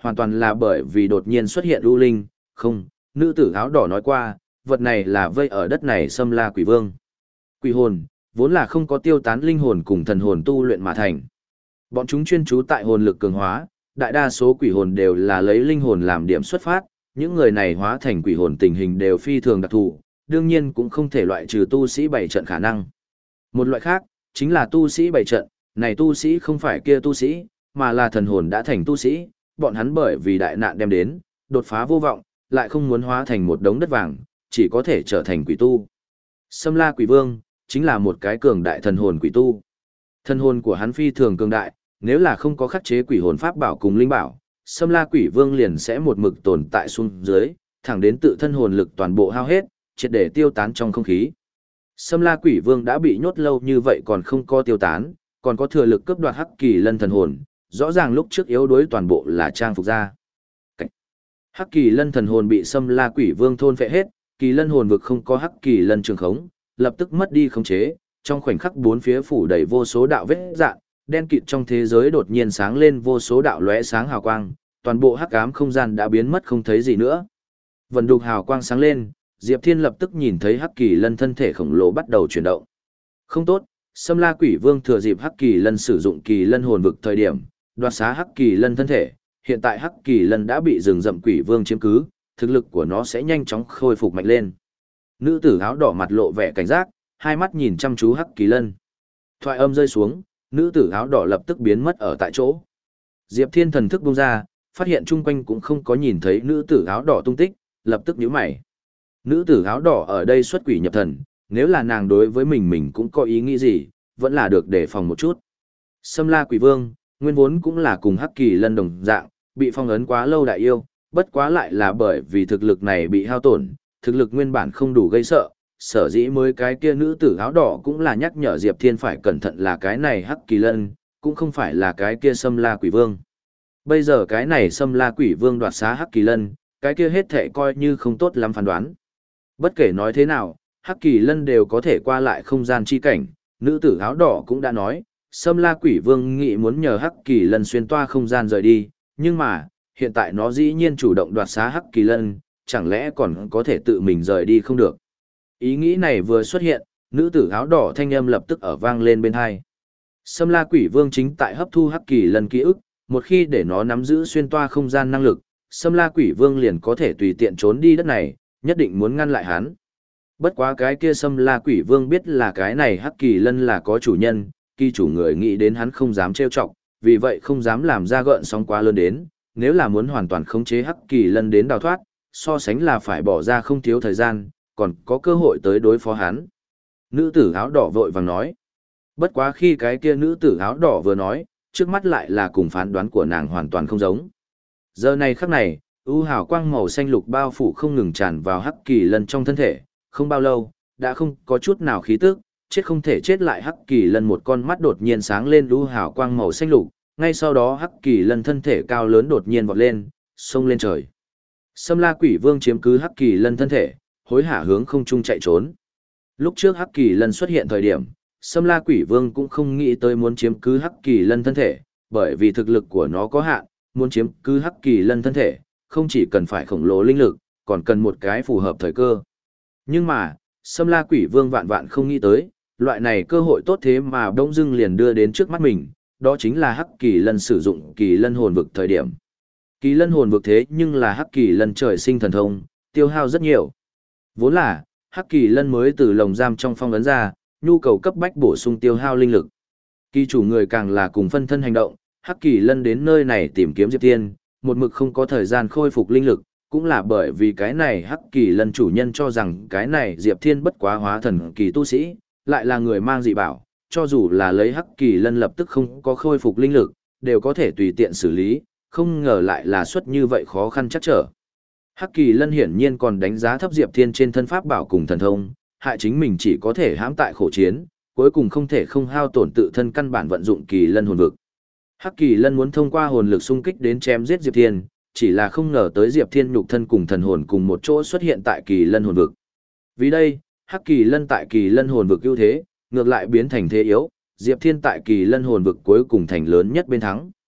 hoàn toàn là bởi vì đột nhiên xuất hiện U Linh, không, nữ tử áo đỏ nói qua, vật này là vây ở đất này xâm la quỷ vương. Quỷ hồn, vốn là không có tiêu tán linh hồn cùng thần hồn tu luyện mà thành. Bọn chúng chuyên trú tại hồn lực cường hóa, đại đa số quỷ hồn đều là lấy linh hồn làm điểm xuất phát, những người này hóa thành quỷ hồn tình hình đều phi thường đặc thù, đương nhiên cũng không thể loại trừ tu sĩ bảy trận khả năng. Một loại khác, chính là tu sĩ bảy trận, này tu sĩ không phải kia tu sĩ, mà là thần hồn đã thành tu sĩ, bọn hắn bởi vì đại nạn đem đến, đột phá vô vọng, lại không muốn hóa thành một đống đất vàng, chỉ có thể trở thành quỷ tu. Xâm La Quỷ Vương, chính là một cái cường đại thần hồn quỷ tu. Thần hồn của hắn phi thường cường đại, nếu là không có khắc chế quỷ hồn pháp bảo cùng linh bảo, Xâm La Quỷ Vương liền sẽ một mực tồn tại xuống dưới, thẳng đến tự thân hồn lực toàn bộ hao hết, triệt để tiêu tán trong không khí. Xâm La Quỷ Vương đã bị nhốt lâu như vậy còn không có tiêu tán, còn có thừa lực cướp đoạt Hắc Kỳ Lân thần hồn, rõ ràng lúc trước yếu đuối toàn bộ là trang phục ra. Cảnh. Hắc Kỳ Lân thần hồn bị Xâm La Quỷ Vương thôn phệ hết, Kỳ Lân hồn vực không có Hắc Kỳ Lân trường khống, lập tức mất đi khống chế, trong khoảnh khắc bốn phía phủ đầy vô số đạo vết dạn, đen kịt trong thế giới đột nhiên sáng lên vô số đạo lóe sáng hào quang, toàn bộ hắc ám không gian đã biến mất không thấy gì nữa. Vần đục hào quang sáng lên, Diệp Thiên lập tức nhìn thấy Hắc Kỳ Lân thân thể khổng lồ bắt đầu chuyển động. Không tốt, Xâm La Quỷ Vương thừa dịp Hắc Kỳ Lân sử dụng Kỳ Lân hồn vực thời điểm, đoạt xá Hắc Kỳ Lân thân thể, hiện tại Hắc Kỳ Lân đã bị rừng rậm Quỷ Vương chiếm cứ, thực lực của nó sẽ nhanh chóng khôi phục mạnh lên. Nữ tử áo đỏ mặt lộ vẻ cảnh giác, hai mắt nhìn chăm chú Hắc Kỳ Lân. Thoại âm rơi xuống, nữ tử áo đỏ lập tức biến mất ở tại chỗ. Diệp Thiên thần thức bung ra, phát hiện chung quanh cũng không có nhìn thấy nữ tử áo đỏ tung tích, lập tức nhíu mày. Nữ tử áo đỏ ở đây xuất quỷ nhập thần, nếu là nàng đối với mình mình cũng có ý nghĩ gì, vẫn là được đề phòng một chút. Xâm La Quỷ Vương, nguyên vốn cũng là cùng Hắc Kỳ Lân đồng dạng, bị phong ấn quá lâu đại yêu, bất quá lại là bởi vì thực lực này bị hao tổn, thực lực nguyên bản không đủ gây sợ, sở dĩ mới cái kia nữ tử áo đỏ cũng là nhắc nhở Diệp Thiên phải cẩn thận là cái này Hắc Kỳ Lân, cũng không phải là cái kia Xâm La Quỷ Vương. Bây giờ cái này Xâm La Quỷ Vương đoạt xá Hắc Kỳ Lân, cái kia hết thệ coi như không tốt lắm phán đoán. Bất kể nói thế nào, Hắc Kỳ Lân đều có thể qua lại không gian chi cảnh, nữ tử áo đỏ cũng đã nói, Xâm La Quỷ Vương nghĩ muốn nhờ Hắc Kỳ Lân xuyên toa không gian rời đi, nhưng mà, hiện tại nó dĩ nhiên chủ động đoạt xá Hắc Kỳ Lân, chẳng lẽ còn có thể tự mình rời đi không được. Ý nghĩ này vừa xuất hiện, nữ tử áo đỏ thanh âm lập tức ở vang lên bên hai. Xâm La Quỷ Vương chính tại hấp thu Hắc Kỳ Lân ký ức, một khi để nó nắm giữ xuyên toa không gian năng lực, Xâm La Quỷ Vương liền có thể tùy tiện trốn đi đất này, nhất định muốn ngăn lại hắn. Bất quá cái kia Xâm La Quỷ Vương biết là cái này Hắc Kỳ Lân là có chủ nhân, kỳ chủ người nghĩ đến hắn không dám trêu chọc, vì vậy không dám làm ra gợn sóng quá lớn đến, nếu là muốn hoàn toàn khống chế Hắc Kỳ Lân đến đào thoát, so sánh là phải bỏ ra không thiếu thời gian, còn có cơ hội tới đối phó hắn. Nữ tử áo đỏ vội vàng nói. Bất quá khi cái kia nữ tử áo đỏ vừa nói, trước mắt lại là cùng phán đoán của nàng hoàn toàn không giống. Giờ này khắc này, ưu hào quang màu xanh lục bao phủ không ngừng tràn vào Hắc Kỳ Lân trong thân thể, không bao lâu, đã không có chút nào khí tức, chết không thể chết lại Hắc Kỳ Lân một con mắt đột nhiên sáng lên ưu hào quang màu xanh lục, ngay sau đó Hắc Kỳ Lân thân thể cao lớn đột nhiên vọt lên, xông lên trời. Xâm La Quỷ Vương chiếm cứ Hắc Kỳ Lân thân thể, hối hả hướng không trung chạy trốn. Lúc trước Hắc Kỳ Lân xuất hiện thời điểm, Xâm La Quỷ Vương cũng không nghĩ tới muốn chiếm cứ Hắc Kỳ Lân thân thể, bởi vì thực lực của nó có hạn, muốn chiếm cứ Hắc Kỳ Lân thân thể, không chỉ cần phải khổng lồ linh lực, còn cần một cái phù hợp thời cơ. Nhưng mà, Xâm La Quỷ Vương vạn vạn không nghĩ tới, loại này cơ hội tốt thế mà bỗng dưng liền đưa đến trước mắt mình, đó chính là Hắc Kỳ Lân sử dụng Kỳ Lân hồn vực thời điểm. Kỳ Lân hồn vực thế nhưng là Hắc Kỳ Lân trời sinh thần thông, tiêu hao rất nhiều. Vốn là, Hắc Kỳ Lân mới từ lồng giam trong phong ấn ra, nhu cầu cấp bách bổ sung tiêu hao linh lực. Kỳ chủ người càng là cùng phân thân hành động, Hắc Kỳ Lân đến nơi này tìm kiếm Diệp Thiên, một mực không có thời gian khôi phục linh lực, cũng là bởi vì cái này Hắc Kỳ Lân chủ nhân cho rằng cái này Diệp Thiên bất quá hóa thần kỳ tu sĩ, lại là người mang dị bảo, cho dù là lấy Hắc Kỳ Lân lập tức không có khôi phục linh lực, đều có thể tùy tiện xử lý, không ngờ lại là xuất như vậy khó khăn chắc trở. Hắc Kỳ Lân hiển nhiên còn đánh giá thấp Diệp Thiên trên thân pháp bảo cùng thần thông, hại chính mình chỉ có thể hãm tại khổ chiến, cuối cùng không thể không hao tổn tự thân căn bản vận dụng Kỳ Lân hồn vực. Hắc Kỳ Lân muốn thông qua hồn lực xung kích đến chém giết Diệp Thiên, chỉ là không ngờ tới Diệp Thiên nhục thân cùng thần hồn cùng một chỗ xuất hiện tại Kỳ Lân hồn vực. Vì đây, Hắc Kỳ Lân tại Kỳ Lân hồn vực ưu thế, ngược lại biến thành thế yếu, Diệp Thiên tại Kỳ Lân hồn vực cuối cùng thành lớn nhất bên thắng.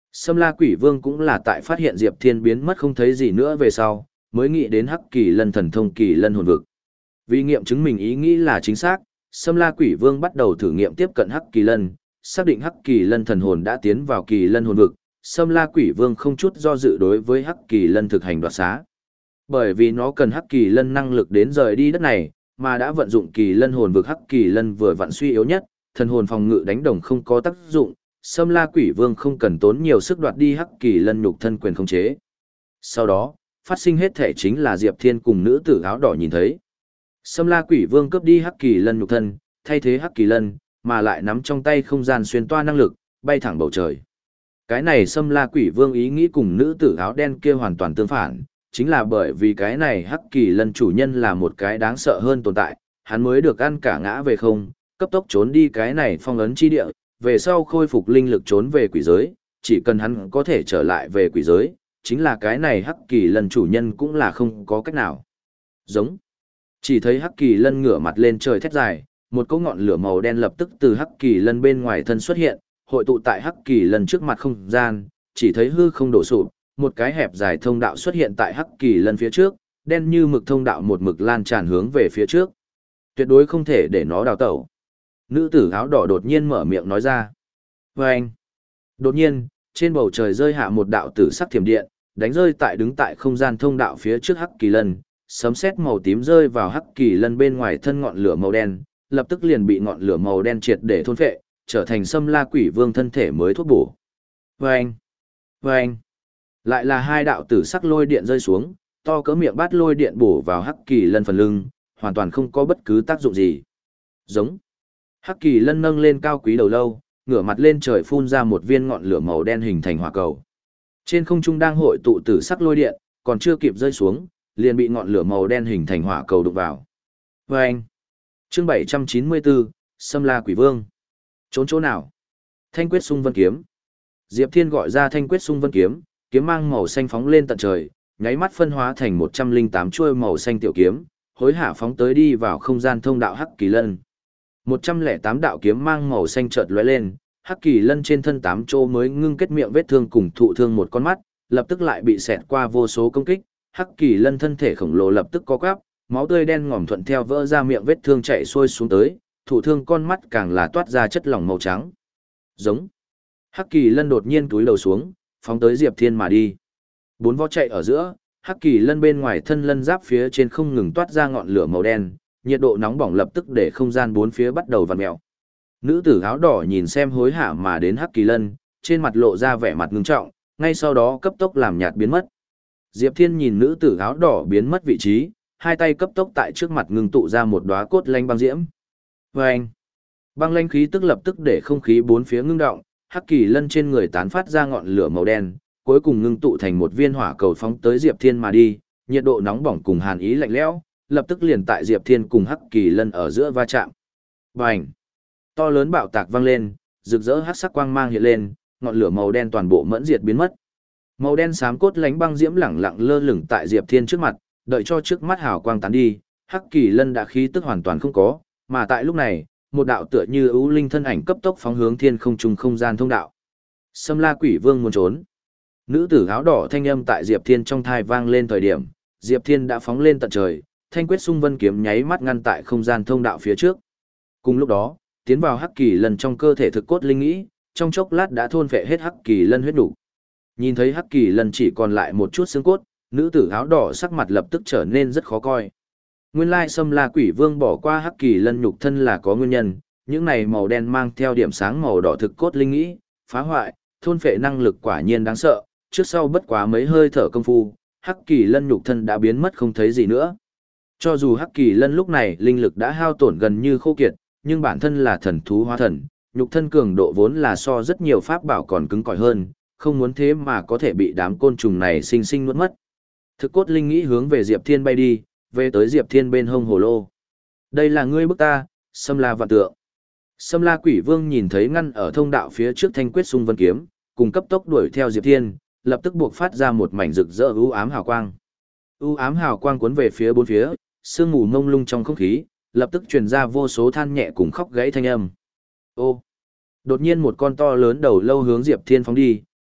Sâm La Quỷ Vương cũng là tại phát hiện Diệp Thiên biến mất không thấy gì nữa về sau, mới nghĩ đến Hắc Kỳ Lân thần thông Kỳ Lân hồn vực. Vì nghiệm chứng mình ý nghĩ là chính xác, Sâm La Quỷ Vương bắt đầu thử nghiệm tiếp cận Hắc Kỳ Lân, xác định Hắc Kỳ Lân thần hồn đã tiến vào Kỳ Lân hồn vực, Sâm La Quỷ Vương không chút do dự đối với Hắc Kỳ Lân thực hành đoạt xá. Bởi vì nó cần Hắc Kỳ Lân năng lực đến rời đi đất này, mà đã vận dụng Kỳ Lân hồn vực Hắc Kỳ Lân vừa vặn suy yếu nhất, thần hồn phòng ngự đánh đồng không có tác dụng, Sâm La Quỷ Vương không cần tốn nhiều sức đoạt đi Hắc Kỳ Lân nhục thân quyền khống chế. Sau đó, phát sinh hết thể chính là Diệp Thiên cùng nữ tử áo đỏ nhìn thấy. Sâm La Quỷ Vương cướp đi Hắc Kỳ Lân nhục thân, thay thế Hắc Kỳ Lân, mà lại nắm trong tay không gian xuyên toa năng lực, bay thẳng bầu trời. Cái này Sâm La Quỷ Vương ý nghĩ cùng nữ tử áo đen kia hoàn toàn tương phản, chính là bởi vì cái này Hắc Kỳ Lân chủ nhân là một cái đáng sợ hơn tồn tại, hắn mới được ăn cả ngã về không, cấp tốc trốn đi cái này phong ấn chi địa, về sau khôi phục linh lực trốn về quỷ giới, chỉ cần hắn có thể trở lại về quỷ giới, chính là cái này Hắc Kỳ Lân chủ nhân cũng là không có cách nào. Giống. Chỉ thấy Hắc Kỳ Lân ngửa mặt lên trời thét dài, một cỗ ngọn lửa màu đen lập tức từ Hắc Kỳ Lân bên ngoài thân xuất hiện, hội tụ tại Hắc Kỳ Lân trước mặt không gian, chỉ thấy hư không đổ sụp, một cái hẹp dài thông đạo xuất hiện tại Hắc Kỳ Lân phía trước, đen như mực thông đạo một mực lan tràn hướng về phía trước. Tuyệt đối không thể để nó đào tẩu. Nữ tử áo đỏ đột nhiên mở miệng nói ra. Và anh. Đột nhiên, trên bầu trời rơi hạ một đạo tử sắc thiểm điện, đánh rơi tại đứng tại không gian thông đạo phía trước Hắc Kỳ Lân, sấm sét màu tím rơi vào Hắc Kỳ Lân bên ngoài thân ngọn lửa màu đen, lập tức liền bị ngọn lửa màu đen triệt để thôn phệ, trở thành Sâm La Quỷ Vương thân thể mới thuốc bổ. Và anh. Và anh. Lại là hai đạo tử sắc lôi điện rơi xuống, to cỡ miệng bát lôi điện bổ vào Hắc Kỳ Lân phần lưng, hoàn toàn không có bất cứ tác dụng gì. Giống. Hắc Kỳ Lân nâng lên cao quý đầu lâu, ngửa mặt lên trời phun ra một viên ngọn lửa màu đen hình thành hỏa cầu. Trên không trung đang hội tụ tử sắc lôi điện, còn chưa kịp rơi xuống, liền bị ngọn lửa màu đen hình thành hỏa cầu đụng vào. Và anh. Chương bảy trăm chín mươi bốn, Sâm La Quỷ Vương. Trốn chỗ nào? Thanh quyết xung vân kiếm. Diệp Thiên gọi ra thanh quyết xung vân kiếm, kiếm mang màu xanh phóng lên tận trời, nháy mắt phân hóa thành một trăm lẻ tám chuôi màu xanh tiểu kiếm, hối hả phóng tới đi vào không gian thông đạo Hắc Kỳ Lân. một trăm lẻ tám đạo kiếm mang màu xanh chợt lóe lên, Hắc Kỳ Lân trên thân tám chỗ mới ngưng kết miệng vết thương cùng thụ thương một con mắt, lập tức lại bị xẹt qua vô số công kích, Hắc Kỳ Lân thân thể khổng lồ lập tức co quắp, máu tươi đen ngòm thuận theo vỡ ra miệng vết thương chảy xuôi xuống tới, thụ thương con mắt càng là toát ra chất lỏng màu trắng. Giống. Hắc Kỳ Lân đột nhiên túi đầu xuống, phóng tới Diệp Thiên mà đi. Bốn vó chạy ở giữa, Hắc Kỳ Lân bên ngoài thân lân giáp phía trên không ngừng toát ra ngọn lửa màu đen, nhiệt độ nóng bỏng lập tức để không gian bốn phía bắt đầu vặn mèo. Nữ tử áo đỏ nhìn xem hối hả mà đến Hắc Kỳ Lân, trên mặt lộ ra vẻ mặt ngưng trọng, ngay sau đó cấp tốc làm nhạt biến mất. Diệp Thiên nhìn nữ tử áo đỏ biến mất vị trí, hai tay cấp tốc tại trước mặt ngưng tụ ra một đóa cốt lanh băng diễm. Và anh, băng lanh khí tức lập tức để không khí bốn phía ngưng động, Hắc Kỳ Lân trên người tán phát ra ngọn lửa màu đen, cuối cùng ngưng tụ thành một viên hỏa cầu phóng tới Diệp Thiên mà đi, nhiệt độ nóng bỏng cùng hàn ý lạnh lẽo, lập tức liền tại Diệp Thiên cùng Hắc Kỳ Lân ở giữa va chạm. Bành! To lớn bạo tạc vang lên, rực rỡ hắc sắc quang mang hiện lên, ngọn lửa màu đen toàn bộ mẫn diệt biến mất. Màu đen xám cốt lánh băng diễm lẳng lặng lơ lửng tại Diệp Thiên trước mặt, đợi cho trước mắt hào quang tán đi, Hắc Kỳ Lân đã khí tức hoàn toàn không có, mà tại lúc này, một đạo tựa như ưu linh thân ảnh cấp tốc phóng hướng thiên không trung không gian thông đạo. Sâm La Quỷ Vương muốn trốn. Nữ tử áo đỏ thanh âm tại Diệp Thiên trong thai vang lên thời điểm, Diệp Thiên đã phóng lên tận trời, thanh quyết xung vân kiếm nháy mắt ngăn tại không gian thông đạo phía trước. Cùng lúc đó, tiến vào Hắc Kỳ Lân trong cơ thể thực cốt linh nghĩ, trong chốc lát đã thôn phệ hết Hắc Kỳ Lân huyết đủ. Nhìn thấy Hắc Kỳ Lân chỉ còn lại một chút xương cốt, nữ tử áo đỏ sắc mặt lập tức trở nên rất khó coi. Nguyên lai Sâm La Quỷ Vương bỏ qua Hắc Kỳ Lân nhục thân là có nguyên nhân, những này màu đen mang theo điểm sáng màu đỏ thực cốt linh nghĩ, phá hoại, thôn phệ năng lực quả nhiên đáng sợ, trước sau bất quá mấy hơi thở công phu, Hắc Kỳ Lân nhục thân đã biến mất không thấy gì nữa. Cho dù Hắc Kỳ Lân lúc này linh lực đã hao tổn gần như khô kiệt, nhưng bản thân là thần thú hóa thần, nhục thân cường độ vốn là so rất nhiều pháp bảo còn cứng cỏi hơn, không muốn thế mà có thể bị đám côn trùng này sinh sinh nuốt mất. Thực cốt linh nghĩ hướng về Diệp Thiên bay đi, về tới Diệp Thiên bên hông hồ lô. Đây là ngươi bức ta, Sâm La vạn tượng. Sâm La Quỷ Vương nhìn thấy ngăn ở thông đạo phía trước thanh quyết xung vân kiếm, cùng cấp tốc đuổi theo Diệp Thiên, lập tức buộc phát ra một mảnh rực rỡ u ám hào quang. U ám hào quang cuốn về phía bốn phía, sương mù mông lung trong không khí, lập tức truyền ra vô số than nhẹ cùng khóc gãy thanh âm. Ô! Đột nhiên một con to lớn đầu lâu hướng Diệp Thiên phóng đi,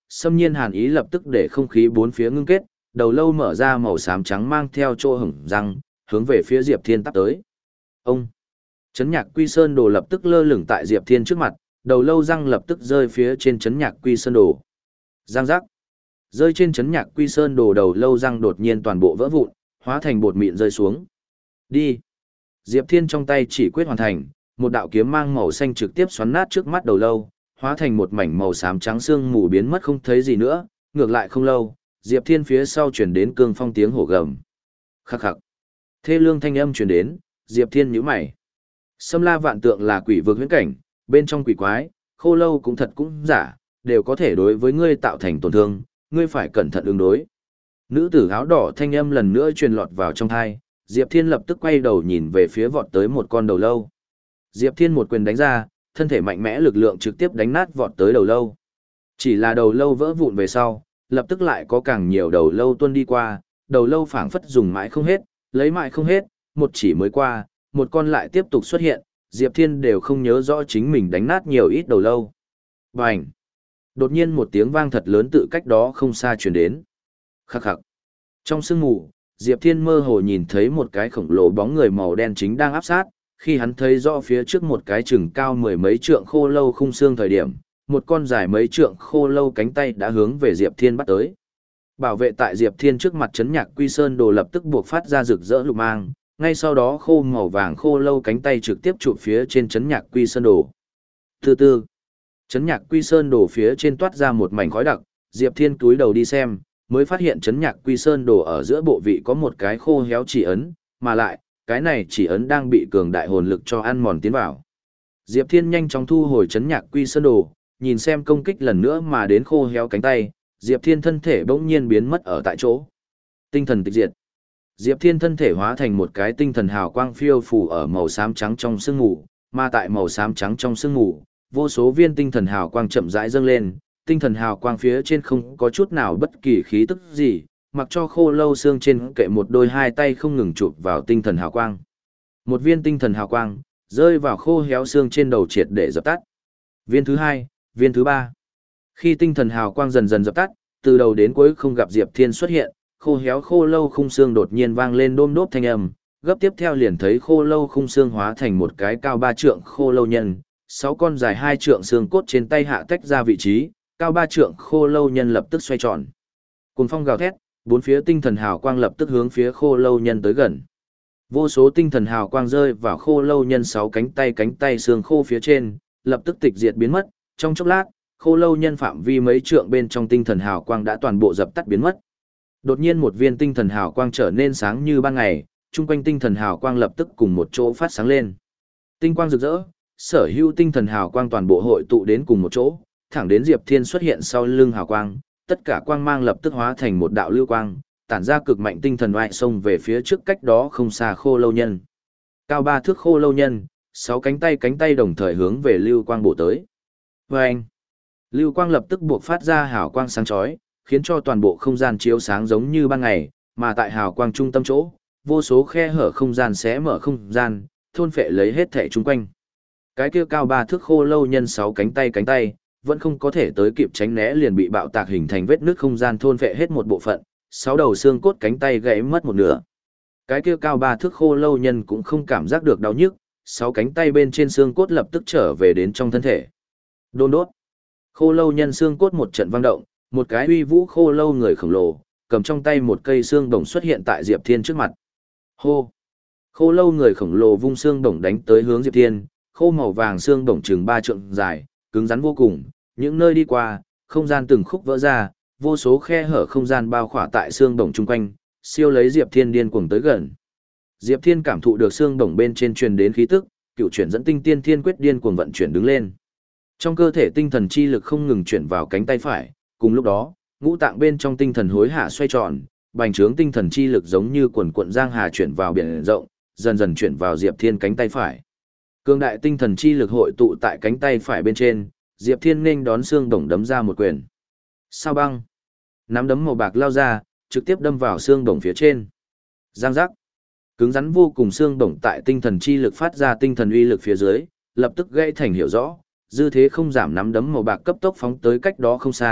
xâm nhiên hàn ý lập tức để không khí bốn phía ngưng kết, đầu lâu mở ra màu xám trắng mang theo chỗ hửng răng, hướng về phía Diệp Thiên tắp tới. Ông! Chấn nhạc quy sơn đồ lập tức lơ lửng tại Diệp Thiên trước mặt, đầu lâu răng lập tức rơi phía trên chấn nhạc quy sơn đồ. Giang giác! Rơi trên chấn nhạc quy sơn đồ đầu lâu răng đột nhiên toàn bộ vỡ vụn, hóa thành bột mịn rơi xuống. Đi! Diệp Thiên trong tay chỉ quyết hoàn thành, một đạo kiếm mang màu xanh trực tiếp xoắn nát trước mắt đầu lâu, hóa thành một mảnh màu xám trắng xương mù biến mất không thấy gì nữa, ngược lại không lâu, Diệp Thiên phía sau chuyển đến cương phong tiếng hổ gầm. Khắc khắc. Thê lương thanh âm truyền đến, Diệp Thiên nhíu mày. Sâm La Vạn Tượng là quỷ vực huyễn cảnh, bên trong quỷ quái, khô lâu cũng thật cũng giả, đều có thể đối với ngươi tạo thành tổn thương, ngươi phải cẩn thận ứng đối. Nữ tử áo đỏ thanh âm lần nữa truyền lọt vào trong tai, Diệp Thiên lập tức quay đầu nhìn về phía vọt tới một con đầu lâu. Diệp Thiên một quyền đánh ra, thân thể mạnh mẽ lực lượng trực tiếp đánh nát vọt tới đầu lâu. Chỉ là đầu lâu vỡ vụn về sau, lập tức lại có càng nhiều đầu lâu tuôn đi qua, đầu lâu phảng phất dùng mãi không hết, lấy mãi không hết, một chỉ mới qua, một con lại tiếp tục xuất hiện, Diệp Thiên đều không nhớ rõ chính mình đánh nát nhiều ít đầu lâu. Bành! Đột nhiên một tiếng vang thật lớn tự cách đó không xa truyền đến. Khắc khắc! Trong sương mù, Diệp Thiên mơ hồ nhìn thấy một cái khổng lồ bóng người màu đen chính đang áp sát, khi hắn thấy rõ phía trước một cái chừng cao mười mấy trượng khô lâu khung xương thời điểm, một con dài mấy trượng khô lâu cánh tay đã hướng về Diệp Thiên bắt tới. Bảo vệ tại Diệp Thiên trước mặt chấn nhạc quy sơn đồ lập tức buộc phát ra rực rỡ lục mang, ngay sau đó khô màu vàng khô lâu cánh tay trực tiếp chụp phía trên chấn nhạc quy sơn đồ. Từ từ, chấn nhạc quy sơn đồ phía trên toát ra một mảnh khói đặc, Diệp Thiên cúi đầu đi xem, mới phát hiện chấn nhạc quy sơn đồ ở giữa bộ vị có một cái khô héo chỉ ấn, mà lại, cái này chỉ ấn đang bị cường đại hồn lực cho ăn mòn tiến vào. Diệp Thiên nhanh chóng thu hồi chấn nhạc quy sơn đồ, nhìn xem công kích lần nữa mà đến khô héo cánh tay, Diệp Thiên thân thể bỗng nhiên biến mất ở tại chỗ. Tinh thần tịch diệt. Diệp Thiên thân thể hóa thành một cái tinh thần hào quang phiêu phù ở màu xám trắng trong sương mù, mà tại màu xám trắng trong sương mù, vô số viên tinh thần hào quang chậm rãi dâng lên, tinh thần hào quang phía trên không có chút nào bất kỳ khí tức gì, mặc cho khô lâu xương trên kệ một đôi hai tay không ngừng chụp vào tinh thần hào quang. Một viên tinh thần hào quang rơi vào khô héo xương trên đầu triệt để dập tắt. Viên thứ hai, viên thứ ba. Khi tinh thần hào quang dần dần dập tắt, từ đầu đến cuối không gặp Diệp Thiên xuất hiện, khô héo khô lâu khung xương đột nhiên vang lên đôm đốp thanh âm, gấp tiếp theo liền thấy khô lâu khung xương hóa thành một cái cao ba trượng khô lâu nhân, sáu con dài hai trượng xương cốt trên tay hạ tách ra vị trí, cao ba trượng khô lâu nhân lập tức xoay tròn. Cuồng phong gào thét, bốn phía tinh thần hào quang lập tức hướng phía khô lâu nhân tới gần. Vô số tinh thần hào quang rơi vào khô lâu nhân sáu cánh tay cánh tay xương khô phía trên, lập tức tịch diệt biến mất, trong chốc lát, khô lâu nhân phạm vi mấy trượng bên trong tinh thần hào quang đã toàn bộ dập tắt biến mất. Đột nhiên một viên tinh thần hào quang trở nên sáng như ban ngày, chung quanh tinh thần hào quang lập tức cùng một chỗ phát sáng lên. Tinh quang rực rỡ, sở hữu tinh thần hào quang toàn bộ hội tụ đến cùng một chỗ, thẳng đến Diệp Thiên xuất hiện sau lưng hào quang, tất cả quang mang lập tức hóa thành một đạo lưu quang, tản ra cực mạnh tinh thần oai xông về phía trước cách đó không xa khô lâu nhân. Cao ba thước khô lâu nhân, sáu cánh tay cánh tay đồng thời hướng về lưu quang bổ tới. Và anh, lưu quang lập tức buộc phát ra hào quang sáng chói, khiến cho toàn bộ không gian chiếu sáng giống như ban ngày, mà tại hào quang trung tâm chỗ, vô số khe hở không gian xé mở không gian, thôn phệ lấy hết thể chung quanh. Cái kia cao ba thước khô lâu nhân sáu cánh tay cánh tay, vẫn không có thể tới kịp tránh né liền bị bạo tạc hình thành vết nứt không gian thôn phệ hết một bộ phận, sáu đầu xương cốt cánh tay gãy mất một nửa. Cái kia cao ba thước khô lâu nhân cũng không cảm giác được đau nhức, sáu cánh tay bên trên xương cốt lập tức trở về đến trong thân thể. Đôn đốt. Khô lâu nhân xương cốt một trận vang động, một cái uy vũ khô lâu người khổng lồ, cầm trong tay một cây xương đồng xuất hiện tại Diệp Thiên trước mặt. Hô. Khô lâu người khổng lồ vung xương đồng đánh tới hướng Diệp Thiên, khô màu vàng xương đồng chừng ba trượng dài, cứng rắn vô cùng, những nơi đi qua, không gian từng khúc vỡ ra, vô số khe hở không gian bao khỏa tại xương đồng chung quanh, siêu lấy Diệp Thiên điên cuồng tới gần. Diệp Thiên cảm thụ được xương đồng bên trên truyền đến khí tức, cựu chuyển dẫn tinh tiên thiên quyết điên cuồng vận chuyển đứng lên. Trong cơ thể tinh thần chi lực không ngừng chuyển vào cánh tay phải, cùng lúc đó, ngũ tạng bên trong tinh thần hối hạ xoay tròn, bành trướng tinh thần chi lực giống như quần cuộn giang hà chuyển vào biển rộng, dần dần chuyển vào Diệp Thiên cánh tay phải. Cương đại tinh thần chi lực hội tụ tại cánh tay phải bên trên, Diệp Thiên nên đón xương đồng đấm ra một quyền. Sao băng? Nắm đấm màu bạc lao ra, trực tiếp đâm vào xương đồng phía trên. Giang giác. Cứng rắn vô cùng xương đồng tại tinh thần chi lực phát ra tinh thần uy lực phía dưới, lập tức gãy thành hiểu rõ, dư thế không giảm nắm đấm màu bạc cấp tốc phóng tới cách đó không xa,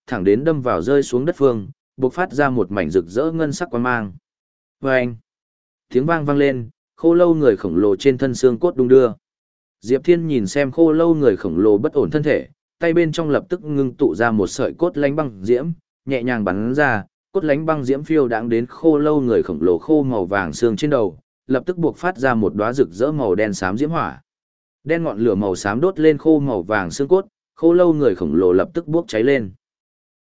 thẳng đến đâm vào rơi xuống đất phương, bộc phát ra một mảnh rực rỡ ngân sắc quang mang. Vâng! Tiếng vang vang lên, khô lâu người khổng lồ trên thân xương cốt đung đưa. Diệp Thiên nhìn xem khô lâu người khổng lồ bất ổn thân thể, tay bên trong lập tức ngưng tụ ra một sợi cốt lánh băng diễm, nhẹ nhàng bắn ra, cốt lánh băng diễm phiêu đãng đến khô lâu người khổng lồ khô màu vàng xương trên đầu, lập tức buộc phát ra một đóa rực rỡ màu đen xám diễm hỏa. Đen ngọn lửa màu xám đốt lên khô màu vàng xương cốt, khô lâu người khổng lồ lập tức bốc cháy lên.